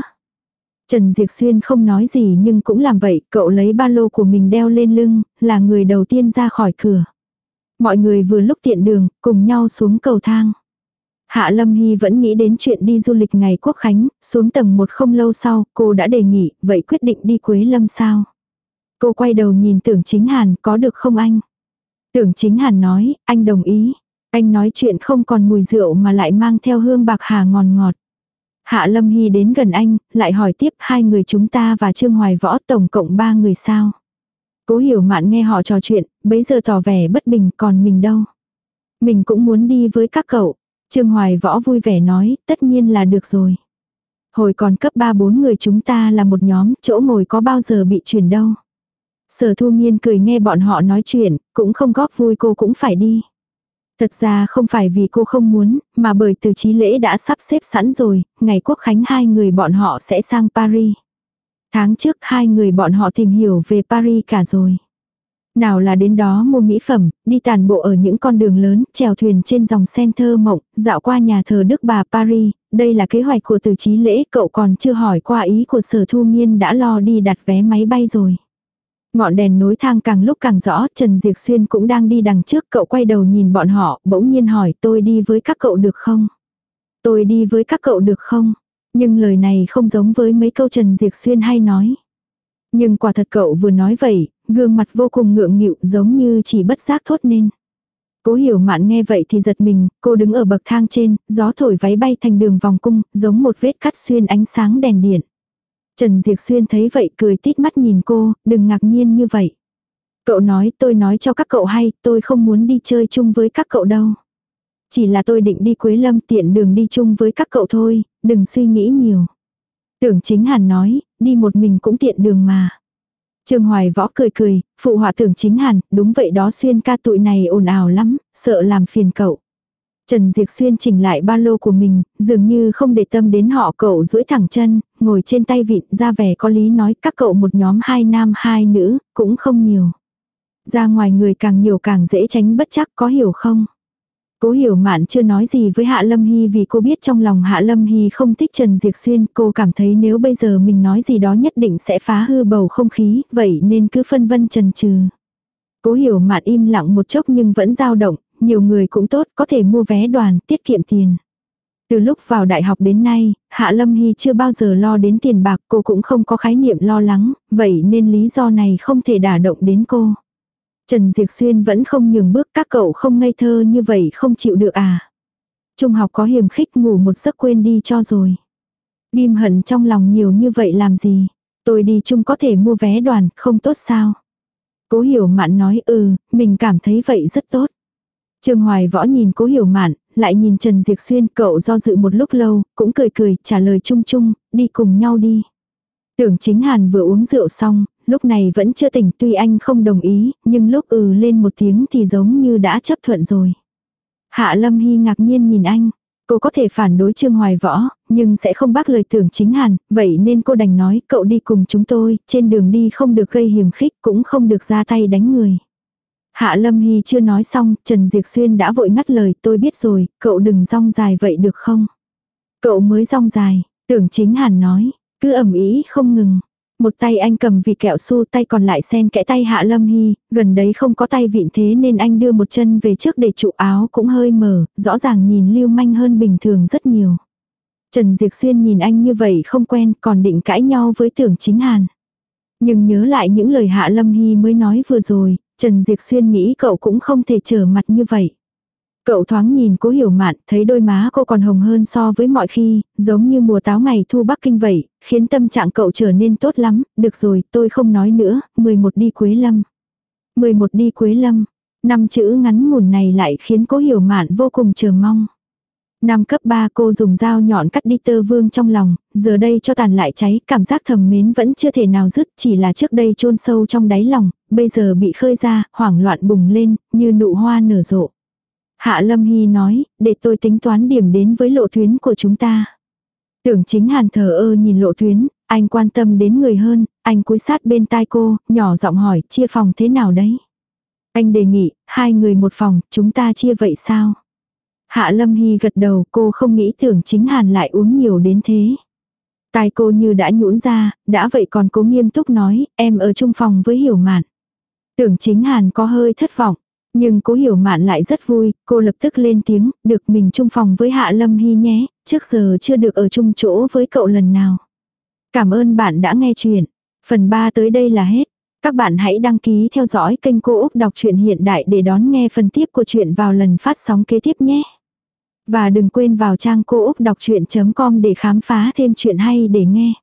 S1: Trần Diệp Xuyên không nói gì nhưng cũng làm vậy, cậu lấy ba lô của mình đeo lên lưng, là người đầu tiên ra khỏi cửa. Mọi người vừa lúc tiện đường, cùng nhau xuống cầu thang. Hạ Lâm Hy vẫn nghĩ đến chuyện đi du lịch ngày Quốc Khánh, xuống tầng 1 không lâu sau, cô đã đề nghị, vậy quyết định đi Quế Lâm sao? Cô quay đầu nhìn Tưởng Chính Hàn, có được không anh? Tưởng Chính Hàn nói, anh đồng ý. Anh nói chuyện không còn mùi rượu mà lại mang theo hương bạc hà ngọt ngọt. Hạ Lâm Hy đến gần anh, lại hỏi tiếp 2 người chúng ta và Trương Hoài Võ tổng cộng 3 người sao? Cố Hiểu Mạn nghe họ trò chuyện, bấy giờ tỏ vẻ bất bình, còn mình đâu? Mình cũng muốn đi với các cậu. Trương Hoài Võ vui vẻ nói, tất nhiên là được rồi. Hồi còn cấp 3-4 người chúng ta là một nhóm, chỗ ngồi có bao giờ bị chuyển đâu. Sở Thu Nghiên cười nghe bọn họ nói chuyện, cũng không góp vui cô cũng phải đi. Thật ra không phải vì cô không muốn, mà bởi từ Chí Lễ đã sắp xếp sẵn rồi, ngày Quốc Khánh 2 người bọn họ sẽ sang Paris. Tháng trước 2 người bọn họ tìm hiểu về Paris cả rồi. Nào là đến đó mua mỹ phẩm, đi tàn bộ ở những con đường lớn, chèo thuyền trên dòng Seine thơ mộng, dạo qua nhà thờ Đức Bà Paris, đây là kế hoạch của Từ Chí Lễ, cậu còn chưa hỏi qua ý của Sở Thu Nghiên đã lo đi đặt vé máy bay rồi. Ngọn đèn nối thang càng lúc càng rõ, Trần Diệp Xuyên cũng đang đi đằng trước, cậu quay đầu nhìn bọn họ, bỗng nhiên hỏi tôi đi với các cậu được không? Tôi đi với các cậu được không? Nhưng lời này không giống với mấy câu Trần Diệp Xuyên hay nói. Nhưng quả thật cậu vừa nói vậy, gương mặt vô cùng ngượng nghịu giống như chỉ bất giác thốt nên. Cố Hiểu Mạn nghe vậy thì giật mình, cô đứng ở bậc thang trên, gió thổi váy bay thành đường vòng cung, giống một vết cắt xuyên ánh sáng đèn điện. Trần Diệp Xuyên thấy vậy cười tít mắt nhìn cô, đừng ngạc nhiên như vậy. Cậu nói tôi nói cho các cậu hay, tôi không muốn đi chơi chung với các cậu đâu. Chỉ là tôi định đi Quế Lâm tiện đường đi chung với các cậu thôi, đừng suy nghĩ nhiều. Tưởng Chính Hàn nói, đi một mình cũng tiện đường mà. Trương Hoài Võ cười cười, phụ họa Tưởng Chính Hàn, đúng vậy đó Xuyên ca tụi này ồn ào lắm, sợ làm phiền cậu. Trần Diệp Xuyên chỉnh lại ba lô của mình, dường như không để tâm đến họ, cậu duỗi thẳng chân, ngồi trên tay vịn ra vẻ có lý nói các cậu một nhóm 2 nam 2 nữ, cũng không nhiều. Ra ngoài người càng nhiều càng dễ tránh bất chắc, có hiểu không? Cố Hiểu Mạn chưa nói gì với Hạ Lâm Hy vì cô biết trong lòng Hạ Lâm Hy không thích Trần Diệp Xuyên, cô cảm thấy nếu bây giờ mình nói gì đó nhất định sẽ phá hư bầu không khí, vậy nên cứ phân vân chần chừ. Cố Hiểu Mạn im lặng một chốc nhưng vẫn dao động, nhiều người cũng tốt, có thể mua vé đoàn, tiết kiệm tiền. Từ lúc vào đại học đến nay, Hạ Lâm Hy chưa bao giờ lo đến tiền bạc, cô cũng không có khái niệm lo lắng, vậy nên lý do này không thể đả động đến cô. Trần Diệp Xuyên vẫn không nhường bước, các cậu không ngây thơ như vậy không chịu được à. Trung học có hiềm khích, ngủ một giấc quên đi cho rồi. Ghim hận trong lòng nhiều như vậy làm gì? Tôi đi chung có thể mua vé đoàn, không tốt sao? Cố Hiểu Mạn nói mình cảm thấy vậy rất tốt. Trương Hoài Võ nhìn Cố Hiểu Mạn, lại nhìn Trần Diệp Xuyên, cậu do dự một lúc lâu, cũng cười cười, trả lời chung chung, đi cùng nhau đi. Tưởng Chính Hàn vừa uống rượu xong, lúc này vẫn chưa tỉnh, tuy anh không đồng ý, nhưng lúc lên một tiếng thì giống như đã chấp thuận rồi. Hạ Lâm Hy ngạc nhiên nhìn anh. Cô có thể phản đối Trương Hoài Võ, nhưng sẽ không bác lời Tưởng Chính Hàn, vậy nên cô đành nói cậu đi cùng chúng tôi, trên đường đi không được gây hiềm khích, cũng không được ra tay đánh người. Hạ Lâm Hy chưa nói xong, Trần Diệp Xuyên đã vội ngắt lời, tôi biết rồi, cậu đừng rong dài vậy được không? Cậu mới rong dài, Tưởng Chính Hàn nói, cứ ầm ĩ không ngừng. Một tay anh cầm vị kẹo su, tay còn lại xen kẽ tay Hạ Lâm Hy, gần đấy không có tay vịn thế nên anh đưa một chân về trước để trụ áo cũng hơi mở, rõ ràng nhìn lưu manh hơn bình thường rất nhiều. Trần Diệp Xuyên nhìn anh như vậy không quen, còn định cãi nhau với Tưởng Chính Hàn. Nhưng nhớ lại những lời Hạ Lâm Hy mới nói vừa rồi, Trần Diệp Xuyên nghĩ cậu cũng không thể trở mặt như vậy. Cậu thoáng nhìn Cố Hiểu Mạn, thấy đôi má cô còn hồng hơn so với mọi khi, giống như mùa táo ngày thu Bắc Kinh vậy, khiến tâm trạng cậu trở nên tốt lắm. Được rồi, tôi không nói nữa, 11 đi Quế Lâm. 11 đi Quế Lâm, 5 chữ ngắn ngủn này lại khiến Cố Hiểu Mạn vô cùng chờ mong. Năm cấp 3 cô dùng dao nhọn cắt đi tơ vương trong lòng, giờ đây cho tàn lại cháy, cảm giác thầm mến vẫn chưa thể nào dứt, chỉ là trước đây chôn sâu trong đáy lòng, bây giờ bị khơi ra, hoảng loạn bùng lên, như nụ hoa nở rộ. Hạ Lâm Hy nói, để tôi tính toán điểm đến với lộ tuyến của chúng ta. Tưởng Chính Hàn thờ ơ nhìn lộ tuyến, anh quan tâm đến người hơn, anh cúi sát bên tai cô, nhỏ giọng hỏi, chia phòng thế nào đấy? Anh đề nghị, 2 người một phòng, chúng ta chia vậy sao? Hạ Lâm Hy gật đầu, cô không nghĩ Tưởng Chính Hàn lại uống nhiều đến thế. Tai cô như đã nhũn ra, đã vậy còn cố nghiêm túc nói, em ở chung phòng với Hiểu Mạn. Tưởng Chính Hàn có hơi thất vọng, nhưng Cố Hiểu Mạn lại rất vui, cô lập tức lên tiếng, được mình chung phòng với Hạ Lâm Hy nhé, trước giờ chưa được ở chung chỗ với cậu lần nào. Cảm ơn bạn đã nghe chuyện. Phần 3 tới đây là hết. Các bạn hãy đăng ký theo dõi kênh Cô Úc Đọc truyện Hiện Đại để đón nghe phần tiếp của chuyện vào lần phát sóng kế tiếp nhé. Và đừng quên vào trang cô úc đọc chuyện.com để khám phá thêm chuyện hay để nghe.